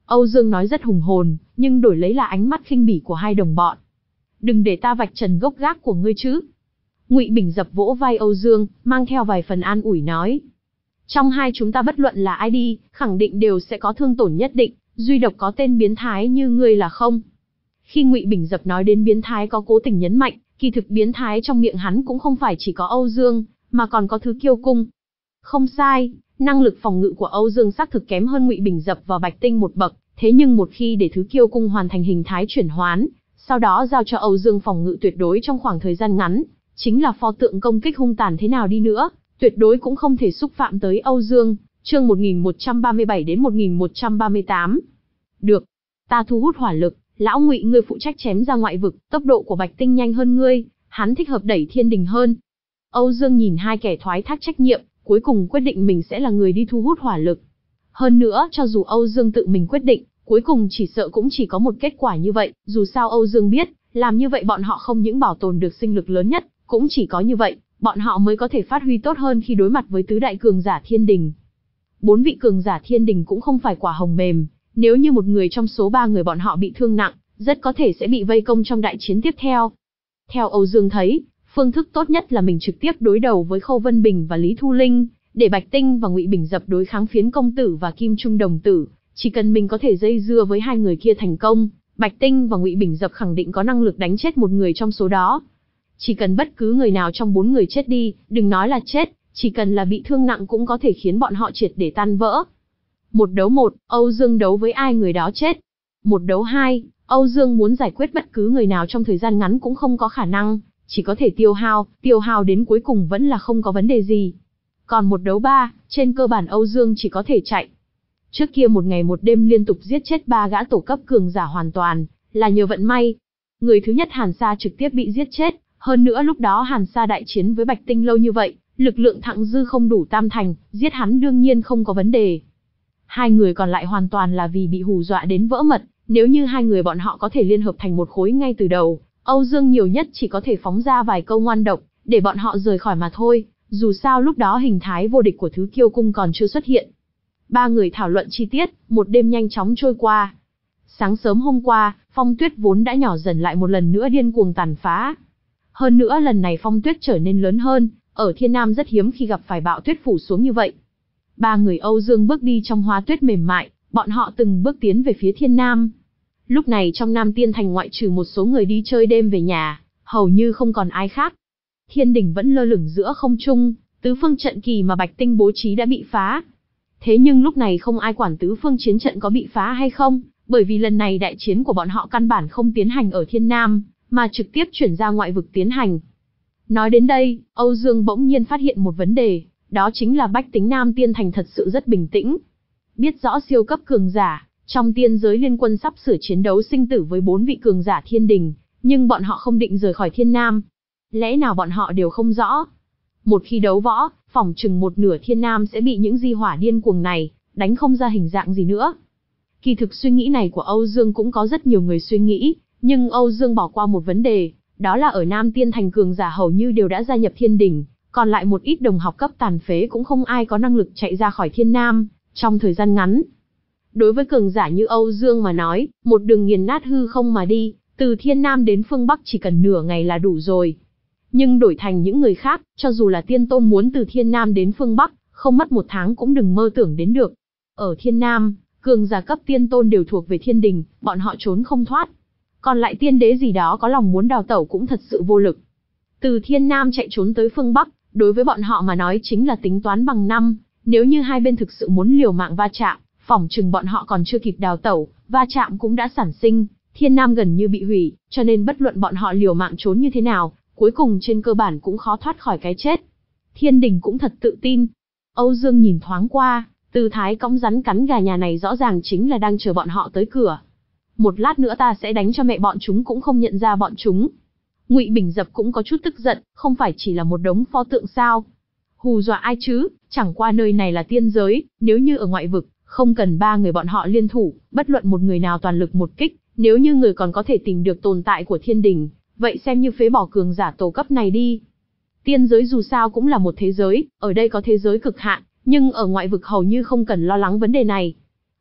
Âu Dương nói rất hùng hồn, nhưng đổi lấy là ánh mắt khinh bỉ của hai đồng bọn. Đừng để ta vạch trần gốc gác của ngươi chứ. Ngụy Bình Dập vỗ vai Âu Dương, mang theo vài phần an ủi nói. Trong hai chúng ta bất luận là ai đi, khẳng định đều sẽ có thương tổn nhất định, duy độc có tên biến thái như ngươi là không. Khi Ngụy Bình Dập nói đến biến thái có cố tình nhấn mạnh, kỳ thực biến thái trong miệng hắn cũng không phải chỉ có Âu Dương, mà còn có Thứ Kiêu Cung. Không sai, năng lực phòng ngự của Âu Dương xác thực kém hơn Ngụy Bình Dập và Bạch Tinh một bậc, thế nhưng một khi để Thứ Kiêu Cung hoàn thành hình thái chuyển hoán, sau đó giao cho Âu Dương phòng ngự tuyệt đối trong khoảng thời gian ngắn, chính là pho tượng công kích hung tàn thế nào đi nữa, tuyệt đối cũng không thể xúc phạm tới Âu Dương. Chương một nghìn một trăm ba mươi bảy đến một nghìn một trăm ba mươi tám. Được, ta thu hút hỏa lực, lão Ngụy ngươi phụ trách chém ra ngoại vực, tốc độ của Bạch Tinh nhanh hơn ngươi, hắn thích hợp đẩy thiên đình hơn. Âu Dương nhìn hai kẻ thoái thác trách nhiệm, cuối cùng quyết định mình sẽ là người đi thu hút hỏa lực. Hơn nữa, cho dù Âu Dương tự mình quyết định, cuối cùng chỉ sợ cũng chỉ có một kết quả như vậy, dù sao Âu Dương biết, làm như vậy bọn họ không những bảo tồn được sinh lực lớn nhất, cũng chỉ có như vậy, bọn họ mới có thể phát huy tốt hơn khi đối mặt với tứ đại cường giả thiên đình. Bốn vị cường giả thiên đình cũng không phải quả hồng mềm, nếu như một người trong số ba người bọn họ bị thương nặng, rất có thể sẽ bị vây công trong đại chiến tiếp theo. Theo Âu Dương thấy, phương thức tốt nhất là mình trực tiếp đối đầu với Khâu Vân Bình và Lý Thu Linh, để Bạch Tinh và Ngụy Bình Dập đối kháng Phiến công tử và Kim Trung đồng tử. Chỉ cần mình có thể dây dưa với hai người kia thành công, Bạch Tinh và Ngụy Bình Dập khẳng định có năng lực đánh chết một người trong số đó. Chỉ cần bất cứ người nào trong bốn người chết đi, đừng nói là chết, chỉ cần là bị thương nặng cũng có thể khiến bọn họ triệt để tan vỡ. Một đấu một, Âu Dương đấu với ai người đó chết. Một đấu hai, Âu Dương muốn giải quyết bất cứ người nào trong thời gian ngắn cũng không có khả năng, chỉ có thể tiêu hao, tiêu hao đến cuối cùng vẫn là không có vấn đề gì. Còn một đấu ba, trên cơ bản Âu Dương chỉ có thể chạy. Trước kia một ngày một đêm liên tục giết chết ba gã tổ cấp cường giả hoàn toàn, là nhờ vận may. Người thứ nhất Hàn Sa trực tiếp bị giết chết, hơn nữa lúc đó Hàn Sa đại chiến với Bạch Tinh lâu như vậy, lực lượng thặng dư không đủ tam thành, giết hắn đương nhiên không có vấn đề. Hai người còn lại hoàn toàn là vì bị hù dọa đến vỡ mật, nếu như hai người bọn họ có thể liên hợp thành một khối ngay từ đầu, Âu Dương nhiều nhất chỉ có thể phóng ra vài câu ngoan độc, để bọn họ rời khỏi mà thôi, dù sao lúc đó hình thái vô địch của Thứ Kiêu Cung còn chưa xuất hiện. Ba người thảo luận chi tiết, một đêm nhanh chóng trôi qua. Sáng sớm hôm qua, phong tuyết vốn đã nhỏ dần lại một lần nữa điên cuồng tàn phá. Hơn nữa lần này phong tuyết trở nên lớn hơn, ở Thiên Nam rất hiếm khi gặp phải bão tuyết phủ xuống như vậy. Ba người Âu Dương bước đi trong hoa tuyết mềm mại, bọn họ từng bước tiến về phía Thiên Nam. Lúc này trong Nam Tiên Thành ngoại trừ một số người đi chơi đêm về nhà, hầu như không còn ai khác. Thiên đình vẫn lơ lửng giữa không trung, tứ phương trận kỳ mà Bạch Tinh bố trí đã bị phá. Thế nhưng lúc này không ai quản tứ phương chiến trận có bị phá hay không, bởi vì lần này đại chiến của bọn họ căn bản không tiến hành ở Thiên Nam, mà trực tiếp chuyển ra ngoại vực tiến hành. Nói đến đây, Âu Dương bỗng nhiên phát hiện một vấn đề, đó chính là bách tính Nam Tiên Thành thật sự rất bình tĩnh. Biết rõ siêu cấp cường giả, trong tiên giới liên quân sắp sửa chiến đấu sinh tử với bốn vị cường giả thiên đình, nhưng bọn họ không định rời khỏi Thiên Nam. Lẽ nào bọn họ đều không rõ? Một khi đấu võ, phỏng chừng một nửa Thiên Nam sẽ bị những di hỏa điên cuồng này đánh không ra hình dạng gì nữa. Kỳ thực suy nghĩ này của Âu Dương cũng có rất nhiều người suy nghĩ, nhưng Âu Dương bỏ qua một vấn đề, đó là ở Nam Tiên Thành cường giả hầu như đều đã gia nhập thiên đình, còn lại một ít đồng học cấp tàn phế cũng không ai có năng lực chạy ra khỏi Thiên Nam trong thời gian ngắn. Đối với cường giả như Âu Dương mà nói, một đường nghiền nát hư không mà đi, từ Thiên Nam đến phương Bắc chỉ cần nửa ngày là đủ rồi. Nhưng đổi thành những người khác, cho dù là tiên tôn muốn từ Thiên Nam đến phương Bắc, không mất một tháng cũng đừng mơ tưởng đến được. Ở Thiên Nam, cường giả cấp tiên tôn đều thuộc về thiên đình, bọn họ trốn không thoát. Còn lại tiên đế gì đó có lòng muốn đào tẩu cũng thật sự vô lực. Từ Thiên Nam chạy trốn tới phương Bắc, đối với bọn họ mà nói chính là tính toán bằng năm, nếu như hai bên thực sự muốn liều mạng va chạm, phỏng chừng bọn họ còn chưa kịp đào tẩu, va chạm cũng đã sản sinh, Thiên Nam gần như bị hủy, cho nên bất luận bọn họ liều mạng trốn như thế nào, cuối cùng trên cơ bản cũng khó thoát khỏi cái chết. Thiên đình cũng thật tự tin. Âu Dương nhìn thoáng qua, tư thái cõng rắn cắn gà nhà này rõ ràng chính là đang chờ bọn họ tới cửa. Một lát nữa ta sẽ đánh cho mẹ bọn chúng cũng không nhận ra bọn chúng. Ngụy Bình Dập cũng có chút tức giận, không phải chỉ là một đống pho tượng sao? Hù dọa ai chứ, chẳng qua nơi này là tiên giới, nếu như ở ngoại vực, không cần ba người bọn họ liên thủ, bất luận một người nào toàn lực một kích, nếu như người còn có thể tìm được tồn tại của thiên đình, vậy xem như phế bỏ cường giả tổ cấp này đi. Tiên giới dù sao cũng là một thế giới, ở đây có thế giới cực hạn, nhưng ở ngoại vực hầu như không cần lo lắng vấn đề này.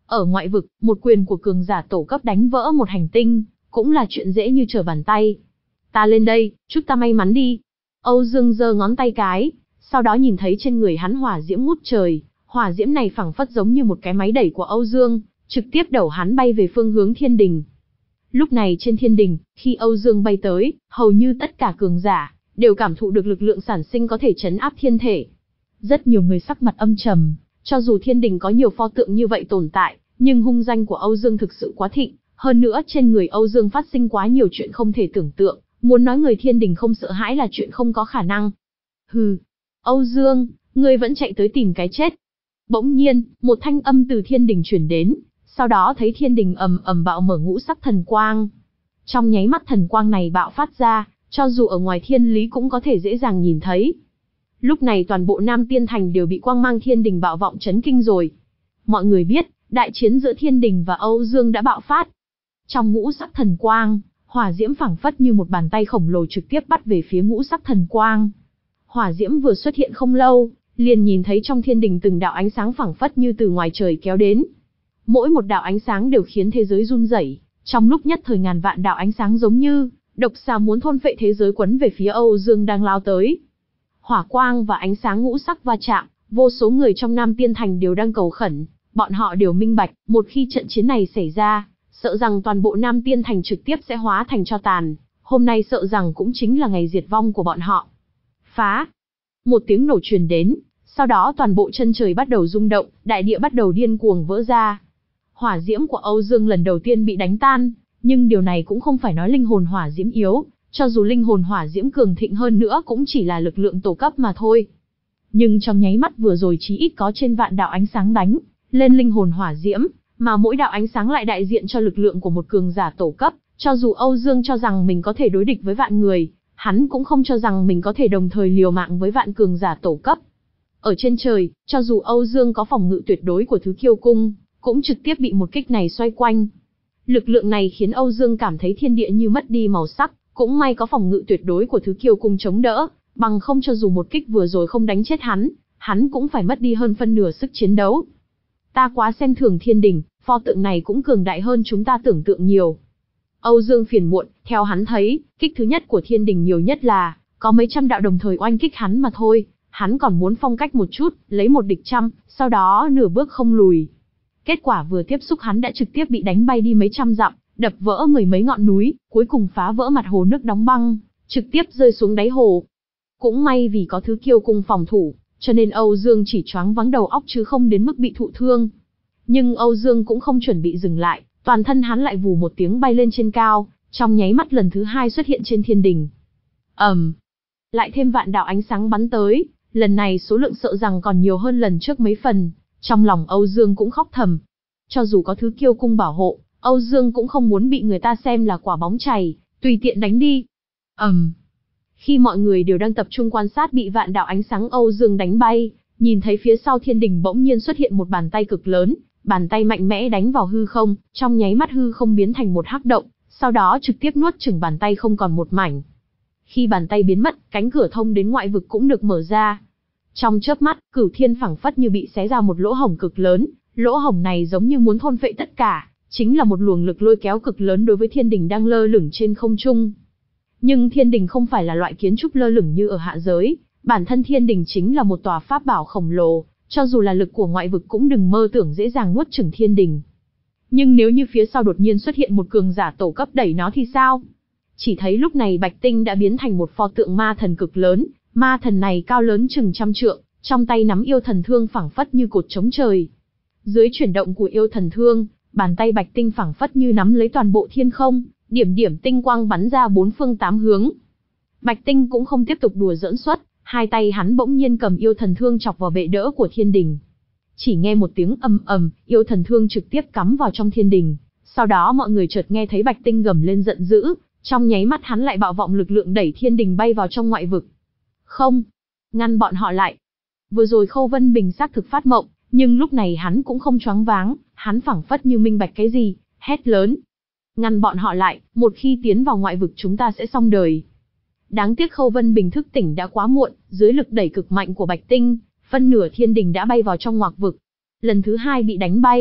Ở ngoại vực, một quyền của cường giả tổ cấp đánh vỡ một hành tinh, cũng là chuyện dễ như trở bàn tay. Ta lên đây, chúc ta may mắn đi. Âu Dương giơ ngón tay cái, sau đó nhìn thấy trên người hắn hỏa diễm ngút trời, hỏa diễm này phảng phất giống như một cái máy đẩy của Âu Dương, trực tiếp đẩu hắn bay về phương hướng thiên đình. Lúc này trên thiên đình, khi Âu Dương bay tới, hầu như tất cả cường giả đều cảm thụ được lực lượng sản sinh có thể chấn áp thiên thể. Rất nhiều người sắc mặt âm trầm, cho dù thiên đình có nhiều pho tượng như vậy tồn tại, nhưng hung danh của Âu Dương thực sự quá thịnh, hơn nữa trên người Âu Dương phát sinh quá nhiều chuyện không thể tưởng tượng, muốn nói người thiên đình không sợ hãi là chuyện không có khả năng. Hừ, Âu Dương, ngươi vẫn chạy tới tìm cái chết. Bỗng nhiên, một thanh âm từ thiên đình truyền đến, sau đó thấy thiên đình ầm ầm bạo mở ngũ sắc thần quang. Trong nháy mắt thần quang này bạo phát ra, cho dù ở ngoài thiên lý cũng có thể dễ dàng nhìn thấy. Lúc này toàn bộ Nam Tiên Thành đều bị quang mang thiên đình bạo vọng chấn kinh rồi. Mọi người biết, đại chiến giữa thiên đình và Âu Dương đã bạo phát. Trong ngũ sắc thần quang, hỏa diễm phảng phất như một bàn tay khổng lồ trực tiếp bắt về phía ngũ sắc thần quang. Hỏa diễm vừa xuất hiện không lâu, liền nhìn thấy trong thiên đình từng đạo ánh sáng phảng phất như từ ngoài trời kéo đến. Mỗi một đạo ánh sáng đều khiến thế giới run rẩy, trong lúc nhất thời ngàn vạn đạo ánh sáng giống như độc xà muốn thôn phệ thế giới quấn về phía Âu Dương đang lao tới. Hỏa quang và ánh sáng ngũ sắc va chạm, vô số người trong Nam Tiên Thành đều đang cầu khẩn, bọn họ đều minh bạch, một khi trận chiến này xảy ra, sợ rằng toàn bộ Nam Tiên Thành trực tiếp sẽ hóa thành tro tàn, hôm nay sợ rằng cũng chính là ngày diệt vong của bọn họ. Phá! Một tiếng nổ truyền đến, sau đó toàn bộ chân trời bắt đầu rung động, đại địa bắt đầu điên cuồng vỡ ra. Hỏa diễm của Âu Dương lần đầu tiên bị đánh tan, nhưng điều này cũng không phải nói linh hồn hỏa diễm yếu, cho dù linh hồn hỏa diễm cường thịnh hơn nữa cũng chỉ là lực lượng tổ cấp mà thôi. Nhưng trong nháy mắt vừa rồi chí ít có trên vạn đạo ánh sáng đánh lên linh hồn hỏa diễm, mà mỗi đạo ánh sáng lại đại diện cho lực lượng của một cường giả tổ cấp, cho dù Âu Dương cho rằng mình có thể đối địch với vạn người, hắn cũng không cho rằng mình có thể đồng thời liều mạng với vạn cường giả tổ cấp. Ở trên trời, cho dù Âu Dương có phòng ngự tuyệt đối của Thứ Kiêu Cung, cũng trực tiếp bị một kích này xoay quanh. Lực lượng này khiến Âu Dương cảm thấy thiên địa như mất đi màu sắc, cũng may có phòng ngự tuyệt đối của Thứ Kiêu Cung chống đỡ, bằng không cho dù một kích vừa rồi không đánh chết hắn, hắn cũng phải mất đi hơn phân nửa sức chiến đấu. Ta quá xem thường thiên đình, pho tượng này cũng cường đại hơn chúng ta tưởng tượng nhiều. Âu Dương phiền muộn, theo hắn thấy, kích thứ nhất của thiên đình nhiều nhất là có mấy trăm đạo đồng thời oanh kích hắn mà thôi, hắn còn muốn phong cách một chút, lấy một địch trăm, sau đó nửa bước không lùi. Kết quả vừa tiếp xúc hắn đã trực tiếp bị đánh bay đi mấy trăm dặm, đập vỡ mười mấy ngọn núi, cuối cùng phá vỡ mặt hồ nước đóng băng, trực tiếp rơi xuống đáy hồ. Cũng may vì có Thứ Kiêu Cung phòng thủ, cho nên Âu Dương chỉ choáng váng đầu óc chứ không đến mức bị thụ thương. Nhưng Âu Dương cũng không chuẩn bị dừng lại, toàn thân hắn lại vù một tiếng bay lên trên cao, trong nháy mắt lần thứ hai xuất hiện trên thiên đình. ầm, um, lại thêm vạn đạo ánh sáng bắn tới, lần này số lượng sợ rằng còn nhiều hơn lần trước mấy phần. Trong lòng Âu Dương cũng khóc thầm. Cho dù có Thứ Kiêu Cung bảo hộ, Âu Dương cũng không muốn bị người ta xem là quả bóng chày, tùy tiện đánh đi. ầm, um. Khi mọi người đều đang tập trung quan sát bị vạn đạo ánh sáng Âu Dương đánh bay, nhìn thấy phía sau thiên đình bỗng nhiên xuất hiện một bàn tay cực lớn, bàn tay mạnh mẽ đánh vào hư không, trong nháy mắt hư không biến thành một hắc động, sau đó trực tiếp nuốt chửng bàn tay không còn một mảnh. Khi bàn tay biến mất, cánh cửa thông đến ngoại vực cũng được mở ra. Trong chớp mắt, cửu thiên phảng phất như bị xé ra một lỗ hổng cực lớn, lỗ hổng này giống như muốn thôn phệ tất cả, chính là một luồng lực lôi kéo cực lớn đối với thiên đình đang lơ lửng trên không trung. Nhưng thiên đình không phải là loại kiến trúc lơ lửng như ở hạ giới, bản thân thiên đình chính là một tòa pháp bảo khổng lồ, cho dù là lực của ngoại vực cũng đừng mơ tưởng dễ dàng nuốt chửng thiên đình. Nhưng nếu như phía sau đột nhiên xuất hiện một cường giả tổ cấp đẩy nó thì sao? Chỉ thấy lúc này Bạch Tinh đã biến thành một pho tượng ma thần cực lớn, ma thần này cao lớn chừng trăm trượng, trong tay nắm yêu thần thương phảng phất như cột chống trời. Dưới chuyển động của yêu thần thương, bàn tay Bạch Tinh phảng phất như nắm lấy toàn bộ thiên không, điểm điểm tinh quang bắn ra bốn phương tám hướng. Bạch Tinh cũng không tiếp tục đùa giỡn suất, hai tay hắn bỗng nhiên cầm yêu thần thương chọc vào bệ đỡ của thiên đình. Chỉ nghe một tiếng ầm ầm, yêu thần thương trực tiếp cắm vào trong thiên đình. Sau đó mọi người chợt nghe thấy Bạch Tinh gầm lên giận dữ, trong nháy mắt hắn lại bạo vọng lực lượng đẩy thiên đình bay vào trong ngoại vực. Không, ngăn bọn họ lại. Vừa rồi Khâu Vân Bình xác thực phát mộng, nhưng lúc này hắn cũng không choáng váng, hắn phảng phất như minh bạch cái gì, hét lớn. Ngăn bọn họ lại, một khi tiến vào ngoại vực chúng ta sẽ xong đời. Đáng tiếc Khâu Vân Bình thức tỉnh đã quá muộn, dưới lực đẩy cực mạnh của Bạch Tinh, phân nửa thiên đình đã bay vào trong ngoặc vực. Lần thứ hai bị đánh bay,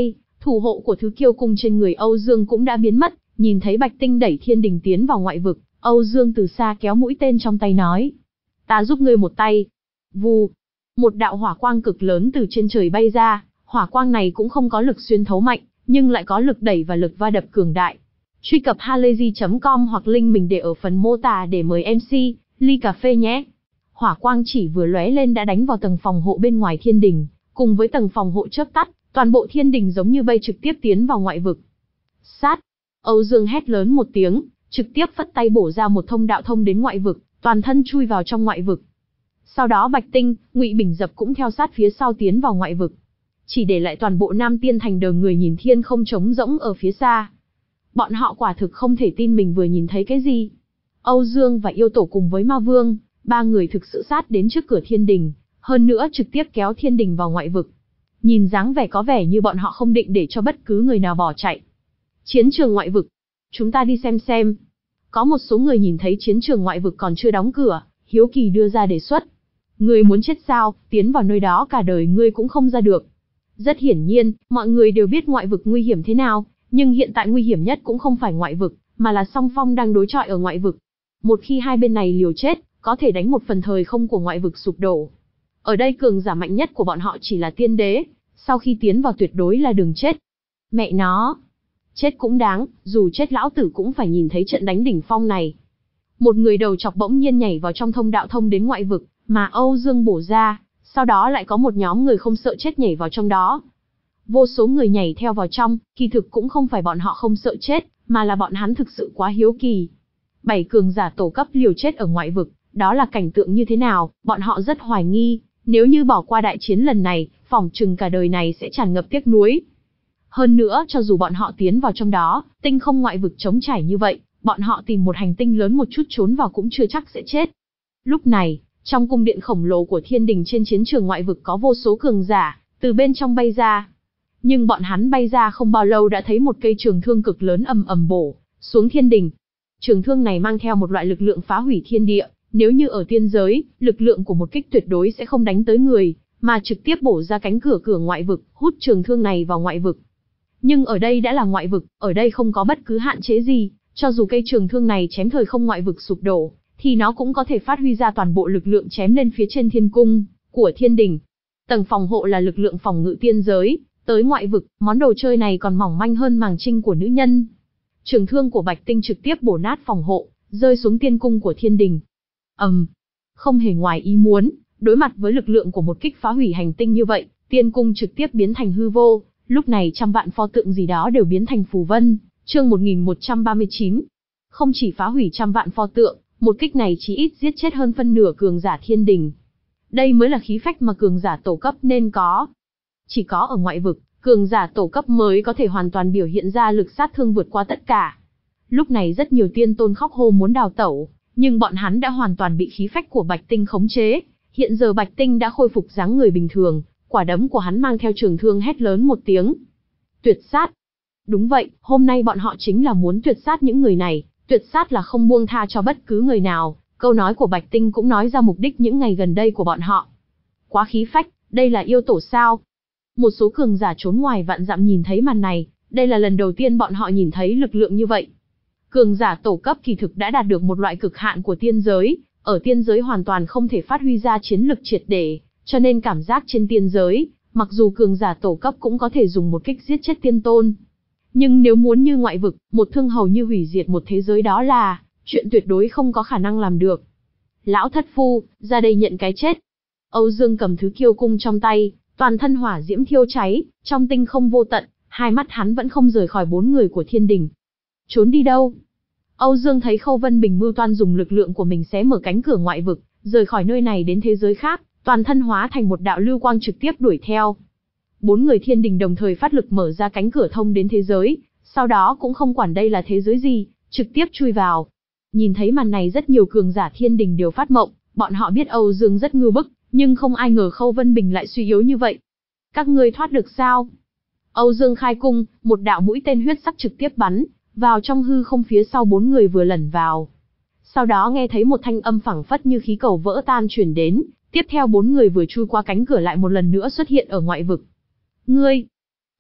Thủ hộ của thứ kiêu cung trên người Âu Dương cũng đã biến mất, nhìn thấy Bạch Tinh đẩy thiên đình tiến vào ngoại vực, Âu Dương từ xa kéo mũi tên trong tay nói. Ta giúp ngươi một tay. Vù. Một đạo hỏa quang cực lớn từ trên trời bay ra, hỏa quang này cũng không có lực xuyên thấu mạnh, nhưng lại có lực đẩy và lực va đập cường đại. Truy cập halayzi chấm com hoặc link mình để ở phần mô tả để mời em xê, ly cà phê nhé. Hỏa quang chỉ vừa lóe lên đã đánh vào tầng phòng hộ bên ngoài thiên đình, cùng với tầng phòng hộ chớp tắt, toàn bộ thiên đình giống như bay trực tiếp tiến vào ngoại vực. Sát! Âu Dương hét lớn một tiếng, trực tiếp phất tay bổ ra một thông đạo thông đến ngoại vực, toàn thân chui vào trong ngoại vực. Sau đó Bạch Tinh, Ngụy Bình Dập cũng theo sát phía sau tiến vào ngoại vực. Chỉ để lại toàn bộ Nam Tiên Thành đờ người nhìn thiên không trống rỗng ở phía xa. Bọn họ quả thực không thể tin mình vừa nhìn thấy cái gì. Âu Dương và yêu tổ cùng với Ma Vương, ba người thực sự sát đến trước cửa thiên đình, hơn nữa trực tiếp kéo thiên đình vào ngoại vực. Nhìn dáng vẻ có vẻ như bọn họ không định để cho bất cứ người nào bỏ chạy. Chiến trường ngoại vực. Chúng ta đi xem xem. Có một số người nhìn thấy chiến trường ngoại vực còn chưa đóng cửa, hiếu kỳ đưa ra đề xuất. Ngươi muốn chết sao, tiến vào nơi đó cả đời ngươi cũng không ra được. Rất hiển nhiên, mọi người đều biết ngoại vực nguy hiểm thế nào, nhưng hiện tại nguy hiểm nhất cũng không phải ngoại vực, mà là song phong đang đối chọi ở ngoại vực. Một khi hai bên này liều chết, có thể đánh một phần thời không của ngoại vực sụp đổ. Ở đây cường giả mạnh nhất của bọn họ chỉ là tiên đế, sau khi tiến vào tuyệt đối là đường chết. Mẹ nó! Chết cũng đáng, dù chết lão tử cũng phải nhìn thấy trận đánh đỉnh phong này. Một người đầu chọc bỗng nhiên nhảy vào trong thông đạo thông đến ngoại vực, mà Âu Dương bổ ra, sau đó lại có một nhóm người không sợ chết nhảy vào trong đó. Vô số người nhảy theo vào trong, kỳ thực cũng không phải bọn họ không sợ chết, mà là bọn hắn thực sự quá hiếu kỳ. Bảy cường giả tổ cấp liều chết ở ngoại vực, đó là cảnh tượng như thế nào, bọn họ rất hoài nghi, nếu như bỏ qua đại chiến lần này, phỏng chừng cả đời này sẽ tràn ngập tiếc nuối. Hơn nữa, cho dù bọn họ tiến vào trong đó, tinh không ngoại vực trống trải như vậy, bọn họ tìm một hành tinh lớn một chút trốn vào cũng chưa chắc sẽ chết. Lúc này, trong cung điện khổng lồ của thiên đình trên chiến trường ngoại vực có vô số cường giả, từ bên trong bay ra. Nhưng bọn hắn bay ra không bao lâu đã thấy một cây trường thương cực lớn ầm ầm bổ xuống thiên đình. Trường thương này mang theo một loại lực lượng phá hủy thiên địa, nếu như ở tiên giới, lực lượng của một kích tuyệt đối sẽ không đánh tới người, mà trực tiếp bổ ra cánh cửa cửa ngoại vực, hút trường thương này vào ngoại vực. Nhưng ở đây đã là ngoại vực, ở đây không có bất cứ hạn chế gì, cho dù cây trường thương này chém thời không ngoại vực sụp đổ, thì nó cũng có thể phát huy ra toàn bộ lực lượng chém lên phía trên thiên cung của thiên đình. Tầng phòng hộ là lực lượng phòng ngự tiên giới, tới ngoại vực, món đồ chơi này còn mỏng manh hơn màng trinh của nữ nhân. Trường thương của Bạch Tinh trực tiếp bổ nát phòng hộ, rơi xuống tiên cung của thiên đình. Ầm, um, không hề ngoài ý muốn, đối mặt với lực lượng của một kích phá hủy hành tinh như vậy, tiên cung trực tiếp biến thành hư vô, lúc này trăm vạn pho tượng gì đó đều biến thành phù vân. Chương một nghìn một trăm ba mươi chín. Không chỉ phá hủy trăm vạn pho tượng, một kích này chí ít giết chết hơn phân nửa cường giả thiên đình. Đây mới là khí phách mà cường giả tổ cấp nên có. Chỉ có ở ngoại vực, cường giả tổ cấp mới có thể hoàn toàn biểu hiện ra lực sát thương vượt qua tất cả. Lúc này rất nhiều tiên tôn khóc hô muốn đào tẩu, nhưng bọn hắn đã hoàn toàn bị khí phách của Bạch Tinh khống chế. Hiện giờ Bạch Tinh đã khôi phục dáng người bình thường, quả đấm của hắn mang theo trường thương hét lớn một tiếng. Tuyệt sát! Đúng vậy, hôm nay bọn họ chính là muốn tuyệt sát những người này, tuyệt sát là không buông tha cho bất cứ người nào. Câu nói của Bạch Tinh cũng nói ra mục đích những ngày gần đây của bọn họ. Quá khí phách, đây là yêu tổ sao? Một số cường giả trốn ngoài vạn dặm nhìn thấy màn này, đây là lần đầu tiên bọn họ nhìn thấy lực lượng như vậy. Cường giả tổ cấp kỳ thực đã đạt được một loại cực hạn của tiên giới, ở tiên giới hoàn toàn không thể phát huy ra chiến lực triệt để, cho nên cảm giác trên tiên giới, mặc dù cường giả tổ cấp cũng có thể dùng một kích giết chết tiên tôn. Nhưng nếu muốn như ngoại vực, một thương hầu như hủy diệt một thế giới đó là chuyện tuyệt đối không có khả năng làm được. Lão thất phu, ra đây nhận cái chết. Âu Dương cầm thứ kiêu cung trong tay, toàn thân hỏa diễm thiêu cháy, trong tinh không vô tận, hai mắt hắn vẫn không rời khỏi bốn người của thiên đình. Trốn đi đâu? Âu Dương thấy Khâu Vân Bình mưu toan dùng lực lượng của mình xé mở cánh cửa ngoại vực, rời khỏi nơi này đến thế giới khác, toàn thân hóa thành một đạo lưu quang trực tiếp đuổi theo. Bốn người thiên đình đồng thời phát lực mở ra cánh cửa thông đến thế giới, sau đó cũng không quản đây là thế giới gì, trực tiếp chui vào. Nhìn thấy màn này rất nhiều cường giả thiên đình đều phát mộng, bọn họ biết Âu Dương rất ngưu bức, nhưng không ai ngờ Khâu Vân Bình lại suy yếu như vậy. Các ngươi thoát được sao? Âu Dương khai cung, một đạo mũi tên huyết sắc trực tiếp bắn vào trong hư không phía sau bốn người vừa lẩn vào. Sau đó nghe thấy một thanh âm phảng phất như khí cầu vỡ tan truyền đến, tiếp theo bốn người vừa chui qua cánh cửa lại một lần nữa xuất hiện ở ngoại vực. Ngươi!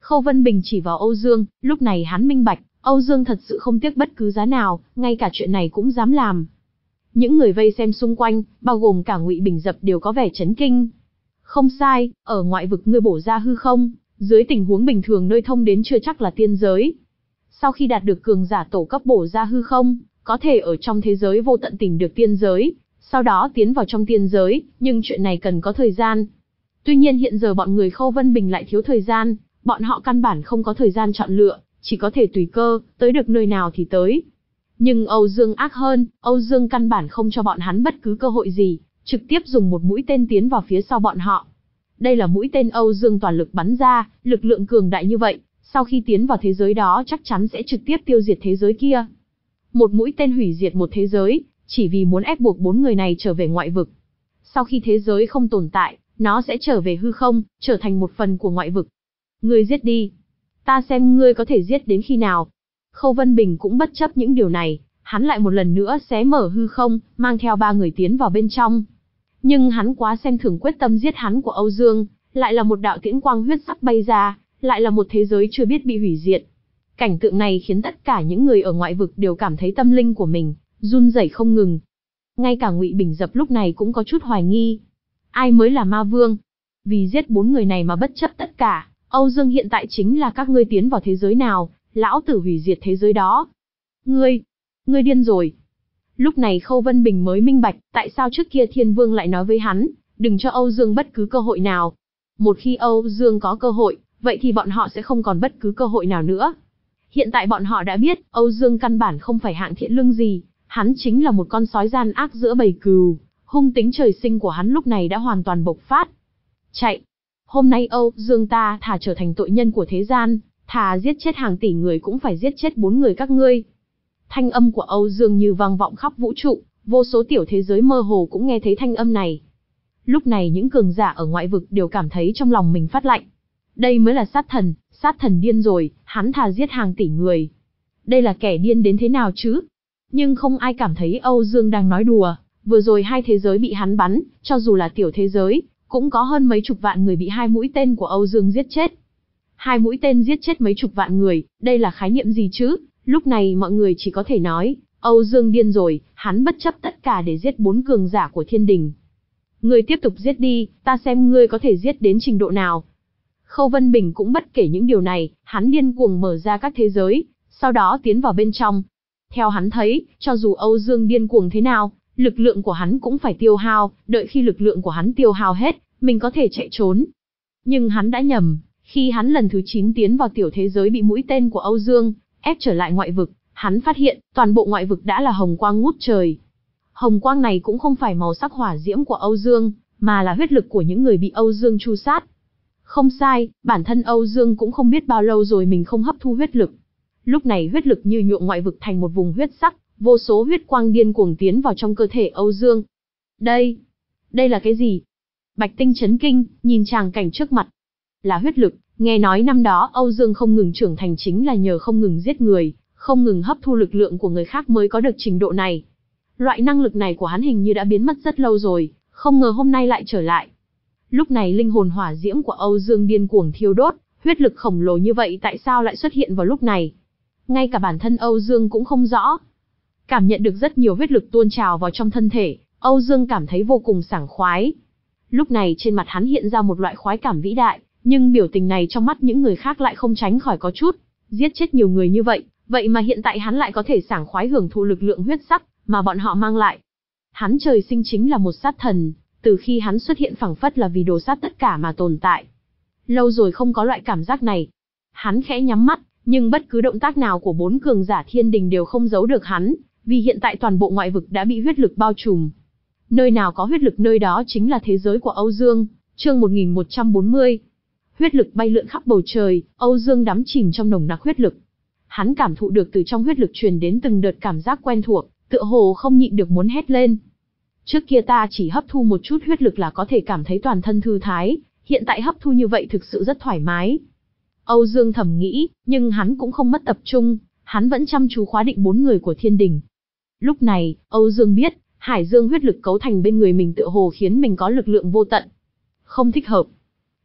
Khâu Vân Bình chỉ vào Âu Dương, lúc này hắn minh bạch, Âu Dương thật sự không tiếc bất cứ giá nào, ngay cả chuyện này cũng dám làm. Những người vây xem xung quanh, bao gồm cả Ngụy Bình Dập đều có vẻ chấn kinh. Không sai, ở ngoại vực ngươi bổ ra hư không, dưới tình huống bình thường nơi thông đến chưa chắc là tiên giới. Sau khi đạt được cường giả tổ cấp bổ ra hư không, có thể ở trong thế giới vô tận tìm được tiên giới, sau đó tiến vào trong tiên giới, nhưng chuyện này cần có thời gian. Tuy nhiên hiện giờ bọn người Khâu Vân Bình lại thiếu thời gian, bọn họ căn bản không có thời gian chọn lựa, chỉ có thể tùy cơ, tới được nơi nào thì tới. Nhưng Âu Dương ác hơn, Âu Dương căn bản không cho bọn hắn bất cứ cơ hội gì, trực tiếp dùng một mũi tên tiến vào phía sau bọn họ. Đây là mũi tên Âu Dương toàn lực bắn ra, lực lượng cường đại như vậy, sau khi tiến vào thế giới đó chắc chắn sẽ trực tiếp tiêu diệt thế giới kia. Một mũi tên hủy diệt một thế giới, chỉ vì muốn ép buộc bốn người này trở về ngoại vực. Sau khi thế giới không tồn tại, nó sẽ trở về hư không, trở thành một phần của ngoại vực. Ngươi giết đi. Ta xem ngươi có thể giết đến khi nào. Khâu Vân Bình cũng bất chấp những điều này, hắn lại một lần nữa xé mở hư không, mang theo ba người tiến vào bên trong. Nhưng hắn quá xem thường quyết tâm giết hắn của Âu Dương, lại là một đạo tiễn quang huyết sắc bay ra, lại là một thế giới chưa biết bị hủy diệt. Cảnh tượng này khiến tất cả những người ở ngoại vực đều cảm thấy tâm linh của mình run rẩy không ngừng. Ngay cả Ngụy Bình Dập lúc này cũng có chút hoài nghi. Ai mới là ma vương? Vì giết bốn người này mà bất chấp tất cả, Âu Dương hiện tại chính là các ngươi tiến vào thế giới nào, lão tử hủy diệt thế giới đó. Ngươi, ngươi điên rồi. Lúc này Khâu Vân Bình mới minh bạch, tại sao trước kia Thiên Vương lại nói với hắn, đừng cho Âu Dương bất cứ cơ hội nào. Một khi Âu Dương có cơ hội, vậy thì bọn họ sẽ không còn bất cứ cơ hội nào nữa. Hiện tại bọn họ đã biết, Âu Dương căn bản không phải hạng thiện lương gì, hắn chính là một con sói gian ác giữa bầy cừu, hung tính trời sinh của hắn lúc này đã hoàn toàn bộc phát. Chạy! Hôm nay Âu Dương ta thà trở thành tội nhân của thế gian, thà giết chết hàng tỷ người cũng phải giết chết bốn người các ngươi. Thanh âm của Âu Dương như vang vọng khắp vũ trụ, vô số tiểu thế giới mơ hồ cũng nghe thấy thanh âm này. Lúc này những cường giả ở ngoại vực đều cảm thấy trong lòng mình phát lạnh. Đây mới là sát thần, sát thần điên rồi, hắn thà giết hàng tỷ người. Đây là kẻ điên đến thế nào chứ? Nhưng không ai cảm thấy Âu Dương đang nói đùa, vừa rồi hai thế giới bị hắn bắn, cho dù là tiểu thế giới, cũng có hơn mấy chục vạn người bị hai mũi tên của Âu Dương giết chết. Hai mũi tên giết chết mấy chục vạn người, đây là khái niệm gì chứ? Lúc này mọi người chỉ có thể nói, Âu Dương điên rồi, hắn bất chấp tất cả để giết bốn cường giả của thiên đình. Ngươi tiếp tục giết đi, ta xem ngươi có thể giết đến trình độ nào. Khâu Vân Bình cũng bất kể những điều này, hắn điên cuồng mở ra các thế giới, sau đó tiến vào bên trong. Theo hắn thấy, cho dù Âu Dương điên cuồng thế nào, lực lượng của hắn cũng phải tiêu hao, đợi khi lực lượng của hắn tiêu hao hết, mình có thể chạy trốn. Nhưng hắn đã nhầm, khi hắn lần thứ chín tiến vào tiểu thế giới bị mũi tên của Âu Dương ép trở lại ngoại vực, hắn phát hiện, toàn bộ ngoại vực đã là hồng quang ngút trời. Hồng quang này cũng không phải màu sắc hỏa diễm của Âu Dương, mà là huyết lực của những người bị Âu Dương tru sát. Không sai, bản thân Âu Dương cũng không biết bao lâu rồi mình không hấp thu huyết lực. Lúc này huyết lực như nhuộm ngoại vực thành một vùng huyết sắc, vô số huyết quang điên cuồng tiến vào trong cơ thể Âu Dương. Đây, đây là cái gì? Bạch Tinh chấn kinh, nhìn tràng cảnh trước mặt. Là huyết lực, nghe nói năm đó Âu Dương không ngừng trưởng thành chính là nhờ không ngừng giết người, không ngừng hấp thu lực lượng của người khác mới có được trình độ này. Loại năng lực này của hắn hình như đã biến mất rất lâu rồi, không ngờ hôm nay lại trở lại. Lúc này linh hồn hỏa diễm của Âu Dương điên cuồng thiêu đốt, huyết lực khổng lồ như vậy tại sao lại xuất hiện vào lúc này? Ngay cả bản thân Âu Dương cũng không rõ. Cảm nhận được rất nhiều huyết lực tuôn trào vào trong thân thể, Âu Dương cảm thấy vô cùng sảng khoái. Lúc này trên mặt hắn hiện ra một loại khoái cảm vĩ đại, nhưng biểu tình này trong mắt những người khác lại không tránh khỏi có chút. Giết chết nhiều người như vậy, vậy mà hiện tại hắn lại có thể sảng khoái hưởng thụ lực lượng huyết sắc mà bọn họ mang lại. Hắn trời sinh chính là một sát thần, từ khi hắn xuất hiện phảng phất là vì đồ sát tất cả mà tồn tại. Lâu rồi không có loại cảm giác này. Hắn khẽ nhắm mắt, nhưng bất cứ động tác nào của bốn cường giả thiên đình đều không giấu được hắn, vì hiện tại toàn bộ ngoại vực đã bị huyết lực bao trùm. Nơi nào có huyết lực nơi đó chính là thế giới của Âu Dương. Chương một nghìn một trăm bốn mươi. Huyết lực bay lượn khắp bầu trời, Âu Dương đắm chìm trong nồng nặc huyết lực. Hắn cảm thụ được từ trong huyết lực truyền đến từng đợt cảm giác quen thuộc, tựa hồ không nhịn được muốn hét lên. Trước kia ta chỉ hấp thu một chút huyết lực là có thể cảm thấy toàn thân thư thái, hiện tại hấp thu như vậy thực sự rất thoải mái. Âu Dương thầm nghĩ, nhưng hắn cũng không mất tập trung, hắn vẫn chăm chú khóa định bốn người của thiên đình. Lúc này, Âu Dương biết, hải dương huyết lực cấu thành bên người mình tựa hồ khiến mình có lực lượng vô tận. Không thích hợp.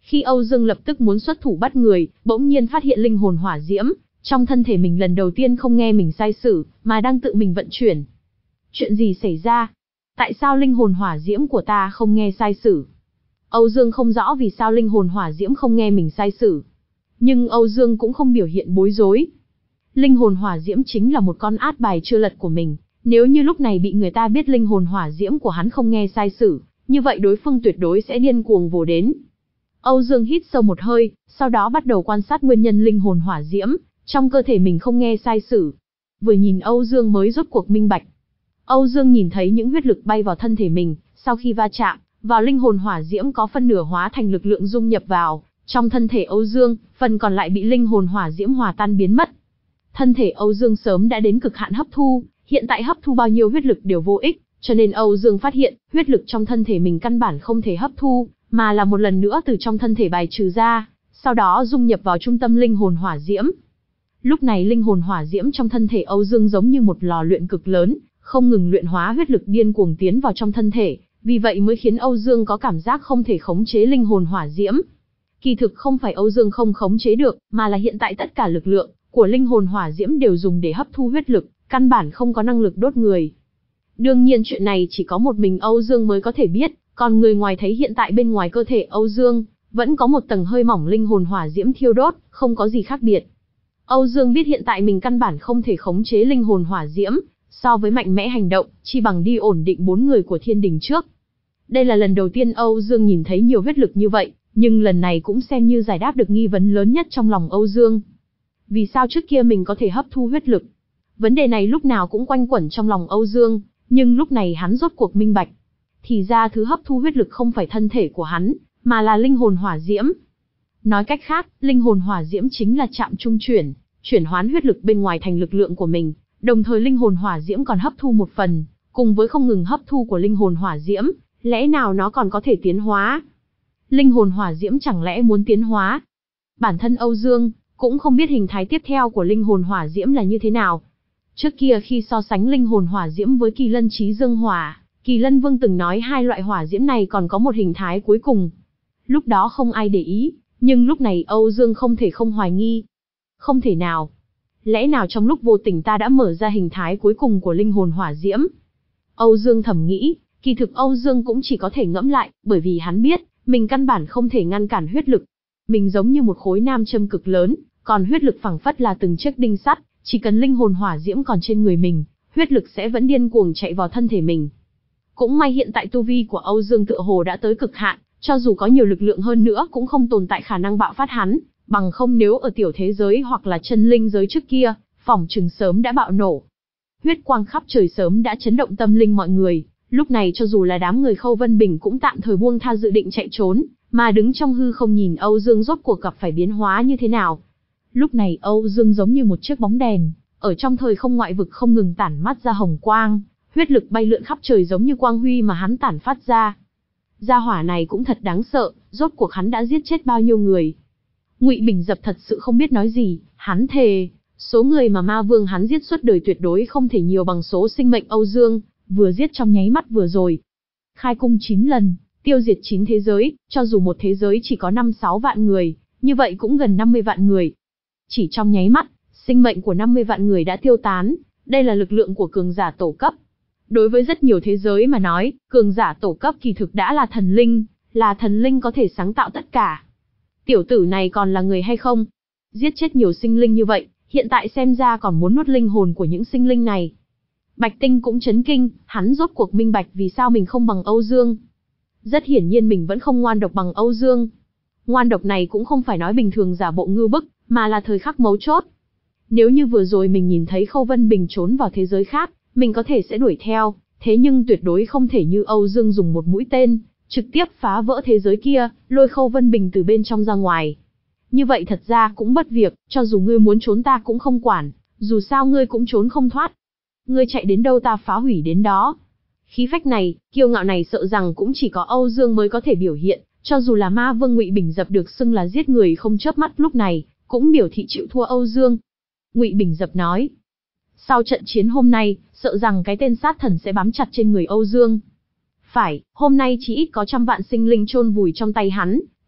Khi Âu Dương lập tức muốn xuất thủ bắt người, bỗng nhiên phát hiện linh hồn hỏa diễm trong thân thể mình lần đầu tiên không nghe mình sai sử, mà đang tự mình vận chuyển. Chuyện gì xảy ra? Tại sao linh hồn hỏa diễm của ta không nghe sai sử? Âu Dương không rõ vì sao linh hồn hỏa diễm không nghe mình sai sử. Nhưng Âu Dương cũng không biểu hiện bối rối. Linh hồn hỏa diễm chính là một con át bài chưa lật của mình. Nếu như lúc này bị người ta biết linh hồn hỏa diễm của hắn không nghe sai sử, như vậy đối phương tuyệt đối sẽ điên cuồng vồ đến. Âu Dương hít sâu một hơi, sau đó bắt đầu quan sát nguyên nhân linh hồn hỏa diễm trong cơ thể mình không nghe sai sử. Vừa nhìn Âu Dương mới rốt cuộc minh bạch. Âu Dương nhìn thấy những huyết lực bay vào thân thể mình, sau khi va chạm vào linh hồn hỏa diễm có phân nửa hóa thành lực lượng dung nhập vào trong thân thể Âu Dương, phần còn lại bị linh hồn hỏa diễm hòa tan biến mất. Thân thể Âu Dương sớm đã đến cực hạn hấp thu, hiện tại hấp thu bao nhiêu huyết lực đều vô ích, cho nên Âu Dương phát hiện, huyết lực trong thân thể mình căn bản không thể hấp thu, mà là một lần nữa từ trong thân thể bài trừ ra, sau đó dung nhập vào trung tâm linh hồn hỏa diễm. Lúc này linh hồn hỏa diễm trong thân thể Âu Dương giống như một lò luyện cực lớn, không ngừng luyện hóa huyết lực điên cuồng tiến vào trong thân thể, vì vậy mới khiến Âu Dương có cảm giác không thể khống chế linh hồn hỏa diễm. Kỳ thực không phải Âu Dương không khống chế được, mà là hiện tại tất cả lực lượng của linh hồn hỏa diễm đều dùng để hấp thu huyết lực, căn bản không có năng lực đốt người. Đương nhiên chuyện này chỉ có một mình Âu Dương mới có thể biết, còn người ngoài thấy hiện tại bên ngoài cơ thể Âu Dương vẫn có một tầng hơi mỏng linh hồn hỏa diễm thiêu đốt, không có gì khác biệt. Âu Dương biết hiện tại mình căn bản không thể khống chế linh hồn hỏa diễm, so với mạnh mẽ hành động, chi bằng đi ổn định bốn người của thiên đình trước. Đây là lần đầu tiên Âu Dương nhìn thấy nhiều huyết lực như vậy, nhưng lần này cũng xem như giải đáp được nghi vấn lớn nhất trong lòng Âu Dương. Vì sao trước kia mình có thể hấp thu huyết lực? Vấn đề này lúc nào cũng quanh quẩn trong lòng Âu Dương, nhưng lúc này hắn rốt cuộc minh bạch. Thì ra thứ hấp thu huyết lực không phải thân thể của hắn, mà là linh hồn hỏa diễm. Nói cách khác, linh hồn hỏa diễm chính là trạm trung chuyển, chuyển hoán huyết lực bên ngoài thành lực lượng của mình, đồng thời linh hồn hỏa diễm còn hấp thu một phần, cùng với không ngừng hấp thu của linh hồn hỏa diễm, lẽ nào nó còn có thể tiến hóa? Linh hồn hỏa diễm chẳng lẽ muốn tiến hóa? Bản thân Âu Dương cũng không biết hình thái tiếp theo của linh hồn hỏa diễm là như thế nào. Trước kia khi so sánh linh hồn hỏa diễm với Kỳ Lân Chí Dương Hỏa, Kỳ Lân Vương từng nói hai loại hỏa diễm này còn có một hình thái cuối cùng. Lúc đó không ai để ý, nhưng lúc này Âu Dương không thể không hoài nghi. Không thể nào. Lẽ nào trong lúc vô tình ta đã mở ra hình thái cuối cùng của linh hồn hỏa diễm? Âu Dương thầm nghĩ, kỳ thực Âu Dương cũng chỉ có thể ngẫm lại, bởi vì hắn biết, mình căn bản không thể ngăn cản huyết lực. Mình giống như một khối nam châm cực lớn, còn huyết lực phảng phất là từng chiếc đinh sắt, chỉ cần linh hồn hỏa diễm còn trên người mình, huyết lực sẽ vẫn điên cuồng chạy vào thân thể mình. Cũng may hiện tại tu vi của Âu Dương tựa hồ đã tới cực hạn, cho dù có nhiều lực lượng hơn nữa cũng không tồn tại khả năng bạo phát hắn, bằng không nếu ở tiểu thế giới hoặc là chân linh giới trước kia, phỏng chừng sớm đã bạo nổ. Huyết quang khắp trời sớm đã chấn động tâm linh mọi người, lúc này cho dù là đám người Khâu Vân Bình cũng tạm thời buông tha dự định chạy trốn, mà đứng trong hư không nhìn Âu Dương rốt cuộc gặp phải biến hóa như thế nào. Lúc này Âu Dương giống như một chiếc bóng đèn, ở trong thời không ngoại vực không ngừng tản mắt ra hồng quang, huyết lực bay lượn khắp trời giống như quang huy mà hắn tản phát ra. Gia hỏa này cũng thật đáng sợ, rốt cuộc hắn đã giết chết bao nhiêu người. Ngụy Bình Dập thật sự không biết nói gì, hắn thề, số người mà ma vương hắn giết suốt đời tuyệt đối không thể nhiều bằng số sinh mệnh Âu Dương vừa giết trong nháy mắt vừa rồi. Khai cung chín lần, tiêu diệt chín thế giới, cho dù một thế giới chỉ có năm sáu vạn người, như vậy cũng gần năm mươi vạn người. Chỉ trong nháy mắt, sinh mệnh của năm mươi vạn người đã tiêu tán, đây là lực lượng của cường giả tổ cấp. Đối với rất nhiều thế giới mà nói, cường giả tổ cấp kỳ thực đã là thần linh, là thần linh có thể sáng tạo tất cả. Tiểu tử này còn là người hay không? Giết chết nhiều sinh linh như vậy, hiện tại xem ra còn muốn nuốt linh hồn của những sinh linh này. Bạch Tinh cũng chấn kinh, hắn rốt cuộc minh bạch vì sao mình không bằng Âu Dương. Rất hiển nhiên mình vẫn không ngoan độc bằng Âu Dương. Ngoan độc này cũng không phải nói bình thường giả bộ ngưu bức, mà là thời khắc mấu chốt. Nếu như vừa rồi mình nhìn thấy Khâu Vân Bình trốn vào thế giới khác, mình có thể sẽ đuổi theo, thế nhưng tuyệt đối không thể như Âu Dương dùng một mũi tên, trực tiếp phá vỡ thế giới kia, lôi Khâu Vân Bình từ bên trong ra ngoài. Như vậy thật ra cũng bất việc, cho dù ngươi muốn trốn ta cũng không quản, dù sao ngươi cũng trốn không thoát. Ngươi chạy đến đâu ta phá hủy đến đó. Khí phách này, kiêu ngạo này sợ rằng cũng chỉ có Âu Dương mới có thể biểu hiện, cho dù là ma vương Ngụy Bình Dập được xưng là giết người không chớp mắt lúc này, cũng biểu thị chịu thua Âu Dương. Ngụy Bình Dập nói, sau trận chiến hôm nay, sợ rằng cái tên sát thần sẽ bám chặt trên người Âu Dương. Phải, hôm nay chỉ ít có trăm vạn sinh linh chôn vùi trong tay hắn,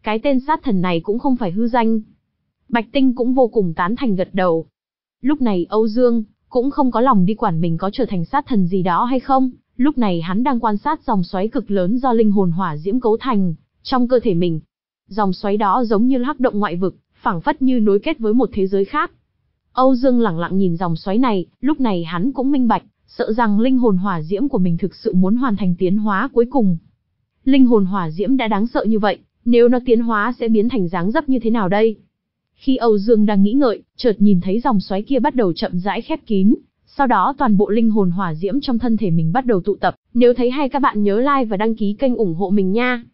Cái tên sát thần này cũng không phải hư danh. Bạch Tinh cũng vô cùng tán thành gật đầu. Lúc này Âu Dương cũng không có lòng đi quản mình có trở thành sát thần gì đó hay không, lúc này hắn đang quan sát dòng xoáy cực lớn do linh hồn hỏa diễm cấu thành trong cơ thể mình. Dòng xoáy đó giống như hắc động ngoại vực, phảng phất như nối kết với một thế giới khác. Âu Dương lẳng lặng nhìn dòng xoáy này, lúc này hắn cũng minh bạch, sợ rằng linh hồn hỏa diễm của mình thực sự muốn hoàn thành tiến hóa cuối cùng. Linh hồn hỏa diễm đã đáng sợ như vậy, nếu nó tiến hóa sẽ biến thành dáng dấp như thế nào đây? Khi Âu Dương đang nghĩ ngợi, chợt nhìn thấy dòng xoáy kia bắt đầu chậm rãi khép kín, sau đó toàn bộ linh hồn hỏa diễm trong thân thể mình bắt đầu tụ tập. Nếu thấy hay các bạn nhớ like và đăng ký kênh ủng hộ mình nha.